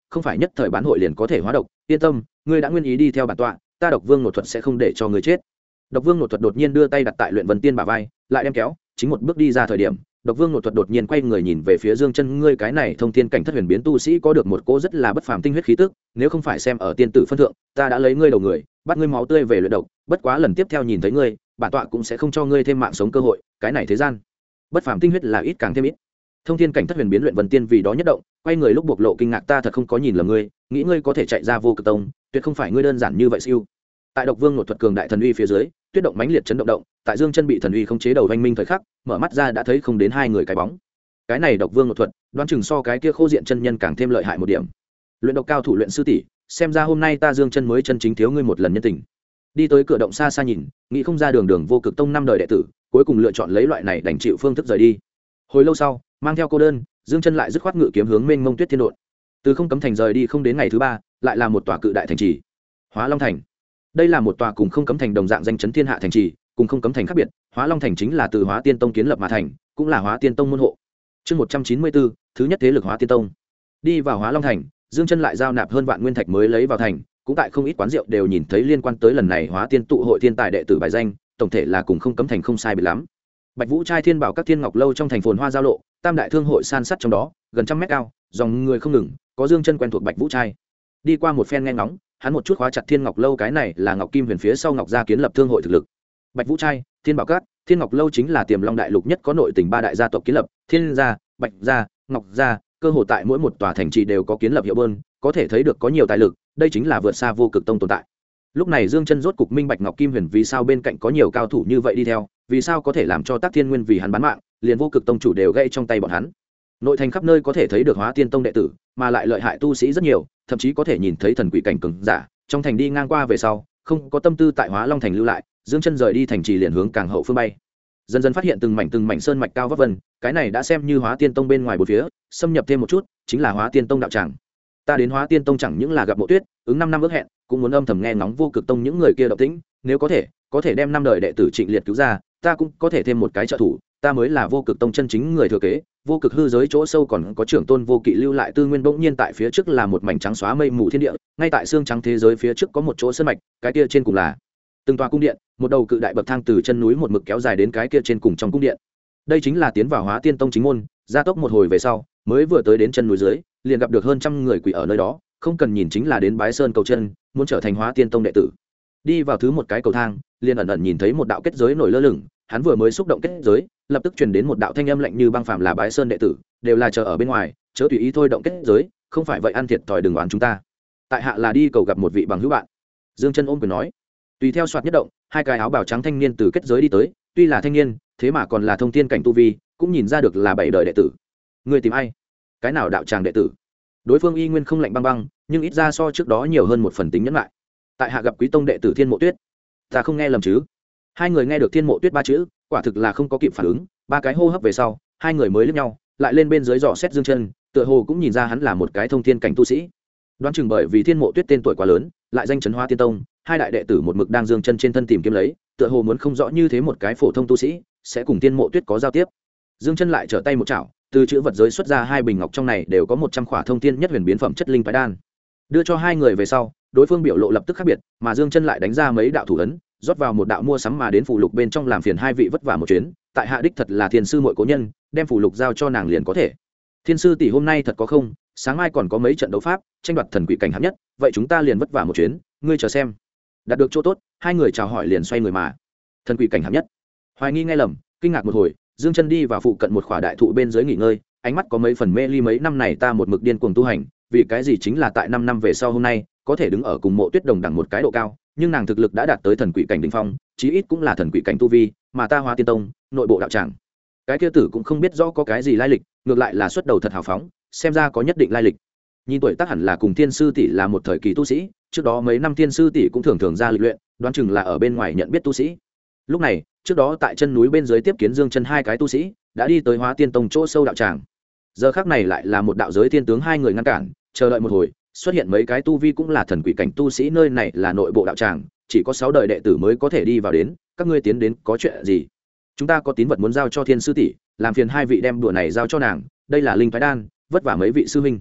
không phải nhất thời bán hội liền có thể hóa độc, yên tâm, ngươi đã nguyên ý đi theo bản tọa, ta Độc Vương Nột Thuật sẽ không để cho ngươi chết. Độc Vương Nột Thuật đột nhiên đưa tay đặt tại Luyện Vân Tiên bả vai, lại đem kéo, chính một bước đi ra thời điểm, Độc Vương Nột Thuật đột nhiên quay người nhìn về phía Dương Chân, ngươi cái này thông thiên cảnh thất huyền biến tu sĩ có được một cỗ rất là bất phàm tinh huyết khí tức, nếu không phải xem ở tiên tử phân thượng, ta đã lấy ngươi đầu người, bắt ngươi máu tươi về luyện độc, bất quá lần tiếp theo nhìn thấy ngươi, bản tọa cũng sẽ không cho ngươi thêm mạng sống cơ hội, cái này thế gian, bất phàm tinh huyết là ít càng thêm ít. Thông thiên cảnh thất huyền biến Luyện Vân Tiên vì đó nhất động, quay người lúc bộc lộ kinh ngạc, ta thật không có nhìn lầm ngươi, nghĩ ngươi có thể chạy ra Vô Cực Tông, tuyệt không phải ngươi đơn giản như vậy siêu. Tại Độc Vương Nột Thuật cường đại thần uy phía dưới, tuyết động mãnh liệt chấn động, tại Dương Chân bị thần uy khống chế đầu vanh minh thời khắc, mở mắt ra đã thấy không đến hai người cái bóng. Cái này Độc Vương Nột Thuật, đoán chừng so cái kia Khô Diện chân nhân càng thêm lợi hại một điểm. Luyện độc cao thủ luyện sư tỷ, xem ra hôm nay ta Dương Chân mới chân chính thiếu ngươi một lần nhân tình. Đi tới cửa động xa xa nhìn, nghĩ không ra đường Vô Cực Tông năm đời đệ tử, cuối cùng lựa chọn lấy loại này đành chịu phương thức rời đi. Hồi lâu sau, mang theo cô đơn, Dương Chân lại dứt khoát ngự kiếm hướng mênh mông tuyết thiên độn. Từ Không Cấm Thành rời đi không đến ngày thứ ba, lại là một tòa cự đại thành trì, Hóa Long Thành. Đây là một tòa cùng Không Cấm Thành đồng dạng danh chấn thiên hạ thành trì, cùng Không Cấm Thành khác biệt, Hóa Long Thành chính là từ Hóa Tiên Tông kiến lập mà thành, cũng là Hóa Tiên Tông môn hộ. Chương 194, thứ nhất thế lực Hóa Tiên Tông. Đi vào Hóa Long Thành, Dương Chân lại giao nạp hơn vạn nguyên thạch mới lấy vào thành, cũng tại không ít quán rượu đều nhìn thấy liên quan tới lần này Hóa Tiên tụ hội thiên tài đệ tử bài danh, tổng thể là cùng Không Cấm Thành không sai biệt lắm. Bạch Vũ trai Thiên Bảo các Thiên Ngọc lâu trong thành phồn hoa giao lộ, tam đại thương hội san sát trong đó, gần trăm mét cao, dòng người không ngừng, có Dương Chân quen thuộc Bạch Vũ trai. Đi qua một phen nghe ngóng, hắn một chút khóa chặt Thiên Ngọc lâu, cái này là Ngọc Kim Huyền phía sau Ngọc gia kiến lập thương hội thực lực. Bạch Vũ trai, Thiên Bảo các, Thiên Ngọc lâu chính là Tiềm Long đại lục nhất có nội tình ba đại gia tộc kiến lập, Thiên gia, Bạch gia, Ngọc gia, cơ hội tại mỗi một tòa thành trì đều có kiến lập hiệu bơn, có thể thấy được có nhiều tài lực, đây chính là vượt xa Vô Cực Tông tồn tại. Lúc này Dương Chân rốt cục minh bạch Ngọc Kim Huyền vì sao bên cạnh có nhiều cao thủ như vậy đi theo, vì sao có thể làm cho Tác Thiên Nguyên vì hắn bán mạng, liền Vô Cực Tông chủ đều gãy trong tay bọn hắn. Nội thành khắp nơi có thể thấy được Hóa Tiên Tông đệ tử, mà lại lợi hại tu sĩ rất nhiều, thậm chí có thể nhìn thấy thần quỷ cảnh cường giả. Trong thành đi ngang qua về sau, không có tâm tư tại Hóa Long thành lưu lại, Dương Chân rời đi thành trì liền hướng càng hậu phương bay. Dần dần phát hiện từng mảnh sơn mạch cao vấp vân, cái này đã xem như Hóa Tiên Tông bên ngoài bốn phía, xâm nhập thêm một chút, chính là Hóa Tiên Tông đạo tràng. Ta đến Hóa Tiên Tông chẳng những là gặp Mộ Tuyết, ứng 5 năm ước hẹn, cũng muốn âm thầm nghe ngóng Vô Cực Tông những người kia động tĩnh, nếu có thể đem năm đời đệ tử Trịnh Liệt cứu ra, ta cũng có thể thêm một cái trợ thủ, ta mới là Vô Cực Tông chân chính người thừa kế. Vô cực hư giới chỗ sâu còn có trưởng tôn Vô Kỵ lưu lại tư nguyên, bỗng nhiên tại phía trước là một mảnh trắng xóa mây mù thiên địa, ngay tại xương trắng thế giới phía trước có một chỗ sơn mạch, cái kia trên cùng là từng tòa cung điện, một đầu cự đại bậc thang từ chân núi một mực kéo dài đến cái kia trên cùng trong cung điện. Đây chính là tiến vào Hóa Tiên Tông chính môn, gia tốc một hồi về sau, mới vừa tới đến chân núi dưới, liền gặp được hơn trăm người quỳ ở nơi đó, không cần nhìn chính là đến bái sơn cầu chân, muốn trở thành Hóa Tiên Tông đệ tử. Đi vào thứ một cái cầu thang, liền ẩn ẩn nhìn thấy một đạo kết giới nổi lơ lửng, hắn vừa mới xúc động kết giới, lập tức truyền đến một đạo thanh âm lạnh như băng, phàm là bái sơn đệ tử đều là chờ ở bên ngoài, chớ tùy ý thôi động kết giới, không phải vậy ăn thiệt thòi đừng oán chúng ta. Tại hạ là đi cầu gặp một vị bằng hữu bạn. Dương Chân ôm quyền nói. Tùy theo soạt nhất động, hai cái áo bào trắng thanh niên từ kết giới đi tới, tuy là thanh niên, thế mà còn là thông thiên cảnh tu vi, cũng nhìn ra được là 7 đời đệ tử. Người tìm ai? Cái nào đạo tràng đệ tử? Đối phương y nguyên không lạnh băng băng, nhưng ít ra so trước đó nhiều hơn một phần tính nhẫn lại. Tại hạ gặp Quý Tông đệ tử Thiên Mộ Tuyết. Ta không nghe lầm chứ? Hai người nghe được Thiên Mộ Tuyết ba chữ, quả thực là không có kịp phản ứng, ba cái hô hấp về sau, hai người mới liếc nhau, lại lên bên dưới dò xét Dương Chân, tựa hồ cũng nhìn ra hắn là một cái thông thiên cảnh tu sĩ. Đoán chừng bởi vì Thiên Mộ Tuyết tên tuổi quá lớn, lại danh chấn Hóa Tiên Tông, hai đại đệ tử một mực đang Dương Chân trên thân tìm kiếm lấy, tựa hồ muốn không rõ như thế một cái phổ thông tu sĩ sẽ cùng Thiên Mộ Tuyết có giao tiếp. Dương Chân lại trở tay một chảo, từ chữ vật giới xuất ra hai bình ngọc, trong này đều có 100 khỏa thông thiên nhất huyền biến phẩm chất linh phái đan. Đưa cho hai người về sau, đối phương biểu lộ lập tức khác biệt, mà Dương Chân lại đánh ra mấy đạo thủ ấn, rót vào một đạo mua sắm mà đến phù lục bên trong, làm phiền hai vị vất vả một chuyến, tại hạ đích thật là Thiên sư muội cố nhân, đem phù lục giao cho nàng liền có thể. Thiên sư tỷ hôm nay thật có không, sáng mai còn có mấy trận đấu pháp, tranh đoạt thần quỷ cảnh hạng nhất, vậy chúng ta liền vất vả một chuyến, ngươi chờ xem. Đạt được chỗ tốt, hai người chào hỏi liền xoay người mà. Thần quỷ cảnh hạng nhất. Hoài nghi nghe lầm, kinh ngạc một hồi, Dương Chân đi vào phụ cận một khỏa đại thụ bên dưới nghỉ ngơi, ánh mắt có mấy phần mê ly, mấy năm này ta một mực điên cuồng tu hành, vì cái gì chính là tại 5 năm về sau hôm nay, có thể đứng ở cùng Mộ Tuyết đồng đẳng một cái độ cao, nhưng nàng thực lực đã đạt tới thần quỷ cảnh đỉnh phong, chí ít cũng là thần quỷ cảnh tu vi, mà ta Hóa Tiên Tông, nội bộ đạo tràng, cái kia tử cũng không biết rõ có cái gì lai lịch, ngược lại là xuất đầu thật hào phóng, xem ra có nhất định lai lịch. Nhìn tuổi tác hẳn là cùng Thiên sư tỷ là một thời kỳ tu sĩ, trước đó mấy năm Thiên sư tỷ cũng thường thường ra lịch luyện, đoán chừng là ở bên ngoài nhận biết tu sĩ. Lúc này, trước đó tại chân núi bên dưới tiếp kiến Dương Chân hai cái tu sĩ, đã đi tới Hóa Tiên Tông chỗ sâu đạo tràng. Giờ khắc này lại là một đạo giới thiên tướng, hai người ngăn cản, chờ đợi một hồi, xuất hiện mấy cái tu vi cũng là thần quỷ cảnh tu sĩ, nơi này là nội bộ đạo tràng, chỉ có 6 đời đệ tử mới có thể đi vào đến, các ngươi tiến đến có chuyện gì? Chúng ta có tín vật muốn giao cho Thiên sư tỷ, làm phiền hai vị đem đùa này giao cho nàng, đây là linh phái đan, vất vả mấy vị sư huynh.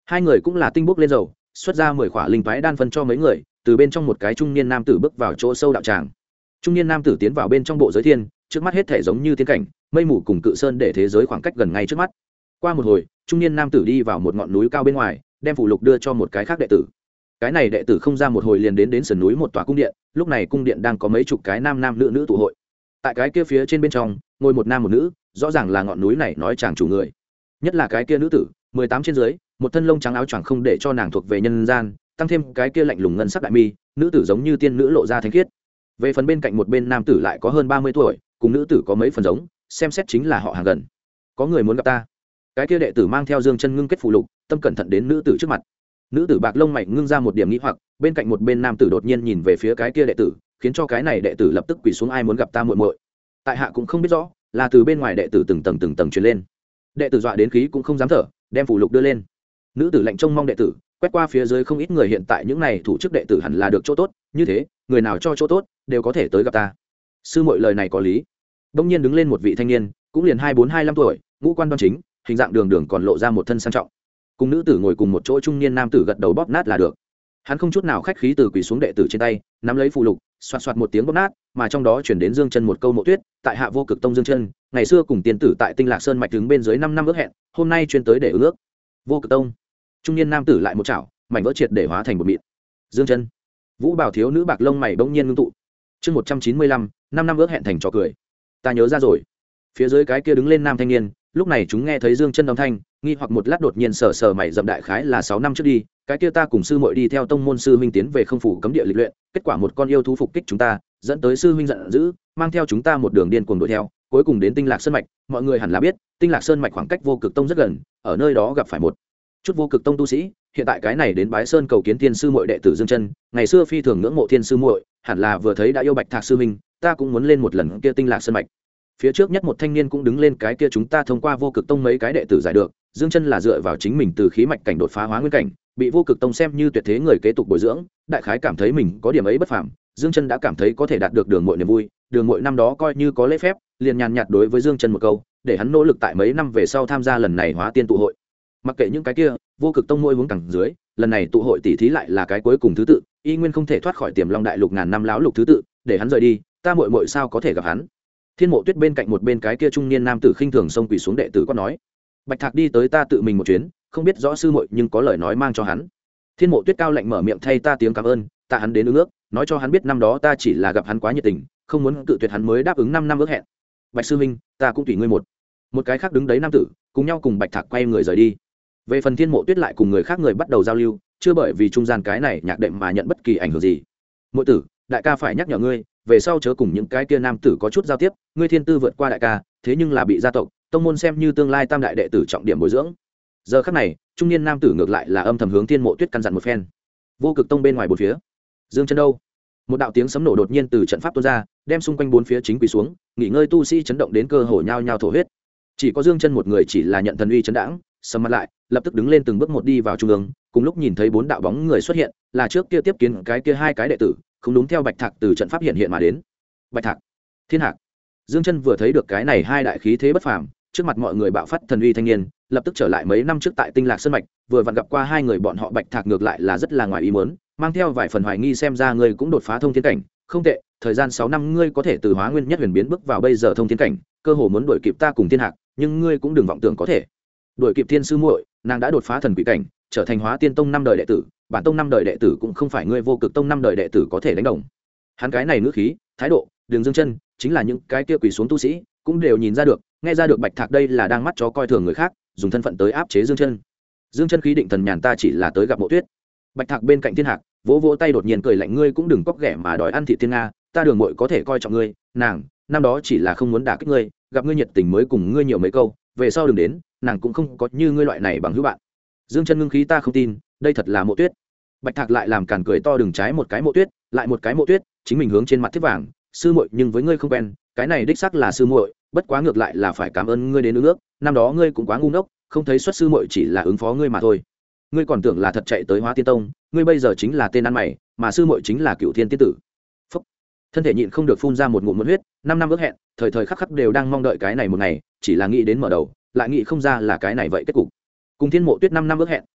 Hai người cũng là tinh bốc lên dầu, xuất ra 10 khỏa linh toái đan phân cho mấy người, từ bên trong một cái trung niên nam tử bước vào chỗ sâu đạo tràng. Trung niên nam tử tiến vào bên trong bộ giới thiên, trước mắt hết thể giống như tiên cảnh, mây mù cùng cự sơn để thế giới khoảng cách gần ngay trước mắt. Qua một hồi, trung niên nam tử đi vào một ngọn núi cao bên ngoài, đem phù lục đưa cho một cái khác đệ tử. Cái này đệ tử không ra một hồi liền đến sườn núi một tòa cung điện, lúc này cung điện đang có mấy chục cái nam nam nữ nữ tụ hội. Tại cái kia phía trên bên trong, ngồi một nam một nữ, rõ ràng là ngọn núi này nói chàng chủ người. Nhất là cái kia nữ tử, 18 trên dưới, một thân lông trắng áo choàng không để cho nàng thuộc về nhân gian, tăng thêm cái kia lạnh lùng ngân sắc đại mi, nữ tử giống như tiên nữ lộ ra thánh khiết. Về phần bên cạnh một bên nam tử lại có hơn 30 tuổi, cùng nữ tử có mấy phần giống, xem xét chính là họ hàng gần. Có người muốn gặp ta. Cái kia đệ tử mang theo dương chân ngưng kết phù lục, tâm cẩn thận đến nữ tử trước mặt. Nữ tử bạc lông mày ngưng ra một điểm nghi hoặc, bên cạnh một bên nam tử đột nhiên nhìn về phía cái kia đệ tử, khiến cho cái này đệ tử lập tức quỳ xuống, ai muốn gặp ta muội muội. Tại hạ cũng không biết rõ, là từ bên ngoài đệ tử từng tầng truyền lên. Đệ tử dọa đến khí cũng không dám thở, đem phù lục đưa lên. Nữ tử lạnh trông mong đệ tử, quét qua phía dưới không ít người, hiện tại những này thủ chức đệ tử hẳn là được chỗ tốt, như thế người nào cho chỗ tốt đều có thể tới gặp ta. Sư muội lời này có lý. Đông nhiên đứng lên một vị thanh niên, cũng liền 24-25 tuổi, ngũ quan đoan chính, hình dạng đường đường còn lộ ra một thân sang trọng. Cùng nữ tử ngồi cùng một chỗ, trung niên nam tử gật đầu bóp nát là được. Hắn không chút nào khách khí từ quỳ xuống đệ tử trên tay, nắm lấy phù lục, xoạt xoạt một tiếng bóp nát, mà trong đó chuyển đến Dương Chân một câu Mộ Tuyết, tại hạ Vô Cực Tông Dương Chân, ngày xưa cùng tiên tử tại Tinh Lạc Sơn mạch đứng bên dưới 5 năm ước hẹn, hôm nay chuyên tới để ước. Vô Cực Tông. Trung niên nam tử lại một chảo, mảnh vỡ triệt để hóa thành một mịn. Dương Chân. Vũ Bảo thiếu nữ bạc lông mày bỗng nhiên ngưng tụ. Chương 195, 5 năm ước hẹn thành trò cười. Ta nhớ ra rồi. Phía dưới cái kia đứng lên nam thanh niên, lúc này chúng nghe thấy Dương Chân âm thanh, nghi hoặc một lát đột nhiên sờ mày rậm, đại khái là 6 năm trước đi, cái kia ta cùng sư muội đi theo tông môn sư huynh tiến về không phủ cấm địa lịch luyện, kết quả một con yêu thú phục kích chúng ta, dẫn tới sư huynh giận dữ, mang theo chúng ta một đường điên cuồng đuổi theo, cuối cùng đến Tinh Lạc Sơn mạch, mọi người hẳn là biết, Tinh Lạc Sơn mạch khoảng cách Vô Cực Tông rất gần, ở nơi đó gặp phải một chút Vô Cực Tông tu sĩ, hiện tại cái này đến Bái Sơn cầu kiến Thiên sư muội đệ tử Dương Chân, ngày xưa phi thường ngưỡng mộ Thiên sư muội, hẳn là vừa thấy đã yêu Bạch Thạc sư huynh, ta cũng muốn lên một lần kia Tinh Lạc Sơn mạch. Phía trước nhất một thanh niên cũng đứng lên, cái kia chúng ta thông qua Vô Cực Tông mấy cái đệ tử giải được, Dương Chân là dựa vào chính mình từ khí mạch cảnh đột phá hóa nguyên cảnh, bị Vô Cực Tông xem như tuyệt thế người kế tục bồi dưỡng, đại khái cảm thấy mình có điểm ấy bất phàm, Dương Chân đã cảm thấy có thể đạt được Đường Muội niềm vui, Đường Muội năm đó coi như có lễ phép, liền nhàn nhạt đối với Dương Chân một câu, để hắn nỗ lực tại mấy năm về sau tham gia lần này hóa tiên tụ hội. Mặc kệ những cái kia, Vô Cực Tông môi hướng cẳng dưới, lần này tụ hội tỷ thí lại là cái cuối cùng thứ tự, y nguyên không thể thoát khỏi Tiềm Long đại lục ngàn năm lão lục thứ tự, để hắn rời đi, ta muội muội sao có thể gặp hắn. Thiên Mộ Tuyết bên cạnh một bên cái kia trung niên nam tử khinh thường xông quỳ xuống đệ tử có nói, Bạch Thạc đi tới ta tự mình một chuyến, không biết rõ sư muội nhưng có lời nói mang cho hắn. Thiên Mộ Tuyết cao lạnh mở miệng thay ta tiếng cảm ơn, ta hắn đến ước, nói cho hắn biết năm đó ta chỉ là gặp hắn quá nhiệt tình, không muốn cự tuyệt hắn mới đáp ứng 5 năm ước hẹn. Bạch sư huynh, ta cũng tùy ngươi một cái khác đứng đấy nam tử, cùng nhau cùng Bạch Thạc quay người rời đi. Về phần Thiên Mộ Tuyết lại cùng người khác người bắt đầu giao lưu, chưa bởi vì trung gian cái này nhạc đệm mà nhận bất kỳ ảnh hưởng gì. Muội tử, đại ca phải nhắc nhở ngươi, về sau chớ cùng những cái kia nam tử có chút giao tiếp, ngươi thiên tư vượt qua đại ca, thế nhưng là bị gia tộc tông môn xem như tương lai tam đại đệ tử trọng điểm bồi dưỡng. Giờ khắc này, trung niên nam tử ngược lại là âm thầm hướng Thiên Mộ Tuyết căn dặn một phen. Vô Cực Tông bên ngoài bốn phía, Dương Chân đâu? Một đạo tiếng sấm nổ đột nhiên từ trận pháp tuôn ra, đem xung quanh bốn phía chính quỳ xuống, nghỉ ngơi tu sĩ chấn động đến cơ hồ nhao nhao thổ huyết. Chỉ có Dương Chân một người chỉ là nhận thần uy chấn đãng, sầm mặt lại, lập tức đứng lên từng bước một đi vào trung ương, cùng lúc nhìn thấy 4 đạo bóng người xuất hiện, là trước kia tiếp kiến cái kia 2 cái đệ tử, không đúng theo Bạch Thạc từ trận pháp hiện mà đến. Bạch Thạc, Thiên Hạc. Dương Chân vừa thấy được cái này 2 đại khí thế bất phàm, trước mặt mọi người bạo phát thần uy thanh niên, lập tức trở lại mấy năm trước tại Tinh Lạc Sơn mạch, vừa vặn gặp qua 2 người bọn họ. Bạch Thạc ngược lại là rất là ngoài ý muốn, mang theo vài phần hoài nghi, xem ra ngươi cũng đột phá thông thiên cảnh, không tệ, thời gian 6 năm ngươi có thể từ hóa nguyên nhất huyền biến bước vào bây giờ thông thiên cảnh, cơ hồ muốn đuổi kịp ta cùng Thiên Hạc, nhưng ngươi cũng đừng vọng tưởng có thể đuổi kịp Thiên sư muội, nàng đã đột phá thần quỷ cảnh, trở thành Hóa Tiên Tông 5 đời đệ tử, bản tông 5 đời đệ tử cũng không phải ngươi Vô Cực Tông 5 đời đệ tử có thể đánh đồng. Hắn cái này ngữ khí, thái độ, Đường Dương Chân, chính là những cái kia quỳ xuống tu sĩ, cũng đều nhìn ra được, nghe ra được Bạch Thạc đây là đang mắt chó coi thường người khác, dùng thân phận tới áp chế Dương Chân. Dương Chân khí định thần nhàn, ta chỉ là tới gặp Mộ Tuyết. Bạch Thạc bên cạnh Thiên Hạc, vỗ vỗ tay đột nhiên cười lạnh, ngươi cũng đừng cóc ghẻ mà đòi ăn thị thiên nga, ta Đường muội có thể coi trọng ngươi, nàng, năm đó chỉ là không muốn đả kích ngươi, gặp ngươi nhiệt tình mới cùng ngươi nhiều mấy câu, về sau đừng đến, nàng cũng không có như ngươi loại này bằng hữu bạn. Dương Chân ngưng khí, ta không tin, đây thật là Mộ Tuyết. Bạch Thạc lại làm càn cười to, đừng trái một cái Mộ Tuyết, lại một cái Mộ Tuyết, chính mình hướng trên mặt thiết vàng, sư muội nhưng với ngươi không quen, cái này đích xác là sư muội, bất quá ngược lại là phải cảm ơn ngươi đến ước, năm đó ngươi cũng quá ngu ngốc, không thấy xuất sư muội chỉ là ứng phó ngươi mà thôi. Ngươi còn tưởng là thật chạy tới Hóa Tiên Tông, ngươi bây giờ chính là tên ăn mày, mà sư muội chính là Cửu Thiên tiên tử. Phúc. Thân thể nhịn không được phun ra một ngụm huyết, 5 năm ước hẹn, thời thời khắc khắc đều đang mong đợi cái này một ngày, chỉ là nghĩ đến mở đầu, lại nghĩ không ra là cái này vậy kết cục. Cùng Thiên Mộ Tuyết 5 năm ước hẹn,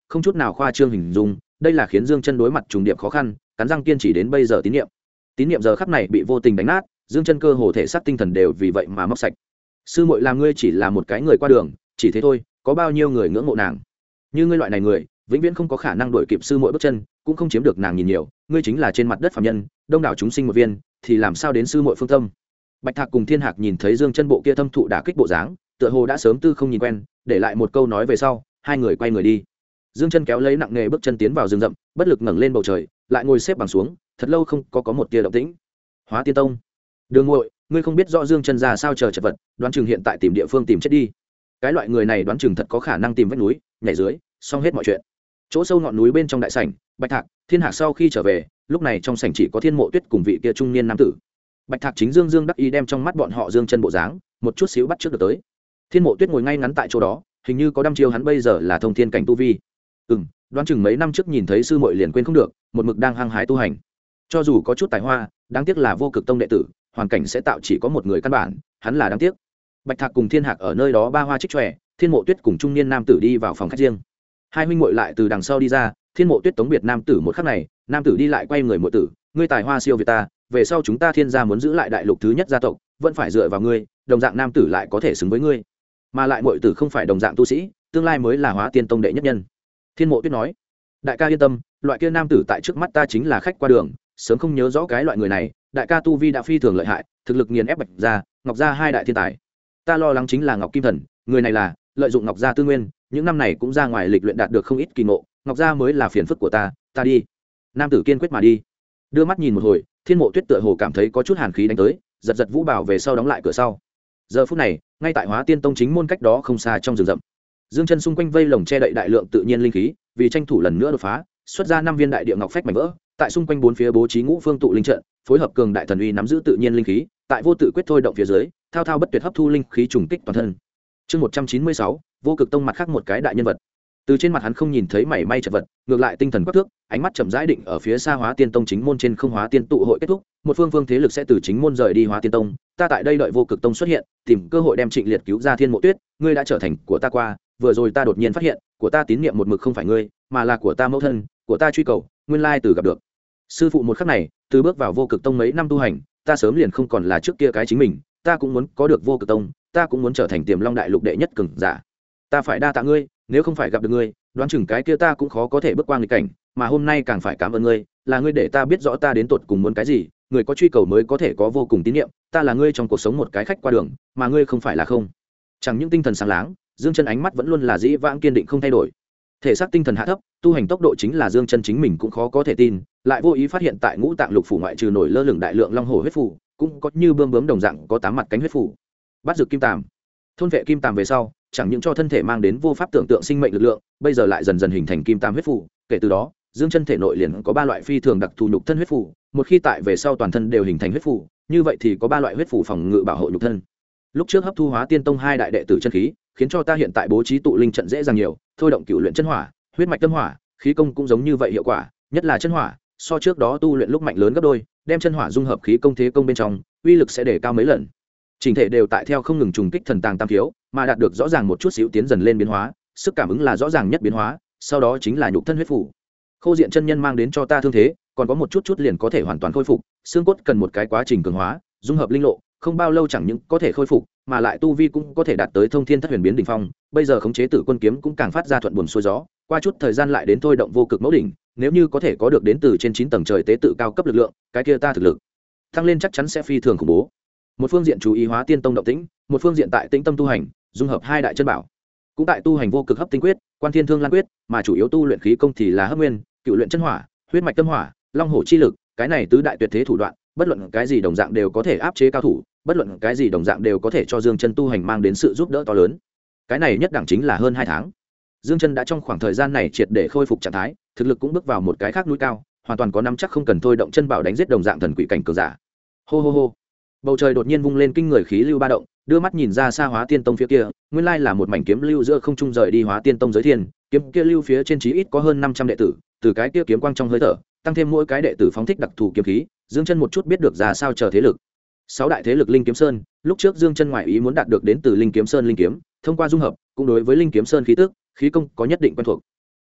không chút nào khoa trương hình dung, đây là khiến Dương Chân đối mặt trùng điệp khó khăn, cắn răng kiên trì đến bây giờ tín niệm giờ khắc này bị vô tình đánh nát, Dương Chân cơ hồ thể xác tinh thần đều vì vậy mà mất sạch. Sư muội làm ngươi chỉ là một cái người qua đường, chỉ thế thôi, có bao nhiêu người ngưỡng mộ nàng. Như ngươi loại này người, vĩnh viễn không có khả năng đuổi kịp sư muội bước chân, cũng không chiếm được nàng nhìn nhiều, ngươi chính là trên mặt đất phàm nhân, đông đảo chúng sinh một viên, thì làm sao đến sư muội phương tâm. Bạch Thạc cùng Thiên Hạc nhìn thấy Dương Chân bộ kia thâm thụ đả kích bộ dáng, tựa hồ đã sớm tư không nhìn quen, để lại một câu nói về sau, hai người quay người đi. Dương Chân kéo lấy nặng nghề bước chân tiến vào rừng rậm, bất lực ngẩng lên bầu trời, lại ngồi xếp bằng xuống, thật lâu không có một tia động tĩnh. Hóa Tiên Tông, Đường muội, ngươi không biết rõ Dương Chân ra sao chờ chật vật, đoán chừng hiện tại tìm địa phương tìm chết đi. Cái loại người này đoán chừng thật có khả năng tìm vách núi, nhảy dưới, xong hết mọi chuyện. Chỗ sâu ngọn núi bên trong đại sảnh, Bạch Thạc, Thiên Hạc sau khi trở về, lúc này trong sảnh chỉ có Thiên Mộ Tuyết cùng vị kia trung niên nam tử. Bạch Thạc chính dương đắc ý đem trong mắt bọn họ Dương Chân bộ dáng, một chút xíu bắt trước được tới. Thiên Mộ Tuyết ngồi ngay ngắn tại chỗ đó, hình như có đăm chiêu hắn bây giờ là thông thiên cảnh tu vi. Đoán chừng mấy năm trước nhìn thấy sư muội liền quên không được, một mực đang hăng hái tu hành. Cho dù có chút tài hoa, đáng tiếc là Vô Cực Tông đệ tử, hoàn cảnh sẽ tạo chỉ có một người căn bản, hắn là đáng tiếc. Bạch Thạc cùng Thiên Hạc ở nơi đó ba hoa trích chòe, Thiên Mộ Tuyết cùng trung niên nam tử đi vào phòng khách riêng. Hai huynh muội lại từ đằng sau đi ra, Thiên Mộ Tuyết tống biệt nam tử một khắc này, nam tử đi lại quay người muội tử, ngươi tài hoa siêu việt ta, về sau chúng ta Thiên gia muốn giữ lại đại lục thứ nhất gia tộc, vẫn phải dựa vào ngươi, đồng dạng nam tử lại có thể xứng với ngươi. Mà lại muội tử không phải đồng dạng tu sĩ, tương lai mới là Hóa Tiên Tông đệ nhất nhân. Thiên Mộ Tuyết nói, đại ca yên tâm, loại kia nam tử tại trước mắt ta chính là khách qua đường, sớm không nhớ rõ cái loại người này, đại ca tu vi đã phi thường lợi hại, thực lực nghiền ép Bạch gia, Ngọc gia hai đại thiên tài. Ta lo lắng chính là Ngọc Kim Thần, người này là lợi dụng Ngọc gia tư nguyên, những năm này cũng ra ngoài lịch luyện đạt được không ít kỳ ngộ, Ngọc gia mới là phiền phức của ta đi. Nam tử kiên quyết mà đi. Đưa mắt nhìn một hồi, Thiên Mộ Tuyết tựa hồ cảm thấy có chút hàn khí đánh tới, giật giật vũ bảo về sau đóng lại cửa sau. Giờ phút này, ngay tại Hóa Tiên Tông chính môn cách đó không xa trong rừng rậm, Dương Chân xung quanh vây lồng che đậy đại lượng tự nhiên linh khí, vì tranh thủ lần nữa đột phá, xuất ra 5 viên đại địa ngọc phách mảnh vỡ, tại xung quanh bốn phía bố trí ngũ phương tụ linh trận, phối hợp cường đại thần uy nắm giữ tự nhiên linh khí, tại vô tự quyết thôi động phía dưới, thao thao bất tuyệt hấp thu linh khí trùng kích toàn thân. Chương 196, Vô Cực Tông mặt khác một cái đại nhân vật. Từ trên mặt hắn không nhìn thấy mảy may chật vật, ngược lại tinh thần quắc thước, ánh mắt chậm rãi định ở phía xa Hóa Tiên Tông chính môn trên không Hóa Tiên tụ hội kết thúc, một phương thế lực sẽ từ chính môn rời đi Hóa Tiên Tông, ta tại đây đợi Vô Cực Tông xuất hiện, tìm cơ hội đem Trịnh Liệt cứu ra Thiên Mộ Tuyết, ngươi đã trở thành của ta qua, vừa rồi ta đột nhiên phát hiện, của ta tín niệm một mực không phải ngươi, mà là của ta mẫu thân, của ta truy cầu, nguyên lai từ gặp được. Sư phụ một khắc này, từ bước vào Vô Cực Tông mấy năm tu hành, ta sớm liền không còn là trước kia cái chính mình, ta cũng muốn có được Vô Cực Tông, ta cũng muốn trở thành Tiềm Long đại lục đệ nhất cường giả. Ta phải đa tạ ngươi, nếu không phải gặp được ngươi, đoán chừng cái kia ta cũng khó có thể bước qua nghịch cảnh, mà hôm nay càng phải cảm ơn ngươi, là ngươi để ta biết rõ ta đến tột cùng muốn cái gì, người có truy cầu mới có thể có vô cùng tín niệm, ta là ngươi trong cuộc sống một cái khách qua đường, mà ngươi không phải là không. Chẳng những tinh thần sáng láng, Dương Chân ánh mắt vẫn luôn là dĩ vãng kiên định không thay đổi. Thể xác tinh thần hạ thấp, tu hành tốc độ chính là Dương Chân chính mình cũng khó có thể tin, lại vô ý phát hiện tại Ngũ Tạng Lục phủ ngoại trừ nổi lơ lửng đại lượng long hổ huyết phủ, cũng có như bươm bướm đồng dạng có 8 mặt cánh huyết phủ. Bắt dược kim tàm. Thôn vệ kim tàm về sau, chẳng những cho thân thể mang đến vô pháp tưởng tượng sinh mệnh lực lượng, bây giờ lại dần dần hình thành kim tam huyết phủ, kể từ đó, Dương Chân thể nội liền có 3 loại phi thường đặc thù nhục thân huyết phủ, một khi tại về sau toàn thân đều hình thành huyết phủ, như vậy thì có 3 loại huyết phủ phòng ngự bảo hộ nhục thân. Lúc trước hấp thu Hóa Tiên Tông 2 đại đệ tử chân khí, khiến cho ta hiện tại bố trí tụ linh trận dễ dàng nhiều, thôi động cửu luyện chân hỏa, huyết mạch tâm hỏa, khí công cũng giống như vậy hiệu quả, nhất là chân hỏa, so trước đó tu luyện lúc mạnh lớn gấp đôi, đem chân hỏa dung hợp khí công thế công bên trong, uy lực sẽ đề cao mấy lần. Chỉnh thể đều tại theo không ngừng trùng kích thần tàng tam thiếu, mà đạt được rõ ràng một chút xíu tiến dần lên biến hóa, sức cảm ứng là rõ ràng nhất biến hóa, sau đó chính là nhục thân huyết phủ. Khô Diện chân nhân mang đến cho ta thương thế, còn có một chút liền có thể hoàn toàn khôi phục, xương cốt cần một cái quá trình cường hóa, dung hợp linh lộ, không bao lâu chẳng những có thể khôi phục, mà lại tu vi cũng có thể đạt tới thông thiên thất huyền biến đỉnh phong, bây giờ khống chế Tử Quân kiếm cũng càng phát ra thuận buồm xuôi gió, qua chút thời gian lại đến thôi động vô cực mẫu đỉnh, nếu như có thể có được đến từ trên 9 tầng trời tế tự cao cấp lực lượng, cái kia ta thực lực tăng lên chắc chắn sẽ phi thường khủng bố. Một phương diện chú ý Hóa Tiên Tông động tĩnh, một phương diện tại tĩnh tâm tu hành, dung hợp 2 đại chân bảo, cũng tại tu hành vô cực hấp tinh quyết, quan thiên thương lan quyết, mà chủ yếu tu luyện khí công thì là hấp nguyên, cựu luyện chân hỏa, huyết mạch tâm hỏa, long hổ chi lực, cái này tứ đại tuyệt thế thủ đoạn, bất luận cái gì đồng dạng đều có thể áp chế cao thủ, bất luận cái gì đồng dạng đều có thể cho Dương Chân tu hành mang đến sự giúp đỡ to lớn. Cái này nhất đẳng chính là hơn 2 tháng. Dương Chân đã trong khoảng thời gian này triệt để khôi phục trạng thái, thực lực cũng bước vào một cái khác núi cao, hoàn toàn có nắm chắc không cần thôi động chân bảo đánh giết đồng dạng thần quỷ cảnh cường giả. Hô hô hô. Bầu trời đột nhiên vung lên kinh người khí lưu ba động, đưa mắt nhìn ra xa Hóa Tiên Tông phía kia, nguyên lai là một mảnh kiếm lưu giữa không trung rời đi Hóa Tiên Tông giới thiên, kiếm kia lưu phía trên chí ít có hơn 500 đệ tử, từ cái kia kiếm quang trong hơi thở, tăng thêm mỗi cái đệ tử phóng thích đặc thù kiếm khí, Dương Chân một chút biết được ra sao chờ thế lực. 6 đại thế lực Linh Kiếm Sơn, lúc trước Dương Chân ngoại ý muốn đạt được đến từ Linh Kiếm Sơn linh kiếm, thông qua dung hợp, cũng đối với Linh Kiếm Sơn khí tức, khí công có nhất định quen thuộc.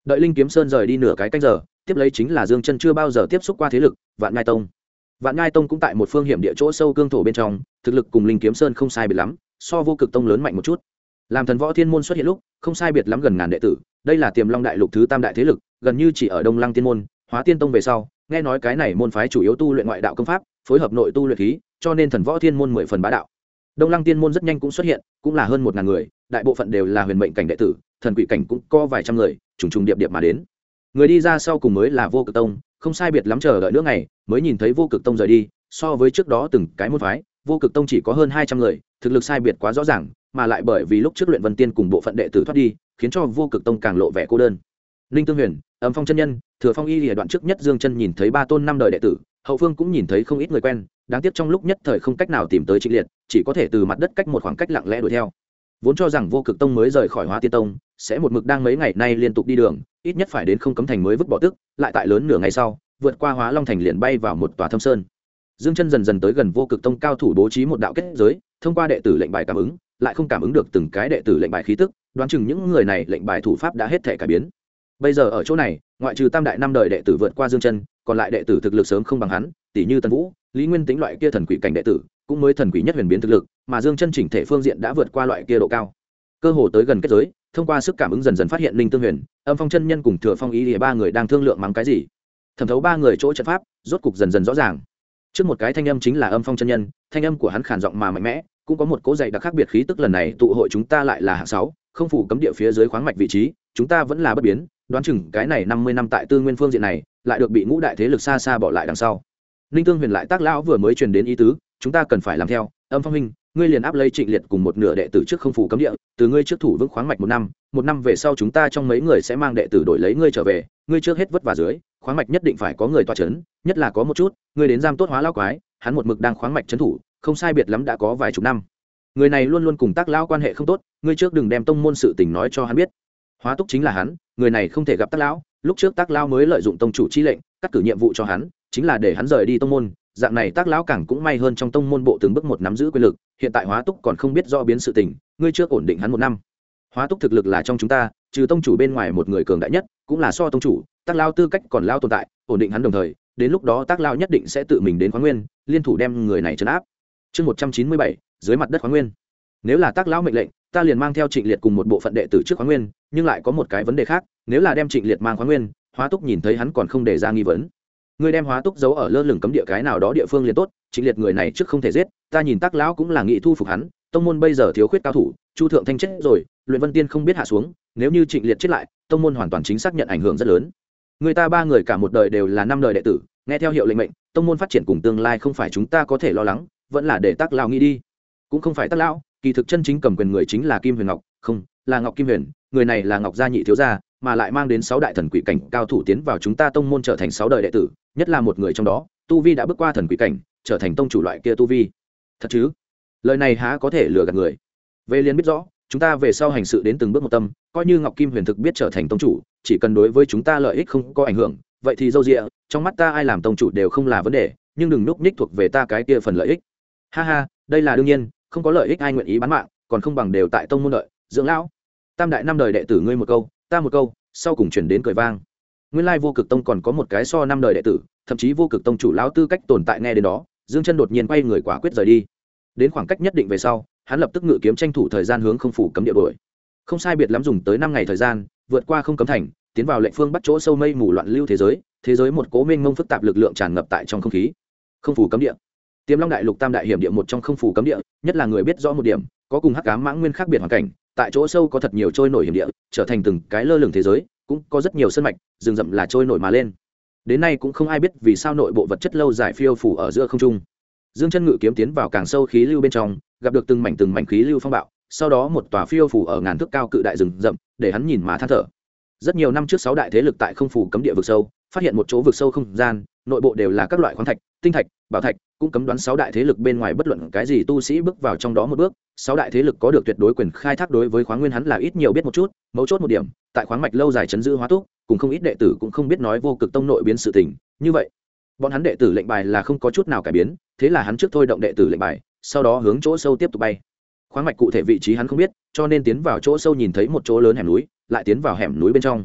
đợi linh kiếm sơn rời đi nửa cái canh giờ, tiếp lấy chính là Dương Chân chưa bao giờ tiếp xúc qua thế lực Vạn Ngai Tông. Vạn Ngai Tông cũng tại một phương hiểm địa chỗ sâu cương thổ bên trong, thực lực cùng linh kiếm sơn không sai biệt lắm, so Vô Cực Tông lớn mạnh một chút. Làm Thần Võ Thiên môn xuất hiện lúc, không sai biệt lắm gần ngàn đệ tử, đây là Tiềm Long đại lục thứ tam đại thế lực, gần như chỉ ở Đông Lăng Tiên môn, Hóa Tiên Tông về sau, nghe nói cái này môn phái chủ yếu tu luyện ngoại đạo công pháp, phối hợp nội tu luyện khí, cho nên Thần Võ Thiên môn 10 phần bá đạo. Đông Lăng Tiên môn rất nhanh cũng xuất hiện, cũng là hơn 1000 người, đại bộ phận đều là huyền mệnh cảnh đệ tử, thần quỷ cảnh cũng có vài trăm người, trùng trùng điệp điệp mà đến. Người đi ra sau cùng mới là Vô Cực Tông, không sai biệt lắm chờ đợi nữa ngày, mới nhìn thấy Vô Cực Tông rời đi, so với trước đó từng cái môn phái, Vô Cực Tông chỉ có hơn 200 người, thực lực sai biệt quá rõ ràng, mà lại bởi vì lúc trước luyện Vân Tiên cùng bộ phận đệ tử thoát đi, khiến cho Vô Cực Tông càng lộ vẻ cô đơn. Linh Tương Huyền, Âm Phong chân nhân, Thừa Phong Y Lìa đoạn trước nhất Dương Chân nhìn thấy ba tôn năm đời đệ tử, hậu phương cũng nhìn thấy không ít người quen, đáng tiếc trong lúc nhất thời không cách nào tìm tới Trịnh Liệt, chỉ có thể từ mặt đất cách một khoảng cách lặng lẽ đuổi theo. Vốn cho rằng Vô Cực Tông mới rời khỏi Hóa Tiên Tông, sẽ một mực đang mấy ngày nay liên tục đi đường, ít nhất phải đến Không Cấm Thành mới vứt bỏ tức, lại tại lớn nửa ngày sau, vượt qua Hóa Long Thành liền bay vào một tòa thâm sơn. Dương Chân dần dần tới gần Vô Cực Tông cao thủ bố trí một đạo kết giới, thông qua đệ tử lệnh bài cảm ứng, lại không cảm ứng được từng cái đệ tử lệnh bài khí tức, đoán chừng những người này lệnh bài thủ pháp đã hết thể cải biến. Bây giờ ở chỗ này, ngoại trừ tam đại năm đời đệ tử vượt qua Dương Chân, còn lại đệ tử thực lực sớm không bằng hắn, tỷ như Tần Vũ, Lý Nguyên Tĩnh loại kia thần quỷ cảnh đệ tử, cũng mới thần quỷ nhất huyền biến thực lực, mà Dương Chân chỉnh thể phương diện đã vượt qua loại kia độ cao. Cơ hồ tới gần kết giới, thông qua sức cảm ứng dần dần phát hiện Linh Tương Huyền, Âm Phong chân nhân cùng Thừa Phong Ý Lìa ba người đang thương lượng mắng cái gì. Thẩm thấu ba người chỗ trận pháp, rốt cục dần dần rõ ràng. Trước một cái thanh âm chính là Âm Phong chân nhân, thanh âm của hắn khàn giọng mà mạnh mẽ, cũng có một cỗ dày đặc khác biệt khí tức, lần này tụ hội chúng ta lại là hạng 6, không phủ cấm địa phía dưới khoáng mạch vị trí, chúng ta vẫn là bất biến, đoán chừng cái này 50 năm tại Tư Nguyên phương diện này, lại được bị ngũ đại thế lực xa xa bỏ lại đằng sau. Linh Tương Huyền lại tác lão vừa mới truyền đến ý tứ, chúng ta cần phải làm theo. Âm Phong huynh, ngươi liền áp lấy Trịnh Liệt cùng một nửa đệ tử trước không phủ cấm địa, từ ngươi trước thủ vững khoáng mạch một năm về sau chúng ta trong mấy người sẽ mang đệ tử đổi lấy ngươi trở về, ngươi trước hết vất vả dưới, khoáng mạch nhất định phải có người tọa chấn, nhất là có một chút, ngươi đến giam tốt Hóa lão quái, hắn một mực đang khoáng mạch trấn thủ, không sai biệt lắm đã có vài chục năm. Người này luôn luôn cùng tác lão quan hệ không tốt, ngươi trước đừng đem tông môn sự tình nói cho hắn biết. Hóa Túc chính là hắn, người này không thể gặp tác lão, lúc trước tác lão mới lợi dụng tông chủ chi lệnh, cắt cử nhiệm vụ cho hắn, chính là để hắn rời đi tông môn, dạng này tác lão càng cũng may hơn trong tông môn bộ từng bước một nắm giữ quyền lực, hiện tại Hóa Túc còn không biết rõ biến sự tình, ngươi trước ổn định hắn 1 năm. Hóa Túc thực lực là trong chúng ta, trừ tông chủ bên ngoài một người cường đại nhất, cũng là so tông chủ, tác lão tư cách còn lao tồn tại, ổn định hắn đồng thời, đến lúc đó tác lão nhất định sẽ tự mình đến Khoáng Nguyên, liên thủ đem người này trấn áp. Chương 197, dưới mặt đất Khoáng Nguyên. Nếu là tác lão mệnh lệnh, ta liền mang theo Trịnh Liệt cùng một bộ phận đệ tử trước Khoáng Nguyên, nhưng lại có một cái vấn đề khác, nếu là đem Trịnh Liệt mang Khoáng Nguyên, Hóa Túc nhìn thấy hắn còn không để ra nghi vấn. Ngươi đem Hóa Túc giấu ở lơ lửng cấm địa cái nào đó địa phương liền tốt, Trịnh Liệt người này trước không thể giết, ta nhìn tác lão cũng là nghị thu phục hắn, tông môn bây giờ thiếu khuyết cao thủ, Chu Thượng Thanh chết rồi, Luyện Vân Tiên không biết hạ xuống, nếu như Trịnh Liệt chết lại, tông môn hoàn toàn chính xác nhận ảnh hưởng rất lớn. Người ta ba người cả một đời đều là 5 đời đệ tử, nghe theo hiệu lệnh mệnh, tông môn phát triển cùng tương lai không phải chúng ta có thể lo lắng, vẫn là để tác lão nghĩ đi. Cũng không phải tác lão, kỳ thực chân chính cầm quyền người chính là Kim Huyền Ngọc, không, là Ngọc Kim Huyền, người này là Ngọc gia nhị thiếu gia, mà lại mang đến 6 đại thần quỷ cảnh cao thủ tiến vào chúng ta tông môn trở thành 6 đời đệ tử, nhất là một người trong đó, tu vi đã bước qua thần quỷ cảnh, trở thành tông chủ loại kia tu vi. Thật chứ? Lời này há có thể lừa gạt người. Về liền biết rõ, chúng ta về sau hành sự đến từng bước một tâm, coi như Ngọc Kim Huyền thực biết trở thành tông chủ, chỉ cần đối với chúng ta lợi ích không có ảnh hưởng, vậy thì dâu dịa, trong mắt ta ai làm tông chủ đều không là vấn đề, nhưng đừng núp ních thuộc về ta cái kia phần lợi ích. Ha ha, đây là đương nhiên, không có lợi ích ai nguyện ý bán mạng, còn không bằng đều tại tông môn đợi, dưỡng lão. Tam đại 5 đời đệ tử ngươi một câu, ta một câu, sau cùng chuyển đến cười vang. Nguyên lai Vô Cực Tông còn có một cái so 5 đời đệ tử, thậm chí Vô Cực Tông chủ lão tư cách tồn tại, nghe đến đó, Dương Chân đột nhiên quay người quả quyết rời đi. Đến khoảng cách nhất định về sau, hắn lập tức ngự kiếm tranh thủ thời gian hướng không phủ cấm địa đuổi. Không sai biệt lắm dùng tới 5 ngày thời gian, vượt qua Không Cấm Thành, tiến vào lệnh phương bắt chỗ sâu mây mù loạn lưu thế giới một cố mênh mông phức tạp lực lượng tràn ngập tại trong không khí. Không phủ cấm địa, Tiềm Long đại lục tam đại hiểm địa một trong không phủ cấm địa, nhất là người biết rõ một điểm, có cùng Hắc Ám Mãng Nguyên khác biệt hoàn cảnh, tại chỗ sâu có thật nhiều trôi nổi hiểm địa, trở thành từng cái lơ lửng thế giới, cũng có rất nhiều sơn mạch, rừng rậm là trôi nổi mà lên. Đến nay cũng không ai biết vì sao nội bộ vật chất lâu dài phiêu phù ở giữa không trung. Dương Chân ngự kiếm tiến vào càng sâu khí lưu bên trong, gặp được từng mảnh khí lưu phong bạo, sau đó một tòa phiêu phù ở ngàn thước cao cự đại rừng rậm, để hắn nhìn mà than thở. Rất nhiều năm trước 6 đại thế lực tại không phủ cấm địa vực sâu, phát hiện một chỗ vực sâu không gian, nội bộ đều là các loại khoáng thạch, tinh thạch, bảo thạch, cũng cấm đoán 6 đại thế lực bên ngoài bất luận cái gì tu sĩ bước vào trong đó một bước, 6 đại thế lực có được tuyệt đối quyền khai thác đối với khoáng nguyên hắn là ít nhiều biết một chút, mấu chốt một điểm, tại khoáng mạch lâu dài chấn giữ Hóa Túc, cùng không ít đệ tử cũng không biết nói Vô Cực Tông nội biến sự tình, như vậy, bọn hắn đệ tử lệnh bài là không có chút nào cải biến, thế là hắn trước thôi động đệ tử lệnh bài, sau đó hướng chỗ sâu tiếp tục bay. Khoáng mạch cụ thể vị trí hắn không biết, cho nên tiến vào chỗ sâu nhìn thấy một chỗ lớn hẻm núi, lại tiến vào hẻm núi bên trong.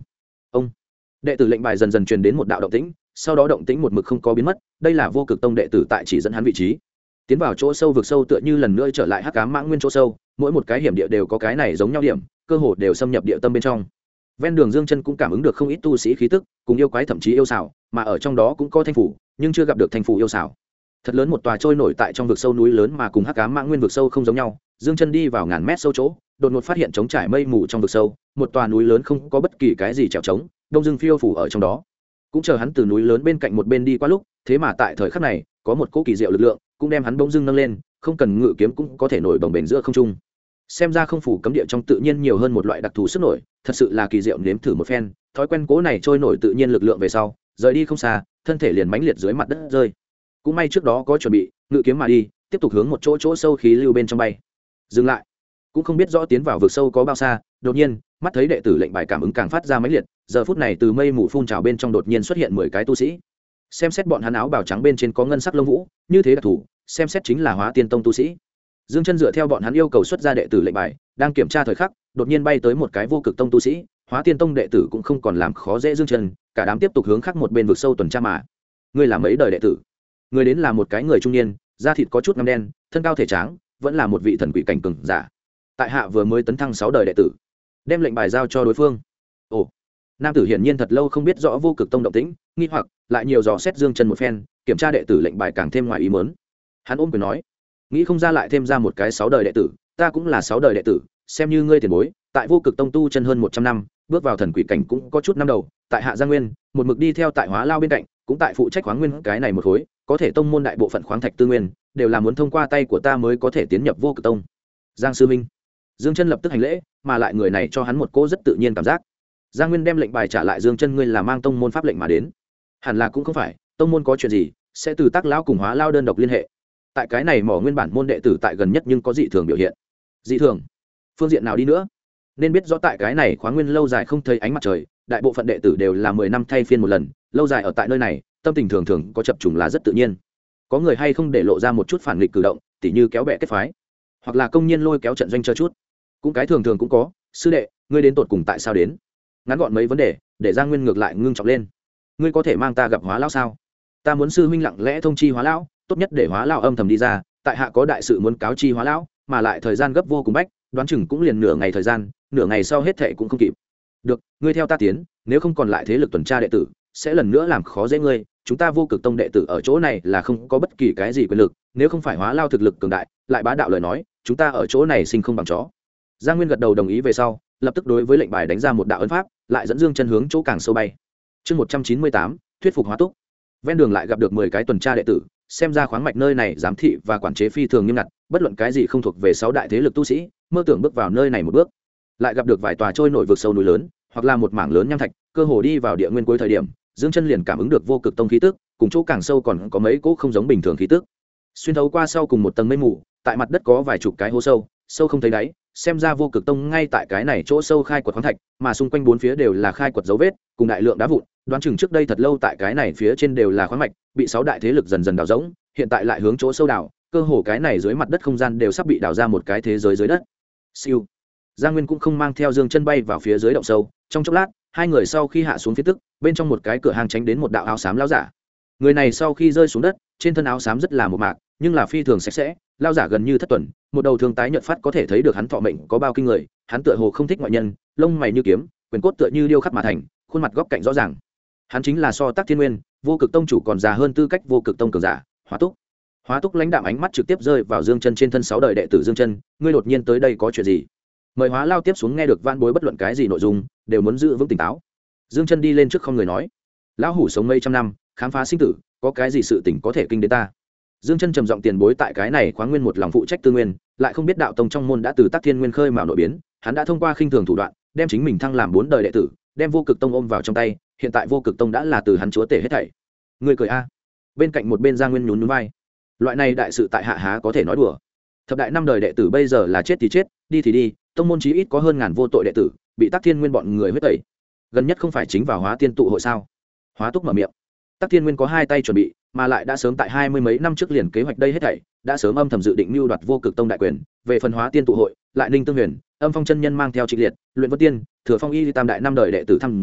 ông đệ tử lệnh bài dần dần truyền đến một đạo động tĩnh, sau đó động tĩnh một mực không có biến mất. Đây là vô cực tông đệ tử tại chỉ dẫn hắn vị trí, tiến vào chỗ sâu vực sâu, tựa như lần nữa trở lại hắc ám mãng nguyên chỗ sâu. Mỗi một cái hiểm địa đều có cái này giống nhau điểm, cơ hồ đều xâm nhập địa tâm bên trong. Ven đường Dương Chân cũng cảm ứng được không ít tu sĩ khí tức, cùng yêu quái thậm chí yêu xảo, mà ở trong đó cũng có thanh phủ, nhưng chưa gặp được thanh phủ yêu xảo. Thật lớn một tòa trôi nổi tại trong vực sâu núi lớn, mà cùng hắc ám mãng nguyên vực sâu không giống nhau. Dương Chân đi vào ngàn mét sâu chỗ, đột ngột phát hiện trống trải mây mù trong vực sâu, một tòa núi lớn không có bất kỳ cái gì trèo trống, đông dương phiêu phủ ở trong đó. Cũng chờ hắn từ núi lớn bên cạnh một bên đi qua lúc, thế mà tại thời khắc này, có một cỗ kỳ diệu lực lượng, cũng đem hắn bỗng dưng nâng lên, không cần ngự kiếm cũng có thể nổi bồng bềnh giữa không trung. Xem ra không phủ cấm địa trong tự nhiên nhiều hơn một loại đặc thù sức nổi, thật sự là kỳ diệu, nếm thử một phen, thói quen cố này trôi nổi tự nhiên lực lượng về sau, rời đi không xa, thân thể liền mãnh liệt dưới mặt đất rơi. Cũng may trước đó có chuẩn bị, ngự kiếm mà đi, tiếp tục hướng một chỗ sâu khí lưu bên trong bay. Dừng lại, cũng không biết rõ tiến vào vực sâu có bao xa, đột nhiên, mắt thấy đệ tử lệnh bài cảm ứng càng phát ra mãnh liệt, giờ phút này từ mây mù phun trào bên trong đột nhiên xuất hiện 10 cái tu sĩ. Xem xét bọn hắn áo bào trắng bên trên có ngân sắc lông vũ, như thế đặc thủ, xem xét chính là Hóa Tiên Tông tu sĩ. Dương Chân dựa theo bọn hắn yêu cầu xuất ra đệ tử lệnh bài, đang kiểm tra thời khắc, đột nhiên bay tới một cái Vô Cực Tông tu sĩ. Hóa Tiên Tông đệ tử cũng không còn làm khó dễ Dương Chân, cả đám tiếp tục hướng khác một bên vực sâu tuần tra mà. Ngươi là mấy đời đệ tử? Người đến là một cái người trung niên, da thịt có chút ngăm đen, thân cao thể tráng, vẫn là một vị thần quỷ cảnh cường giả. Tại hạ vừa mới tấn thăng 6 đời đệ tử. Đem lệnh bài giao cho đối phương. Ồ. Nam tử hiển nhiên thật lâu không biết rõ Vô Cực Tông động tĩnh, nghi hoặc lại nhiều dò xét Dương Chân một phen, kiểm tra đệ tử lệnh bài càng thêm ngoài ý muốn. Hắn ôm quyền nói: nghĩ không ra lại thêm ra một cái 6 đời đệ tử, ta cũng là 6 đời đệ tử, xem như ngươi tiền bối, tại Vô Cực Tông tu chân hơn 100 năm, bước vào thần quỷ cảnh cũng có chút năm đầu, tại hạ Giang Nguyên, một mực đi theo tại Hóa Lao bên cạnh, cũng tại phụ trách khoáng nguyên cái này một khối, có thể tông môn đại bộ phận khoáng thạch tư nguyên đều là muốn thông qua tay của ta mới có thể tiến nhập Vô Cực Tông. Giang sư minh. Dương Chân lập tức hành lễ, mà lại người này cho hắn một cỗ rất tự nhiên cảm giác. Giang Nguyên đem lệnh bài trả lại Dương Chân, ngươi là mang tông môn pháp lệnh mà đến? Hẳn là cũng không phải, tông môn có chuyện gì sẽ từ Tác lão cùng Hóa Lao đơn độc liên hệ. Tại cái này mỏ nguyên bản môn đệ tử tại gần nhất nhưng có dị thường biểu hiện. Dị thường? Phương diện nào đi nữa? Nên biết rõ tại cái này khoáng nguyên lâu dài không thấy ánh mặt trời, đại bộ phận đệ tử đều là 10 năm thay phiên một lần, lâu dài ở tại nơi này, tâm tình thường thường có chập trùng là rất tự nhiên. Có người hay không để lộ ra một chút phản nghịch cử động, tỉ như kéo bè kết phái, hoặc là công nhiên lôi kéo trận doanh chơi chút. Cũng cái thường thường cũng có. Sư đệ, ngươi đến tột cùng tại sao đến? Ngắn gọn mấy vấn đề, để Giang Nguyên ngược lại ngưng trọng lên. Ngươi có thể mang ta gặp Hóa Lão sao? Ta muốn sư huynh lặng lẽ thông chi Hóa Lão, tốt nhất để Hóa Lão âm thầm đi ra, tại hạ có đại sự muốn cáo chi Hóa Lão, mà lại thời gian gấp vô cùng bách, đoán chừng cũng liền nửa ngày thời gian, nửa ngày sau hết thệ cũng không kịp. Được, ngươi theo ta tiến, nếu không còn lại thế lực tuần tra đệ tử, sẽ lần nữa làm khó dễ ngươi. Chúng ta Vô Cực Tông đệ tử ở chỗ này là không có bất kỳ cái gì quyền lực, nếu không phải Hóa Lao thực lực cường đại, lại bá đạo lời nói, chúng ta ở chỗ này sinh không bằng chó. Giang Nguyên gật đầu đồng ý về sau, lập tức đối với lệnh bài đánh ra một đạo ấn pháp, lại dẫn Dương Chân hướng chỗ càng sâu bay. Chương 198, thuyết phục Hóa Túc. Ven đường lại gặp được 10 cái tuần tra đệ tử, xem ra khoáng mạch nơi này giám thị và quản chế phi thường nghiêm ngặt, bất luận cái gì không thuộc về 6 đại thế lực tu sĩ, mơ tưởng bước vào nơi này một bước. Lại gặp được vài tòa trôi nổi vực sâu núi lớn, hoặc là một mảng lớn nham thạch, cơ hồ đi vào địa nguyên cuối thời điểm, Dương Chân liền cảm ứng được Vô Cực Tông khí tức, cùng chỗ càng sâu còn có mấy cỗ không giống bình thường khí tức. Xuyên thấu qua sau cùng một tầng mây mù, tại mặt đất có vài chục cái hố sâu, sâu không thấy đáy, xem ra Vô Cực Tông ngay tại cái này chỗ sâu khai quật khoáng thạch, mà xung quanh bốn phía đều là khai quật dấu vết, cùng đại lượng đá vụn, đoán chừng trước đây thật lâu tại cái này phía trên đều là khoáng mạch, bị 6 đại thế lực dần dần đào rỗng, hiện tại lại hướng chỗ sâu đào, cơ hồ cái này dưới mặt đất không gian đều sắp bị đào ra một cái thế giới dưới đất. Siêu. Giang Nguyên cũng không mang theo Dương Chân bay vào phía dưới động sâu, trong chốc lát, hai người sau khi hạ xuống phía tức, bên trong một cái cửa hàng tránh đến một đạo áo xám lão giả. Người này sau khi rơi xuống đất, trên thân áo xám rất là mộc mạc, nhưng là phi thường sạch sẽ, lão giả gần như thất tuần, một đầu thương tái nhợt phát có thể thấy được hắn thọ mệnh có bao kinh người, hắn tựa hồ không thích ngoại nhân, lông mày như kiếm, quyền cốt tựa như điêu khắc mà thành, khuôn mặt góc cạnh rõ ràng. Hắn chính là So Tác Thiên Nguyên, Vô Cực Tông chủ còn già hơn tư cách Vô Cực Tông cường giả, Hóa Túc. Hóa Túc lãnh đạm ánh mắt trực tiếp rơi vào Dương Chân trên thân 6 đời đệ tử Dương Chân, ngươi đột nhiên tới đây có chuyện gì? Mời Hóa Lao tiếp xuống nghe được van bối bất luận cái gì nội dung, đều muốn giữ vững tỉnh táo. Dương Chân đi lên trước không người nói, lão hủ sống mấy trăm năm, khám phá sinh tử, có cái gì sự tình có thể kinh đến ta? Dương Chân trầm giọng, tiền bối tại cái này khoáng nguyên một lòng phụ trách tư nguyên, lại không biết đạo tông trong môn đã từ Tác Thiên Nguyên khơi mào nội biến, hắn đã thông qua khinh thường thủ đoạn, đem chính mình thăng làm 4 đời đệ tử, đem Vô Cực Tông ôm vào trong tay, hiện tại Vô Cực Tông đã là từ hắn chúa tể hết thảy. Ngươi cười a? Bên cạnh một bên Giang Nguyên nhún nhún vai. Loại này đại sự tại hạ há có thể nói đùa. Thập đại 5 đời đệ tử bây giờ là chết thì chết, đi thì đi, tông môn chí ít có hơn ngàn vô tội đệ tử, bị Tác Thiên Nguyên bọn người huyết tẩy. Gần nhất không phải chính vào Hóa Tiên tụ hội sao? Hóa Túc mở miệng. Tác Thiên Nguyên có 2 tay chuẩn bị, mà lại đã sớm tại 20 mấy năm trước liền kế hoạch đây hết thảy, đã sớm âm thầm dự định mưu đoạt Vô Cực Tông đại quyền. Về phần Hóa Tiên tụ hội, lại Ninh Tương Huyền, Âm Phong chân nhân mang theo Trịnh Liệt, Luyện Vân Tiên, Thừa Phong Y tam đại 5 đời đệ tử tham gia,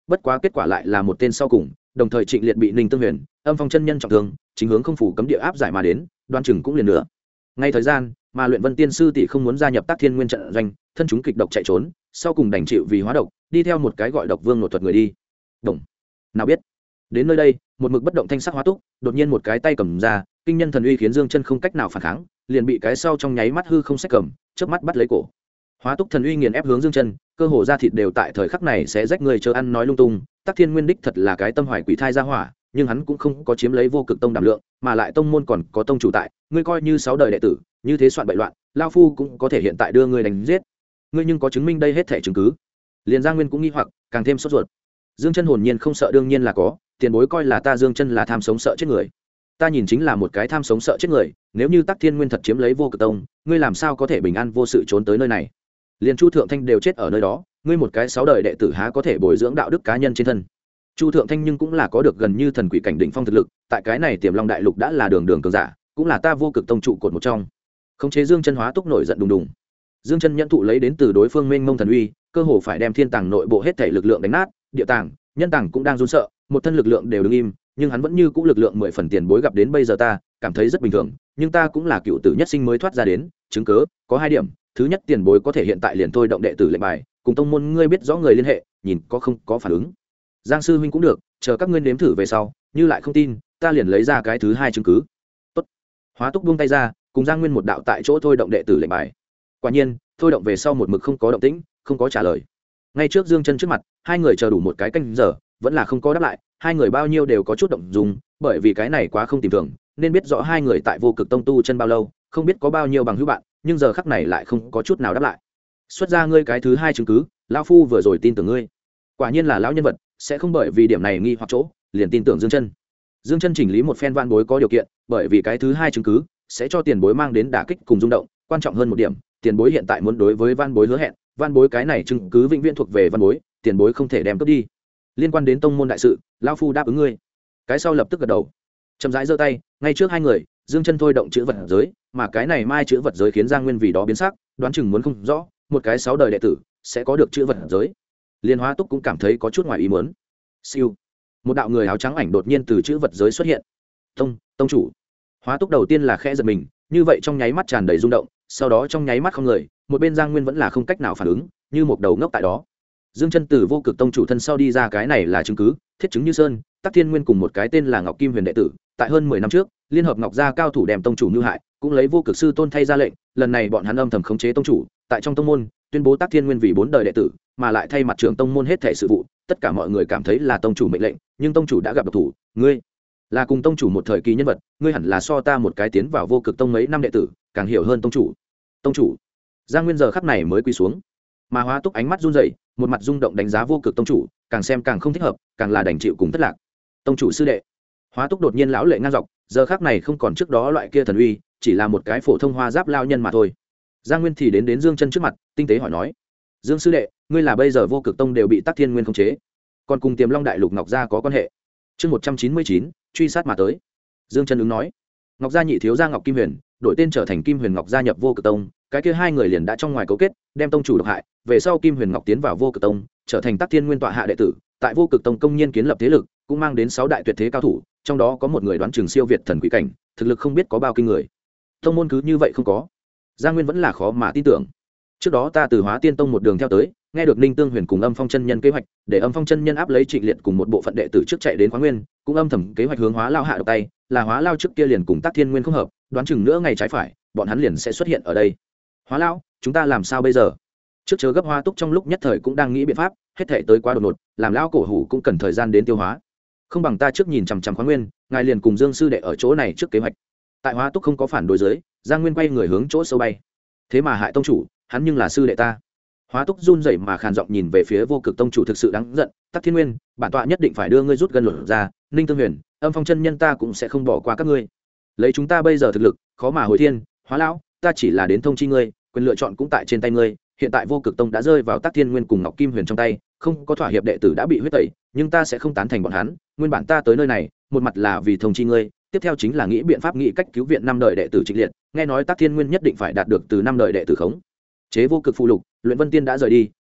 bất quá kết quả lại là một tên sau cùng, đồng thời Trịnh Liệt bị Ninh Tương Huyền, Âm Phong chân nhân trọng thương, chính hướng không phủ cấm địa áp giải mà đến, đoan chừng cũng liền nữa. Ngay thời gian mà Luyện Vân Tiên sư tỷ không muốn gia nhập Tác Thiên Nguyên trận doanh, thân chúng kịch độc chạy trốn, sau cùng đành chịu vì hóa độc, đi theo một cái gọi Độc Vương nội thuật người đi. Đồng. Nào biết, đến nơi đây, một mực bất động thanh sắc Hóa Túc, đột nhiên một cái tay cầm ra, kinh nhân thần uy khiến Dương Chân không cách nào phản kháng, liền bị cái sau trong nháy mắt hư không sách cầm, chớp mắt bắt lấy cổ. Hóa Túc thần uy nghiền ép hướng Dương Chân, cơ hồ da thịt đều tại thời khắc này sẽ rách người chờ ăn nói lung tung. Tác Thiên Nguyên đích thật là cái tâm hoài quỷ thai ra hỏa, nhưng hắn cũng không có chiếm lấy Vô Cực Tông đảm lượng, mà lại tông môn còn có tông chủ tại, ngươi coi như 6 đời đệ tử, như thế soạn bậy loạn, lão phu cũng có thể hiện tại đưa ngươi đánh giết. Ngươi nhưng có chứng minh đây hết thảy chứng cứ? Liền Giang Nguyên cũng nghi hoặc, càng thêm sốt ruột. Dương Chân hồn nhiên không sợ đương nhiên là có, tiền bối coi là ta Dương Chân là tham sống sợ chết người. Ta nhìn chính là một cái tham sống sợ chết người, nếu như Tác Thiên Nguyên thật chiếm lấy Vô Cực Tông, ngươi làm sao có thể bình an vô sự trốn tới nơi này? Liền Chu Thượng Thanh đều chết ở nơi đó, ngươi một cái 6 đời đệ tử há có thể bồi dưỡng đạo đức cá nhân trên thân? Chu Thượng Thanh nhưng cũng là có được gần như thần quỷ cảnh đỉnh phong thực lực, tại cái này Tiềm Long đại lục đã là đường đường cường giả, cũng là ta Vô Cực Tông trụ cột một trong. Khống chế Dương Chân Hóa Túc nổi giận đùng đùng. Dương Chân nhận thụ lấy đến từ đối phương mênh mông thần uy, cơ hồ phải đem thiên tàng nội bộ hết thể lực lượng đánh nát, địa tàng, nhân tàng cũng đang run sợ, một thân lực lượng đều đứng im, nhưng hắn vẫn như cũ lực lượng 10 phần tiền bối gặp đến bây giờ ta, cảm thấy rất bình thường, nhưng ta cũng là cựu tử nhất sinh mới thoát ra đến, chứng cứ có 2 điểm, thứ nhất tiền bối có thể hiện tại liền thôi động đệ tử lệnh bài, cùng tông môn ngươi biết rõ người liên hệ, nhìn có không có phản ứng. Giang sư huynh cũng được, chờ các ngươi nếm thử về sau, như lại không tin, ta liền lấy ra cái thứ 2 chứng cứ. Tốt. Hóa Túc buông tay ra, cùng Giang Nguyên một đạo tại chỗ thôi động đệ tử lệnh bài. Quả nhiên, thôi động về sau một mực không có động tĩnh, không có trả lời. Ngay trước Dương Chân trước mặt, hai người chờ đủ một cái canh giờ, vẫn là không có đáp lại, hai người bao nhiêu đều có chút động dung, bởi vì cái này quá không tìm thường, nên biết rõ hai người tại Vô Cực Tông tu chân bao lâu, không biết có bao nhiêu bằng hữu bạn, nhưng giờ khắc này lại không có chút nào đáp lại. Xuất ra ngươi cái thứ 2 chứng cứ, lão phu vừa rồi tin tưởng ngươi. Quả nhiên là lão nhân vật, sẽ không bởi vì điểm này nghi hoặc chỗ, liền tin tưởng Dương Chân. Dương Chân chỉnh lý một phen van bối có điều kiện, bởi vì cái thứ 2 chứng cứ sẽ cho tiền bối mang đến đả kích cùng rung động, quan trọng hơn một điểm, tiền bối hiện tại muốn đối với van bối hứa hẹn, van bối cái này chứng cứ vĩnh viễn thuộc về van bối, tiền bối không thể đem cướp đi. Liên quan đến tông môn đại sự, lão phu đáp ứng ngươi. Cái sau lập tức gật đầu, chậm rãi giơ tay, ngay trước hai người, Dương Chân thôi động chữ vật giới, mà cái này mai chữ vật giới khiến Giang Nguyên vì đó biến sắc, đoán chừng muốn không rõ, một cái 6 đời đệ tử sẽ có được chữ vật giới. Liên Hóa Túc cũng cảm thấy có chút ngoài ý muốn. Siêu, một đạo người áo trắng ảnh đột nhiên từ chữ vật giới xuất hiện. Tông chủ. Hóa Túc đầu tiên là khẽ giật mình, như vậy trong nháy mắt tràn đầy rung động, sau đó trong nháy mắt không người, một bên Giang Nguyên vẫn là không cách nào phản ứng, như một đầu ngốc tại đó. Dương Chân từ Vô Cực Tông chủ thân sau đi ra, cái này là chứng cứ, thiết chứng như sơn, Tác Thiên Nguyên cùng một cái tên là Ngọc Kim Huyền đệ tử, tại hơn 10 năm trước, liên hợp Ngọc gia cao thủ đem tông chủ như hại, cũng lấy Vô Cực sư tôn thay ra lệnh, lần này bọn hắn âm thầm khống chế tông chủ, tại trong tông môn tuyên bố Tác Thiên Nguyên vì 4 đời đệ tử, mà lại thay mặt trưởng tông môn hết thảy sự vụ, tất cả mọi người cảm thấy là tông chủ mệnh lệnh, nhưng tông chủ đã gặp độc thủ, ngươi là cùng tông chủ một thời kỳ nhân vật, ngươi hẳn là so ta một cái tiến vào Vô Cực Tông mấy năm đệ tử, càng hiểu hơn tông chủ. Tông chủ. Giang Nguyên giờ khắc này mới quỳ xuống, mà Hóa Túc ánh mắt run rẩy, một mặt rung động đánh giá Vô Cực Tông chủ, càng xem càng không thích hợp, càng là đành chịu cùng thất lạc. Tông chủ sư đệ. Hóa Túc đột nhiên lão lệ ngang dọc, giờ khắc này không còn trước đó loại kia thần uy, chỉ là một cái phổ thông hoa giáp lao nhân mà thôi. Giang Nguyên thì đến Dương Chân trước mặt, tinh tế hỏi nói: Dương sư đệ, ngươi là bây giờ Vô Cực Tông đều bị Tác Thiên Nguyên khống chế, còn cùng Tiềm Long đại lục Ngọc gia có quan hệ? Chương 199, truy sát mà tới. Dương Chân ứng nói: Ngọc gia nhị thiếu gia Ngọc Kim Huyền, đổi tên trở thành Kim Huyền Ngọc gia nhập Vô Cực Tông, cái kia hai người liền đã trong ngoài cấu kết, đem tông chủ độc hại, về sau Kim Huyền Ngọc tiến vào Vô Cực Tông, trở thành Tác Thiên Nguyên tọa hạ đệ tử, tại Vô Cực Tông công nhiên kiến lập thế lực, cũng mang đến 6 đại tuyệt thế cao thủ, trong đó có một người đoán chừng siêu việt thần quỷ cảnh, thực lực không biết có bao kinh người. Tông môn cứ như vậy không có. Giang Nguyên vẫn là khó mà tin tưởng. Trước đó ta từ Hóa Tiên Tông một đường theo tới, nghe được Ninh Tương Huyền cùng Âm Phong chân nhân kế hoạch, để Âm Phong chân nhân áp lấy Trịnh Liệt cùng một bộ phận đệ tử trước chạy đến Khoáng Nguyên, cũng âm thầm kế hoạch hướng Hóa Lao hạ độc tay, là Hóa Lao trước kia liền cùng Tác Thiên Nguyên không hợp, đoán chừng nữa ngày trái phải, bọn hắn liền sẽ xuất hiện ở đây. Hóa Lao, chúng ta làm sao bây giờ? Trước chớ gấp, Hoa Túc trong lúc nhất thời cũng đang nghĩ biện pháp, hết thảy tới quá đột ngột, làm lão cổ hủ cũng cần thời gian đến tiêu hóa. Không bằng ta trước nhìn chằm chằm Khoáng Nguyên, ngài liền cùng Dương sư đệ ở chỗ này trước kế hoạch. Tại Hoa Túc không có phản đối dưới, Giang Nguyên quay người hướng chỗ sâu bay. Thế mà hại tông chủ, hắn nhưng là sư đệ ta. Hóa Túc run rẩy mà khàn giọng nhìn về phía Vô Cực Tông chủ, thực sự đáng giận. Tác Thiên Nguyên, bản tọa nhất định phải đưa ngươi rút gân luận ra. Ninh Tương Huyền, Âm Phong chân nhân, ta cũng sẽ không bỏ qua các ngươi. Lấy chúng ta bây giờ thực lực, khó mà hồi thiên. Hóa lão, ta chỉ là đến thông chi ngươi, quyền lựa chọn cũng tại trên tay ngươi. Hiện tại Vô Cực Tông đã rơi vào Tác Thiên Nguyên cùng Ngọc Kim Huyền trong tay, không có thỏa hiệp đệ tử đã bị huyết tẩy, nhưng ta sẽ không tán thành bọn hắn. Nguyên bản ta tới nơi này, một mặt là vì thông chi ngươi, tiếp theo chính là nghĩ biện pháp nghĩ cách cứu viện 5 đời đệ tử Trịnh Liệt. Nghe nói Tác Thiên Nguyên nhất định phải đạt được từ 5 đời đệ tử khống chế Vô Cực phụ lục, Luyện Vân Tiên đã rời đi,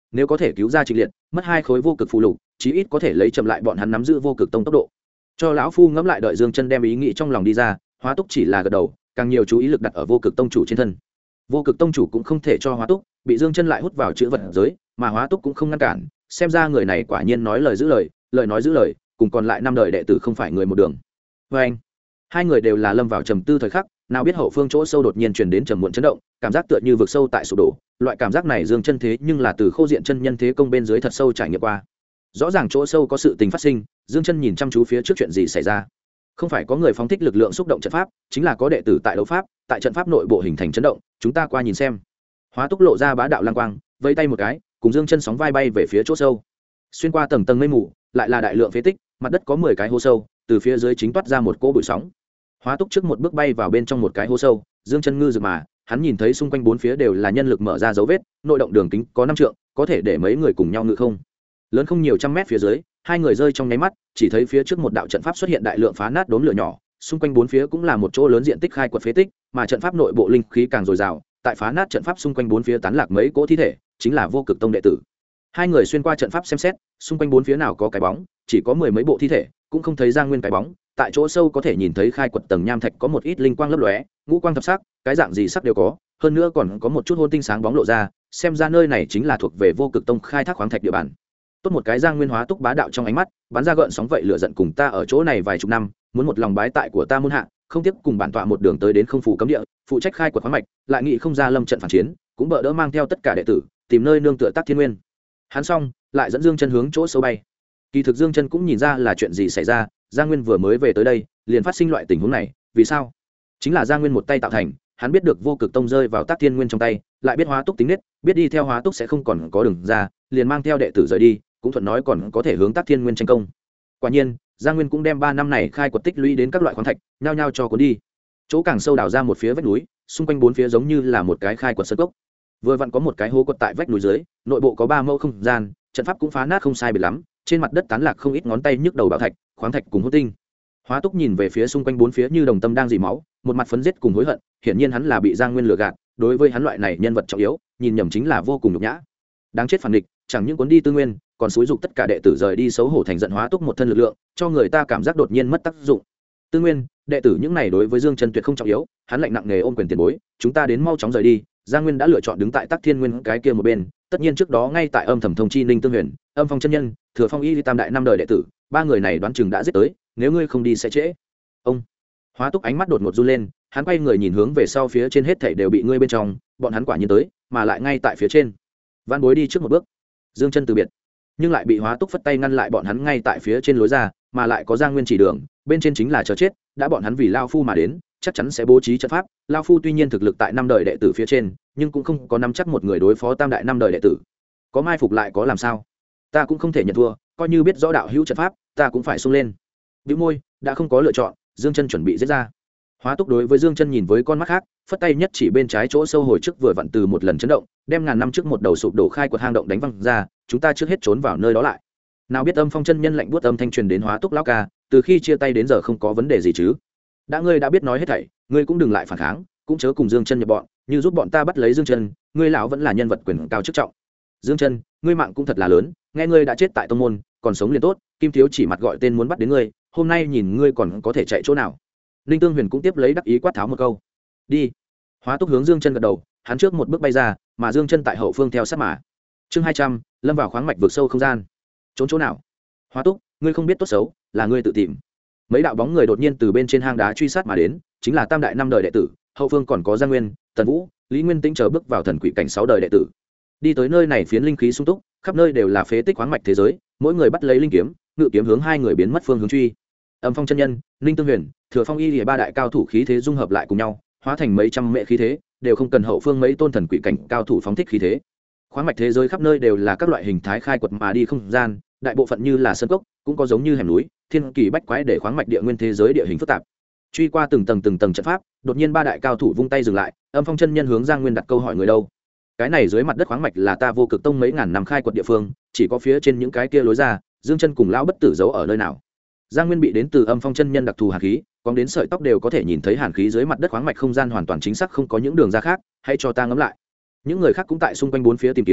nếu có thể cứu ra Trịnh Liệt, mất 2 khối vô cực phù lục, chí ít có thể lấy chậm lại bọn hắn nắm giữ vô cực tông tốc độ. Cho lão phu ngẫm lại. Đợi Dương Chân đem ý nghĩ trong lòng đi ra, Hóa Túc chỉ là gật đầu, càng nhiều chú ý lực đặt ở vô cực tông chủ trên thân. Vô cực tông chủ cũng không thể cho Hóa Túc bị Dương Chân lại hút vào chữ vật giới, mà Hóa Túc cũng không ngăn cản, xem ra người này quả nhiên nói lời giữ lời, lời nói giữ lời, cùng còn lại 5 đời đệ tử không phải người một đường. Và anh, hai người đều là lâm vào trầm tư thời khắc, nào biết hậu phương chỗ sâu đột nhiên truyền đến trầm muộn chấn động, cảm giác tựa như vực sâu tại sụp đổ. Loại cảm giác này Dương Chân thế nhưng là từ Khô Diện chân nhân thế công bên dưới thật sâu trải nghiệm qua. Rõ ràng chỗ sâu có sự tình phát sinh, Dương Chân nhìn chăm chú phía trước chuyện gì xảy ra. Không phải có người phóng thích lực lượng xúc động trận pháp, chính là có đệ tử tại đấu pháp, tại trận pháp nội bộ hình thành chấn động, chúng ta qua nhìn xem. Hóa Túc lộ ra bá đạo lang quang, vẫy tay một cái, cùng Dương Chân sóng vai bay về phía chỗ sâu. Xuyên qua tầng tầng mây mù, lại là đại lượng phế tích, mặt đất có 10 cái hố sâu, từ phía dưới chính toát ra một cỗ bụi sóng. Hóa Túc trước một bước bay vào bên trong một cái hố sâu, Dương Chân ngư dược mà, hắn nhìn thấy xung quanh bốn phía đều là nhân lực mở ra dấu vết, nội động đường kính có 5 trượng, có thể để mấy người cùng nhau ngự không. Lớn không nhiều trăm mét phía dưới, hai người rơi trong nháy mắt, chỉ thấy phía trước một đạo trận pháp xuất hiện đại lượng phá nát đốm lửa nhỏ, xung quanh bốn phía cũng là một chỗ lớn diện tích khai quật phế tích, mà trận pháp nội bộ linh khí càng dồi dào, tại phá nát trận pháp xung quanh bốn phía tán lạc mấy cỗ thi thể, chính là vô cực tông đệ tử. Hai người xuyên qua trận pháp xem xét, xung quanh bốn phía nào có cái bóng, chỉ có 10 mấy bộ thi thể, cũng không thấy Giang Nguyên cái bóng. Tại chỗ sâu có thể nhìn thấy khai quật tầng nham thạch có một ít linh quang lấp lóe, ngũ quang thập sắc, cái dạng gì sắc đều có, hơn nữa còn có một chút hôn tinh sáng bóng lộ ra, xem ra nơi này chính là thuộc về vô cực tông khai thác khoáng thạch địa bàn. Tốt một cái Giang Nguyên Hóa Túc bá đạo trong ánh mắt, bắn ra gợn sóng vậy lửa giận cùng ta ở chỗ này vài chục năm, muốn một lòng bái tại của ta môn hạ, không tiếc cùng bản tọa một đường tới đến không phủ cấm địa, phụ trách khai quật khoáng mạch, lại nghĩ không ra lâm trận phản chiến, cũng bợ đỡ mang theo tất cả đệ tử, tìm nơi nương tựa Tắc Thiên Nguyên. Hắn xong, lại dẫn Dương Chân hướng chỗ sâu bay. Kỳ thực Dương Chân cũng nhìn ra là chuyện gì xảy ra, Giang Nguyên vừa mới về tới đây, liền phát sinh loại tình huống này, vì sao? Chính là Giang Nguyên một tay tạo thành, hắn biết được vô cực tông rơi vào Tắc Thiên Nguyên trong tay, lại biết Hóa Túc tính nết, biết đi theo Hóa Túc sẽ không còn có đường ra, liền mang theo đệ tử rời đi, cũng thuận nói còn có thể hướng Tắc Thiên Nguyên tranh công. Quả nhiên, Giang Nguyên cũng đem 3 năm này khai quật tích lũy đến các loại khoáng thạch, nhao nhao cho cuốn đi. Chỗ càng sâu đào ra một phía vách núi, xung quanh bốn phía giống như là một cái khai quật sơn cốc. Vừa vặn có một cái hố quật tại vách núi dưới, nội bộ có 3 mẫu không gian, trận pháp cũng phá nát không sai biệt lắm, trên mặt đất tán lạc không ít ngón tay nhức đầu bảo thạch, khoáng thạch cùng hốt tinh. Hóa Túc nhìn về phía xung quanh bốn phía như đồng tâm đang dỉ máu, một mặt phấn giết cùng hối hận, hiển nhiên hắn là bị Giang Nguyên lừa gạt, đối với hắn loại này nhân vật trọng yếu, nhìn nhầm chính là vô cùng nhục nhã. Đáng chết phản địch, chẳng những cuốn đi tư nguyên, còn xúi dục tất cả đệ tử rời đi xấu hổ thành giận. Hóa Túc một thân lực lượng, cho người ta cảm giác đột nhiên mất tác dụng. Tư nguyên, đệ tử những này đối với Dương Chân tuyệt không trọng yếu, hắn lạnh nặng nề ôm quyền tiền bối, chúng ta đến mau chóng rời đi. Giang Nguyên đã lựa chọn đứng tại Tắc Thiên Nguyên cái kia một bên, tất nhiên trước đó ngay tại âm thầm thông chi Ninh Tương Huyền, Âm Phong chân nhân, Thừa Phong Y tam đại 5 đời đệ tử, 3 người này đoán chừng đã giết tới, nếu ngươi không đi sẽ trễ. Ông Hóa Túc ánh mắt đột ngột run lên, hắn quay người nhìn hướng về sau, phía trên hết thảy đều bị ngươi bên trong, bọn hắn quả nhiên tới, mà lại ngay tại phía trên. Văn Bối đi trước một bước. Dương Chân từ biệt, nhưng lại bị Hóa Túc phất tay ngăn lại, bọn hắn ngay tại phía trên lối ra, mà lại có Giang Nguyên chỉ đường, bên trên chính là chờ chết, đã bọn hắn vì lao phu mà đến, chắc chắn sẽ bố trí trận pháp. Lao phu tuy nhiên thực lực tại 5 đời đệ tử phía trên, nhưng cũng không có nắm chắc một người đối phó tam đại 5 đời đệ tử. Có mai phục lại có làm sao? Ta cũng không thể nhận thua, coi như biết rõ đạo hữu trận pháp, ta cũng phải xông lên. Bĩu môi, đã không có lựa chọn, Dương Chân chuẩn bị giết ra. Hóa Túc đối với Dương Chân nhìn với con mắt khác, phất tay nhất chỉ bên trái chỗ sâu hồi trước vừa vặn từ một lần chấn động, đem ngàn năm trước một đầu sụp đổ khai quật hang động đánh văng ra, chúng ta trước hết trốn vào nơi đó lại. Nào biết Âm Phong chân nhân lạnh buốt âm thanh truyền đến Hóa Túc lão ca, từ khi chia tay đến giờ không có vấn đề gì chứ? Ngươi đã biết nói hết thảy, ngươi cũng đừng lại phản kháng, cũng chớ cùng Dương Chân nhập bọn, như giúp bọn ta bắt lấy Dương Chân, ngươi lão vẫn là nhân vật quyền cao chức trọng. Dương Chân, ngươi mạng cũng thật là lớn, nghe ngươi đã chết tại tông môn, còn sống liền tốt, Kim thiếu chỉ mặt gọi tên muốn bắt đến ngươi, hôm nay nhìn ngươi còn có thể chạy chỗ nào. Ninh Tương Huyền cũng tiếp lấy đắc ý quát tháo một câu. Đi. Hóa Túc hướng Dương Chân gật đầu, hắn trước một bước bay ra, mà Dương Chân tại hậu phương theo sát mà. Chương 200, lâm vào khoáng mạch vực sâu không gian. Trốn chỗ nào? Hóa Túc, ngươi không biết tốt xấu, là ngươi tự tìm. Mấy đạo bóng người đột nhiên từ bên trên hang đá truy sát mà đến, chính là tam đại 5 đời đệ tử, hậu phương còn có Giang Nguyên, Tần Vũ, Lý Nguyên Tĩnh chờ bước vào thần quỷ cảnh 6 đời đệ tử. Đi tới nơi này phiến linh khí sung túc, khắp nơi đều là phế tích khoáng mạch thế giới, mỗi người bắt lấy linh kiếm, ngự kiếm hướng hai người biến mất phương hướng truy. Âm Phong chân nhân, Ninh Tương Huyền, Thừa Phong Y, 3 đại cao thủ khí thế dung hợp lại cùng nhau, hóa thành mấy trăm mệ khí thế, đều không cần hậu phương mấy tôn thần quỷ cảnh cao thủ phóng thích khí thế. Khoáng mạch thế giới khắp nơi đều là các loại hình thái khai quật mà đi không gian, đại bộ phận như là sơn cốc, cũng có giống như hẻm núi, thiên kỳ bách quái để khoáng mạch địa nguyên thế giới địa hình phức tạp. Truy qua từng tầng trận pháp, đột nhiên 3 đại cao thủ vung tay dừng lại, Âm Phong chân nhân hướng Giang Nguyên đặt câu hỏi người đâu? Cái này dưới mặt đất khoáng mạch là ta vô cực tông mấy ngàn năm khai quật địa phương, chỉ có phía trên những cái kia lối ra, Dương Chân cùng lão bất tử giấu ở nơi nào? Giang Nguyên bị đến từ Âm Phong chân nhân đặc thù hàn khí, còn đến sợi tóc đều có thể nhìn thấy hàn khí dưới mặt đất khoáng mạch không gian hoàn toàn chính xác không có những đường ra khác, hãy cho ta ngẫm lại. Những người khác cũng tại xung quanh bốn phía tìm kiếm,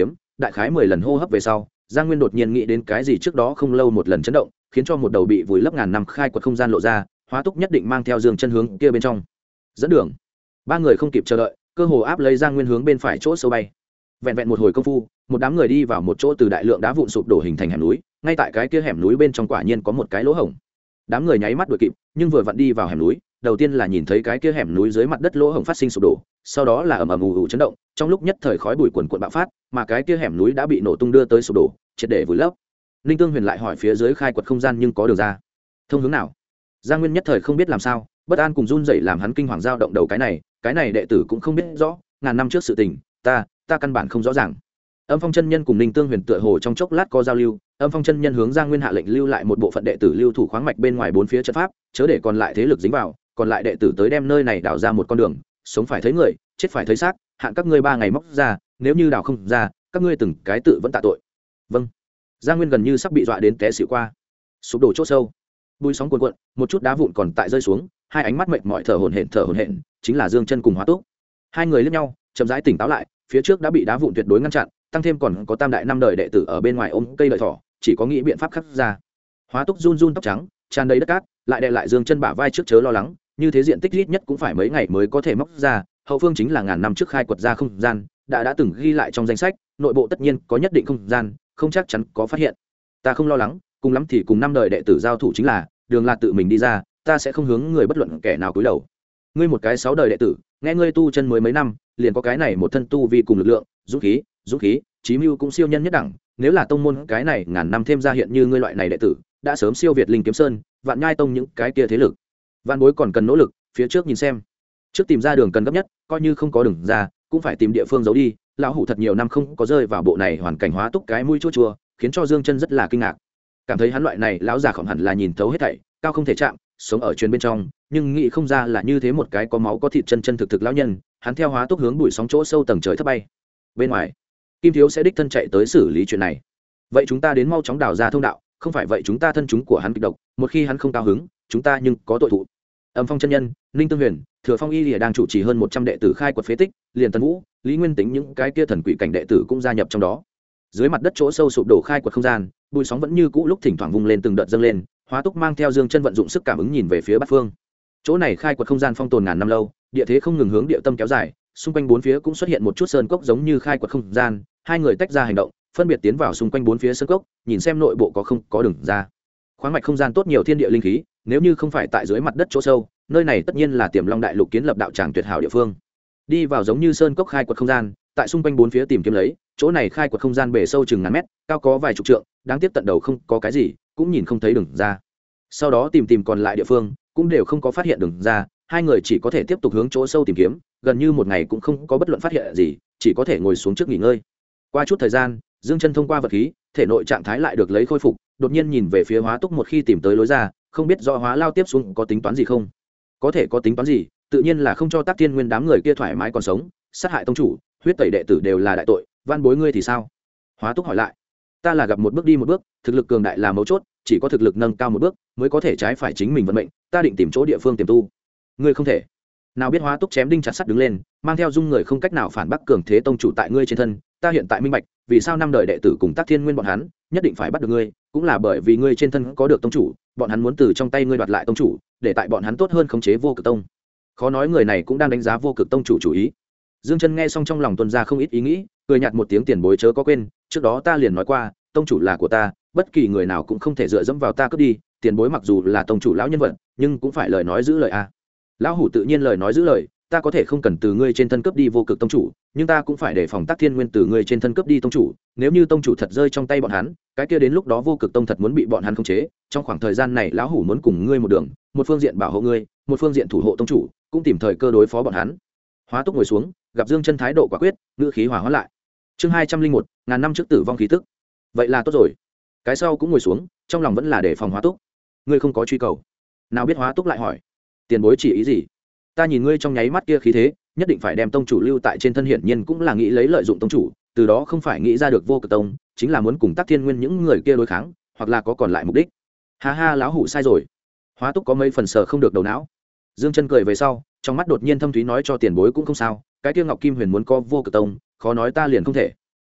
đại khái 10 lần hô hấp về sau, Giang Nguyên đột nhiên nghĩ đến cái gì trước đó không lâu một lần chấn động, khiến cho một đầu bị vùi lấp ngàn năm khai quật không gian lộ ra, Hóa Túc nhất định mang theo Dương Chân hướng kia bên trong. Dẫn đường. Ba người không kịp chờ đợi, cơ hồ áp lấy Giang Nguyên hướng bên phải chỗ sâu bay. Vẹn vẹn một hồi công phu, một đám người đi vào một chỗ từ đại lượng đá vụn sụp đổ hình thành hẻm núi, ngay tại cái kia hẻm núi bên trong quả nhiên có một cái lỗ hổng. Đám người nháy mắt đuổi kịp, nhưng vừa vặn đi vào hẻm núi, đầu tiên là nhìn thấy cái kia hẻm núi dưới mặt đất lỗ hổng phát sinh sụp đổ, sau đó là ầm ầm ù ù chấn động, trong lúc nhất thời khói bụi cuồn cuộn bạo phát, mà cái kia hẻm núi đã bị nổ tung đưa tới sụp đổ, triệt để vùi lấp. Linh Tương Huyền lại hỏi phía dưới khai quật không gian nhưng có đường ra, thông hướng nào? Giang Nguyên nhất thời không biết làm sao, bất an cùng run rẩy làm hắn kinh hoàng dao động đầu, cái này đệ tử cũng không biết rõ, ngàn năm trước sự tình, ta căn bản không rõ ràng. Âm Phong chân nhân cùng Ninh Tương Huyền tựa hồ trong chốc lát có giao lưu, Âm Phong chân nhân hướng Giang Nguyên hạ lệnh lưu lại một bộ phận đệ tử lưu thủ khoáng mạch bên ngoài bốn phía trận pháp, chớ để còn lại thế lực dính vào, còn lại đệ tử tới đem nơi này đào ra một con đường, sống phải thấy người, chết phải thấy xác, hạn các ngươi 3 ngày móc ra, nếu như đào không ra, các ngươi từng cái tự vẫn tạ tội. Vâng. Giang Nguyên gần như sắp bị dọa đến té xỉu qua. Sụp đổ chỗ sâu, bụi sóng cuồn cuộn, một chút đá vụn còn tại rơi xuống, hai ánh mắt mệt mỏi thở hổn hển, chính là Dương Chân cùng Hóa Túc. Hai người liếc nhau, chậm rãi tỉnh táo lại, phía trước đã bị đá vụn tuyệt đối ngăn chặn, tăng thêm còn có tam đại năm đời đệ tử ở bên ngoài ôm cây lợi thỏ, chỉ có nghĩ biện pháp khắc ra. Hóa Túc run run tóc trắng, tràn đầy đất cát, lại đè lại Dương Chân bả vai trước chớ lo lắng, như thế diện tích ít nhất cũng phải mấy ngày mới có thể móc ra, hậu phương chính là ngàn năm trước khai quật ra không gian, đã từng ghi lại trong danh sách, nội bộ tất nhiên có nhất định không gian, không chắc chắn có phát hiện. Ta không lo lắng, cùng lắm thì cùng năm đời đệ tử giao thủ chính là, đường là tự mình đi ra, ta sẽ không hướng người bất luận kẻ nào cúi đầu. Ngươi một cái 6 đời đệ tử, nghe ngươi tu chân mới mấy năm, liền có cái này một thân tu vi cùng lực lượng, dũng khí, chí mưu cũng siêu nhân nhất đẳng, nếu là tông môn cái này ngàn năm thêm ra hiện như ngươi loại này đệ tử, đã sớm siêu việt Linh Kiếm Sơn, Vạn Nhai tông những cái kia thế lực. Vạn Bối còn cần nỗ lực, phía trước nhìn xem. Trước tìm ra đường cần gấp nhất, coi như không có đường ra, cũng phải tìm địa phương giấu đi. Lão hủ thật nhiều năm không có rơi vào bộ này hoàn cảnh, Hóa Túc cái mũi chua chua, khiến cho Dương Chân rất là kinh ngạc. Cảm thấy hắn loại này lão già khổng hẳn là nhìn thấu hết thảy, cao không thể chạm, sống ở truyền bên trong, nhưng nghĩ không ra là như thế một cái có máu có thịt chân thực lão nhân. Hắn theo Hóa Túc hướng bụi sóng chỗ sâu tầng trời thấp bay. Bên ngoài, Kim Thiếu sẽ đích thân chạy tới xử lý chuyện này. Vậy chúng ta đến mau chóng đào ra thông đạo, không phải vậy chúng ta thân chúng của hắn kịch độc, một khi hắn không cao hứng, chúng ta nhưng có tội thụ. Âm Phong chân nhân, Ninh Tương Huyền, Thừa Phong Y Lìa đang chủ trì hơn 100 đệ tử khai quật phế tích, liền Tần Vũ, Lý Nguyên Tính những cái kia thần quỷ cảnh đệ tử cũng gia nhập trong đó. Dưới mặt đất chỗ sâu sụp đổ khai quật không gian, bụi sóng vẫn như cũ lúc thỉnh thoảng vung lên từng đợt dâng lên, Hóa Túc mang theo Dương Chân vận dụng sức cảm ứng nhìn về phía bát phương. Chỗ này khai quật không gian phong tồn ngàn năm lâu, địa thế không ngừng hướng địa tâm kéo dài, xung quanh bốn phía cũng xuất hiện một chút sơn cốc giống như khai quật không gian, hai người tách ra hành động, phân biệt tiến vào xung quanh bốn phía sơn cốc, nhìn xem nội bộ có không có đường ra. Khoáng mạch không gian tốt nhiều thiên địa linh khí, nếu như không phải tại dưới mặt đất chỗ sâu, nơi này tất nhiên là Tiềm Long Đại Lục kiến lập đạo tràng tuyệt hảo địa phương. Đi vào giống như sơn cốc khai quật không gian, tại xung quanh bốn phía tìm kiếm lấy, chỗ này khai quật không gian bề sâu chừng ngàn mét, cao có vài chục trượng, đáng tiếc tận đầu không có cái gì, cũng nhìn không thấy đường ra. Sau đó tìm còn lại địa phương, cũng đều không có phát hiện đường ra, hai người chỉ có thể tiếp tục hướng chỗ sâu tìm kiếm, gần như một ngày cũng không có bất luận phát hiện gì, chỉ có thể ngồi xuống trước nghỉ ngơi. Qua chút thời gian, Dương Chân thông qua vật khí, thể nội trạng thái lại được lấy khôi phục, đột nhiên nhìn về phía Hóa Túc, một khi tìm tới lối ra, không biết do Hóa Lao tiếp xuống có tính toán gì không? Có thể có tính toán gì, tự nhiên là không cho Tắc Thiên Nguyên đám người kia thoải mái còn sống, sát hại tông chủ, huyết tẩy đệ tử đều là đại tội, Van Bối ngươi thì sao? Hóa Túc hỏi lại. Ta là gặp một bước đi một bước, thực lực cường đại là mấu chốt, chỉ có thực lực nâng cao một bước mới có thể trái phải chính mình vận mệnh, ta định tìm chỗ địa phương tiềm tu. Ngươi không thể. Nào biết Hóa Túc chém đinh chặt sắt đứng lên, mang theo dung người không cách nào phản bác cường thế tông chủ tại ngươi trên thân, ta hiện tại minh bạch, vì sao năm đời đệ tử cùng Tắc Thiên Nguyên bọn hắn nhất định phải bắt được ngươi, cũng là bởi vì ngươi trên thân có được tông chủ, bọn hắn muốn từ trong tay ngươi đoạt lại tông chủ, để tại bọn hắn tốt hơn khống chế Vô Cực Tông. Khó nói người này cũng đang đánh giá Vô Cực Tông chủ ý. Dương Chân nghe xong trong lòng tuôn ra không ít ý nghĩ, cười nhạt một tiếng, tiền bối chớ có quên, trước đó ta liền nói qua, tông chủ là của ta, bất kỳ người nào cũng không thể dựa dẫm vào ta cướp đi, tiền bối mặc dù là tông chủ lão nhân vật, nhưng cũng phải lời nói giữ lời a. Lão hủ tự nhiên lời nói giữ lời, ta có thể không cần từ ngươi trên thân cướp đi Vô Cực Tông chủ, nhưng ta cũng phải để phòng Tắc Thiên Nguyên từ ngươi trên thân cướp đi tông chủ, nếu như tông chủ thật rơi trong tay bọn hắn, cái kia đến lúc đó Vô Cực Tông thật muốn bị bọn hắn khống chế, trong khoảng thời gian này lão hủ muốn cùng ngươi một đường, một phương diện bảo hộ ngươi, một phương diện thủ hộ tông chủ, cũng tìm thời cơ đối phó bọn hắn. Hóa Túc ngồi xuống, gặp Dương Chân thái độ quả quyết, ngữ khí hòa hóa lại. Chương 201, ngàn năm trước tử vong khí tức. Vậy là tốt rồi. Cái sau cũng ngồi xuống, trong lòng vẫn là đề phòng Hóa Túc. Ngươi không có truy cầu. Nào biết Hóa Túc lại hỏi, tiền bối chỉ ý gì? Ta nhìn ngươi trong nháy mắt kia khí thế, nhất định phải đem tông chủ lưu tại trên thân, hiển nhiên cũng là nghĩ lấy lợi dụng tông chủ, từ đó không phải nghĩ ra được Vô Cực Tông, chính là muốn cùng Tắc Thiên Nguyên những người kia đối kháng, hoặc là có còn lại mục đích. Ha ha, lão hủ sai rồi. Hóa Túc có mấy phần sờ không được đầu não. Dương Chân cười về sau, trong mắt đột nhiên thâm thúy nói, cho tiền bối cũng không sao, cái kia Ngọc Kim Huyền muốn có Vô Cực Tông, khó nói ta liền không thể.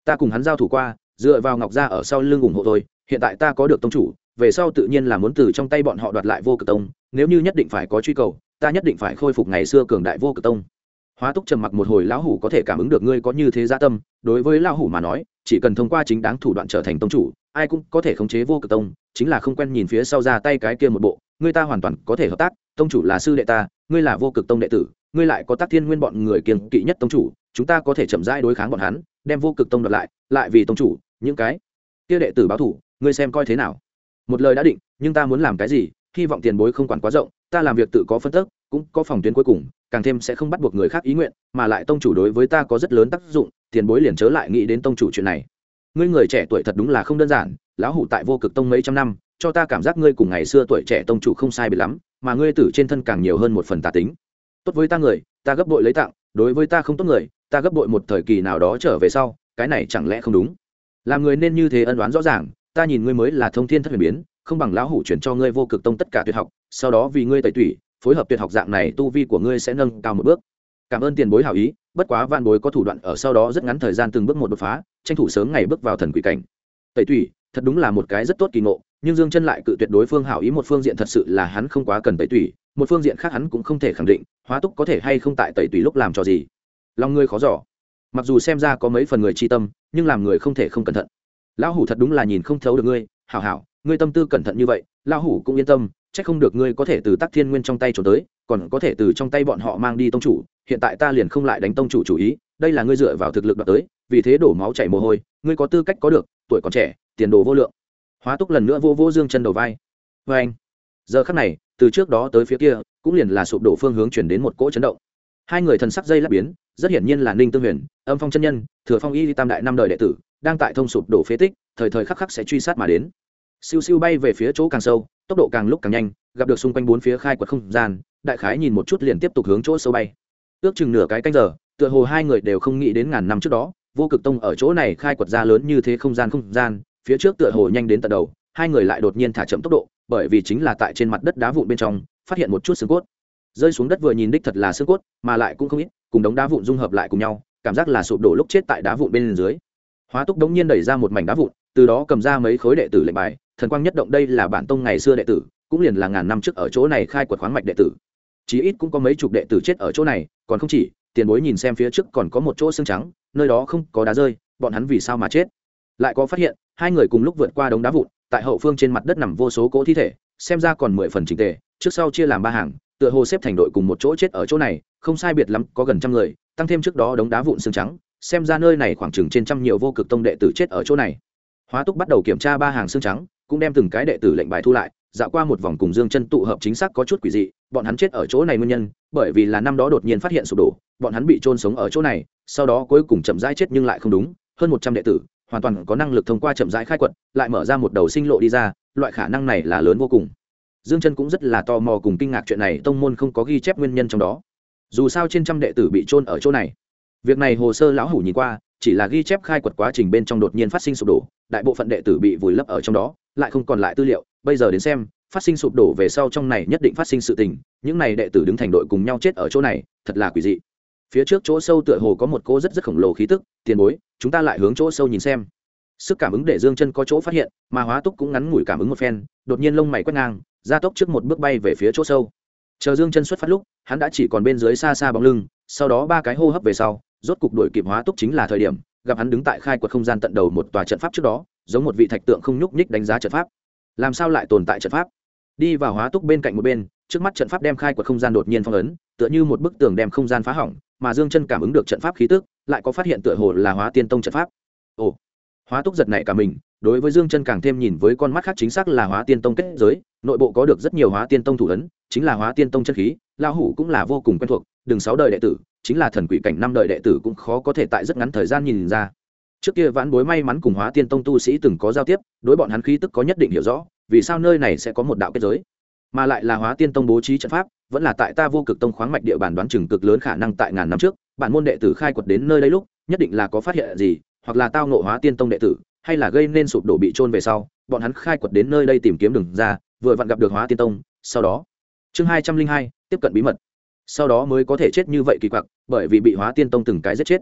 ta cùng hắn giao thủ qua, dựa vào Ngọc gia ở sau lưng ủng hộ tôi, hiện tại ta có được tông chủ, về sau tự nhiên là muốn từ trong tay bọn họ đoạt lại Vô Cực Tông, nếu như nhất định phải có truy cầu, ta nhất định phải khôi phục ngày xưa cường đại Vô Cực Tông. Hóa Túc trầm mặc một hồi, lão hủ có thể cảm ứng được ngươi có như thế dạ tâm, đối với lão hủ mà nói, chỉ cần thông qua chính đáng thủ đoạn trở thành tông chủ, ai cũng có thể khống chế Vô Cực Tông, chính là không quen nhìn phía sau ra tay cái kia một bộ, ngươi ta hoàn toàn có thể hợp tác, tông chủ là sư đệ ta, ngươi là Vô Cực Tông đệ tử, ngươi lại có Tác Thiên Nguyên bọn người kiêng kỵ nhất tông chủ, chúng ta có thể chậm rãi đối kháng bọn hắn, đem Vô Cực Tông đoạt lại, lại vì tông chủ, những cái kia đệ tử báo thủ, ngươi xem coi thế nào. Một lời đã định, nhưng ta muốn làm cái gì, hy vọng tiền bối không quản quá rộng, ta làm việc tự có phân tức, cũng có phòng tuyến cuối cùng, càng thêm sẽ không bắt buộc người khác ý nguyện, mà lại tông chủ đối với ta có rất lớn tác dụng, tiền bối liền chớ lại nghĩ đến tông chủ chuyện này. Ngươi người trẻ tuổi thật đúng là không đơn giản, lão hủ tại Vô Cực Tông mấy trăm năm, cho ta cảm giác ngươi cùng ngày xưa tuổi trẻ tông chủ không sai biệt lắm, mà ngươi tử trên thân càng nhiều hơn một phần tà tính. Tốt với ta người, ta gấp bội lấy tặng, đối với ta không tốt người, ta gấp bội một thời kỳ nào đó trở về sau, cái này chẳng lẽ không đúng? Làm người nên như thế ân oán rõ ràng, ta nhìn ngươi mới là thông thiên thất huyền biến, không bằng lão hủ chuyển cho ngươi Vô Cực Tông tất cả tuyệt học, sau đó vì ngươi tẩy tủy, phối hợp tuyệt học dạng này tu vi của ngươi sẽ nâng cao một bước. Cảm ơn tiền bối hảo ý, bất quá vạn bối có thủ đoạn ở sau đó rất ngắn thời gian từng bước một đột phá, tranh thủ sớm ngày bước vào thần quỷ cảnh. Tẩy tủy, thật đúng là một cái rất tốt kỳ ngộ, nhưng Dương Chân lại cự tuyệt đối phương hảo ý, một phương diện thật sự là hắn không quá cần tẩy tủy, một phương diện khác hắn cũng không thể khẳng định, Hóa Túc có thể hay không tại tẩy tủy lúc làm cho gì. Lòng ngươi khó dò. Mặc dù xem ra có mấy phần người chi tâm, nhưng làm người không thể không cẩn thận. Lão hủ thật đúng là nhìn không thấu được ngươi, hảo hảo, ngươi tâm tư cẩn thận như vậy, lão hủ cũng yên tâm, chắc không được ngươi có thể từ Tắc Thiên Nguyên trong tay trốn tới, còn có thể từ trong tay bọn họ mang đi tông chủ, hiện tại ta liền không lại đánh tông chủ chủ ý, đây là ngươi dựa vào thực lực đoạt tới, vì thế đổ máu chảy mồ hôi, ngươi có tư cách có được, tuổi còn trẻ, tiền đồ vô lượng. Hóa Túc lần nữa vô vô Dương Chân đầu vai. Và anh, giờ khắc này, từ trước đó tới phía kia, cũng liền là sụp đổ phương hướng chuyển đến một cỗ chấn động. Hai người thần sắc dây lát biến, rất hiển nhiên là Ninh Tương Huyền, Âm Phong chân nhân, Thừa Phong Y tam đại năm đời đệ tử, đang tại thông sụp đổ phế tích, thời thời khắc khắc sẽ truy sát mà đến. Siêu siêu bay về phía chỗ càng sâu, tốc độ càng lúc càng nhanh, gặp được xung quanh bốn phía khai quật không gian, đại khái nhìn một chút liền tiếp tục hướng chỗ sâu bay. Ước chừng nửa cái canh giờ, tựa hồ hai người đều không nghĩ đến ngàn năm trước đó, Vô Cực Tông ở chỗ này khai quật ra lớn như thế không gian, phía trước tựa hồ nhanh đến tận đầu, hai người lại đột nhiên thả chậm tốc độ, bởi vì chính là tại trên mặt đất đá vụn bên trong, phát hiện một chút xương cốt. Rơi xuống đất vừa nhìn đích thật là xương cốt, mà lại cũng không ít, cùng đống đá vụn dung hợp lại cùng nhau, cảm giác là sụp đổ lúc chết tại đá vụn bên dưới. Hóa Túc đống nhiên đẩy ra một mảnh đá vụn, từ đó cầm ra mấy khối đệ tử lệnh bài, thần quang nhất động, đây là bản tông ngày xưa đệ tử, cũng liền là ngàn năm trước ở chỗ này khai quật khoáng mạch đệ tử. Chí ít cũng có mấy chục đệ tử chết ở chỗ này, còn không chỉ, tiền bối nhìn xem phía trước còn có một chỗ xương trắng, nơi đó không có đá rơi, bọn hắn vì sao mà chết? Lại có phát hiện, hai người cùng lúc vượt qua đống đá vụn, tại hậu phương trên mặt đất nằm vô số cỗ thi thể, xem ra còn 10 phần chỉnh tề, trước sau chia làm ba hàng, tựa hồ xếp thành đội cùng một chỗ chết ở chỗ này, không sai biệt lắm có gần trăm người, tăng thêm trước đó đống đá vụn xương trắng, xem ra nơi này khoảng chừng trên trăm nhiều Vô Cực Tông đệ tử chết ở chỗ này. Hóa Túc bắt đầu kiểm tra ba hàng xương trắng, cũng đem từng cái đệ tử lệnh bài thu lại, dạo qua một vòng cùng Dương Chân tụ hợp chính xác có chút quỷ dị, bọn hắn chết ở chỗ này nguyên nhân, bởi vì là năm đó đột nhiên phát hiện sụp đổ, bọn hắn bị chôn sống ở chỗ này, sau đó cuối cùng chậm rãi chết nhưng lại không đúng, hơn 100 đệ tử, hoàn toàn có năng lực thông qua chậm rãi khai quật, lại mở ra một đầu sinh lộ đi ra, loại khả năng này là lớn vô cùng. Dương Chân cũng rất là tò mò cùng kinh ngạc chuyện này, tông môn không có ghi chép nguyên nhân trong đó. Dù sao trên trăm đệ tử bị chôn ở chỗ này. Việc này hồ sơ lão hủ nhìn qua, chỉ là ghi chép khai quật quá trình bên trong đột nhiên phát sinh sụp đổ, đại bộ phận đệ tử bị vùi lấp ở trong đó, lại không còn lại tư liệu, bây giờ đến xem, phát sinh sụp đổ về sau trong này nhất định phát sinh sự tình, những này đệ tử đứng thành đội cùng nhau chết ở chỗ này, thật là quỷ dị. Phía trước chỗ sâu tựa hồ có một cô rất khổng lồ khí tức, tiền bối, chúng ta lại hướng chỗ sâu nhìn xem. Sức cảm ứng để Dương Chân có chỗ phát hiện, mà Hóa Túc cũng ngắn ngủi cảm ứng một phen, đột nhiên lông mày quét ngang, gia tốc trước một bước bay về phía chỗ sâu. Chờ Dương Chân xuất phát lúc, hắn đã chỉ còn bên dưới xa xa bóng lưng, sau đó ba cái hô hấp về sau, rốt cục đuổi kịp Hóa Túc, chính là thời điểm gặp hắn đứng tại khai quật không gian tận đầu một tòa trận pháp trước đó, giống một vị thạch tượng không nhúc nhích đánh giá trận pháp. Làm sao lại tồn tại trận pháp? Đi vào Hóa Túc bên cạnh một bên, trước mắt trận pháp đem khai quật không gian đột nhiên phong ấn, tựa như một bức tường đem không gian phá hỏng, mà Dương Chân cảm ứng được trận pháp khí tức, lại có phát hiện tựa hồ là Hóa Tiên Tông trận pháp. Ồ! Hóa Túc giật nảy cả mình, đối với Dương Chân càng thêm nhìn với con mắt khác, chính xác là Hóa Tiên Tông kết giới, nội bộ có được rất nhiều Hóa Tiên Tông thủ ấn, chính là Hóa Tiên Tông chân khí, lão hủ cũng là vô cùng quen thuộc, đừng 6 đời đệ tử, chính là thần quỷ cảnh 5 đời đệ tử cũng khó có thể tại rất ngắn thời gian nhìn ra. Trước kia vãn bối may mắn cùng Hóa Tiên Tông tu sĩ từng có giao tiếp, đối bọn hắn khí tức có nhất định hiểu rõ, vì sao nơi này sẽ có một đạo kết giới, mà lại là Hóa Tiên Tông bố trí trận pháp, vẫn là tại ta Vô Cực Tông khoáng mạch địa bàn, đoán chừng cực lớn khả năng tại ngàn năm trước, bản môn đệ tử khai quật đến nơi đây lúc, nhất định là có phát hiện gì, hoặc là tao ngộ Hóa Tiên Tông đệ tử, hay là gây nên sụp đổ bị chôn về sau, bọn hắn khai quật đến nơi đây tìm kiếm đường ra, vừa vặn gặp được Hóa Tiên Tông, sau đó, chương 202, tiếp cận bí mật, sau đó mới có thể chết như vậy kỳ quặc, bởi vì bị Hóa Tiên Tông từng cái giết chết.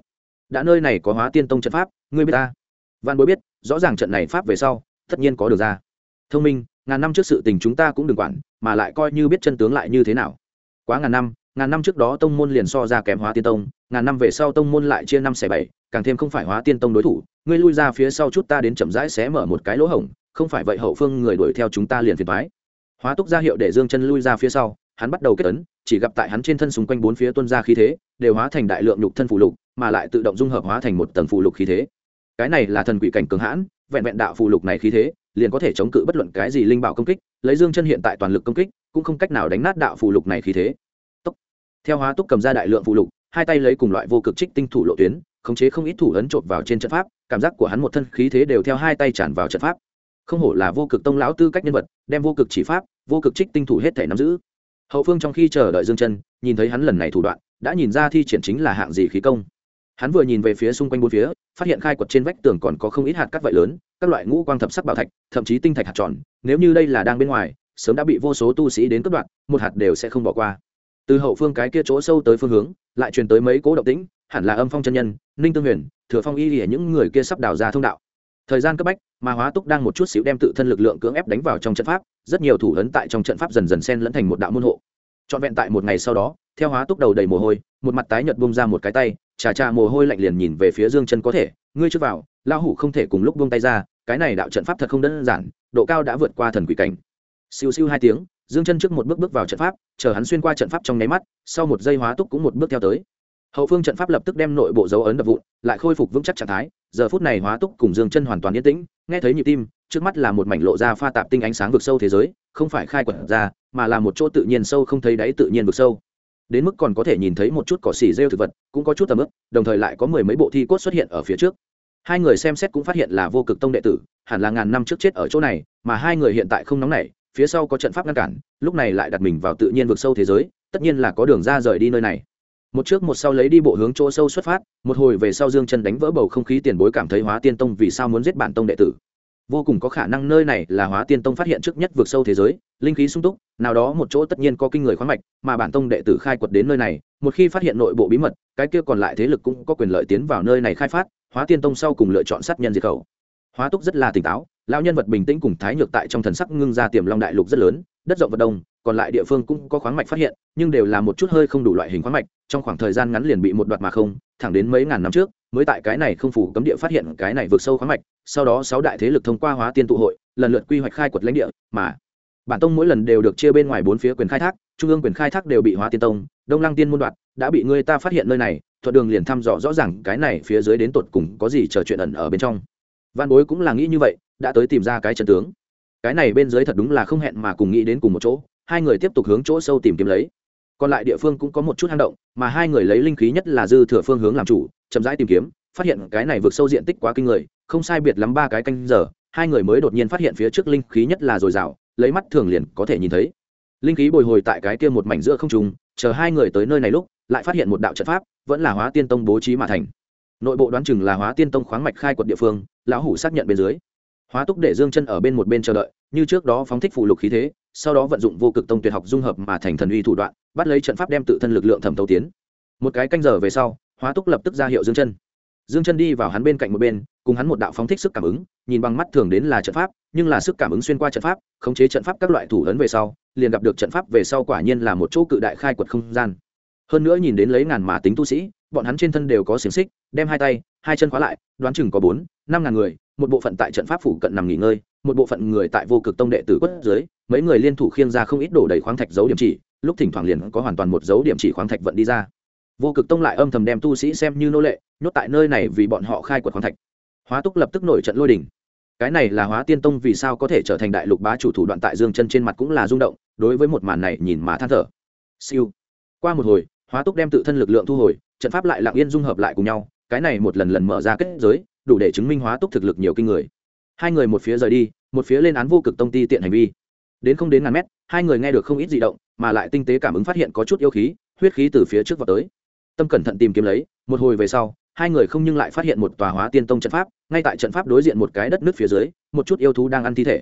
đã nơi này có Hóa Tiên Tông trận pháp, ngươi biết ta? Vạn Bối biết, rõ ràng trận này pháp về sau tất nhiên có được ra. Thông minh, ngàn năm trước sự tình chúng ta cũng đừng quản, mà lại coi như biết chân tướng lại như thế nào. Quá ngàn năm trước đó tông môn liền so ra kém Hóa Tiên Tông, ngàn năm về sau tông môn lại chia năm xẻ bảy, càng thêm không phải Hóa Tiên Tông đối thủ. Ngươi lui ra phía sau chút, ta đến chậm rãi xé mở một cái lỗ hổng, không phải vậy hậu phương người đuổi theo chúng ta liền phiền toái. Hóa Túc ra hiệu để Dương Chân lui ra phía sau, hắn bắt đầu kết ấn, chỉ gặp tại hắn trên thân xung quanh bốn phía tuôn ra khí thế, đều hóa thành đại lượng nhục thân phù lục, mà lại tự động dung hợp hóa thành một tầng phù lục khí thế. Cái này là thần quỷ cảnh cường hãn, vẹn vẹn đạo phù lục này khí thế, liền có thể chống cự bất luận cái gì linh bảo công kích, lấy Dương Chân hiện tại toàn lực công kích, cũng không cách nào đánh nát đạo phù lục này khí thế. Tốc. Theo Hóa Túc cầm ra đại lượng phù lục, hai tay lấy cùng loại vô cực trích tinh thủ lộ tuyến, khống chế không ít thủ ấn chộp vào trên trận pháp, cảm giác của hắn một thân khí thế đều theo hai tay tràn vào trận pháp. Không hổ là vô cực tông lão tư cách nhân vật, đem vô cực chỉ pháp, vô cực trích tinh thủ hết thể nắm giữ. Hậu phương trong khi chờ đợi Dương Chân, nhìn thấy hắn lần này thủ đoạn, đã nhìn ra thi triển chính là hạng gì khí công. Hắn vừa nhìn về phía xung quanh bốn phía, phát hiện khai quật trên vách tường còn có không ít hạt cát vậy lớn, các loại ngũ quang thập sắc bảo thạch, thậm chí tinh thạch hạt tròn, nếu như đây là đang bên ngoài, sớm đã bị vô số tu sĩ đến cướp đoạt, một hạt đều sẽ không bỏ qua. Từ hậu phương cái kia chỗ sâu tới phương hướng, lại truyền tới mấy cố động tĩnh, hẳn là Âm Phong chân nhân, Ninh Tương Huyền, Thừa Phong Y Lìa những người kia sắp đào ra thông đạo. Thời gian cấp bách, mà Hóa Túc đang một chút xíu đem tự thân lực lượng cưỡng ép đánh vào trong trận pháp, rất nhiều thủ ấn tại trong trận pháp dần dần xen lẫn thành một đạo môn hộ. Trọn vẹn tại một ngày sau đó, theo Hóa Túc đầu đầy mồ hôi, một mặt tái nhợt bung ra một cái tay, trà mồ hôi lạnh liền nhìn về phía Dương Chân, có thể, ngươi chưa vào, lão hủ không thể cùng lúc buông tay ra, cái này đạo trận pháp thật không đơn giản, độ cao đã vượt qua thần quỷ cảnh. Siêu siêu hai tiếng, Dương Chân trước một bước bước vào trận pháp, chờ hắn xuyên qua trận pháp trong nháy mắt, sau một giây Hóa Túc cũng một bước theo tới. Hậu phương trận pháp lập tức đem nội bộ dấu ấn đập vụn, lại khôi phục vững chắc trạng thái. Giờ phút này Hóa Túc cùng Dương Chân hoàn toàn yên tĩnh, nghe thấy nhịp tim, trước mắt là một mảnh lộ ra pha tạp tinh ánh sáng vực sâu thế giới, không phải khai quật ra, mà là một chỗ tự nhiên sâu không thấy đáy tự nhiên vực sâu. Đến mức còn có thể nhìn thấy một chút cỏ xỉ rêu thực vật, cũng có chút tầm ướp, đồng thời lại có mười mấy bộ thi cốt xuất hiện ở phía trước. Hai người xem xét cũng phát hiện là vô cực tông đệ tử, hẳn là ngàn năm trước chết ở chỗ này, mà hai người hiện tại không nóng nảy, phía sau có trận pháp ngăn cản, lúc này lại đặt mình vào tự nhiên vực sâu thế giới, tất nhiên là có đường ra rời đi nơi này. Một trước một sau lấy đi bộ hướng chỗ sâu xuất phát, một hồi về sau Dương Chân đánh vỡ bầu không khí, tiền bối cảm thấy Hóa Tiên Tông vì sao muốn giết bản tông đệ tử. Vô cùng có khả năng nơi này là Hóa Tiên Tông phát hiện trước nhất vực sâu thế giới, linh khí sung túc, nào đó một chỗ tất nhiên có kinh người khoáng mạch, mà bản tông đệ tử khai quật đến nơi này, một khi phát hiện nội bộ bí mật, cái kia còn lại thế lực cũng có quyền lợi tiến vào nơi này khai phát, Hóa Tiên Tông sau cùng lựa chọn sát nhân diệt khẩu. Hóa Túc rất là tỉnh táo, lão nhân vật bình tĩnh cùng Thái Nhược tại trong thần sắc ngưng ra tiềm long đại lục rất lớn, đất rộng vật đông, còn lại địa phương cũng có khoáng mạch phát hiện, nhưng đều là một chút hơi không đủ loại hình khoáng mạch, trong khoảng thời gian ngắn liền bị một đoạt mà không, thẳng đến mấy ngàn năm trước, mới tại cái này không phủ cấm địa phát hiện cái này vượt sâu khoáng mạch, sau đó sáu đại thế lực thông qua Hóa Tiên tụ hội, lần lượt quy hoạch khai quật lãnh địa, mà bản tông mỗi lần đều được chia bên ngoài bốn phía quyền khai thác, trung ương quyền khai thác đều bị Hóa Tiên Tông, Đông Lăng Tiên môn đoạt, đã bị người ta phát hiện nơi này, thuận đường liền thăm dò rõ ràng cái này phía dưới đến tột cùng có gì chờ chuyện ẩn ở bên trong. Văn Bối cũng là nghĩ như vậy, đã tới tìm ra cái chân tướng. Cái này bên dưới thật đúng là không hẹn mà cùng nghĩ đến cùng một chỗ, hai người tiếp tục hướng chỗ sâu tìm kiếm lấy. Còn lại địa phương cũng có một chút hang động, mà hai người lấy linh khí nhất là dư thừa phương hướng làm chủ, chậm rãi tìm kiếm, phát hiện cái này vượt sâu diện tích quá kinh người, không sai biệt lắm 3 cái canh giờ, hai người mới đột nhiên phát hiện phía trước linh khí nhất là dồi dào, lấy mắt thường liền có thể nhìn thấy. Linh khí bồi hồi tại cái kia một mảnh giữa không trung, chờ hai người tới nơi này lúc, lại phát hiện một đạo trận pháp, vẫn là Hóa Tiên Tông bố trí mà thành. Nội bộ đoán chừng là Hóa Tiên Tông khoáng mạch khai quật địa phương, lão hủ xác nhận bên dưới. Hóa Túc để Dương Chân ở bên một bên chờ đợi, như trước đó phóng thích phù lục khí thế, sau đó vận dụng vô cực tông tuyệt học dung hợp mà thành thần uy thủ đoạn, bắt lấy trận pháp đem tự thân lực lượng thẩm thấu tiến. Một cái canh giờ về sau, Hóa Túc lập tức ra hiệu Dương Chân. Dương Chân đi vào hắn bên cạnh một bên, cùng hắn một đạo phóng thích sức cảm ứng, nhìn bằng mắt thường đến là trận pháp, nhưng là sức cảm ứng xuyên qua trận pháp, khống chế trận pháp các loại thủ ấn về sau, liền gặp được trận pháp về sau quả nhiên là một chỗ cự đại khai quật không gian. Hơn nữa nhìn đến lấy ngàn mà tính tu sĩ, bọn hắn trên thân đều có xiềng xích, đem hai tay, hai chân khóa lại, đoán chừng có 4-5 ngàn người, một bộ phận tại trận pháp phủ cận nằm nghỉ ngơi, một bộ phận người tại vô cực tông đệ tử quất dưới, mấy người liên thủ khiêng ra không ít đổ đầy khoáng thạch dấu điểm chỉ, lúc thỉnh thoảng liền có hoàn toàn một dấu điểm chỉ khoáng thạch vận đi ra. Vô cực tông lại âm thầm đem tu sĩ xem như nô lệ, nhốt tại nơi này vì bọn họ khai quật khoáng thạch. Hóa Túc lập tức nổi trận lôi đình. Cái này là Hóa Tiên Tông vì sao có thể trở thành đại lục bá chủ thủ đoạn, tại Dương Chân trên mặt cũng là rung động, đối với một màn này nhìn mà than thở. Siêu. Qua một hồi, Hóa Túc đem tự thân lực lượng thu hồi, trận pháp lại lặng yên dung hợp lại cùng nhau, cái này một lần lần mở ra kết giới, đủ để chứng minh Hóa Túc thực lực nhiều kinh người. Hai người một phía rời đi, một phía lên án vô cực tông ti tiện hành vi. Đến không đến ngàn mét, hai người nghe được không ít dị động, mà lại tinh tế cảm ứng phát hiện có chút yêu khí, huyết khí từ phía trước vào tới. Tâm cẩn thận tìm kiếm lấy, một hồi về sau, hai người không nhưng lại phát hiện một tòa Hóa Tiên Tông trận pháp, ngay tại trận pháp đối diện một cái đất nước phía dưới, một chút yêu thú đang ăn thi thể.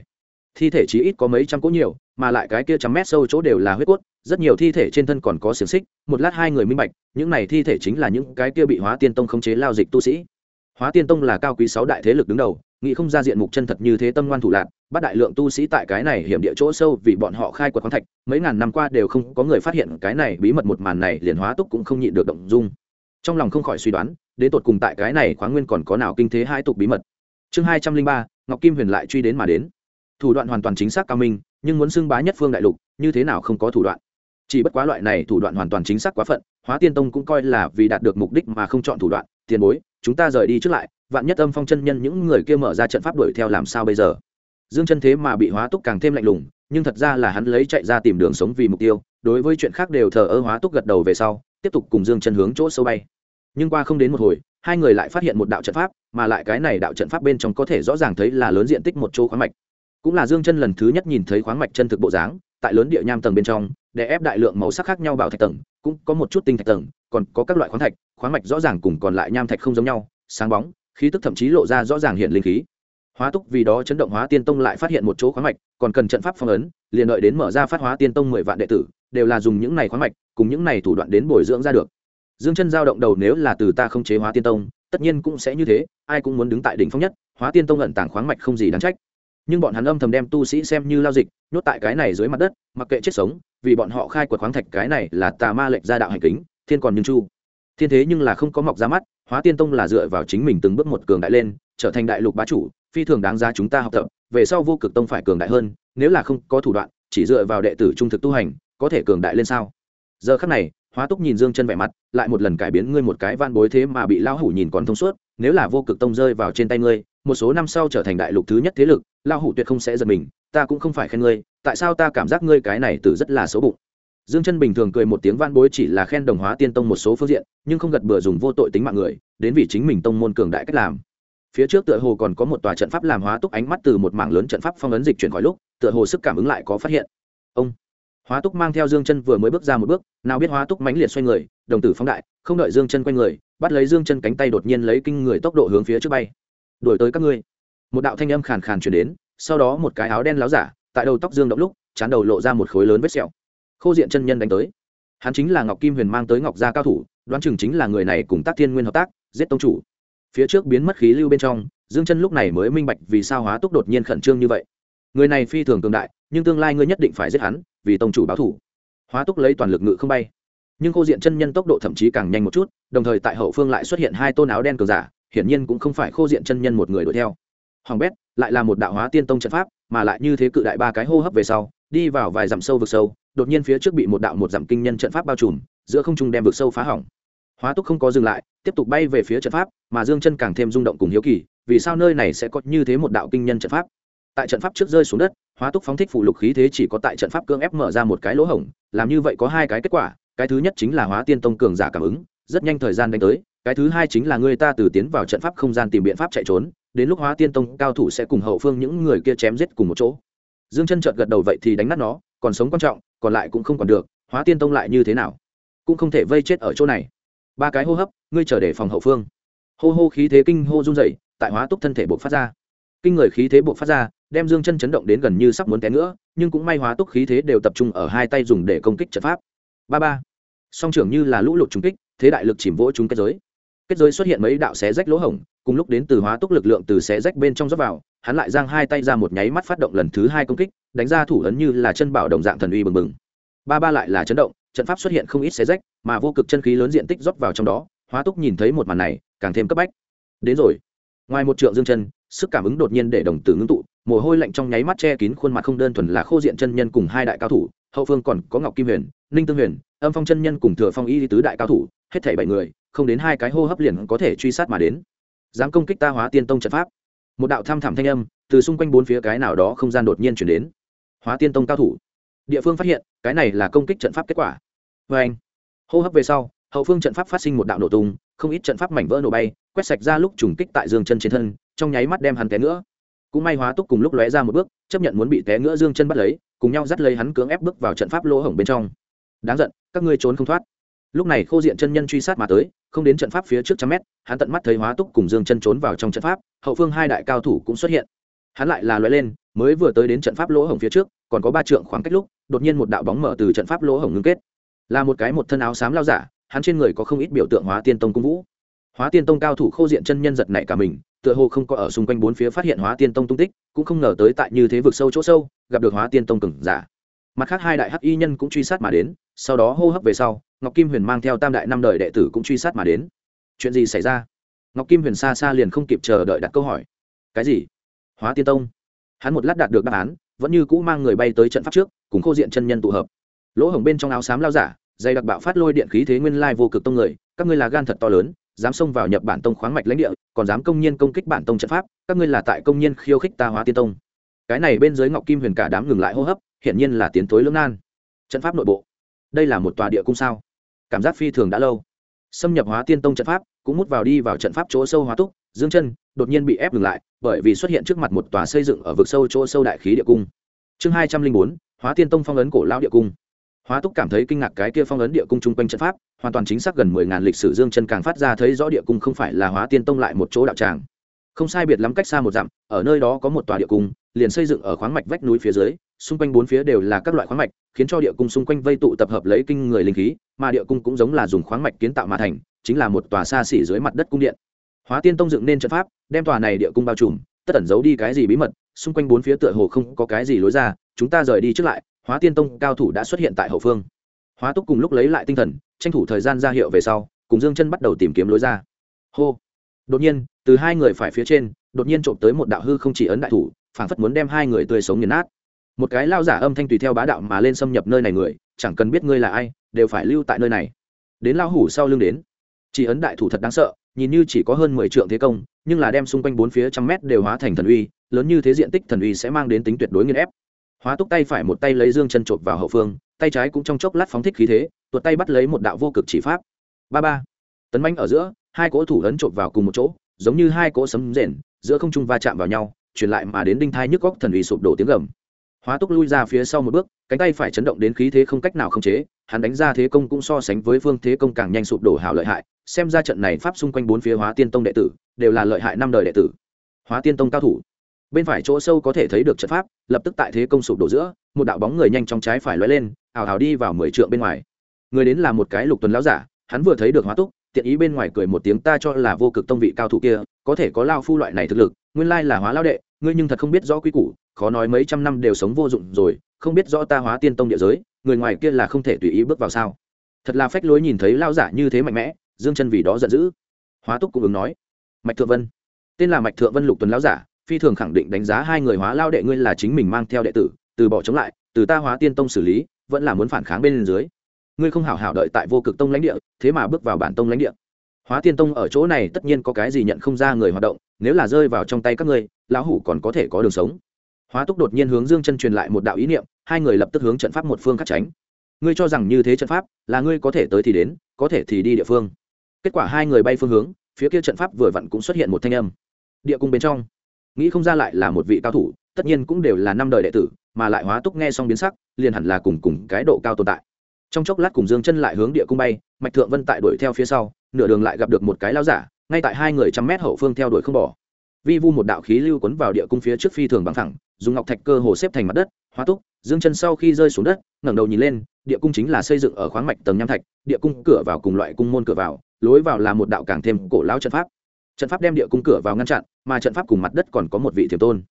thi thể chí ít có mấy trăm cỗ nhiều, mà lại cái kia trăm mét sâu chỗ đều là huyết cốt, rất nhiều thi thể trên thân còn có xiềng xích. Một lát hai người minh bạch, những này thi thể chính là những cái kia bị Hóa Tiên Tông khống chế lao dịch tu sĩ. Hóa Tiên Tông là cao quý 6 đại thế lực đứng đầu, nghĩ không ra diện mục chân thật như thế tâm ngoan thủ lạn, bắt đại lượng tu sĩ tại cái này hiểm địa chỗ sâu vì bọn họ khai quật khoáng thạch, mấy ngàn năm qua đều không có người phát hiện cái này bí mật, một màn này liền Hóa Túc cũng không nhịn được động dung. Trong lòng không khỏi suy đoán, đến tột cùng tại cái này khoáng nguyên còn có nào kinh thế hai tục bí mật. Chương 203, Ngọc Kim Huyền lại truy đến mà đến. Thủ đoạn hoàn toàn chính xác cao minh, nhưng muốn xưng bá nhất phương đại lục, như thế nào không có thủ đoạn. Chỉ bất quá loại này thủ đoạn hoàn toàn chính xác quá phận, Hóa Tiên Tông cũng coi là vì đạt được mục đích mà không chọn thủ đoạn. Tiền bối, chúng ta rời đi trước lại, vạn nhất Âm Phong chân nhân những người kia mở ra trận pháp đuổi theo làm sao bây giờ? Dương Chân thế mà bị Hóa Túc càng thêm lạnh lùng, nhưng thật ra là hắn lấy chạy ra tìm đường sống vì mục tiêu, đối với chuyện khác đều thờ ơ. Hóa Túc gật đầu về sau, tiếp tục cùng Dương Chân hướng chỗ sâu bay. Nhưng qua không đến một hồi, hai người lại phát hiện một đạo trận pháp, mà lại cái này đạo trận pháp bên trong có thể rõ ràng thấy là lớn diện tích một chỗ khoáng mạch. Cũng là Dương Chân lần thứ nhất nhìn thấy khoáng mạch chân thực bộ dáng, tại lớn địa nham tầng bên trong, để ép đại lượng màu sắc khác nhau bảo thạch tầng, cũng có một chút tinh thạch tầng, còn có các loại khoáng thạch, khoáng mạch rõ ràng cùng còn lại nham thạch không giống nhau, sáng bóng, khí tức thậm chí lộ ra rõ ràng hiện linh khí. Hóa Túc vì đó chấn động Hóa Tiên Tông lại phát hiện một chỗ khoáng mạch, còn cần trận pháp phong ấn, liền đợi đến mở ra phát Hóa Tiên Tông 10 vạn đệ tử, đều là dùng những này khoáng mạch, cùng những này thủ đoạn đến bồi dưỡng ra được. Dương Chân dao động đầu, nếu là từ ta không chế Hóa Tiên Tông, tất nhiên cũng sẽ như thế, ai cũng muốn đứng tại đỉnh phong nhất, Hóa Tiên Tông ẩn tàng khoáng mạch không gì đáng trách. Nhưng bọn hắn âm thầm đem tu sĩ xem như lao dịch, nhốt tại cái này dưới mặt đất, mặc kệ chết sống, vì bọn họ khai quật khoáng thạch, cái này là tà ma lệch ra đạo hành kính, thiên còn nhưng chu. Thiên thế nhưng là không có mọc ra mắt, Hóa Tiên Tông là dựa vào chính mình từng bước một cường đại lên, trở thành đại lục bá chủ, phi thường đáng giá chúng ta học tập, về sau Vô Cực Tông phải cường đại hơn, nếu là không có thủ đoạn, chỉ dựa vào đệ tử trung thực tu hành, có thể cường đại lên sao? Giờ khắc này, Hóa Túc nhìn Dương Chân vẻ mặt, lại một lần cải biến ngươi một cái van bối thế mà bị lão hủ nhìn còn thông suốt, nếu là Vô Cực Tông rơi vào trên tay ngươi, một số năm sau trở thành đại lục thứ nhất thế lực, lão hủ tuyệt không sẽ giật mình, ta cũng không phải khen ngươi, tại sao ta cảm giác ngươi cái này từ rất là xấu bụng. Dương Chân bình thường cười một tiếng, van bối chỉ là khen đồng Hóa Tiên Tông một số phương diện, nhưng không gật bừa dùng vô tội tính mạng người, đến vì chính mình tông môn cường đại cách làm. Phía trước tựa hồ còn có một tòa trận pháp, làm Hóa Túc ánh mắt từ một mảng lớn trận pháp phong ấn dịch chuyển khỏi lúc, tựa hồ sức cảm ứng lại có phát hiện. Ông Hóa Túc mang theo Dương Chân vừa mới bước ra một bước, nào biết Hóa Túc mãnh liệt xoay người, đồng tử phóng đại, không đợi Dương Chân quay người, bắt lấy Dương Chân cánh tay, đột nhiên lấy kinh người tốc độ hướng phía trước bay. Đuổi tới các ngươi. Một đạo thanh âm khàn khàn truyền đến, sau đó một cái áo đen láo giả, tại đầu tóc Dương động lúc, trán đầu lộ ra một khối lớn vết sẹo. Khô Diện chân nhân đánh tới. Hắn chính là Ngọc Kim Huyền mang tới Ngọc gia cao thủ, đoán chừng chính là người này cùng Tác Thiên Nguyên hợp tác, giết tông chủ. Phía trước biến mất khí lưu bên trong, Dương Chân lúc này mới minh bạch vì sao Hóa Túc đột nhiên khẩn trương như vậy. Người này phi thường cường đại, nhưng tương lai ngươi nhất định phải giết hắn, vì tông chủ báo thù. Hóa Túc lấy toàn lực ngự không bay, nhưng Khô Diện chân nhân tốc độ thậm chí càng nhanh một chút, đồng thời tại hậu phương lại xuất hiện hai tôn áo đen cường giả, hiển nhiên cũng không phải Khô Diện chân nhân một người đuổi theo. Hoàng bét, lại là một đạo Hóa Tiên Tông trận pháp, mà lại như thế cự đại, ba cái hô hấp về sau, đi vào vài dặm sâu vực sâu, đột nhiên phía trước bị một đạo một dặm kinh nhân trận pháp bao trùm, giữa không trung đem vực sâu phá hỏng. Hóa Túc không có dừng lại, tiếp tục bay về phía trận pháp, mà Dương Chân càng thêm rung động cùng hiếu kỳ, vì sao nơi này sẽ có như thế một đạo kinh nhân trận pháp. Tại trận pháp trước rơi xuống đất, Hóa Túc phóng thích phụ lục khí thế, chỉ có tại trận pháp cưỡng ép mở ra một cái lỗ hổng, làm như vậy có hai cái kết quả, cái thứ nhất chính là Hóa Tiên Tông cường giả cảm ứng, rất nhanh thời gian đánh tới, cái thứ hai chính là người ta từ tiến vào trận pháp không gian tìm biện pháp chạy trốn, đến lúc Hóa Tiên Tông cao thủ sẽ cùng hậu phương những người kia chém giết cùng một chỗ. Dương Chân chợt gật đầu, vậy thì đánh nát nó, còn sống quan trọng, còn lại cũng không còn được, Hóa Tiên Tông lại như thế nào, cũng không thể vây chết ở chỗ này. Ba cái hô hấp, ngươi chờ để phòng hậu phương. Hô hô khí thế kinh hô run rẩy, tại Hóa Túc thân thể bộc phát ra. Kinh người khí thế bộc phát ra, đem Dương Chân chấn động đến gần như sắp muốn té nữa, nhưng cũng may Hóa Túc khí thế đều tập trung ở hai tay dùng để công kích trận pháp. Ba ba. Song trưởng như là lũ lụt trùng kích, thế đại lực chìm vỗ chúng kết giới. Kết giới xuất hiện mấy đạo xé rách lỗ hổng, cùng lúc đến từ Hóa Túc lực lượng từ xé rách bên trong rót vào, hắn lại giang hai tay ra một nháy mắt phát động lần thứ hai công kích, đánh ra thủ ấn như là chân bảo đồng dạng thần uy bừng bừng. Ba ba lại là chấn động, trận pháp xuất hiện không ít xé rách, mà vô cực chân khí lớn diện tích rót vào trong đó. Hóa Túc nhìn thấy một màn này, càng thêm cấp bách. Đến rồi. Ngoài một trượng Dương Chân, sức cảm ứng đột nhiên để đồng tử ngưng tụ, mồ hôi lạnh trong nháy mắt che kín khuôn mặt, không đơn thuần là Khô Diện chân nhân cùng hai đại cao thủ, hậu phương còn có Ngọc Kim Huyền, Ninh Tương Huyền, Âm Phong chân nhân cùng Thừa Phong Y tứ đại cao thủ, hết thảy 7 người, không đến hai cái hô hấp liền có thể truy sát mà đến. Dám công kích ta Hóa Tiên Tông trận pháp. Một đạo thăm thẳm thanh âm từ xung quanh bốn phía cái nào đó không gian đột nhiên truyền đến. Hóa Tiên Tông cao thủ. Địa phương phát hiện, cái này là công kích trận pháp kết quả. Oeng. Hô hấp về sau, hậu phương trận pháp phát sinh một đạo nổ tung, không ít trận pháp mảnh vỡ nổ bay, quét sạch ra lúc trùng kích tại Dương Chân trên thân, trong nháy mắt đem hắn té nữa. Cũng may Hóa Túc cùng lúc lóe ra một bước, chấp nhận muốn bị té nữa Dương Chân bắt lấy, cùng nhau dắt lấy hắn cưỡng ép bước vào trận pháp lỗ hổng bên trong. Đáng giận, các ngươi trốn không thoát. Lúc này Khô Diện chân nhân truy sát mà tới, không đến trận pháp phía trước trăm mét, hắn tận mắt thấy Hóa Túc cùng Dương Chân trốn vào trong trận pháp, hậu phương hai đại cao thủ cũng xuất hiện. Hắn lại là lóe lên, mới vừa tới đến trận pháp lỗ hổng phía trước còn có 3 trượng khoảng cách lúc đột nhiên một đạo bóng mở từ trận pháp lỗ hổng ngưng kết, là một cái một thân áo xám lao giả, hắn trên người có không ít biểu tượng Hóa Tiên Tông cung vũ. Hóa Tiên Tông cao thủ Khâu Diện chân nhân giật nảy cả mình, tựa hồ không có ở xung quanh bốn phía phát hiện Hóa Tiên Tông tung tích, cũng không ngờ tới tại như thế vực sâu chỗ sâu gặp được Hóa Tiên Tông cường giả. Mặt khác hai đại hắc y nhân cũng truy sát mà đến, sau đó hô hấp về sau, Ngọc Kim Huyền mang theo tam đại năm đời đệ tử cũng truy sát mà đến. Chuyện gì xảy ra? Ngọc Kim Huyền xa xa liền không kịp chờ đợi đặt câu hỏi. Cái gì? Hóa Tiên Tông? Hắn một lát đạt được đáp án, vẫn như cũ mang người bay tới trận pháp trước, cùng Khâu Diện chân nhân tụ hợp. Lỗ hổng bên trong áo xám lao giả, dày đặc bạo phát lôi điện khí thế nguyên lai vô cực tông người, các ngươi là gan thật to lớn, dám xông vào nhập bản tông khoáng mạch lãnh địa, còn dám công nhiên công kích bản tông trận pháp, các ngươi là tại công nhiên khiêu khích ta Hóa Tiên Tông. Cái này bên dưới Ngọc Kim Huyền cả đám ngừng lại hô hấp, hiển nhiên là tiến tối lưỡng nan. Trận pháp nội bộ, đây là một tòa địa cung sao? Cảm giác phi thường đã lâu. Xâm nhập Hóa Tiên Tông trận pháp, cũng mút vào đi vào trận pháp chỗ sâu Hóa Túc, Dương Chân đột nhiên bị ép ngừng lại, bởi vì xuất hiện trước mặt một tòa xây dựng ở vực sâu chỗ sâu đại khí địa cung. Chương 204, Hóa Tiên Tông phong ấn cổ lão địa cung. Hóa Túc cảm thấy kinh ngạc, cái kia phong ấn địa cung trung quanh trận pháp, hoàn toàn chính xác gần 10.000 lịch sử. Dương Chân càng phát ra thấy rõ địa cung không phải là Hóa Tiên Tông lại một chỗ đạo tràng. Không sai biệt lắm cách xa một dặm, ở nơi đó có một tòa địa cung, liền xây dựng ở khoáng mạch vách núi phía dưới, xung quanh bốn phía đều là các loại khoáng mạch, khiến cho địa cung xung quanh vây tụ tập hợp lấy kinh người linh khí, mà địa cung cũng giống là dùng khoáng mạch kiến tạo mà thành, chính là một tòa xa xỉ dưới mặt đất cung điện. Hóa Tiên Tông dựng nên trận pháp, đem tòa này địa cung bao trùm, tất ẩn giấu đi cái gì bí mật, xung quanh bốn phía tựa hồ không có cái gì lối ra, chúng ta rời đi trước lại. Hóa Tiên Tông cao thủ đã xuất hiện tại hậu phương. Hóa Túc cùng lúc lấy lại tinh thần, tranh thủ thời gian ra hiệu về sau, cùng Dương Chân bắt đầu tìm kiếm lối ra. Hô! Đột nhiên, từ hai người phải phía trên, đột nhiên trộm tới một đạo hư không chỉ ấn đại thủ, phảng phất muốn đem hai người tươi sống nghiền nát. Một cái lao giả âm thanh tùy theo bá đạo mà lên xâm nhập nơi này người, chẳng cần biết ngươi là ai, đều phải lưu tại nơi này. Đến lao hủ sau lưng đến. Chỉ ấn đại thủ thật đáng sợ, nhìn như chỉ có hơn 10 trượng thế công, nhưng là đem xung quanh bốn phía trăm mét đều hóa thành thần uy, lớn như thế diện tích thần uy sẽ mang đến tính tuyệt đối nghiền ép. Hóa Túc tay phải một tay lấy Dương Chân chộp vào hậu phương, tay trái cũng trong chốc lát phóng thích khí thế, tuột tay bắt lấy một đạo vô cực chỉ pháp. Ba ba. Tấn mãnh ở giữa, hai cỗ thủ ấn chộp vào cùng một chỗ, giống như hai cỗ sấm rền, giữa không trung va chạm vào nhau, truyền lại mà đến đinh thai nhức óc thần uy sụp đổ tiếng gầm. Hóa Túc lui ra phía sau một bước, cánh tay phải chấn động đến khí thế không cách nào khống chế, hắn đánh ra thế công cũng so sánh với phương thế công càng nhanh sụp đổ hảo lợi hại, xem ra trận này pháp xung quanh bốn phía Hóa Tiên Tông đệ tử đều là lợi hại năm đời đệ tử. Hóa Tiên Tông cao thủ. Bên phải chỗ sâu có thể thấy được trận pháp, lập tức tại thế công sụp đổ giữa, một đạo bóng người nhanh trong trái phải lóe lên, ào ào đi vào 10 trượng bên ngoài. Người đến là một cái Lục Tuần lão giả, hắn vừa thấy được Hóa Túc, tiện ý bên ngoài cười một tiếng, ta cho là vô cực tông vị cao thủ kia, có thể có lao phu loại này thực lực, nguyên lai là Hóa lão đệ, ngươi nhưng thật không biết rõ quy củ, khó nói mấy trăm năm đều sống vô dụng rồi, không biết rõ ta Hóa Tiên Tông địa giới, người ngoài kia là không thể tùy ý bước vào sao? Thật là phách lối, nhìn thấy lão giả như thế mạnh mẽ, Dương Chân vì đó giận dữ. Hóa Túc cũng ứng nói, Mạch Thượng Vân, tên là Mạch Thượng Vân Lục Tuần lão giả, phi thường khẳng định đánh giá hai người Hóa lao đệ ngươi là chính mình mang theo đệ tử, từ bỏ chống lại, từ ta Hóa Tiên Tông xử lý, vẫn là muốn phản kháng bên dưới. Ngươi không hảo hảo đợi tại vô cực tông lãnh địa, thế mà bước vào bản tông lãnh địa. Hóa Tiên Tông ở chỗ này tất nhiên có cái gì nhận không ra người hoạt động, nếu là rơi vào trong tay các ngươi, lão hủ còn có thể có đường sống. Hóa Túc đột nhiên hướng Dương Chân truyền lại một đạo ý niệm, hai người lập tức hướng trận pháp một phương cắt tránh. Ngươi cho rằng như thế trận pháp là ngươi có thể tới thì đến, có thể thì đi địa phương. Kết quả hai người bay phương hướng, phía kia trận pháp vừa vặn cũng xuất hiện một thanh âm. Địa cung bên trong, nghĩ không ra lại là một vị cao thủ, tất nhiên cũng đều là năm đời đệ tử, mà lại Hóa Túc nghe xong biến sắc, liền hẳn là cùng cái độ cao tồn tại. Trong chốc lát cùng Dương Chân lại hướng địa cung bay, Mạch Thượng Vân tại đuổi theo phía sau, nửa đường lại gặp được một cái lão giả, ngay tại hai người trăm mét hậu phương theo đuổi không bỏ. Vi vu một đạo khí lưu cuốn vào địa cung phía trước phi thường bằng thẳng, dùng ngọc thạch cơ hồ xếp thành mặt đất. Hóa Túc, Dương Chân sau khi rơi xuống đất, ngẩng đầu nhìn lên, địa cung chính là xây dựng ở khoáng mạch tầng nham thạch, địa cung cửa vào cùng loại cung môn cửa vào, lối vào là một đạo càng thêm cổ lão trận pháp. Trận pháp đem địa cung cửa vào ngăn chặn, mà trận pháp cùng mặt đất còn có một vị thiểm tôn.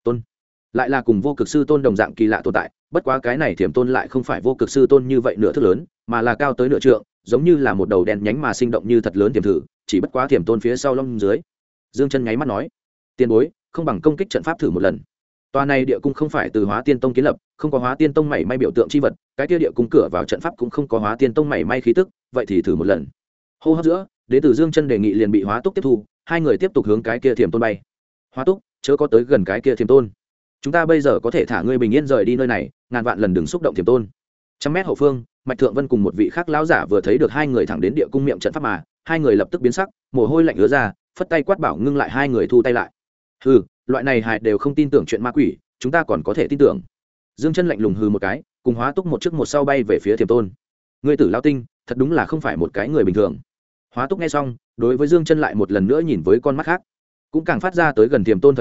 Lại là cùng vô cực sư tôn đồng dạng kỳ lạ tồn tại, bất quá cái này thiểm tôn lại không phải vô cực sư tôn như vậy nửa thước lớn, mà là cao tới nửa trượng, giống như là một đầu đen nhánh mà sinh động như thật lớn tiềm thử, chỉ bất quá thiểm tôn phía sau lông dưới. Dương Chân nháy mắt nói, tiền bối, không bằng công kích trận pháp thử một lần. Tòa này địa cung không phải từ Hóa Tiên Tông kiến lập, không có Hóa Tiên Tông mảy may biểu tượng chi vật, cái kia địa cung cửa vào trận pháp cũng không có Hóa Tiên Tông mảy may khí tức, vậy thì thử một lần. Hô hấp giữa, đệ tử Dương Chân đề nghị liền bị Hóa Túc tiếp thu, hai người tiếp tục hướng cái kia thiểm tôn bay. Hóa Túc, chớ có tới gần cái kia thiểm tôn. Chúng ta bây giờ có thể thả ngươi bình yên rời đi nơi này, ngàn vạn lần đừng xúc động thiểm tôn. Trăm mét hậu phương, Mạch Thượng Vân cùng một vị khác lão giả vừa thấy được hai người thẳng đến địa cung miệng trận pháp mà, hai người lập tức biến sắc, mồ hôi lạnh ứa ra, phất tay quát bảo ngưng lại hai người thu tay lại. Hừ, loại này hại đều không tin tưởng chuyện ma quỷ, chúng ta còn có thể tin tưởng. Dương Chân lạnh lùng hừ một cái, cùng Hóa Túc một trước một sau bay về phía thiểm tôn. Ngươi tử lão tinh, thật đúng là không phải một cái người bình thường. Hóa Túc nghe xong, đối với Dương Chân lại một lần nữa nhìn với con mắt khác, cũng càng phát ra tới gần thiểm tôn thời điểm,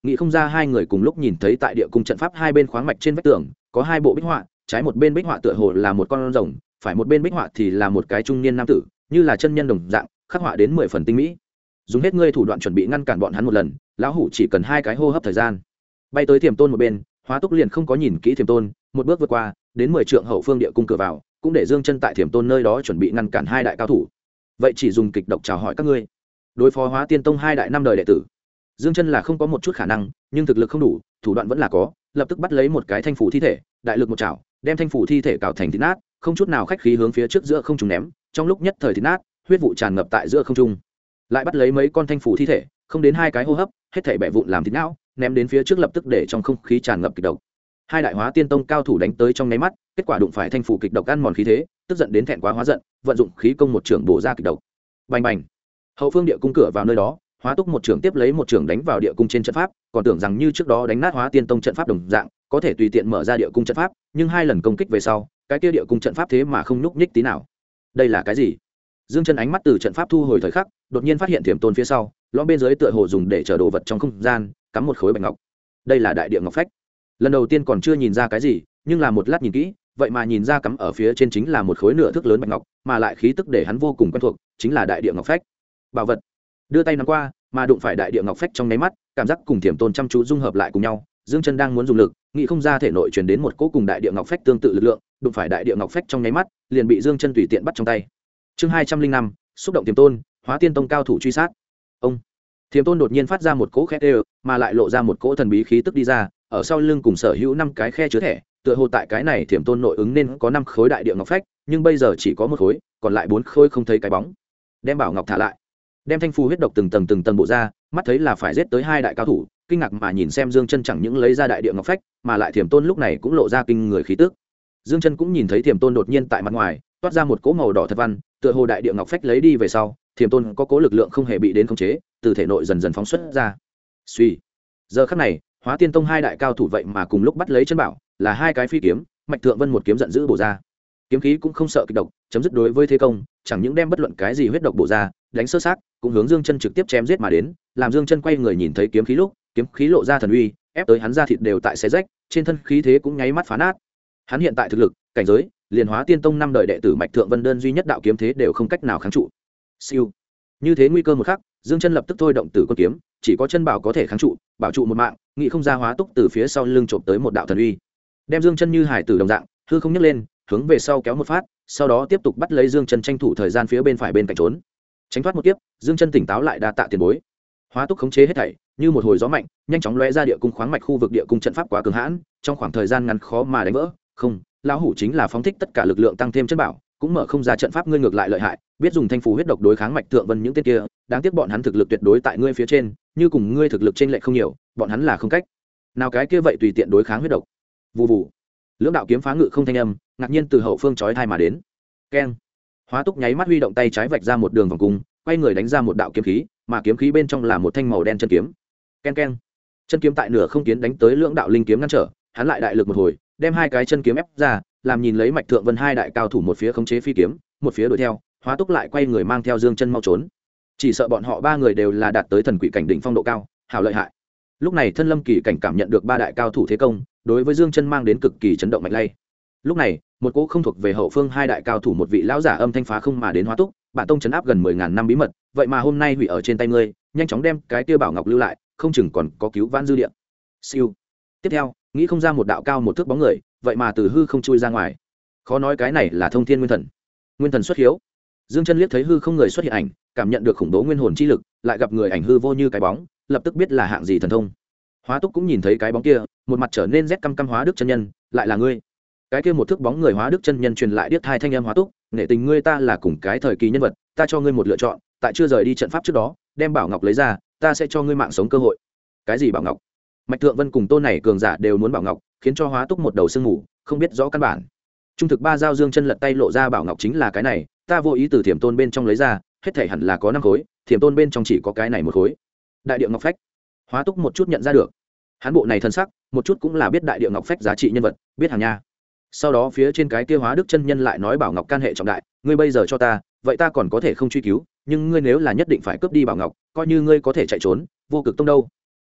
nghĩ không ra hai người cùng lúc nhìn thấy tại địa cung trận pháp hai bên khoáng mạch trên vách tường có hai bộ bích họa, trái một bên bích họa tựa hồ là một con rồng, phải một bên bích họa thì là một cái trung niên nam tử, như là chân nhân đồng dạng, khắc họa đến 10 phần tinh mỹ. Dùng hết ngươi thủ đoạn chuẩn bị ngăn cản bọn hắn một lần, lão hủ chỉ cần 2 cái hô hấp thời gian. Bay tới Thiểm Tôn một bên, Hóa Túc liền không có nhìn kỹ Thiểm Tôn, một bước vượt qua, đến 10 trượng hậu phương địa cung cửa vào, cũng để Dương Chân tại Thiểm Tôn nơi đó chuẩn bị ngăn cản hai đại cao thủ. Vậy chỉ dùng kịch độc chào hỏi các ngươi. Đối phó Hóa Tiên Tông hai đại năm đời đệ tử, Dương Chân là không có một chút khả năng, nhưng thực lực không đủ, thủ đoạn vẫn là có, lập tức bắt lấy một cái thanh phủ thi thể, đại lực một chảo, đem thanh phủ thi thể cào thành thịt nát, không chút nào khách khí hướng phía trước giữa không trung ném, trong lúc nhất thời thịt nát, huyết vụ tràn ngập tại giữa không trung. Lại bắt lấy mấy con thanh phủ thi thể, không đến 2 cái hô hấp, hết thảy bẻ vụn làm thịt não, ném đến phía trước lập tức để trong không khí tràn ngập kịch độc. Hai đại Hóa Tiên Tông cao thủ đánh tới trong nháy mắt, kết quả đụng phải thanh phủ kịch độc ăn mòn khí thế, tức giận đến thẹn quá hóa giận, vận dụng khí công một trường bổ ra kịch độc. Bành bành. Hậu phương địa cung cửa vào nơi đó, Hóa Túc một trường tiếp lấy một trường đánh vào địa cung trên trận pháp, còn tưởng rằng như trước đó đánh nát Hóa Tiên Tông trận pháp đồng dạng, có thể tùy tiện mở ra địa cung trận pháp, nhưng 2 lần công kích về sau, cái kia địa cung trận pháp thế mà không nhúc nhích tí nào. Đây là cái gì? Dương Chân ánh mắt từ trận pháp thu hồi thời khắc, đột nhiên phát hiện Thiểm Tôn phía sau, lõm bên dưới tựa hồ dùng để chở đồ vật trong không gian, cắm một khối bạch ngọc. Đây là đại địa ngọc phách. Lần đầu tiên còn chưa nhìn ra cái gì, nhưng là một lát nhìn kỹ, vậy mà nhìn ra cắm ở phía trên chính là một khối nửa thước lớn bạch ngọc, mà lại khí tức để hắn vô cùng quen thuộc, chính là đại địa ngọc phách. Bảo vật. Đưa tay nắm qua, mà đụng phải đại địa ngọc phách trong nháy mắt, cảm giác cùng Thiểm Tôn chăm chú dung hợp lại cùng nhau. Dương Chân đang muốn dùng lực, nghĩ không ra thể nội truyền đến một cỗ cùng đại địa ngọc phách tương tự lực lượng, đụng phải đại địa ngọc phách trong nháy mắt, liền bị Dương Chân tùy tiện bắt trong tay. Chương 205, xúc động Thiểm Tôn, Hóa Tiên Tông cao thủ truy sát. Ông Thiểm Tôn đột nhiên phát ra một cỗ khét đều, mà lại lộ ra một cỗ thần bí khí tức đi ra, ở sau lưng cùng sở hữu 5 cái khe chứa thẻ, tựa hồ tại cái này Thiểm Tôn nội ứng nên có 5 khối đại địa ngọc phách, nhưng bây giờ chỉ có 1 khối, còn lại 4 khối không thấy cái bóng. Đem bảo ngọc thả lại, đem thanh phù huyết độc từng tầng bộ ra, mắt thấy là phải giết tới 2 đại cao thủ, kinh ngạc mà nhìn xem Dương Chân chẳng những lấy ra đại địa ngọc phách, mà lại Thiểm Tôn lúc này cũng lộ ra kinh người khí tức. Dương Chân cũng nhìn thấy Thiểm Tôn đột nhiên tại mặt ngoài toát ra một cỗ màu đỏ thật văn, tựa hồ đại địa ngọc phách lấy đi về sau, Thiểm Tôn có cố lực lượng không hề bị đến khống chế, từ thể nội dần dần phóng xuất ra. Suy. Giờ khắc này, Hóa Tiên Tông 2 đại cao thủ vậy mà cùng lúc bắt lấy chân bảo, là 2 cái phi kiếm, Mạch Thượng Vân một kiếm giận dữ bổ ra. Kiếm khí cũng không sợ kịch độc, chấm dứt đối với thế công, chẳng những đem bất luận cái gì huyết độc bổ ra, đánh sơ xác, cũng hướng Dương Chân trực tiếp chém giết mà đến, làm Dương Chân quay người nhìn thấy kiếm khí lúc, kiếm khí lộ ra thần uy, ép tới hắn ra thịt đều tại xé rách, trên thân khí thế cũng nháy mắt phá nát. Hắn hiện tại thực lực, cảnh giới, liền Hóa Tiên Tông 5 đời đệ tử Mạch Thượng Vân đơn duy nhất đạo kiếm thế đều không cách nào kháng trụ. Siêu. Như thế nguy cơ một khắc, Dương Chân lập tức thôi động tử quân kiếm, chỉ có chân bảo có thể kháng trụ, bảo trụ một mạng, nghĩ không ra Hóa Túc từ phía sau lưng chộp tới một đạo thần uy, đem Dương Chân như hải tử đồng dạng, hư không nhấc lên, hướng về sau kéo một phát, sau đó tiếp tục bắt lấy Dương Chân tranh thủ thời gian phía bên phải bên cạnh trốn. Tránh thoát một kiếp, Dương Chân tỉnh táo lại đa tạ tiền bối. Hóa Túc khống chế hết thảy, như một hồi gió mạnh, nhanh chóng lóe ra địa cung khoáng mạch khu vực địa cung trận pháp quá cường hãn, trong khoảng thời gian ngắn khó mà đánh vỡ. Không, lão hủ chính là phóng thích tất cả lực lượng tăng thêm chân bảo, cũng mở không ra trận pháp, ngươi ngược lại lợi hại, biết dùng thanh phù huyết độc đối kháng Mạch Thượng Vân những tên kia, đáng tiếc bọn hắn thực lực tuyệt đối tại ngươi phía trên, như cùng ngươi thực lực trên lệch không nhiều, bọn hắn là không cách nào cái kia vậy tùy tiện đối kháng huyết độc. Vù vù. Lưỡng đạo kiếm phá ngự không thanh âm, ngạc nhiên từ hậu phương chói tai mà đến. Keng. Hóa Túc nháy mắt huy động tay trái vạch ra một đường vòng cung, quay người đánh ra một đạo kiếm khí, mà kiếm khí bên trong là một thanh màu đen chân kiếm. Keng keng. Chân kiếm tại nửa không kiến đánh tới lưỡng đạo linh kiếm ngăn trở, hắn lại đại lực một hồi, đem 2 cái chân kiếm ép ra, làm nhìn lấy Mạch Thượng Vân 2 đại cao thủ một phía khống chế phi kiếm, một phía đuổi theo. Hóa Túc lại quay người mang theo Dương Chân mau trốn. Chỉ sợ bọn họ 3 người đều là đạt tới thần quỷ cảnh đỉnh phong độ cao, hảo lợi hại. Lúc này Thân Lâm Kỳ cảnh cảm nhận được 3 đại cao thủ thế công, đối với Dương Chân mang đến cực kỳ chấn động mạnh lay. Lúc này, một cỗ không thuộc về hậu phương 2 đại cao thủ một vị lão giả âm thanh phá không mà đến. Hóa Túc, bản tông trấn áp gần 10.000 năm bí mật, vậy mà hôm nay hủy ở trên tay ngươi, nhanh chóng đem cái kia bảo ngọc lưu lại, không chừng còn có cứu vãn dư địa. Siêu. Tiếp theo, nghĩ không ra một đạo cao 1 thước bóng người, vậy mà từ hư không chui ra ngoài. Khó nói cái này là Thông Thiên Nguyên Thần. Nguyên thần xuất hiếu. Dương Chân liếc thấy hư không người xuất hiện ảnh, cảm nhận được khủng bố nguyên hồn chi lực, lại gặp người ảnh hư vô như cái bóng, lập tức biết là hạng gì thần thông. Hóa Túc cũng nhìn thấy cái bóng kia, một mặt trở nên rét căm căm. Hóa Đức chân nhân, lại là ngươi. Cái kia 1 thước bóng người Hóa Đức chân nhân truyền lại điếc thai thanh âm. Hóa Túc, nể tình ngươi ta là cùng cái thời kỳ nhân vật, ta cho ngươi một lựa chọn, tại chưa rời đi trận pháp trước đó, đem bảo ngọc lấy ra, ta sẽ cho ngươi mạng sống cơ hội. Cái gì bảo ngọc? Mạch Thượng Vân cùng Tôn này cường giả đều muốn bảo ngọc, khiến cho Hóa Túc một đầu sương mù, không biết rõ căn bản. Trung thực 3 dao. Dương Chân lật tay lộ ra bảo ngọc chính là cái này, ta vô ý từ Thiểm Tôn bên trong lấy ra, hết thảy hẳn là có 5 khối, Thiểm Tôn bên trong chỉ có cái này 1 khối. Đại địa ngọc phách. Hóa Túc một chút nhận ra được. Hắn bộ này thân sắc, một chút cũng là biết đại địa ngọc phách giá trị nhân vật, biết hàng nha. Sau đó phía trên cái kia Hóa Đức chân nhân lại nói bảo ngọc can hệ trọng đại, ngươi bây giờ cho ta, vậy ta còn có thể không truy cứu, nhưng ngươi nếu là nhất định phải cướp đi bảo ngọc, coi như ngươi có thể chạy trốn, vô cực tông đâu.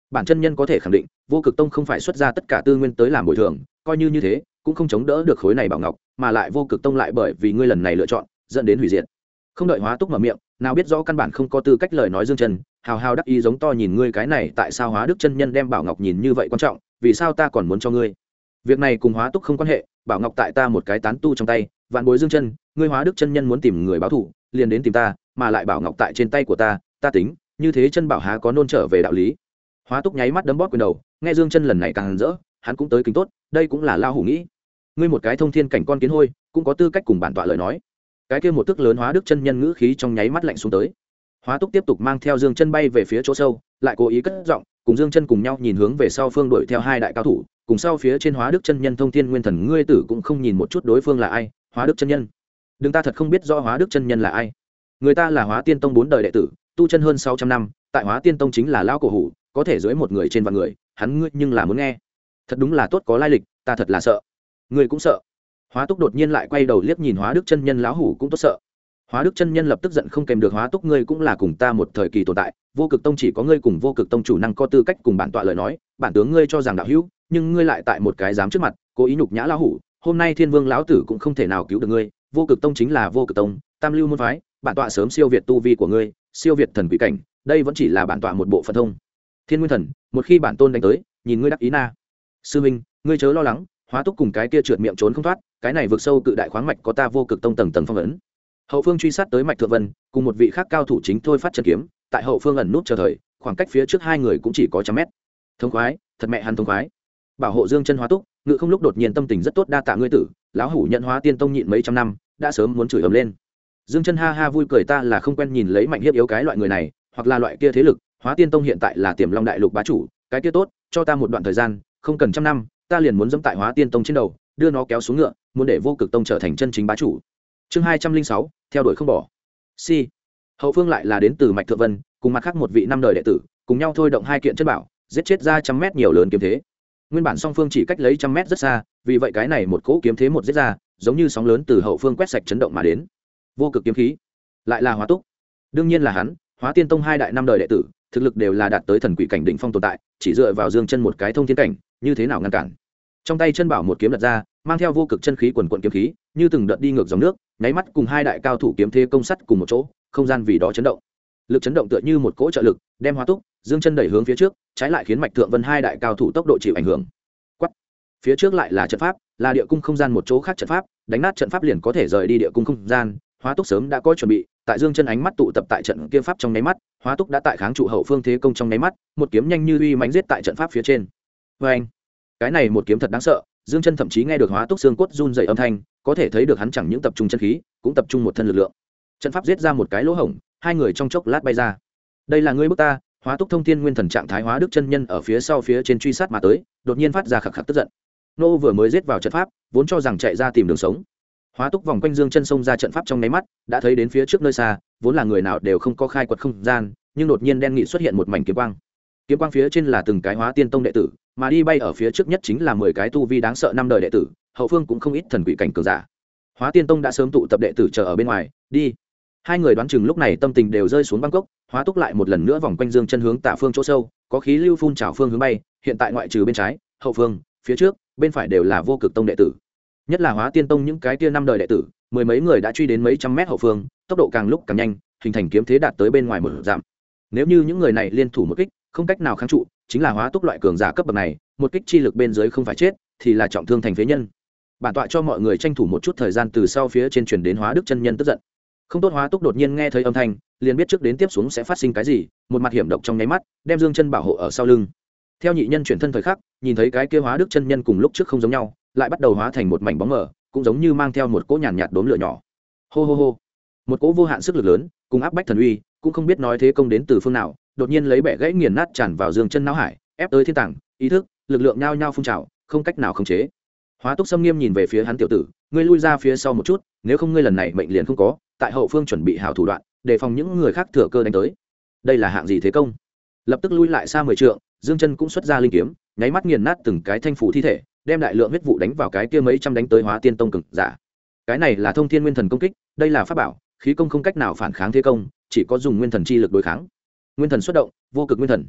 bản chân nhân có thể khẳng định vô cực tông không phải xuất ra tất cả tư nguyên tới làm bồi thường, coi như thế cũng không chống đỡ được khối này bảo ngọc, mà lại vô cực tông lại bởi vì ngươi lần này lựa chọn dẫn đến hủy diệt. Không đợi Hóa Túc mở miệng, nào biết rõ căn bản không có tư cách lời nói Dương Chân hào hào đắc ý giống to nhìn ngươi cái này, tại sao Hóa Đức chân nhân đem bảo ngọc nhìn như vậy quan trọng, vì sao ta còn muốn cho ngươi? Việc này cùng Hóa Túc không quan hệ, bảo ngọc tại ta một cái tán tu trong tay, vạn bối Dương Chân, ngươi Hóa Đức chân nhân muốn tìm người báo thù, liền đến tìm ta, mà lại bảo ngọc tại trên tay của ta tính, như thế chân bảo há có nôn trở về đạo lý. Hóa Túc nháy mắt đấm bóp quyền đầu, nghe Dương Chân lần này càng rỡ, hắn cũng tới kính tốt, đây cũng là lao hủ nghĩ. Ngươi một cái thông thiên cảnh con kiến hôi, cũng có tư cách cùng bản tọa lời nói. Cái kia một tức lớn Hóa Đức chân nhân ngữ khí trong nháy mắt lạnh xuống tới. Hóa Túc tiếp tục mang theo Dương Chân bay về phía chỗ sâu, lại cố ý cất giọng, cùng Dương Chân cùng nhau nhìn hướng về sau phương đuổi theo hai đại cao thủ, cùng sau phía trên Hóa Đức chân nhân thông thiên nguyên thần, ngươi tử cũng không nhìn một chút đối phương là ai. Hóa Đức chân nhân, đừng, ta thật không biết rõ Hóa Đức chân nhân là ai. Người ta là Hóa Tiên tông 4 đời đệ tử, tu chân hơn 600 năm, tại Hóa Tiên tông chính là lão cổ hủ, có thể dưới một người trên vạn người, hắn ngươi nhưng là muốn nghe. Thật đúng là tốt có lai lịch, ta thật là sợ. Ngươi cũng sợ. Hóa Túc đột nhiên lại quay đầu liếc nhìn Hóa Đức chân nhân, lão hủ cũng tốt sợ. Hóa Đức chân nhân lập tức giận không kèm được, Hóa Túc ngươi cũng là cùng ta một thời kỳ tồn tại, vô cực tông chỉ có ngươi cùng vô cực tông chủ năng có tư cách cùng bản tọa lời nói, bản tướng ngươi cho rằng đạo hữu, nhưng ngươi lại tại một cái dám trước mặt cố ý nhục nhã lão hủ, hôm nay Thiên Vương lão tử cũng không thể nào cứu được ngươi, vô cực tông chính là vô cực tông, tam lưu môn phái, bản tọa sớm siêu việt tu vi của ngươi, siêu việt thần quỷ cảnh, đây vẫn chỉ là bản tọa một bộ phận thông thiên nguyên thần, một khi bản tôn đánh tới, nhìn ngươi đắc ý na. Sư minh, ngươi chớ lo lắng, Hóa Túc cùng cái kia trượt miệng trốn không thoát, cái này vượt sâu cự đại khoáng mạch có ta vô cực tông tầng tầng phong ấn. Hậu phương truy sát tới Mạch Thượng Vân, cùng một vị khác cao thủ chính thôi phát chân kiếm, tại hậu phương ẩn nút chờ thời, khoảng cách phía trước hai người cũng chỉ có trăm mét. Thông khoái, thật mẹ hắn thông khoái. Bảo hộ Dương Chân Hóa Túc, ngự không lúc đột nhiên tâm tình rất tốt, đa tạ ngươi tử, lão hủ nhận Hóa Tiên tông nhịn mấy trăm năm, đã sớm muốn chửi ầm lên. Dương Chân ha ha vui cười, ta là không quen nhìn lấy mạnh hiếp yếu cái loại người này, hoặc là loại kia thế lực, Hóa Tiên tông hiện tại là Tiềm Long đại lục bá chủ, cái kia tốt, cho ta một đoạn thời gian, không cần trăm năm, ta liền muốn dẫm tại Hóa Tiên tông trên đầu, đưa nó kéo xuống ngựa, muốn để vô cực tông trở thành chân chính bá chủ. Chương 206, theo đuổi không bỏ. Si. Hậu phương lại là đến từ Mạch Thượng Vân, cùng mặt khác một vị năm đời đệ tử, cùng nhau thôi động hai kiện chân bảo, giết chết ra trăm mét nhiều lớn kiếm thế. Nguyên bản song phương chỉ cách lấy trăm mét rất xa, vì vậy cái này một cỗ kiếm thế một giết ra, giống như sóng lớn từ hậu phương quét sạch chấn động mà đến. Vô cực kiếm khí, lại là Hóa Túc. Đương nhiên là hắn, Hóa Tiên tông hai đại năm đời đệ tử, thực lực đều là đạt tới thần quỷ cảnh đỉnh phong tồn tại, chỉ dựa vào Dương Chân một cái thông thiên cảnh, như thế nào ngăn cản. Trong tay chân bảo một kiếm lật ra, mang theo vô cực chân khí quần quần kiếm khí, như từng đợt đi ngược dòng nước, nháy mắt cùng hai đại cao thủ kiếm thế công sắt cùng một chỗ, không gian vì đó chấn động. Lực chấn động tựa như một cỗ trợ lực, đem Hóa Túc, Dương Chân đẩy hướng phía trước, trái lại khiến Mạch Thượng Vân hai đại cao thủ tốc độ chịu ảnh hưởng. Quắc. Phía trước lại là trận pháp, là địa cung không gian một chỗ khác trận pháp, đánh nát trận pháp liền có thể rời đi địa cung không gian. Hóa Túc sớm đã có chuẩn bị, tại Dương Chân ánh mắt tụ tập tại trận kia pháp trong nháy mắt, Hóa Túc đã tại kháng trụ hậu phương thế công trong nháy mắt, một kiếm nhanh như uy mãnh giết tại trận pháp phía trên. Oeng! Cái này một kiếm thật đáng sợ, Dương Chân thậm chí nghe được Hóa Túc xương cốt run rẩy âm thanh, có thể thấy được hắn chẳng những tập trung chân khí, cũng tập trung một thân lực lượng. Trận pháp giết ra một cái lỗ hổng, hai người trong chốc lát bay ra. Đây là ngươi bức ta. Hóa Túc thông thiên nguyên thần trạng thái Hóa Đức chân nhân ở phía sau phía trên truy sát mà tới, đột nhiên phát ra khạc khạc tức giận. Nô vừa mới giết vào trận pháp, vốn cho rằng chạy ra tìm đường sống. Hóa Túc vòng quanh Dương Chân xông ra trận pháp trong nháy mắt, đã thấy đến phía trước nơi xa, vốn là người nào đều không có khai quật không gian, nhưng đột nhiên đen nghị xuất hiện một mảnh kiếm quang. Kiếm quang phía trên là từng cái Hóa Tiên tông đệ tử, mà đi bay ở phía trước nhất chính là 10 cái tu vi đáng sợ năm đời đệ tử, hậu phương cũng không ít thần quỷ cảnh cường giả. Hóa Tiên tông đã sớm tụ tập đệ tử chờ ở bên ngoài, đi. Hai người đoán chừng lúc này tâm tình đều rơi xuống băng cốc, Hóa Túc lại một lần nữa vòng quanh Dương Chân hướng tả phương chỗ sâu, có khí lưu phun trào phương hướng bay, hiện tại ngoại trừ bên trái, hậu phương, phía trước, bên phải đều là vô cực tông đệ tử. Nhất là Hóa Tiên tông những cái kia năm đời đệ tử, mười mấy người đã truy đến mấy trăm mét hậu phương, tốc độ càng lúc càng nhanh, hình thành kiếm thế đạt tới bên ngoài một dặm. Nếu như những người này liên thủ một kích, không cách nào kháng trụ, chính là Hóa Túc loại cường giả cấp bậc này, một kích chi lực bên dưới không phải chết, thì là trọng thương thành phế nhân. Bản tọa cho mọi người tranh thủ một chút thời gian, từ sau phía trên truyền đến Hóa Đức chân nhân tức giận. Không tốt, Hóa Túc đột nhiên nghe thấy âm thanh, liền biết trước đến tiếp xuống sẽ phát sinh cái gì, một mặt hiểm độc trong nháy mắt, đem Dương Chân bảo hộ ở sau lưng. Theo nhị nhân chuyển thân thời khắc, nhìn thấy cái kia Hóa Đức chân nhân cùng lúc trước không giống nhau, lại bắt đầu hóa thành một mảnh bóng mờ, cũng giống như mang theo một cỗ nhàn nhạt đốm lửa nhỏ. Hô hô hô. Một cỗ vô hạn sức lực lớn, cùng áp bách thần uy, cũng không biết nói thế công đến từ phương nào, đột nhiên lấy bẻ gãy nghiền nát tràn vào Dương Chân não hải, ép tới thiên tàng, ý thức, lực lượng nhao nhao phun trào, không cách nào khống chế. Hóa Túc xâm nghiêm nhìn về phía hắn, tiểu tử, ngươi lui ra phía sau một chút, nếu không ngươi lần này mệnh liền không có, tại hậu phương chuẩn bị hảo thủ đoạn, đề phòng những người khác thừa cơ đánh tới. Đây là hạng gì thế công? Lập tức lui lại xa 10 trượng, Dương Chân cũng xuất ra linh kiếm, nháy mắt nghiền nát từng cái thanh phủ thi thể, đem đại lượng huyết vụ đánh vào cái kia mấy trăm đánh tới Hóa Tiên tông cường giả. Cái này là thông thiên nguyên thần công kích, đây là pháp bảo, khí công không cách nào phản kháng thế công, chỉ có dùng nguyên thần chi lực đối kháng. Nguyên thần xuất động, vô cực nguyên thần.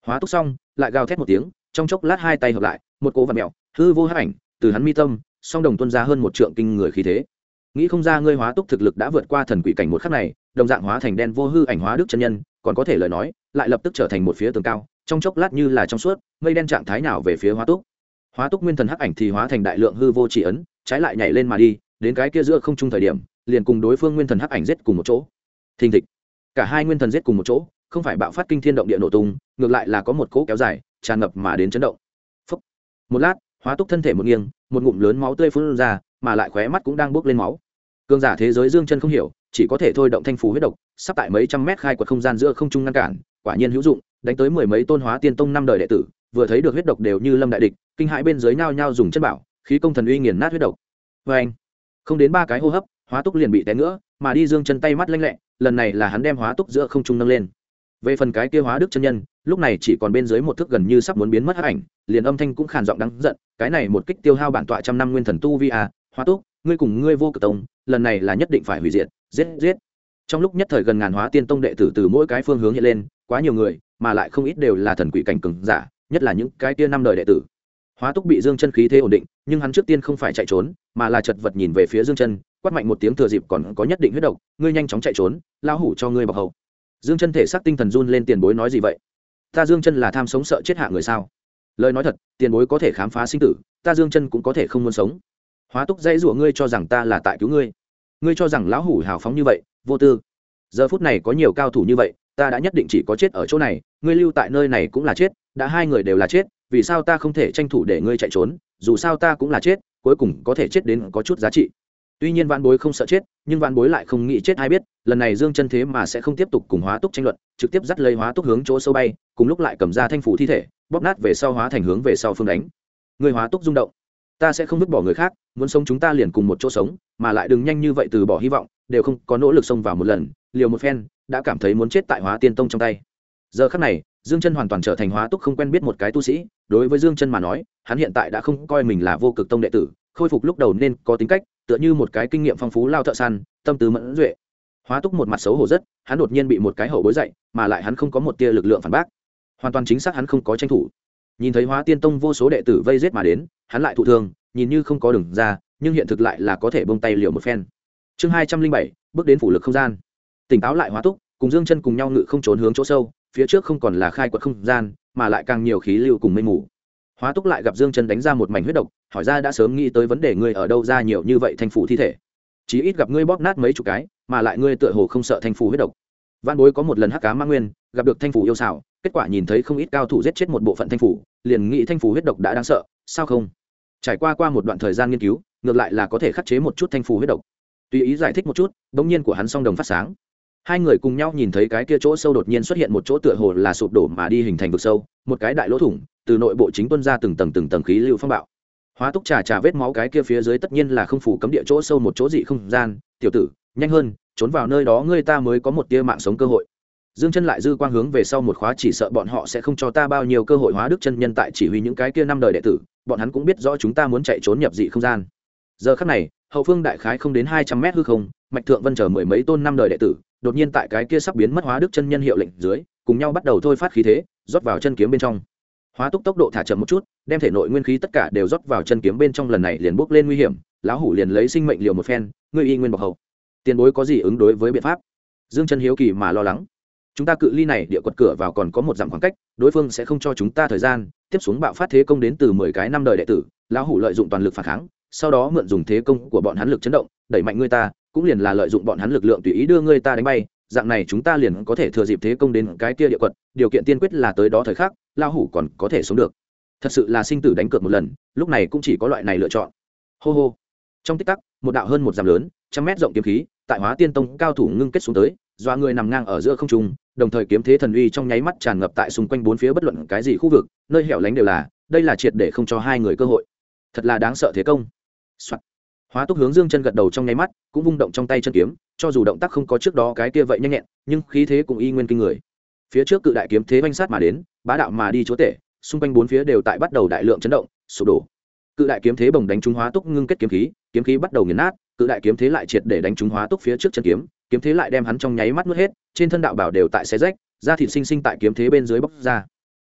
hóa túc xong lại gào thét một tiếng, trong chốc lát hai tay hợp lại, một cỗ vặn mèo hư vô hắc ảnh từ hắn mi tâm song đồng tuân ra hơn một trượng kinh người khí thế. Nghĩ không ra ngươi hóa túc thực lực đã vượt qua thần quỷ cảnh một khắc này, đồng dạng hóa thành đen vô hư ảnh hóa đức chân nhân, còn có thể lời nói lại lập tức trở thành một phía tường cao, trong chốc lát như là trong suốt mây đen trạng thái nào về phía hóa túc. Hóa túc nguyên thần hắc ảnh thì hóa thành đại lượng hư vô chỉ ấn, trái lại nhảy lên mà đi, đến cái kia giữa không trung thời điểm liền cùng đối phương nguyên thần hắc ảnh giết cùng một chỗ. Thình thịch, cả hai nguyên thần giết cùng một chỗ, không phải bạo phát kinh thiên động địa nổ tung, ngược lại là có một cỗ kéo dài tràn ngập mà đến chấn động. Phúc. Một lát, hóa túc thân thể một nghiêng, một ngụm lớn máu tươi phun ra, mà lại khóe mắt cũng đang bốc lên máu. Cường giả thế giới Dương Chân không hiểu, chỉ có thể thôi động thanh phù huyết độc, sắp tại mấy trăm mét khai quật không gian giữa không trung ngăn cản, quả nhiên hữu dụng, đánh tới mười mấy tôn hóa tiên tông năm đời đệ tử, vừa thấy được huyết độc đều như lâm đại địch, kinh hãi bên dưới nhao nhao dùng chân bảo, khí công thần uy nghiền nát huyết độc. Anh, không đến ba cái hô hấp, hóa túc liền bị té ngã, mà đi Dương Chân tay mắt lanh lẹ, lần này là hắn đem hóa túc giữa không trung nâng lên. Về phần cái kia hóa đức chân nhân, lúc này chỉ còn bên dưới một thước gần như sắp muốn biến mất hắc ảnh, liền âm thanh cũng khàn giọng đáng giận, cái này một kích tiêu hao bản tọa trăm năm nguyên thần tu vi à, hóa túc, ngươi cùng ngươi vô cực tông, lần này là nhất định phải hủy diệt, giết giết. Trong lúc nhất thời gần ngàn hóa tiên tông đệ tử từ mỗi cái phương hướng hiện lên, quá nhiều người, mà lại không ít đều là thần quỷ cảnh cường giả, nhất là những cái kia năm đời đệ tử. Hóa túc bị Dương Chân khí thế ổn định, nhưng hắn trước tiên không phải chạy trốn, mà là chật vật nhìn về phía Dương Chân, quát mạnh một tiếng thừa dịp còn có nhất định huyết độc, ngươi nhanh chóng chạy trốn, lão hủ cho ngươi bọc hậu. Dương Chân thể xác tinh thần run lên, tiền bối nói gì vậy? Ta Dương Chân là tham sống sợ chết hạ người sao? Lời nói thật, tiền bối có thể khám phá sinh tử, ta Dương Chân cũng có thể không muốn sống. Hóa túc dãy rủa, ngươi cho rằng ta là tại cứu ngươi? Ngươi cho rằng lão hủ hào phóng như vậy, vô tư? Giờ phút này có nhiều cao thủ như vậy, ta đã nhất định chỉ có chết ở chỗ này, ngươi lưu tại nơi này cũng là chết, đã hai người đều là chết, vì sao ta không thể tranh thủ để ngươi chạy trốn? Dù sao ta cũng là chết, cuối cùng có thể chết đến có chút giá trị. Tuy nhiên vạn bối không sợ chết, nhưng vạn bối lại không nghĩ chết ai biết, lần này Dương Chân thế mà sẽ không tiếp tục cùng hóa túc tranh luận, trực tiếp dắt lấy hóa túc hướng chỗ sâu bay, cùng lúc lại cầm ra thanh phủ thi thể, bóp nát về sau hóa thành hướng về sau phương đánh. Người hóa túc rung động, ta sẽ không vứt bỏ người khác, muốn sống chúng ta liền cùng một chỗ sống, mà lại đừng nhanh như vậy từ bỏ hy vọng, đều không có nỗ lực xông vào một lần, liều một phen, đã cảm thấy muốn chết tại Hóa Tiên Tông trong tay. Giờ khắc này, Dương Chân hoàn toàn trở thành hóa túc không quen biết một cái tu sĩ, đối với Dương Chân mà nói, hắn hiện tại đã không coi mình là Vô Cực Tông đệ tử, khôi phục lúc đầu nên có tính cách, tựa như một cái kinh nghiệm phong phú lao thợ săn, tâm tư mẫn duệ. Hóa túc một mặt xấu hổ rất, hắn đột nhiên bị một cái hậu bối dậy, mà lại hắn không có một tia lực lượng phản bác. Hoàn toàn chính xác hắn không có tranh thủ. Nhìn thấy Hóa Tiên Tông vô số đệ tử vây giết mà đến, hắn lại thụ thương, nhìn như không có đường ra, nhưng hiện thực lại là có thể buông tay liều một phen. Chương 207, bước đến phủ lực không gian. Tỉnh táo lại hóa túc, cùng Dương Chân cùng nhau ngự không trốn hướng chỗ sâu, phía trước không còn là khai quật không gian, mà lại càng nhiều khí lưu cùng mây mù. Hóa túc lại gặp Dương Chân đánh ra một mảnh huyết độc, hỏi ra đã sớm nghĩ tới vấn đề ngươi ở đâu ra nhiều như vậy thanh phủ thi thể. Chí ít gặp ngươi bóp nát mấy chục cái, mà lại ngươi tựa hồ không sợ thanh phủ huyết độc. Vạn Bối có một lần hắc cá ma nguyên, gặp được thanh phủ yêu xảo, kết quả nhìn thấy không ít cao thủ giết chết một bộ phận thanh phủ, liền nghĩ thanh phủ huyết độc đã đáng sợ, sao không? Trải qua một đoạn thời gian nghiên cứu, ngược lại là có thể khắc chế một chút thanh phủ huyết độc. Tùy ý giải thích một chút, bỗng nhiên của hắn song đồng phát sáng. Hai người cùng nhau nhìn thấy cái kia chỗ sâu đột nhiên xuất hiện một chỗ tựa hồ là sụp đổ mà đi hình thành vực sâu, một cái đại lỗ thủng, từ nội bộ chính tuôn ra từng tầng khí lưu phong bạo. Hóa túc trà vết máu cái kia phía dưới tất nhiên là không phủ cấm địa chỗ sâu một chỗ dị không gian, tiểu tử, nhanh hơn, trốn vào nơi đó ngươi ta mới có một tia mạng sống cơ hội. Dương Chân lại dư quang hướng về sau một khóa, chỉ sợ bọn họ sẽ không cho ta bao nhiêu cơ hội. Hóa đức chân nhân tại chỉ huy những cái kia năm đời đệ tử, bọn hắn cũng biết rõ chúng ta muốn chạy trốn nhập dị không gian. Giờ khắc này, hậu phương đại khái không đến 200 mét hư không, Mạch Thượng Vân chờ mười mấy tôn năm đời đệ tử, đột nhiên tại cái kia sắp biến mất Hóa đức chân nhân hiệu lệnh dưới, cùng nhau bắt đầu thôi phát khí thế, rót vào chân kiếm bên trong. Hóa túc tốc độ thả chậm một chút, đem thể nội nguyên khí tất cả đều rót vào chân kiếm bên trong, lần này liền bước lên nguy hiểm, lão hủ liền lấy sinh mệnh liều một phen, ngươi y nguyên bọc hậu. Tiền bối có gì ứng đối với biện pháp? Dương Chân hiếu kỳ mà lo lắng. Chúng ta cự ly này địa quật cửa vào còn có một dặm khoảng cách, đối phương sẽ không cho chúng ta thời gian, tiếp xuống bạo phát thế công đến từ 10 cái năm đời đệ tử, lão hủ lợi dụng toàn lực phản kháng, sau đó mượn dùng thế công của bọn hắn lực chấn động, đẩy mạnh ngươi ta, cũng liền là lợi dụng bọn hắn lực lượng tùy ý đưa ngươi ta đánh bay, dạng này chúng ta liền có thể thừa dịp thế công đến cái kia địa quật, điều kiện tiên quyết là tới đó thời khắc, lão hủ còn có thể sống được. Thật sự là sinh tử đánh cược một lần, lúc này cũng chỉ có loại này lựa chọn. Hô hô. Trong tích tắc, một đạo hơn một dặm lớn, trăm mét rộng kiếm khí, tại Hóa Tiên Tông cao thủ ngưng kết xuống tới, doa người nằm ngang ở giữa không trung, đồng thời kiếm thế thần uy trong nháy mắt tràn ngập tại xung quanh bốn phía bất luận cái gì khu vực, nơi hẻo lánh đều là, đây là triệt để không cho hai người cơ hội. Thật là đáng sợ thế công. Soạt. Hóa túc hướng Dương Chân gật đầu trong nháy mắt, cũng vung động trong tay chân kiếm, cho dù động tác không có trước đó cái kia vậy nhanh nhẹn, nhưng khí thế cũng y nguyên kinh người. Phía trước cự đại kiếm thế vanh sát mà đến, bá đạo mà đi chúa tể, xung quanh bốn phía đều tại bắt đầu đại lượng chấn động, sụp đổ. Cự đại kiếm thế bồng đánh trúng Hóa túc ngưng kết kiếm khí bắt đầu nghiền nát, cự đại kiếm thế lại triệt để đánh trúng Hóa túc phía trước chân kiếm thế lại đem hắn trong nháy mắt nuốt hết, trên thân đạo bảo đều tại xé rách, da thịt sinh sinh tại kiếm thế bên dưới bóc ra.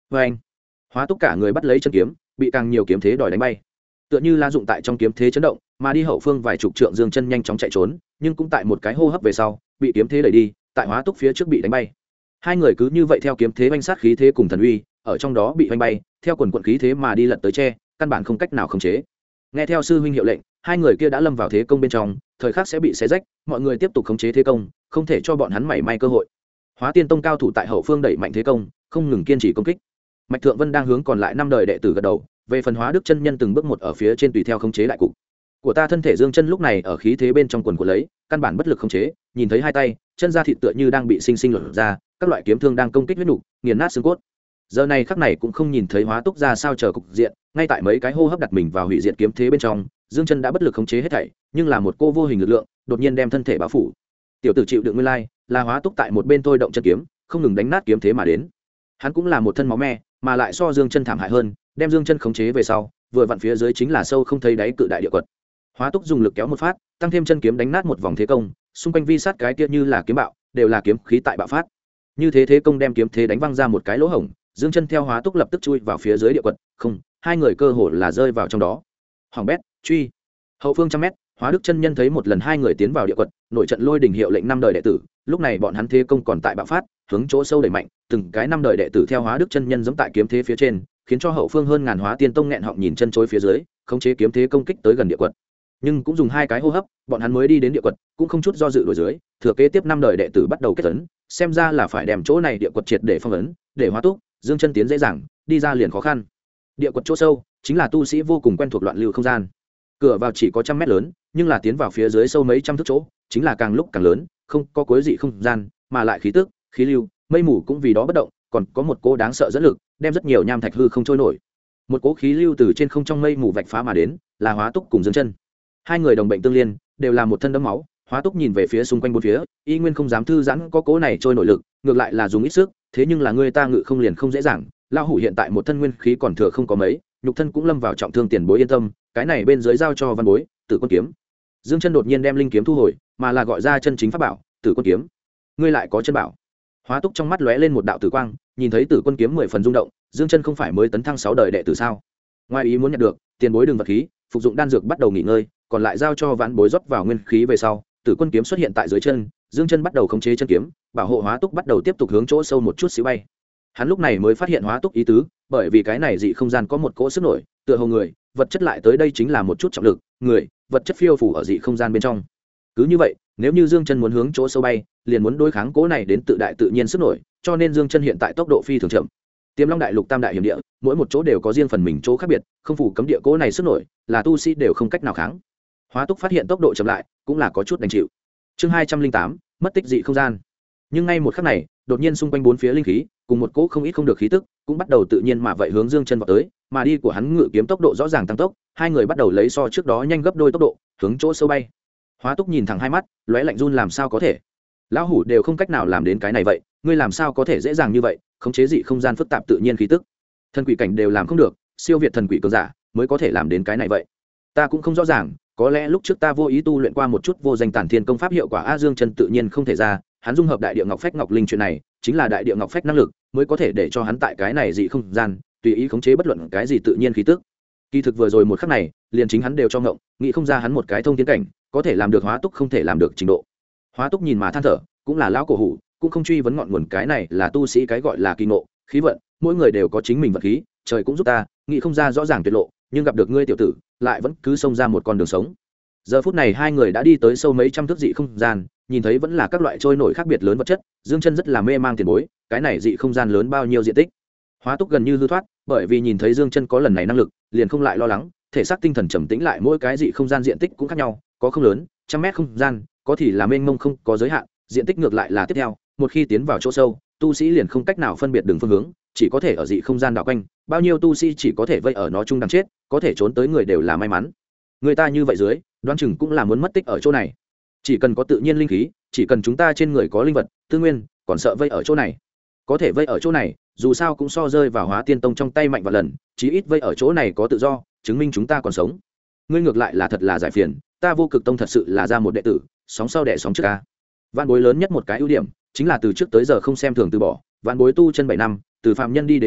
vê anh, hóa túc cả người bắt lấy chân kiếm, bị càng nhiều kiếm thế đòi đánh bay, tựa như la dụng tại trong kiếm thế chấn động, mà đi hậu phương vài chục trượng Dương Chân nhanh chóng chạy trốn, nhưng cũng tại một cái hô hấp về sau bị kiếm thế đẩy đi, tại hóa túc phía trước bị đánh bay. Hai người cứ như vậy theo kiếm thế oanh sát khí thế cùng thần uy, ở trong đó bị oanh bay, theo quần quận khí thế mà đi lật tới tre, căn bản không cách nào khống chế. Nghe theo sư huynh hiệu lệnh, hai người kia đã lâm vào thế công bên trong, thời khắc sẽ bị xé rách, mọi người tiếp tục khống chế thế công, không thể cho bọn hắn mảy may cơ hội. Hóa Tiên Tông cao thủ tại hậu phương đẩy mạnh thế công, không ngừng kiên trì công kích. Mạch Thượng Vân đang hướng còn lại 5 đời đệ tử gật đầu, về phần Hóa Đức chân nhân từng bước một ở phía trên tùy theo khống chế đại cục. Của ta thân thể Dương Chân lúc này ở khí thế bên trong quần của lấy, căn bản bất lực khống chế, nhìn thấy hai tay, chân da thịt tựa như đang bị sinh sinh lột ra, các loại kiếm thương đang công kích huyết nục, nghiền nát xương cốt. Giờ này khắc này cũng không nhìn thấy Hóa Túc ra sao chờ cục diện, ngay tại mấy cái hô hấp đặt mình vào hủy diệt kiếm thế bên trong, Dương Chân đã bất lực khống chế hết thảy, nhưng là một cô vô hình lực lượng đột nhiên đem thân thể bao phủ. Tiểu tử chịu đựng nguyên lai, là Hóa Túc tại một bên thôi động chân kiếm, không ngừng đánh nát kiếm thế mà đến. Hắn cũng là một thân máu me, mà lại so Dương Chân thảm hại hơn, đem Dương Chân khống chế về sau, vừa vặn phía dưới chính là sâu không thấy đáy cự đại địa quật. Hóa Túc dùng lực kéo một phát, tăng thêm chân kiếm đánh nát một vòng thế công, xung quanh vi sát cái kia như là kiếm bạo, đều là kiếm khí tại bạo phát. Như thế thế công đem kiếm thế đánh văng ra một cái lỗ hổng, Dương Chân theo Hóa Túc lập tức chui vào phía dưới địa quật, không, hai người cơ hồ là rơi vào trong đó. Hoàng bét, truy. Hậu phương trăm mét, Hóa Đức chân nhân thấy một lần hai người tiến vào địa quật, nội trận lôi đình hiệu lệnh 5 đời đệ tử, lúc này bọn hắn thế công còn tại bạo phát, hướng chỗ sâu đẩy mạnh, từng cái 5 đời đệ tử theo Hóa Đức chân nhân giẫm tại kiếm thế phía trên, khiến cho hậu phương hơn ngàn Hóa Tiên Tông nghẹn họng nhìn chân chối phía dưới, khống chế kiếm thế công kích tới gần địa quật. Nhưng cũng dùng 2 cái hô hấp, bọn hắn mới đi đến địa quật, cũng không chút do dự đuổi dưới, thừa kế tiếp 5 đời đệ tử bắt đầu kết tấn, xem ra là phải đem chỗ này địa quật triệt để phong ấn, để Hóa Túc, Dương Chân tiến dễ dàng, đi ra liền khó khăn. Địa quật chỗ sâu, chính là tu sĩ vô cùng quen thuộc loạn lưu không gian. Cửa vào chỉ có 100 mét lớn, nhưng là tiến vào phía dưới sâu mấy trăm thước chỗ, chính là càng lúc càng lớn, không có cuối dị không gian, mà lại khí tức, khí lưu, mây mù cũng vì đó bất động, còn có một cỗ đáng sợ dẫn lực, đem rất nhiều nham thạch hư không trôi nổi. Một cỗ khí lưu từ trên không trong mây mù vạch phá mà đến, là Hóa Túc cùng Dương Chân. Hai người đồng bệnh tương liên, đều là một thân đẫm máu. Hóa Túc nhìn về phía xung quanh bốn phía, y nguyên không dám thư giãn có cỗ này trôi nổi lực, ngược lại là dùng ít sức, thế nhưng là người ta ngự không liền không dễ dàng. Lão hủ hiện tại một thân nguyên khí còn thừa không có mấy, nhục thân cũng lâm vào trọng thương, tiền bối yên tâm, cái này bên dưới giao cho văn bối, Tử Quân kiếm. Dương Chân đột nhiên đem linh kiếm thu hồi, mà là gọi ra chân chính pháp bảo, Tử Quân kiếm. Ngươi lại có chân bảo? Hóa Túc trong mắt lóe lên một đạo tử quang, nhìn thấy Tử Quân kiếm 10 phần rung động, Dương Chân không phải mới tấn thăng 6 đời đệ tử sao? Ngoài ý muốn nhận được, tiền bối đừng vật khí, phục dụng đan dược bắt đầu nghỉ ngơi, còn lại giao cho vãn bối rót vào nguyên khí về sau. Tử Quân kiếm xuất hiện tại dưới chân, Dương Chân bắt đầu khống chế chân kiếm, bảo hộ Hóa Túc bắt đầu tiếp tục hướng chỗ sâu một chút xíu bay. Hắn lúc này mới phát hiện Hóa Túc ý tứ, bởi vì cái này dị không gian có một cỗ sức nổi, tựa hồ người, vật chất lại tới đây chính là một chút trọng lực, người, vật chất phiêu phù ở dị không gian bên trong. Cứ như vậy, nếu như Dương Chân muốn hướng chỗ sâu bay, liền muốn đối kháng cỗ này đến tự đại tự nhiên sức nổi, cho nên Dương Chân hiện tại tốc độ phi thường chậm. Tiềm Long đại lục tam đại hiểm địa, mỗi một chỗ đều có riêng phần mình chỗ khác biệt, không phủ cấm địa cỗ này sức nổi, là tu sĩ đều không cách nào kháng. Hóa Túc phát hiện tốc độ chậm lại, cũng là có chút đành chịu. Chương 208, mất tích dị không gian. Nhưng ngay một khắc này, đột nhiên xung quanh bốn phía linh khí, cùng một cỗ không ít không được khí tức, cũng bắt đầu tự nhiên mà vậy hướng Dương Chân vọt tới, mà đi của hắn ngự kiếm tốc độ rõ ràng tăng tốc, hai người bắt đầu lấy so trước đó nhanh gấp đôi tốc độ, hướng chỗ sâu bay. Hóa Túc nhìn thẳng hai mắt, lóe lạnh run, làm sao có thể? Lão hủ đều không cách nào làm đến cái này vậy, ngươi làm sao có thể dễ dàng như vậy, khống chế dị không gian phức tạp tự nhiên khí tức. Thần quỷ cảnh đều làm không được, siêu việt thần quỷ cường giả mới có thể làm đến cái này vậy. Ta cũng không rõ ràng, có lẽ lúc trước ta vô ý tu luyện qua một chút vô danh tản thiên công pháp hiệu quả A. Dương Chân tự nhiên không thể ra, hắn dung hợp đại địa ngọc phách ngọc linh chuyện này, chính là đại địa ngọc phách năng lực, mới có thể để cho hắn tại cái này dị không gian tùy ý khống chế bất luận cái gì tự nhiên khí tức. Kỳ thực vừa rồi một khắc này, liền chính hắn đều cho ngộng, nghĩ không ra hắn một cái thông thiên cảnh, có thể làm được Hóa Túc không thể làm được trình độ. Hóa Túc nhìn mà than thở, cũng là lão cổ hủ, cũng không truy vấn ngọn nguồn, cái này là tu sĩ cái gọi là kỳ ngộ, khí vận, mỗi người đều có chính mình vận khí, trời cũng giúp ta, nghĩ không ra rõ ràng tuyệt lộ, nhưng gặp được ngươi tiểu tử, lại vẫn cứ xông ra một con đường sống. Giờ phút này hai người đã đi tới sâu mấy trăm thước dị không gian, nhìn thấy vẫn là các loại trôi nổi khác biệt lớn vật chất, Dương Chân rất là mê mang tiền bối, cái này dị không gian lớn bao nhiêu diện tích? Hóa Túc gần như hư thoát, bởi vì nhìn thấy Dương Chân có lần này năng lực, liền không lại lo lắng, thể xác tinh thần trầm tĩnh lại, mỗi cái dị không gian diện tích cũng khác nhau, có không lớn, 100 mét không gian, có thì là mênh mông không có giới hạn, diện tích ngược lại là tiếp theo, một khi tiến vào chỗ sâu, tu sĩ liền không cách nào phân biệt đường phương hướng, chỉ có thể ở dị không gian đảo quanh, bao nhiêu tu sĩ chỉ có thể vây ở nó chung đằng chết, có thể trốn tới người đều là may mắn. Người ta như vậy dưới, đoán chừng cũng là muốn mất tích ở chỗ này. Chỉ cần có tự nhiên linh khí, chỉ cần chúng ta trên người có linh vật, tư nguyên, còn sợ vây ở chỗ này. Có thể vây ở chỗ này, dù sao cũng so rơi vào Hóa Tiên Tông trong tay mạnh vạn lần, chí ít vây ở chỗ này có tự do, chứng minh chúng ta còn sống. Ngươi ngược lại là thật là giải phiền, ta Vô Cực Tông thật sự là ra một đệ tử, sóng sau đẻ sóng trước ca. Vạn bối lớn nhất một cái ưu điểm, chính là từ trước tới giờ không xem thường từ bỏ, vạn bối tu chân 7 năm, từ phạm nhân đi đến hiện tại,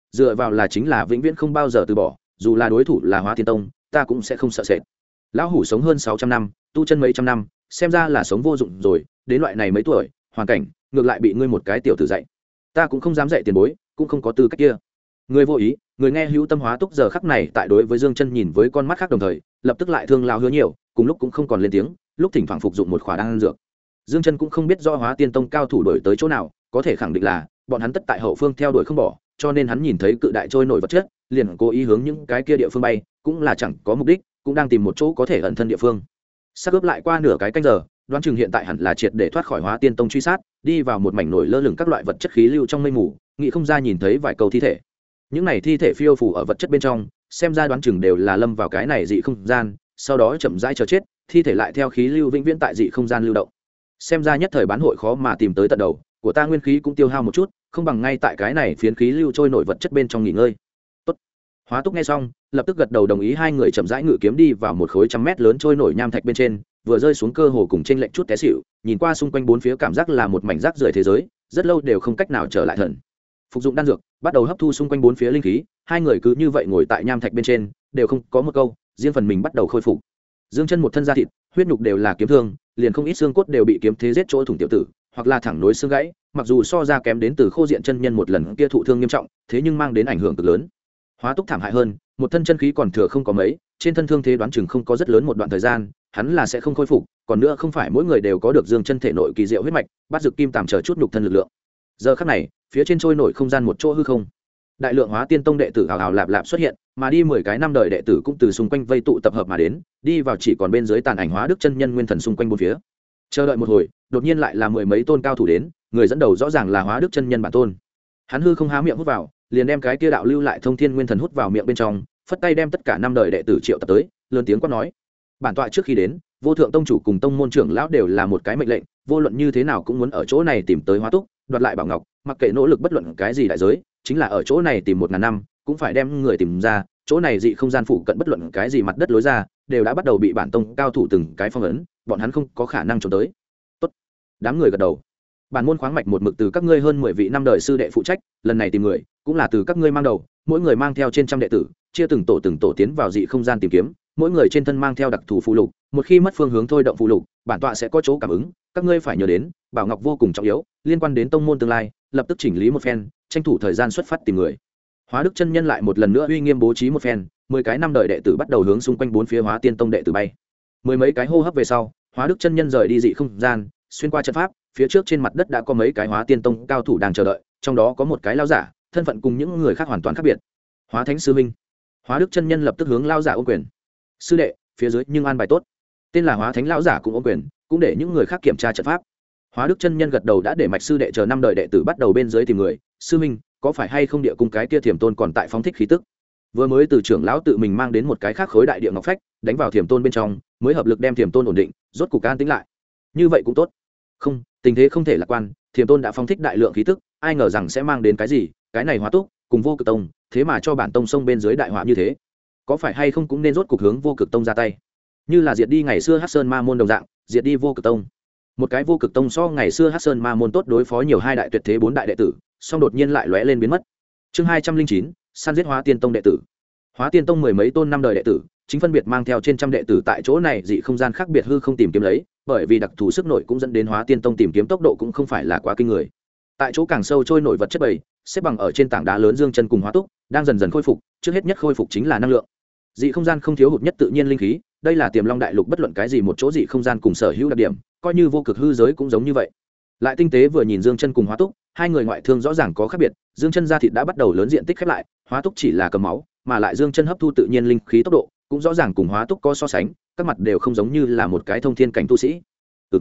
dựa vào là chính là vĩnh viễn không bao giờ từ bỏ, dù là đối thủ là Hóa Tiên Tông ta cũng sẽ không sợ sệt. Lão hủ sống hơn 600 năm, tu chân mấy trăm năm, xem ra là sống vô dụng rồi, đến loại này mấy tuổi hoàn cảnh ngược lại bị ngươi một cái tiểu tử dạy, ta cũng không dám dạy tiền bối, cũng không có tư cách kia. Người vô ý, người nghe hữu tâm. Hóa Túc giờ khắc này tại đối với Dương Chân nhìn với con mắt khác, đồng thời lập tức lại thương lao hứa nhiều, cùng lúc cũng không còn lên tiếng, lúc thỉnh thoảng phục dụng một khỏa đan dược. Dương Chân cũng không biết do Hóa Tiên Tông cao thủ đuổi tới chỗ nào, có thể khẳng định là bọn hắn tất tại hậu phương theo đuổi không bỏ, cho nên hắn nhìn thấy cự đại trôi nổi vật chất, liền cố ý hướng những cái kia địa phương bay, cũng là chẳng có mục đích, cũng đang tìm một chỗ có thể ẩn thân địa phương. Sắp ướp lại qua nửa cái canh giờ, đoán chừng hiện tại hẳn là triệt để thoát khỏi Hóa Tiên Tông truy sát, đi vào một mảnh nổi lơ lửng các loại vật chất khí lưu trong mây mù, nghĩ không ra nhìn thấy vài câu thi thể. Những này thi thể phiêu phù ở vật chất bên trong, xem ra đoán chừng đều là lâm vào cái này dị không gian, sau đó chậm rãi chờ chết, thi thể lại theo khí lưu vĩnh viễn tại dị không gian lưu động. Xem ra nhất thời bán hội khó mà tìm tới tận đầu, của ta nguyên khí cũng tiêu hao một chút, không bằng ngay tại cái này phiến khí lưu trôi nổi vật chất bên trong nghỉ ngơi. Tốt. Hóa Túc nghe xong, lập tức gật đầu đồng ý. Hai người chậm rãi ngự kiếm đi vào một khối trăm mét lớn trôi nổi nham thạch bên trên, vừa rơi xuống cơ hồ cùng trên lệnh chút té xỉu, nhìn qua xung quanh bốn phía cảm giác là một mảnh rác rưởi thế giới, rất lâu đều không cách nào trở lại thần. Phục dụng đan dược, bắt đầu hấp thu xung quanh bốn phía linh khí, hai người cứ như vậy ngồi tại nham thạch bên trên, đều không có một câu, riêng phần mình bắt đầu khôi phục. Dương Chân một thân da thịt, huyết nhục đều là kiếm thương, liền không ít xương cốt đều bị kiếm thế giết chỗ thủng tiểu tử, hoặc là thẳng nối xương gãy, mặc dù so ra kém đến từ Khô Diện chân nhân một lần kia thụ thương nghiêm trọng, thế nhưng mang đến ảnh hưởng cực lớn. Hóa Túc thảm hại hơn, một thân chân khí còn thừa không có mấy, trên thân thương thế đoán chừng không có rất lớn một đoạn thời gian, hắn là sẽ không khôi phục, còn nữa không phải mỗi người đều có được Dương Chân thể nội kỳ diệu huyết mạch, bắt dược kim tạm chờ chút nhục thân lực lượng. Giờ khắc này, phía trên trôi nổi không gian một chỗ hư không, đại lượng Hóa Tiên Tông đệ tử hào hào lạp lạp xuất hiện, mà đi 10 cái năm đời đệ tử cũng từ xung quanh vây tụ tập hợp mà đến, đi vào chỉ còn bên dưới tàn ảnh Hóa Đức chân nhân nguyên thần xung quanh bốn phía. Chờ đợi một hồi, đột nhiên lại là 10 mấy tôn cao thủ đến, người dẫn đầu rõ ràng là Hóa Đức chân nhân bản tôn. Hắn hư không há miệng hút vào, liền đem cái kia đạo lưu lại thông thiên nguyên thần hút vào miệng bên trong, phất tay đem tất cả năm đời đệ tử triệu tập tới, lớn tiếng quát nói: bản tọa trước khi đến, vô thượng tông chủ cùng tông môn trưởng lão đều là một cái mệnh lệnh, vô luận như thế nào cũng muốn ở chỗ này tìm tới Hóa Túc, đoạt lại bảo ngọc, mặc kệ nỗ lực bất luận cái gì đại giới, chính là ở chỗ này tìm 1000 năm, cũng phải đem người tìm ra. Chỗ này dị không gian phụ cận bất luận cái gì mặt đất lối ra, đều đã bắt đầu bị bản tông cao thủ từng cái phong ấn, bọn hắn không có khả năng trốn tới. Tốt. Đám người gật đầu. Bản môn khoáng mạch một mực từ các ngươi hơn 10 vị năm đời sư đệ phụ trách, lần này tìm người, cũng là từ các ngươi mang đầu, mỗi người mang theo trên trăm đệ tử, chia từng tổ tiến vào dị không gian tìm kiếm, mỗi người trên thân mang theo đặc thù phụ lục, một khi mất phương hướng thôi động phụ lục, bản tọa sẽ có chỗ cảm ứng, các ngươi phải nhớ đến, bảo ngọc vô cùng trọng yếu, liên quan đến tông môn tương lai, lập tức chỉnh lý một phen, tranh thủ thời gian xuất phát tìm người. Hóa Đức chân nhân lại một lần nữa uy nghiêm bố trí một phen, 10 cái năm đời đệ tử bắt đầu hướng xung quanh bốn phía Hóa Tiên Tông đệ tử bay. 10 mấy cái hô hấp về sau, Hóa Đức chân nhân rời đi dị không gian, xuyên qua trận pháp, phía trước trên mặt đất đã có mấy cái Hóa Tiên Tông cao thủ đang chờ đợi, trong đó có một cái lão giả, thân phận cùng những người khác hoàn toàn khác biệt. Hóa Thánh sư minh. Hóa Đức chân nhân lập tức hướng lão giả ôm quyền. Sư đệ, phía dưới nhưng an bài tốt. Tên là Hóa Thánh lão giả cũng ôm quyền, cũng để những người khác kiểm tra trận pháp. Hóa Đức chân nhân gật đầu đã để mạch sư đệ chờ năm đời đệ tử bắt đầu bên dưới tìm người. Sư minh, có phải hay không địa cung cái kia Thiểm Tôn còn tại phóng thích khí tức? Vừa mới từ trưởng lão tự mình mang đến một cái khác khối đại địa ngọc phách, đánh vào Thiểm Tôn bên trong, mới hợp lực đem Thiểm Tôn ổn định, rốt cục an tĩnh lại. Như vậy cũng tốt. Không, tình thế không thể lạc quan, Thiểm Tôn đã phóng thích đại lượng khí tức, ai ngờ rằng sẽ mang đến cái gì? Cái này Hóa Túc cùng Vô Cực Tông, thế mà cho bản tông sông bên dưới đại họa như thế. Có phải hay không cũng nên rốt cục hướng Vô Cực Tông ra tay. Như là diệt đi ngày xưa Hắc Sơn Ma môn đồng dạng, diệt đi Vô Cực Tông. Một cái Vô Cực Tông so ngày xưa Hắc Sơn Ma môn tốt đối phó nhiều hai đại tuyệt thế 4 đại đệ tử, song đột nhiên lại lóe lên biến mất. Chương 209, săn giết Hóa Tiên Tông đệ tử. Hóa Tiên Tông 10 mấy tôn năm đời đệ tử, chính phân biệt mang theo trên trăm đệ tử tại chỗ này dị không gian khác biệt hư không tìm kiếm lấy, bởi vì đặc thù sức nổi cũng dẫn đến Hóa Tiên Tông tìm kiếm tốc độ cũng không phải là quá kinh người. Tại chỗ càng sâu trôi nổi vật chất bầy, xếp bằng ở trên tảng đá lớn Dương Chân cùng Hóa Túc, đang dần dần khôi phục, trước hết nhất khôi phục chính là năng lượng. Dị không gian không thiếu hụt nhất tự nhiên linh khí, đây là Tiềm Long đại lục bất luận cái gì một chỗ dị không gian cùng sở hữu đặc điểm, coi như vô cực hư giới cũng giống như vậy. Lại tinh tế vừa nhìn Dương Chân cùng Hóa Túc, hai người ngoại thương rõ ràng có khác biệt, Dương Chân da thịt đã bắt đầu lớn diện tích khép lại, Hóa Túc chỉ là cầm máu, mà lại Dương Chân hấp thu tự nhiên linh khí tốc độ cũng rõ ràng cùng Hóa Túc có so sánh, các mặt đều không giống như là một cái thông thiên cảnh tu sĩ.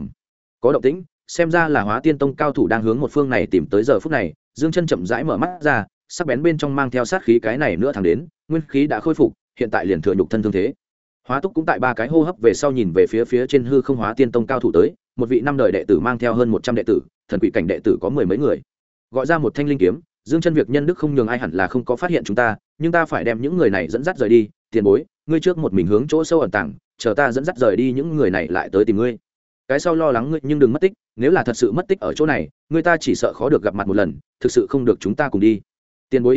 Có động tĩnh, xem ra là Hóa Tiên Tông cao thủ đang hướng một phương này tìm tới. Giờ phút này, Dương Chân chậm rãi mở mắt ra, sắc bén bên trong mang theo sát khí, cái này nữa thẳng đến, nguyên khí đã khôi phục, hiện tại liền thừa nhục thân thương thế. Hóa Túc cũng tại 3 cái hô hấp về sau nhìn về phía trên hư không Hóa Tiên Tông cao thủ tới, một vị năm đời đệ tử mang theo hơn 100 đệ tử, thần quỷ cảnh đệ tử có 10 mấy người. Gọi ra một thanh linh kiếm, Dương Chân việc nhân đức không nhường ai hẳn là không có phát hiện chúng ta, nhưng ta phải đem những người này dẫn dắt rời đi, tiền bối, ngươi trước một mình hướng chỗ sâu ẩn tàng, chờ ta dẫn dắt rời đi những người này lại tới tìm ngươi. Cái sau lo lắng ngươi nhưng đừng mất tích, nếu là thật sự mất tích ở chỗ này, người ta chỉ sợ khó được gặp mặt một lần, thực sự không được chúng ta cùng đi. Tiền bối yên tâm,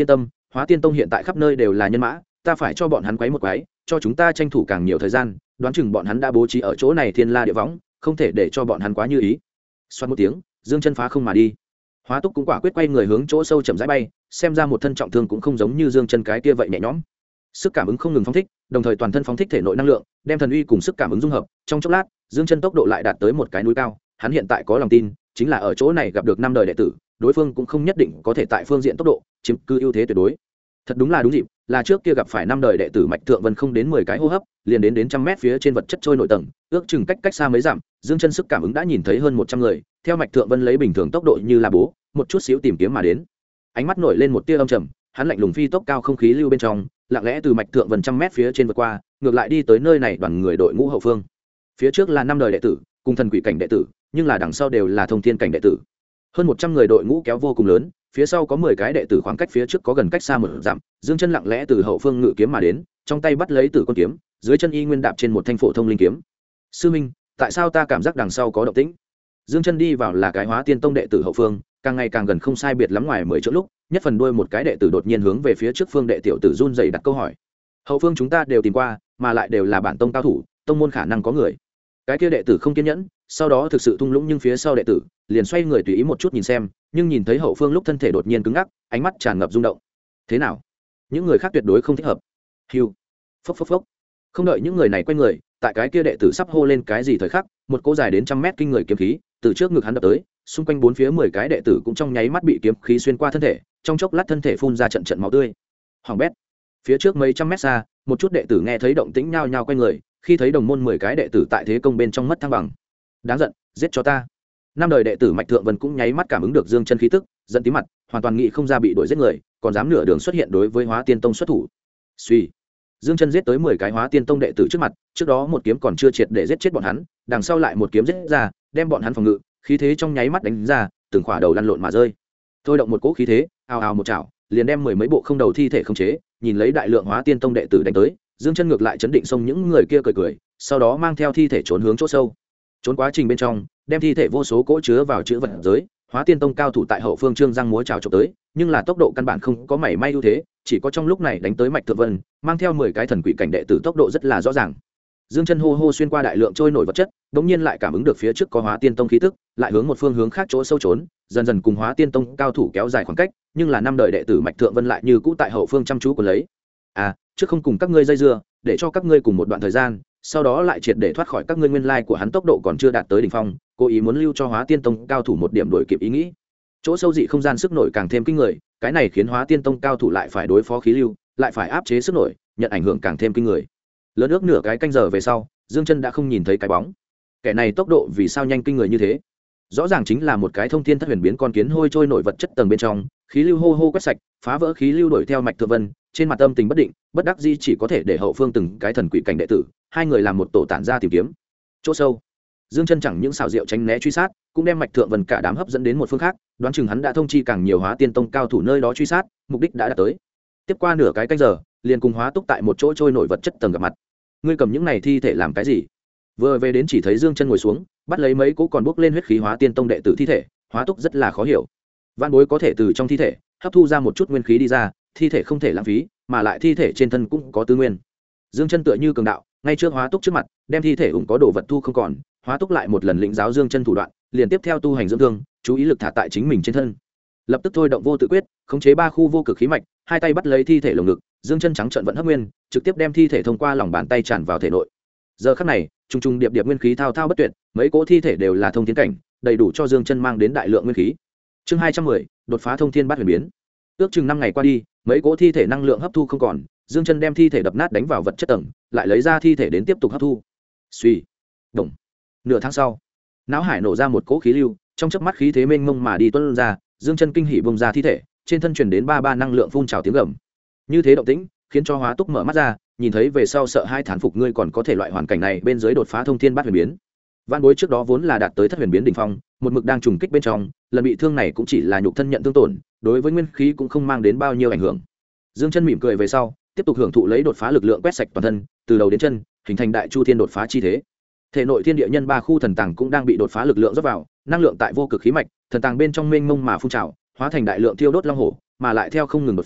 Hóa Tiên Tông hiện tại khắp nơi đều là nhân mã, ta phải cho bọn hắn quấy một quấy, cho chúng ta tranh thủ càng nhiều thời gian, đoán chừng bọn hắn đã bố trí ở chỗ này thiên la địa võng, không thể để cho bọn hắn quá như ý. Xoát một tiếng, dương chân phá không mà đi. Hóa Túc cũng quả quyết quay người hướng chỗ sâu chậm rãi bay, xem ra một thân trọng thương cũng không giống như dương chân cái kia vậy nhẹ nhõm. Sức cảm ứng không ngừng phóng thích, đồng thời toàn thân phóng thích thể nội năng lượng, đem thần uy cùng sức cảm ứng dung hợp, trong chốc lát, dương chân tốc độ lại đạt tới một cái núi cao, hắn hiện tại có lòng tin, chính là ở chỗ này gặp được 5 đời đệ tử, đối phương cũng không nhất định có thể tại phương diện tốc độ chiếm cứ ưu thế tuyệt đối. Thật đúng là đúng dịp, là trước kia gặp phải 5 đời đệ tử Mạch Thượng Vân không đến 10 cái hô hấp, liền đến 100 mét phía trên vật chất trôi nội tầng, ước chừng cách xa mấy dặm, dương chân sức cảm ứng đã nhìn thấy hơn 100 người, theo Mạch Thượng Vân lấy bình thường tốc độ như là bố, một chút xíu tìm kiếm mà đến. Ánh mắt nổi lên một tia âm trầm, hắn lạnh lùng phi tốc cao không khí lưu bên trong, lặng lẽ từ Mạch Thượng Vân trăm mét phía trên vượt qua, ngược lại đi tới nơi này đoàn người đội ngũ hậu phương. Phía trước là 5 đời đệ tử, cùng thần quỷ cảnh đệ tử, nhưng là đằng sau đều là thông thiên cảnh đệ tử. Hơn 100 người đội ngũ kéo vô cùng lớn, phía sau có 10 cái đệ tử, khoảng cách phía trước có gần cách xa một dặm. Dương chân lặng lẽ từ hậu phương ngự kiếm mà đến, trong tay bắt lấy tử con kiếm, dưới chân y nguyên đạp trên một thanh phổ thông linh kiếm. Sư minh, tại sao ta cảm giác đằng sau có động tĩnh? Dương chân đi vào là cái Hóa Tiên Tông đệ tử hậu phương, càng ngày càng gần không sai biệt lắm ngoài 10 chỗ lúc, nhất phần đuôi một cái đệ tử đột nhiên hướng về phía trước phương đệ tiểu tử run rẩy đặt câu hỏi. Hậu phương chúng ta đều tìm qua, mà lại đều là bản tông cao thủ, tông môn khả năng có người. Cái kia đệ tử không kiên nhẫn, sau đó thực sự thung lũng, nhưng phía sau đệ tử liền xoay người tùy ý một chút nhìn xem, nhưng nhìn thấy hậu phương lúc thân thể đột nhiên cứng ngắc, ánh mắt tràn ngập rung động. Thế nào? Những người khác tuyệt đối không thích hợp. Hưu. Phốc phốc phốc. Không đợi những người này quay người, tại cái kia đệ tử sắp hô lên cái gì thời khắc, một cỗ dài đến 100 mét kinh người kiếm khí từ trước ngực hắn đập tới, xung quanh bốn phía 10 cái đệ tử cũng trong nháy mắt bị kiếm khí xuyên qua thân thể, trong chốc lát thân thể phun ra trận trận máu tươi. Hoàng bét. Phía trước mấy trăm mét xa, một chút đệ tử nghe thấy động tĩnh nhao nhao quay người, khi thấy đồng môn 10 cái đệ tử tại thế công bên trong mất thăng bằng. Đáng giận, giết cho ta. 5 đời đệ tử Mạch Thượng Vân cũng nháy mắt cảm ứng được dương chân khí tức, giận tí mặt, hoàn toàn nghĩ không ra bị đuổi giết người, còn dám nửa đường xuất hiện đối với Hóa Tiên Tông xuất thủ. Suy. Dương chân giết tới 10 cái Hóa Tiên Tông đệ tử trước mặt, trước đó một kiếm còn chưa triệt để giết chết bọn hắn, đằng sau lại một kiếm giết ra, đem bọn hắn phòng ngự, khí thế trong nháy mắt đánh ra, từng khỏa đầu lăn lộn mà rơi. Thôi động một cỗ khí thế, ào ào một chảo, liền đem 10 mấy bộ không đầu thi thể khống chế, nhìn lấy đại lượng Hóa Tiên Tông đệ tử đánh tới, dương chân ngược lại chấn định xông những người kia cười cười, sau đó mang theo thi thể trốn hướng chỗ sâu. Trốn quá trình bên trong, đem thi thể vô số cỗ chứa vào chữ vật giới, Hóa Tiên Tông cao thủ tại hậu phương trương răng múa chảo chụp tới, nhưng là tốc độ căn bản không có mảy may ưu thế, chỉ có trong lúc này đánh tới Mạch Thượng Vân, mang theo 10 cái thần quỷ cảnh đệ tử tốc độ rất là rõ ràng. Dương chân hô hô xuyên qua đại lượng trôi nổi vật chất, bỗng nhiên lại cảm ứng được phía trước có Hóa Tiên Tông khí tức, lại hướng một phương hướng khác chỗ sâu trốn, dần dần cùng Hóa Tiên Tông cao thủ kéo dài khoảng cách, nhưng là 5 đời đệ tử Mạch Thượng Vân lại như cũ tại hậu phương chăm chú cuốn lấy. À, trước không cùng các ngươi dây dưa, để cho các ngươi cùng một đoạn thời gian, sau đó lại triệt để thoát khỏi các ngươi. Nguyên lai của hắn tốc độ còn chưa đạt tới đỉnh phong, cố ý muốn lưu cho Hóa Tiên Tông cao thủ một điểm đuổi kịp ý nghĩ. Chỗ sâu dị không gian sức nổi càng thêm kinh người, cái này khiến Hóa Tiên Tông cao thủ lại phải đối phó khí lưu, lại phải áp chế sức nổi, nhận ảnh hưởng càng thêm kinh người. Lớn ước nửa cái canh giờ về sau, dương chân đã không nhìn thấy cái bóng. Kẻ này tốc độ vì sao nhanh kinh người như thế? Rõ ràng chính là một cái thông thiên thất huyền biến con kiến hôi trôi nổi vật chất tầng bên trong, khí lưu hô hô quét sạch, phá vỡ khí lưu đuổi theo Mạch Thượng Vân, trên mặt âm tình bất định, bất đắc dĩ chỉ có thể để hậu phương từng cái thần quỷ cảnh đệ tử, hai người làm một tổ tản ra tìm kiếm. Chỗ sâu, dương chân chẳng những xảo diệu tránh né truy sát, cũng đem Mạch Thượng Vân cả đám hấp dẫn đến một phương khác, đoán chừng hắn đã thông chi càng nhiều Hóa Tiên Tông cao thủ nơi đó truy sát, mục đích đã đạt tới. Tiếp qua nửa cái canh giờ, liền cùng Hóa Túc tại một chỗ trôi nổi vật chất tầng gặp mặt. Ngươi cầm những này thi thể làm cái gì? Vừa về đến chỉ thấy dương chân ngồi xuống, bắt lấy mấy cỗ còn bốc lên huyết khí Hóa Tiên Tông đệ tử thi thể. Hóa Túc rất là khó hiểu, vạn bối có thể từ trong thi thể hấp thu ra một chút nguyên khí đi ra, thi thể không thể lãng phí, mà lại thi thể trên thân cũng có tư nguyên. Dương chân tựa như cường đạo, ngay trước Hóa Túc trước mặt đem thi thể ủng có đồ vật thu không còn. Hóa Túc lại một lần lĩnh giáo dương chân thủ đoạn, liền tiếp theo tu hành dưỡng thương, chú ý lực thả tại chính mình trên thân, lập tức thôi động vô tự quyết, khống chế 3 khu vô cực khí mạch, hai tay bắt lấy thi thể lồng ngực, dương chân trắng trợn vận hấp nguyên, trực tiếp đem thi thể thông qua lòng bàn tay tràn vào thể nội. Giờ khắc này, trùng trùng điệp điệp nguyên khí thao thao bất tuyệt, mấy cỗ thi thể đều là thông thiên cảnh, đầy đủ cho dương chân mang đến đại lượng nguyên khí. Chương 210, đột phá thông thiên bát huyền biến. Ước chừng 5 ngày qua đi, mấy cỗ thi thể năng lượng hấp thu không còn, dương chân đem thi thể đập nát đánh vào vật chất tầng, lại lấy ra thi thể đến tiếp tục hấp thu. Suy, động. Nửa tháng sau, não hải nổ ra một cỗ khí lưu, trong chớp mắt khí thế mênh mông mà đi tuôn ra, dương chân kinh hỉ bung ra thi thể, trên thân truyền đến ba năng lượng phun trào tiếng gầm. Như thế động tĩnh khiến cho Hóa Túc mở mắt ra, nhìn thấy về sau sợ hai thán phục, ngươi còn có thể loại hoàn cảnh này bên dưới đột phá thông thiên bát huyền biến. Vạn bối trước đó vốn là đạt tới thất huyền biến đỉnh phong, một mực đang trùng kích bên trong, lần bị thương này cũng chỉ là nhục thân nhận thương tổn, đối với nguyên khí cũng không mang đến bao nhiêu ảnh hưởng. Dương chân mỉm cười về sau, tiếp tục hưởng thụ lấy đột phá lực lượng quét sạch toàn thân, từ đầu đến chân, hình thành đại chu thiên đột phá chi thế. Thể nội thiên địa nhân 3 khu thần tàng cũng đang bị đột phá lực lượng rót vào, năng lượng tại vô cực khí mạch, thần tàng bên trong mênh mông mà phun trào, hóa thành đại lượng thiêu đốt long hổ, mà lại theo không ngừng đột phá,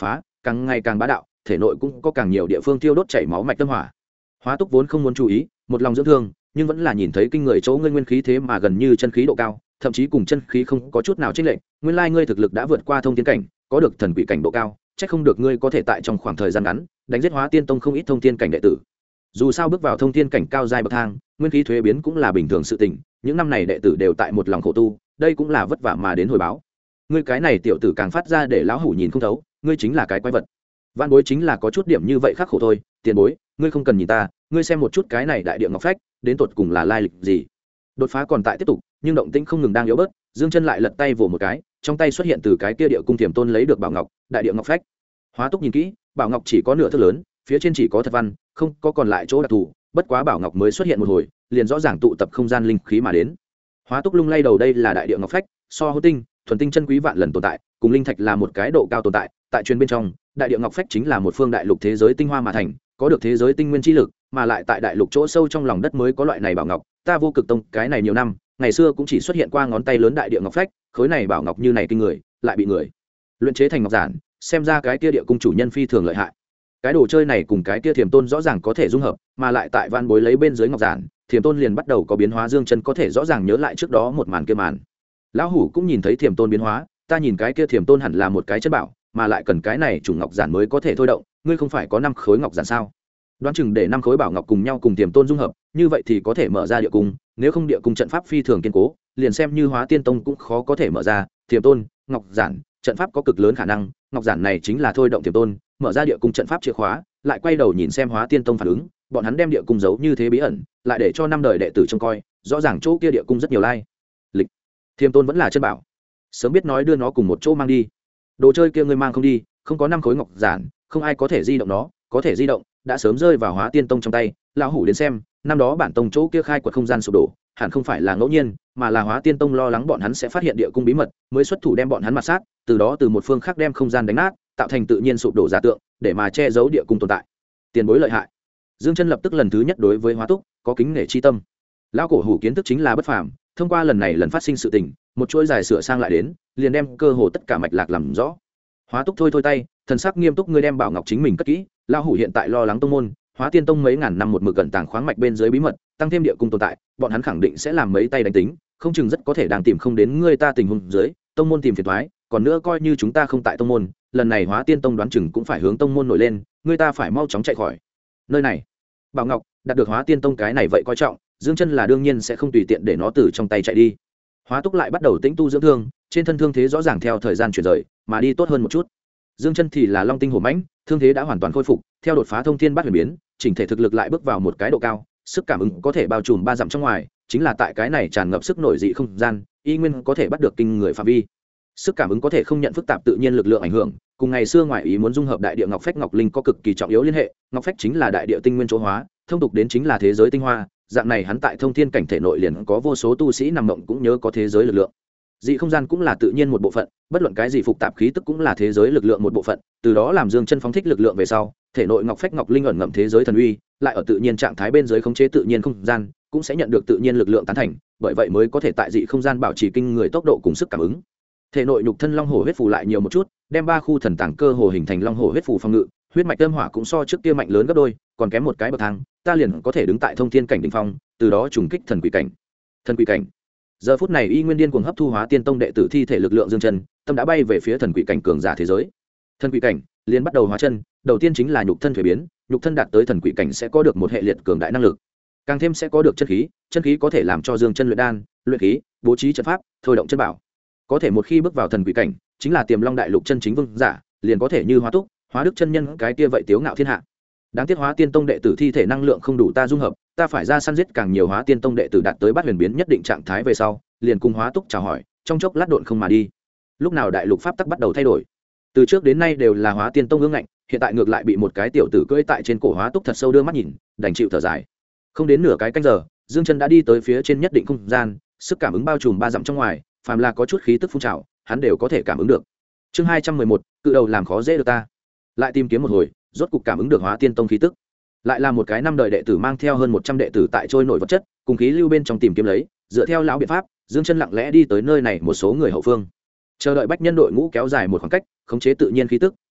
càng ngày càng bá đạo, thể nội cũng có càng nhiều địa phương thiêu đốt chảy máu mạch tâm hỏa. Hóa Túc vốn không muốn chú ý, một lòng dưỡng thương, nhưng vẫn là nhìn thấy kinh người chỗ ngươi nguyên khí thế mà gần như chân khí độ cao, thậm chí cùng chân khí không có chút nào chênh lệch, nguyên lai ngươi thực lực đã vượt qua thông thiên cảnh, có được thần quỷ cảnh độ cao, chắc không được ngươi có thể tại trong khoảng thời gian ngắn đánh giết Hóa Tiên Tông không ít thông thiên cảnh đệ tử. Dù sao bước vào thông thiên cảnh cao giai bậc thang, nguyên khí thuế biến cũng là bình thường sự tình, những năm này đệ tử đều tại một lòng khổ tu, đây cũng là vất vả mà đến hồi báo. Ngươi cái này tiểu tử càng phát ra để lão hủ nhìn không thấu, ngươi chính là cái quái vật. Vạn Bối chính là có chút điểm như vậy khắc khổ thôi, tiền bối, ngươi không cần nhìn ta, ngươi xem một chút cái này đại địa ngọc phách, đến tột cùng là lai lịch gì. Đột phá còn tại tiếp tục, nhưng động tĩnh không ngừng đang yếu bớt, Dương Chân lại lật tay vồ một cái, trong tay xuất hiện từ cái kia địa cung Tiềm Tôn lấy được bảo ngọc, đại địa ngọc phách. Hóa Túc nhìn kỹ, bảo ngọc chỉ có nửa thước lớn, phía trên chỉ có thật văn, không có còn lại chỗ đặc thù, bất quá bảo ngọc mới xuất hiện một hồi, liền rõ ràng tụ tập không gian linh khí mà đến. Hóa Túc lung lay đầu, đây là đại địa ngọc phách, so hô tinh, thuần tinh chân quý vạn lần tồn tại, cùng linh thạch là một cái độ cao tồn tại, tại truyền bên trong, đại địa ngọc phách chính là một phương đại lục thế giới tinh hoa mà thành, có được thế giới tinh nguyên chi lực, mà lại tại đại lục chỗ sâu trong lòng đất mới có loại này bảo ngọc. Ta Vô Cực Tông cái này nhiều năm, ngày xưa cũng chỉ xuất hiện qua ngón tay lớn đại địa ngọc phách, khối này bảo ngọc như này kinh người, lại bị người luyện chế thành ngọc giản, xem ra cái kia địa cung chủ nhân phi thường lợi hại. Cái đồ chơi này cùng cái kia Thiềm Tôn rõ ràng có thể dung hợp, mà lại tại Van Bối lấy bên dưới ngọc giản, Thiềm Tôn liền bắt đầu có biến hóa. Dương Chân có thể rõ ràng nhớ lại trước đó một màn kia màn. Lão hủ cũng nhìn thấy Thiềm Tôn biến hóa, ta nhìn cái kia Thiềm Tôn hẳn là một cái chân bảo, mà lại cần cái này chủng ngọc giản mới có thể thôi động, ngươi không phải có 5 khối ngọc giản sao? Đoán chừng để 5 khối bảo ngọc cùng nhau cùng Thiềm Tôn dung hợp, như vậy thì có thể mở ra địa cung, nếu không địa cung trận pháp phi thường kiên cố, liền xem như Hóa Tiên Tông cũng khó có thể mở ra. Thiềm Tôn, ngọc giản, trận pháp có cực lớn khả năng, ngọc giản này chính là thôi động Thiềm Tôn, mở ra địa cung trận pháp chìa khóa. Lại quay đầu nhìn xem Hóa Tiên Tông phản ứng, bọn hắn đem địa cung giấu như thế bí ẩn, lại để cho 5 đời đệ tử trông coi, rõ ràng chỗ kia địa cung rất nhiều lai lịch. Thiềm Tôn vẫn là chân bảo, sớm biết nói đưa nó cùng một chỗ mang đi. Đồ chơi kia ngươi mang không đi, không có 5 khối ngọc giản, không ai có thể di động nó, có thể di động đã sớm rơi vào Hóa Tiên Tông trong tay. Lão hủ đến xem, năm đó bản tông chỗ kia khai quật không gian sụp đổ, hẳn không phải là ngẫu nhiên, mà là Hóa Tiên Tông lo lắng bọn hắn sẽ phát hiện địa cung bí mật, mới xuất thủ đem bọn hắn mặt sát, từ đó từ một phương khác đem không gian đánh nát, tạo thành tự nhiên sụp đổ giả tượng, để mà che giấu địa cung tồn tại. Tiền bối lợi hại. Dương Chân lập tức lần thứ nhất đối với Hóa Túc có kính nể chi tâm. Lão cổ hủ kiến thức chính là bất phàm, thông qua lần này lần phát sinh sự tình, một chuỗi dài sửa sang lại đến, liền đem cơ hồ tất cả mạch lạc làm rõ. Hóa Túc thôi thôi tay, thần sắc nghiêm túc, ngươi đem bảo ngọc chính mình cất kỹ, lão hủ hiện tại lo lắng tông môn, Hóa Tiên Tông mấy ngàn năm một mực cẩn tàng khoáng mạch bên dưới bí mật, tăng thêm địa cung tồn tại, bọn hắn khẳng định sẽ làm mấy tay đánh tính, không chừng rất có thể đang tìm không đến ngươi ta tình huống dưới, tông môn tìm phiền toái, còn nữa coi như chúng ta không tại tông môn, lần này Hóa Tiên Tông đoán chừng cũng phải hướng tông môn nổi lên, ngươi ta phải mau chóng chạy khỏi nơi này. Bảo ngọc đạt được Hóa Tiên Tông cái này vậy coi trọng, Dương Chân là đương nhiên sẽ không tùy tiện để nó từ trong tay chạy đi. Hóa Túc lại bắt đầu tĩnh tu dưỡng thương, trên thân thương thế rõ ràng theo thời gian chuyển rời mà đi tốt hơn một chút. Dương Chân thì là long tinh hổ mãnh, thương thế đã hoàn toàn khôi phục, theo đột phá thông thiên bát huyền biến, chỉnh thể thực lực lại bước vào một cái độ cao, sức cảm ứng có thể bao trùm 3 dặm trong ngoài, chính là tại cái này tràn ngập sức nổi dị không gian, y nguyên có thể bắt được kinh người phạm vi. Sức cảm ứng có thể không nhận phức tạp tự nhiên lực lượng ảnh hưởng, cùng ngày xưa ngoài ý muốn dung hợp đại địa ngọc phách ngọc linh có cực kỳ trọng yếu liên hệ. Ngọc phách chính là đại địa tinh nguyên chỗ hóa, thông tục đến chính là thế giới tinh hoa, dạng này hắn tại thông thiên cảnh thể nội liền có vô số tu sĩ nằm mộng cũng nhớ có thế giới lực lượng. Dị không gian cũng là tự nhiên một bộ phận, bất luận cái gì phục tạp khí tức cũng là thế giới lực lượng một bộ phận, từ đó làm Dương Chân phóng thích lực lượng về sau, thể nội ngọc phách ngọc linh ẩn ngậm thế giới thần uy, lại ở tự nhiên trạng thái bên dưới khống chế tự nhiên không gian, cũng sẽ nhận được tự nhiên lực lượng tán thành, bởi vậy mới có thể tại dị không gian bảo trì kinh người tốc độ cùng sức cảm ứng. Thể nội nhục thân long hổ huyết phù lại nhiều một chút, đem 3 khu thần tàng cơ hồ hình thành long hổ huyết phù phòng ngự, huyết mạch âm hỏa cũng so trước kia mạnh lớn gấp đôi, còn kém một cái bậc thang, ta liền có thể đứng tại thông thiên cảnh đỉnh phong, từ đó trùng kích thần quỷ cảnh. Thần quỷ cảnh. Giờ phút này y nguyên điên cuồng hấp thu Hóa Tiên Tông đệ tử thi thể lực lượng Dương Chân, tâm đã bay về phía thần quỷ cảnh cường giả thế giới. Thần quỷ cảnh liền bắt đầu hóa chân, đầu tiên chính là nhục thân thuế biến, nhục thân đạt tới thần quỷ cảnh sẽ có được một hệ liệt cường đại năng lực, càng thêm sẽ có được chân khí có thể làm cho Dương Chân luyện đan, luyện khí, bố trí trận pháp, thôi động chân bảo. Có thể một khi bước vào thần quỷ cảnh, chính là Tiềm Long đại lục chân chính vương giả, liền có thể như Hóa Túc, Hóa Đức chân nhân cái kia vậy tiếu ngạo thiên hạ. Đáng tiếc Hóa Tiên Tông đệ tử thi thể năng lượng không đủ ta dung hợp, ta phải ra săn giết càng nhiều Hóa Tiên Tông đệ tử đạt tới bát huyền biến nhất định trạng thái về sau, liền cùng Hóa Túc chào hỏi, trong chốc lát độn không mà đi. Lúc nào đại lục pháp tắc bắt đầu thay đổi, từ trước đến nay đều là Hóa Tiên Tông ương ngạnh, hiện tại ngược lại bị một cái tiểu tử cưỡi tại trên cổ Hóa Túc thật sâu đưa mắt nhìn, đành chịu thở dài. Không đến nửa cái canh giờ, Dương Chân đã đi tới phía trên nhất định không gian, sức cảm ứng bao trùm 3 dặm trong ngoài, phàm là có chút khí tức phun trào, hắn đều có thể cảm ứng được. Chương 211, cự đầu làm khó dễ được ta. Lại tìm kiếm một hồi, rốt cục cảm ứng được Hóa Tiên Tông khí tức. Lại là một cái 5 đời đệ tử mang theo hơn 100 đệ tử tại trôi nổi vật chất, cùng khí lưu bên trong tìm kiếm lấy, dựa theo lão biện pháp, Dương Chân lặng lẽ đi tới nơi này một số người hậu phương. Chờ đợi bách nhân đội ngũ kéo dài một khoảng cách, khống chế tự nhiên khí tức,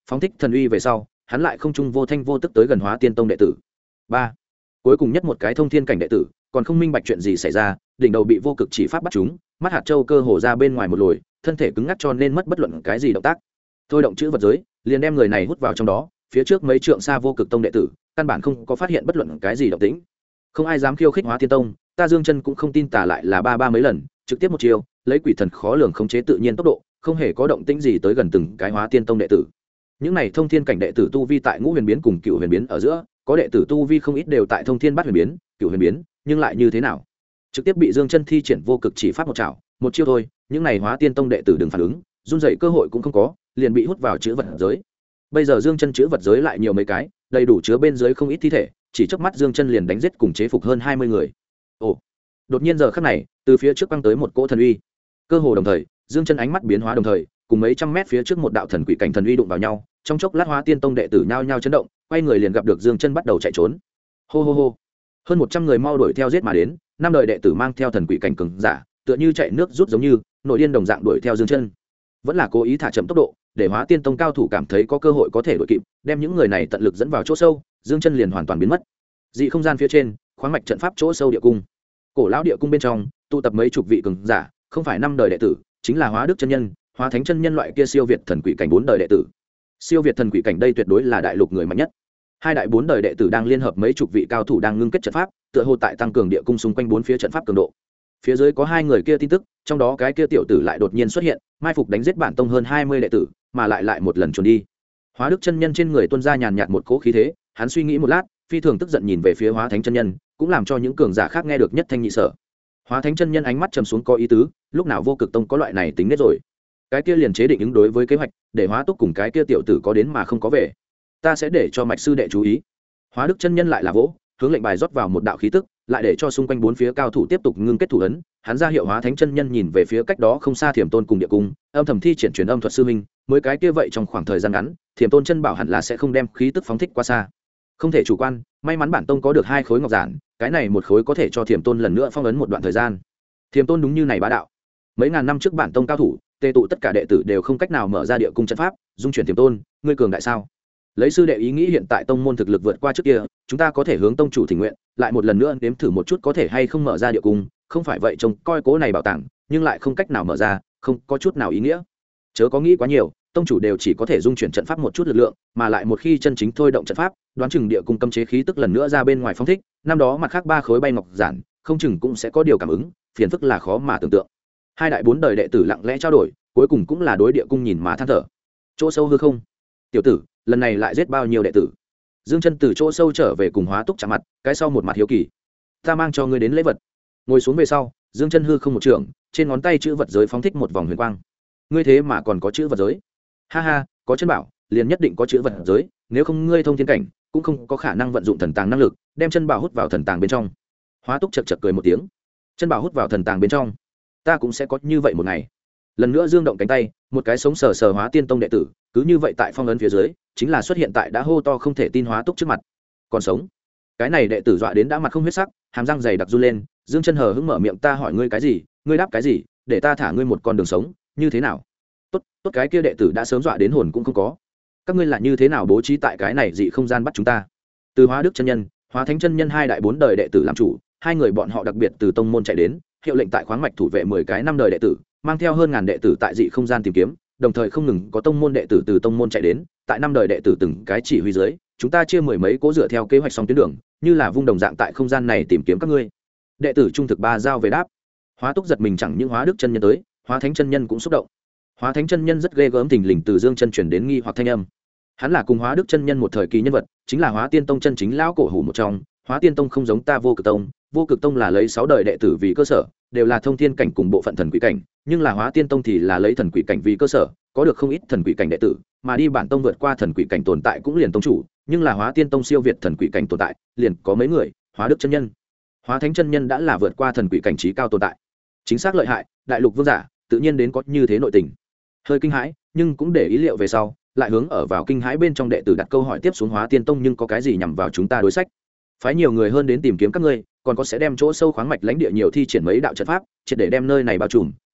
phóng thích thần uy về sau hắn lại không trung vô thanh vô tức tới gần Hóa Tiên Tông đệ tử. 3. Cuối cùng nhất một cái thông thiên cảnh đệ tử còn không minh bạch chuyện gì xảy ra, đỉnh đầu bị vô cực chỉ pháp bắt chúng, mắt hạt châu cơ hồ ra bên ngoài một lồi, thân thể cứng ngắc cho nên mất bất luận cái gì động tác. Thôi động chữ vật giới liền đem người này hút vào trong đó, phía trước mấy trượng xa vô cực tông đệ tử căn bản không có phát hiện bất luận cái gì động tĩnh, không ai dám khiêu khích Hóa Tiên Tông. Ta Dương Chân cũng không tin tà lại là ba mấy lần, trực tiếp một chiều lấy quỷ thần khó lường khống chế tự nhiên tốc độ, không hề có động tĩnh gì tới gần từng cái Hóa Tiên Tông đệ tử. Những này thông thiên cảnh đệ tử tu vi tại ngũ huyền biến cùng cựu huyền biến ở giữa, có đệ tử tu vi không ít đều tại thông thiên bát huyền biến, cựu huyền biến, nhưng lại như thế nào? Trực tiếp bị Dương Chân thi triển vô cực chỉ pháp một chảo, một chiêu thôi, những này Hóa Tiên Tông đệ tử đừng phản ứng, run rẩy cơ hội cũng không có, liền bị hút vào chữ vật giới. Bây giờ Dương Chân chữ vật giới lại nhiều mấy cái, đầy đủ chứa bên dưới không ít thi thể, chỉ chớp mắt Dương Chân liền đánh giết cùng chế phục hơn 20 người. Ồ, đột nhiên giờ khắc này, từ phía trước băng tới một cỗ thần uy. Cơ hồ đồng thời, Dương Chân ánh mắt biến hóa đồng thời, cùng mấy trăm mét phía trước một đạo thần quỷ cảnh thần uy đụng vào nhau, trong chốc lát Hóa Tiên Tông đệ tử nhao nhao chấn động, quay người liền gặp được Dương Chân bắt đầu chạy trốn. Hô hô hô. Hơn 100 người mau đuổi theo giết mà đến, năm đời đệ tử mang theo thần quỷ cảnh cường giả, tựa như chạy nước rút giống như, nội điên đồng dạng đuổi theo Dương Chân. Vẫn là cố ý thả chậm tốc độ, để Hóa Tiên Tông cao thủ cảm thấy có cơ hội có thể đuổi kịp, đem những người này tận lực dẫn vào chỗ sâu, Dương Chân liền hoàn toàn biến mất. Dị không gian phía trên, khoáng mạch trận pháp chỗ sâu địa cung. Cổ lão địa cung bên trong, tụ tập mấy chục vị cường giả, không phải năm đời đệ tử, chính là Hóa Đức chân nhân, Hóa Thánh chân nhân loại kia siêu việt thần quỷ cảnh 4 đời đệ tử. Siêu việt thần quỷ cảnh đây tuyệt đối là đại lục người mạnh nhất. Hai đại 4 đời đệ tử đang liên hợp mấy chục vị cao thủ đang ngưng kết trận pháp, tựa hồ tại tăng cường địa cung xung quanh 4 phía trận pháp cường độ. Phía dưới có 2 người kia tin tức, trong đó cái kia tiểu tử lại đột nhiên xuất hiện, mai phục đánh giết bản tông hơn 20 đệ tử, mà lại một lần trốn đi. Hóa Đức chân nhân trên người tuôn ra nhàn nhạt một cỗ khí thế, hắn suy nghĩ một lát, phi thường tức giận nhìn về phía Hóa Thánh chân nhân, cũng làm cho những cường giả khác nghe được nhất thanh nhị sở. Hóa Thánh chân nhân ánh mắt trầm xuống có ý tứ, lúc nào vô cực tông có loại này tính nết rồi. Cái kia liền chế định ứng đối với kế hoạch, để Hóa Túc cùng cái kia tiểu tử có đến mà không có về. Ta sẽ để cho mạch sư đệ chú ý. Hóa Đức chân nhân lại là vỗ, hướng lệnh bài rót vào một đạo khí tức, lại để cho xung quanh 4 phía cao thủ tiếp tục ngưng kết thủ ấn. Hắn ra hiệu Hóa Thánh chân nhân nhìn về phía cách đó không xa Thiểm Tôn cùng địa cung, âm thầm thi triển truyền âm thuật sư minh, mới cái kia vậy trong khoảng thời gian ngắn, Thiểm Tôn chân bảo hẳn là sẽ không đem khí tức phóng thích quá xa. Không thể chủ quan, may mắn bản tông có được 2 khối ngọc giản, cái này một khối có thể cho Thiểm Tôn lần nữa phong ấn một đoạn thời gian. Thiểm Tôn đúng như này bá đạo. Mấy ngàn năm trước bản tông cao thủ, tề tụ tất cả đệ tử đều không cách nào mở ra địa cung trận pháp, dung chuyển Thiểm Tôn, ngươi cường đại sao? Lấy sư đệ ý nghĩ hiện tại tông môn thực lực vượt qua trước kia, chúng ta có thể hướng tông chủ thỉnh nguyện, lại một lần nữa nếm thử một chút có thể hay không mở ra địa cung, không phải vậy trông coi cố này bảo tàng, nhưng lại không cách nào mở ra, không có chút nào ý nghĩa. Chớ có nghĩ quá nhiều, tông chủ đều chỉ có thể dung chuyển trận pháp một chút lực lượng, mà lại một khi chân chính thôi động trận pháp, đoán chừng địa cung cấm chế khí tức lần nữa ra bên ngoài phóng thích, năm đó mặt khác 3 khối bay ngọc giản, không chừng cũng sẽ có điều cảm ứng, phiền phức là khó mà tưởng tượng. Hai đại 4 đời đệ tử lặng lẽ trao đổi, cuối cùng cũng là đối địa cung nhìn mà than thở. Chỗ sâu hư không, tiểu tử, lần này lại giết bao nhiêu đệ tử? Dương Chân từ chỗ sâu trở về cùng Hóa Túc chạm mặt, cái sau một mặt hiếu kỳ. Ta mang cho ngươi đến lễ vật. Ngồi xuống về sau, Dương Chân hư không một trường, trên ngón tay chữ vật giới phóng thích một vòng huyền quang. Ngươi thế mà còn có chữ vật giới? Ha ha, có chân bảo, liền nhất định có chữ vật giới, nếu không ngươi thông thiên cảnh, cũng không có khả năng vận dụng thần tàng năng lực, đem chân bảo hút vào thần tàng bên trong. Hóa Túc chật chật cười một tiếng. Chân bảo hút vào thần tàng bên trong, ta cũng sẽ có như vậy một ngày. Lần nữa dương động cánh tay, một cái sống sờ sờ Hóa Tiên Tông đệ tử, cứ như vậy tại phong ấn phía dưới, chính là xuất hiện tại đã hô to không thể tin Hóa Túc trước mặt. Còn sống? Cái này đệ tử dọa đến đã mặt không huyết sắc, hàm răng dày đặc run lên. Dương Chân hờ hững mở miệng, ta hỏi ngươi cái gì, ngươi đáp cái gì, để ta thả ngươi một con đường sống, như thế nào? Tốt, tốt, cái kia đệ tử đã sớm dọa đến hồn cũng không có. Các ngươi là như thế nào bố trí tại cái này dị không gian bắt chúng ta? Từ Hóa Đức chân nhân, Hóa Thánh chân nhân 2 đại 4 đời đệ tử làm chủ, 2 người bọn họ đặc biệt từ tông môn chạy đến, hiệu lệnh tại khoáng mạch thủ vệ 10 cái 5 đời đệ tử, mang theo hơn ngàn đệ tử tại dị không gian tìm kiếm, đồng thời không ngừng có tông môn đệ tử từ tông môn chạy đến, tại 5 đời đệ tử từng cái chỉ huy dưới, chúng ta chia 10 mấy cố dựa theo kế hoạch song tuyến đường, như là vung đồng dạng tại không gian này tìm kiếm các ngươi. Đệ tử trung thực 3 giao về đáp. Hóa Túc giật mình, chẳng những Hóa Đức chân nhân tới, Hóa Thánh chân nhân cũng xúc động. Hóa Thánh chân nhân rất ghê gớm, thình lình từ Dương Chân truyền đến nghi hoặc thanh âm. Hắn là cùng Hóa Đức chân nhân một thời kỳ nhân vật, chính là Hóa Tiên Tông chân chính lão cổ hủ một trong. Hóa Tiên Tông không giống ta Vô Cực Tông, Vô Cực Tông là lấy 6 đời đệ tử vì cơ sở, đều là thông thiên cảnh cùng bộ phận thần quỷ cảnh, nhưng là Hóa Tiên Tông thì là lấy thần quỷ cảnh vì cơ sở, có được không ít thần quỷ cảnh đệ tử, mà đi bản tông vượt qua thần quỷ cảnh tồn tại cũng liền tông chủ, nhưng là Hóa Tiên Tông siêu việt thần quỷ cảnh tồn tại, liền có mấy người, Hóa Đức chân nhân, Hóa Thánh chân nhân đã là vượt qua thần quỷ cảnh trí cao tồn tại. Chính xác lợi hại, đại lục vương giả, tự nhiên đến có như thế nội tình. Hơi kinh hãi, nhưng cũng để ý liệu về sau, lại hướng ở vào kinh hãi bên trong đệ tử đặt câu hỏi tiếp xuống, Hóa Tiên Tông nhưng có cái gì nhằm vào chúng ta đối sách? Phái nhiều người hơn đến tìm kiếm các ngươi, còn có sẽ đem chỗ sâu khoáng mạch lãnh địa nhiều thi triển mấy đạo trận pháp, triệt để đem nơi này bao trùm,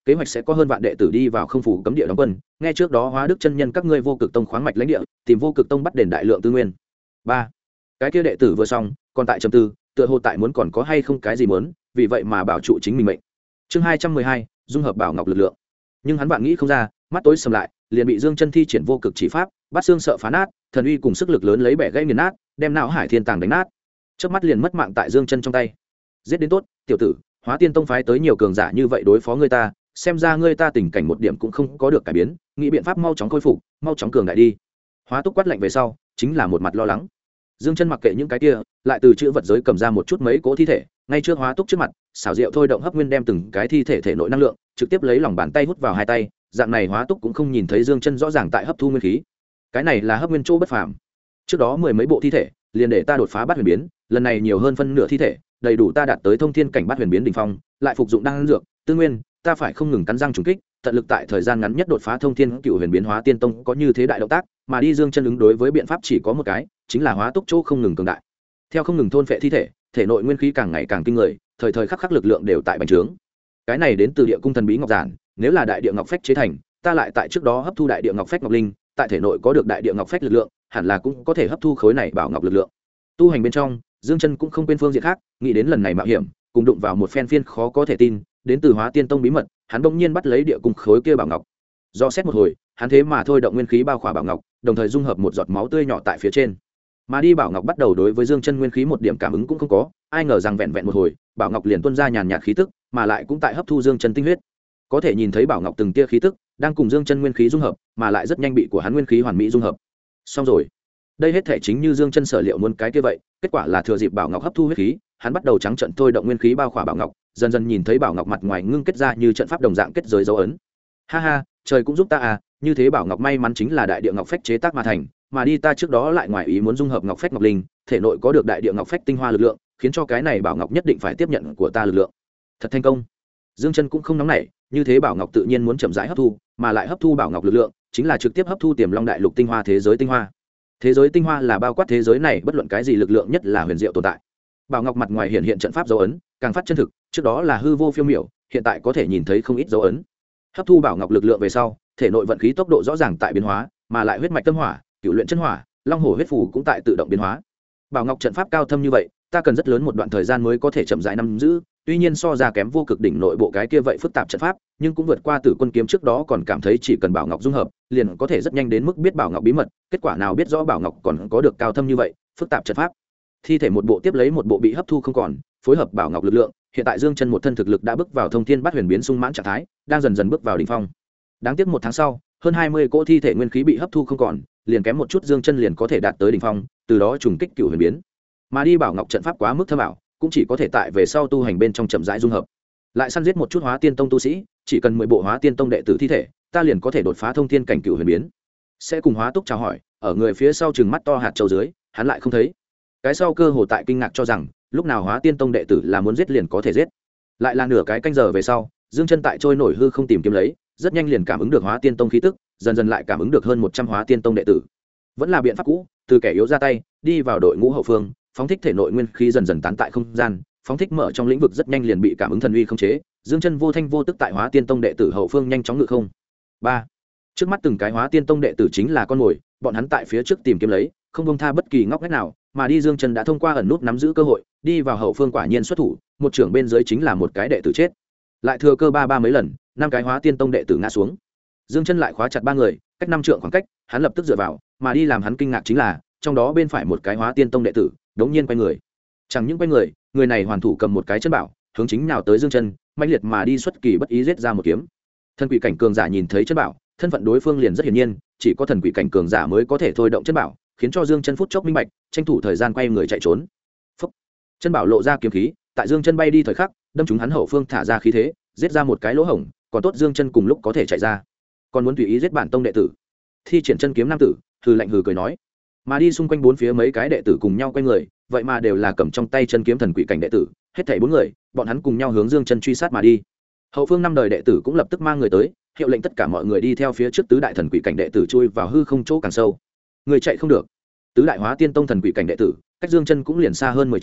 kế hoạch sẽ có hơn vạn đệ tử đi vào không phủ cấm địa đóng quân. Nghe trước đó Hóa Đức chân nhân các ngươi vô cực tông khoáng mạch lãnh địa, tìm vô cực tông bắt đền đại lượng tư nguyên. 3. Cái kia đệ tử vừa xong, còn tại trầm tư, tựa hồ tại muốn còn có hay không cái gì muốn, vì vậy mà bảo trụ chính mình mệnh. Chương 212, dung hợp bảo ngọc lực lượng. Nhưng hắn vạn nghĩ không ra, mắt tối sầm lại, liền bị Dương Chân thi triển vô cực chỉ pháp, bắt xương sợ phá nát, thần uy cùng sức lực lớn lấy bẻ gãy nghiền nát, đem não hải thiên tàng đánh nát. Chớp mắt liền mất mạng tại Dương Chân trong tay. Giết đến tốt, tiểu tử, Hóa Tiên tông phái tới nhiều cường giả như vậy đối phó ngươi ta, xem ra ngươi ta tình cảnh một điểm cũng không có được cải biến, nghĩ biện pháp mau chóng khôi phục, mau chóng cường đại đi. Hóa Túc quát lạnh về sau, chính là một mặt lo lắng. Dương Chân mặc kệ những cái kia, lại từ chữ vật giới cầm ra một chút mấy cỗ thi thể, ngay trước Hóa Túc trước mặt, xảo diệu thôi động hấp nguyên đem từng cái thi thể thể nội năng lượng, trực tiếp lấy lòng bàn tay hút vào hai tay, dạng này Hóa Túc cũng không nhìn thấy Dương Chân rõ ràng tại hấp thu nguyên khí. Cái này là hấp nguyên chỗ bất phàm. Trước đó mười mấy bộ thi thể, liền để ta đột phá bát huyền biến, lần này nhiều hơn phân nửa thi thể, đầy đủ ta đạt tới thông thiên cảnh bát huyền biến đỉnh phong, lại phục dụng đan dược, tư nguyên, ta phải không ngừng cắn răng trùng kích, tận lực tại thời gian ngắn nhất đột phá thông thiên cựu huyền biến. Hóa Tiên tông có như thế đại động tác, mà đi Dương Chân ứng đối với biện pháp chỉ có một cái, chính là Hóa Túc chỗ không ngừng cường đại. Theo không ngừng thôn phệ thi thể, thể nội nguyên khí càng ngày càng kinh người, thời thời khắc khắc lực lượng đều tại bành trướng. Cái này đến từ địa cung thần bí ngọc giản, nếu là đại địa ngọc phách chế thành, ta lại tại trước đó hấp thu đại địa ngọc phách ngọc linh, tại thể nội có được đại địa ngọc phách lực lượng, hẳn là cũng có thể hấp thu khối này bảo ngọc lực lượng. Tu hành bên trong, Dương Chân cũng không quên phương diện khác, nghĩ đến lần này mạo hiểm, cùng đụng vào một phen phiên khó có thể tin, đến từ Hóa Tiên tông bí mật, hắn bỗng nhiên bắt lấy địa cung khối kia bảo ngọc. Do xét một hồi, hắn thế mà thôi động nguyên khí bao khỏa bảo ngọc, đồng thời dung hợp một giọt máu tươi nhỏ tại phía trên. Mà đi bảo ngọc bắt đầu đối với Dương Chân nguyên khí một điểm cảm ứng cũng không có, ai ngờ rằng vẹn vẹn một hồi, bảo ngọc liền tuôn ra nhàn nhạt khí tức, mà lại cũng tại hấp thu Dương Chân tinh huyết. Có thể nhìn thấy bảo ngọc từng tia khí tức đang cùng Dương Chân nguyên khí dung hợp, mà lại rất nhanh bị của hắn nguyên khí hoàn mỹ dung hợp. Xong rồi. Đây hết thể chính như Dương Chân sở liệu muốn cái kia vậy, kết quả là thừa dịp bảo ngọc hấp thu huyết khí, hắn bắt đầu trắng trợn thôi động nguyên khí bao khỏa bảo ngọc, dần dần nhìn thấy bảo ngọc mặt ngoài ngưng kết ra như trận pháp đồng dạng kết giới dấu ấn. Ha ha, trời cũng giúp ta à, như thế bảo ngọc may mắn chính là đại địa ngọc phách chế tác mà thành, mà đi ta trước đó lại ngoài ý muốn dung hợp ngọc phách ngọc linh, thể nội có được đại địa ngọc phách tinh hoa lực lượng, khiến cho cái này bảo ngọc nhất định phải tiếp nhận của ta lực lượng. Thật thành công. Dương Chân cũng không nóng nảy, như thế bảo ngọc tự nhiên muốn chậm rãi hấp thu, mà lại hấp thu bảo ngọc lực lượng, chính là trực tiếp hấp thu Tiềm Long đại lục tinh hoa thế giới tinh hoa. Thế giới tinh hoa là bao quát thế giới này bất luận cái gì lực lượng nhất là huyền diệu tồn tại. Bảo ngọc mặt ngoài hiện trận pháp dấu ấn, càng phát chân thực, trước đó là hư vô phiêu miểu, hiện tại có thể nhìn thấy không ít dấu ấn. Hấp thu bảo ngọc lực lượng về sau, thể nội vận khí tốc độ rõ ràng tại biến hóa, mà lại huyết mạch tâm hỏa, cửu luyện chân hỏa, long hổ huyết phù cũng tại tự động biến hóa. Bảo ngọc trận pháp cao thâm như vậy, ta cần rất lớn một đoạn thời gian mới có thể chậm rãi nắm giữ, tuy nhiên so ra kém vô cực đỉnh nội bộ cái kia vậy phức tạp trận pháp, nhưng cũng vượt qua Tử Quân kiếm trước đó còn cảm thấy chỉ cần bảo ngọc dung hợp, liền có thể rất nhanh đến mức biết bảo ngọc bí mật, kết quả nào biết rõ bảo ngọc còn có được cao thâm như vậy, phức tạp trận pháp. Thi thể một bộ tiếp lấy một bộ bị hấp thu không còn, phối hợp bảo ngọc lực lượng, hiện tại Dương Chân một thân thực lực đã bước vào thông thiên bát huyền biến sung mãn trạng thái, đang dần dần bước vào đỉnh phong. Đáng tiếc một tháng sau, hơn 20 cỗ thi thể nguyên khí bị hấp thu không còn, liền kém một chút Dương Chân liền có thể đạt tới đỉnh phong, từ đó trùng kích cửu huyền biến. Mà đi bảo ngọc trận pháp quá mức thâm ảo, cũng chỉ có thể tại về sau tu hành bên trong chậm rãi dung hợp. Lại săn giết một chút Hóa Tiên tông tu sĩ, chỉ cần 10 bộ Hóa Tiên tông đệ tử thi thể, ta liền có thể đột phá thông thiên cảnh cửu huyền biến. Sẽ cùng Hóa Túc chào hỏi, ở người phía sau trừng mắt to hạt châu dưới, hắn lại không thấy. Cái sau cơ hồ tại kinh ngạc cho rằng, lúc nào Hóa Tiên tông đệ tử là muốn giết liền có thể giết. Lại là nửa cái canh giờ về sau, Dương Chân tại trôi nổi hư không tìm kiếm lấy, rất nhanh liền cảm ứng được Hóa Tiên tông khí tức, dần dần lại cảm ứng được hơn 100 Hóa Tiên tông đệ tử. Vẫn là biện pháp cũ, từ kẻ yếu ra tay, đi vào đội ngũ hậu phương, phóng thích thể nội nguyên khí dần dần tán tại không gian, phóng thích mở trong lĩnh vực rất nhanh liền bị cảm ứng thần uy khống chế. Dương Chân vô thanh vô tức tại Hóa Tiên tông đệ tử hậu phương nhanh chóng ngự không. 3. Trước mắt từng cái Hóa Tiên tông đệ tử chính là con mồi, bọn hắn tại phía trước tìm kiếm lấy, không buông tha bất kỳ ngóc ngách nào, mà đi Dương Chân đã thông qua ẩn nút nắm giữ cơ hội, đi vào hậu phương quả nhiên xuất thủ, một trưởng bên dưới chính là một cái đệ tử chết. Lại thừa cơ ba mấy lần, 5 cái Hóa Tiên tông đệ tử ngã xuống. Dương Chân lại khóa chặt 3 người, cách 5 trượng khoảng cách, hắn lập tức dựa vào, mà đi làm hắn kinh ngạc chính là, trong đó bên phải một cái Hóa Tiên tông đệ tử, đống nhiên quay người. Chẳng những quay người, người này hoàn thủ cầm một cái chân bảo, hướng chính nào tới Dương Chân, mãnh liệt mà đi xuất kỳ bất ý giết ra một kiếm. Thần quỷ cảnh cường giả nhìn thấy chân bảo, thân phận đối phương liền rất hiển nhiên, chỉ có thần quỷ cảnh cường giả mới có thể thôi động chân bảo, khiến cho Dương Chân phút chốc minh bạch, tranh thủ thời gian quay người chạy trốn. Phốc. Chân bảo lộ ra kiếm khí, tại Dương Chân bay đi thời khắc, đâm trúng hắn hậu phương thả ra khí thế, giết ra một cái lỗ hổng, còn tốt Dương Chân cùng lúc có thể chạy ra. Còn muốn tùy ý giết bản tông đệ tử. Thi triển chân kiếm nam tử, hừ lạnh hừ cười nói. Mà đi xung quanh bốn phía mấy cái đệ tử cùng nhau quay người, vậy mà đều là cầm trong tay chân kiếm thần quỷ cảnh đệ tử, hết thảy 4 người, bọn hắn cùng nhau hướng Dương Chân truy sát mà đi. Hậu phương 5 đời đệ tử cũng lập tức mang người tới, hiệu lệnh tất cả mọi người đi theo phía trước tứ đại thần quỷ cảnh đệ tử chui vào hư không chỗ càng sâu. Người chạy không được. Tứ đại Hóa Tiên tông thần quỷ cảnh đệ tử, cách Dương Chân cũng liền xa hơn 10 trượng,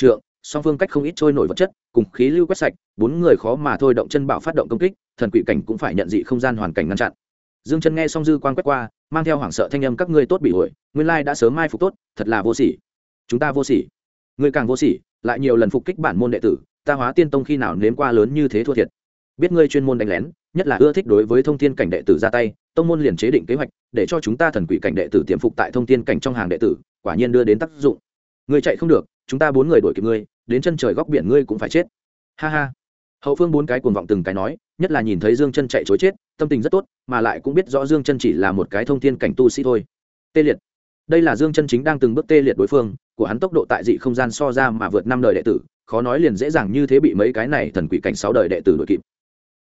song phương cách không ít trôi nổi vật chất cùng khí lưu quét sạch, bốn người khó mà thôi động chân bảo phát động công kích, thần quỷ cảnh cũng phải nhận dị không gian hoàn cảnh ngăn chặn. Dương Chân nghe xong dư quang quét qua, mang theo hoảng sợ thanh âm, các ngươi tốt bị hội, nguyên lai đã sớm mai phục tốt, thật là vô sỉ. Chúng ta vô sỉ. Ngươi càng vô sỉ, lại nhiều lần phục kích bản môn đệ tử, ta Hóa Tiên Tông khi nào nếm qua lớn như thế thua thiệt. Biết ngươi chuyên môn đánh lén, nhất là ưa thích đối với thông thiên cảnh đệ tử ra tay, tông môn liền chế định kế hoạch để cho chúng ta thần quỷ cảnh đệ tử tiềm phục tại thông thiên cảnh trong hàng đệ tử, quả nhiên đưa đến tác dụng. Ngươi chạy không được, chúng ta bốn người đuổi kịp ngươi, đến chân trời góc biển ngươi cũng phải chết. Ha ha. Hậu phương bốn cái cuồng vọng từng cái nói, nhất là nhìn thấy Dương Chân chạy trối chết, tâm tình rất tốt, mà lại cũng biết rõ Dương Chân chỉ là một cái thông thiên cảnh tu sĩ thôi. Tê liệt. Đây là Dương Chân chính đang từng bước tê liệt đối phương, của hắn tốc độ tại dị không gian so ra mà vượt năm đời đệ tử, khó nói liền dễ dàng như thế bị mấy cái này thần quỷ cảnh 6 đời đệ tử đuổi kịp.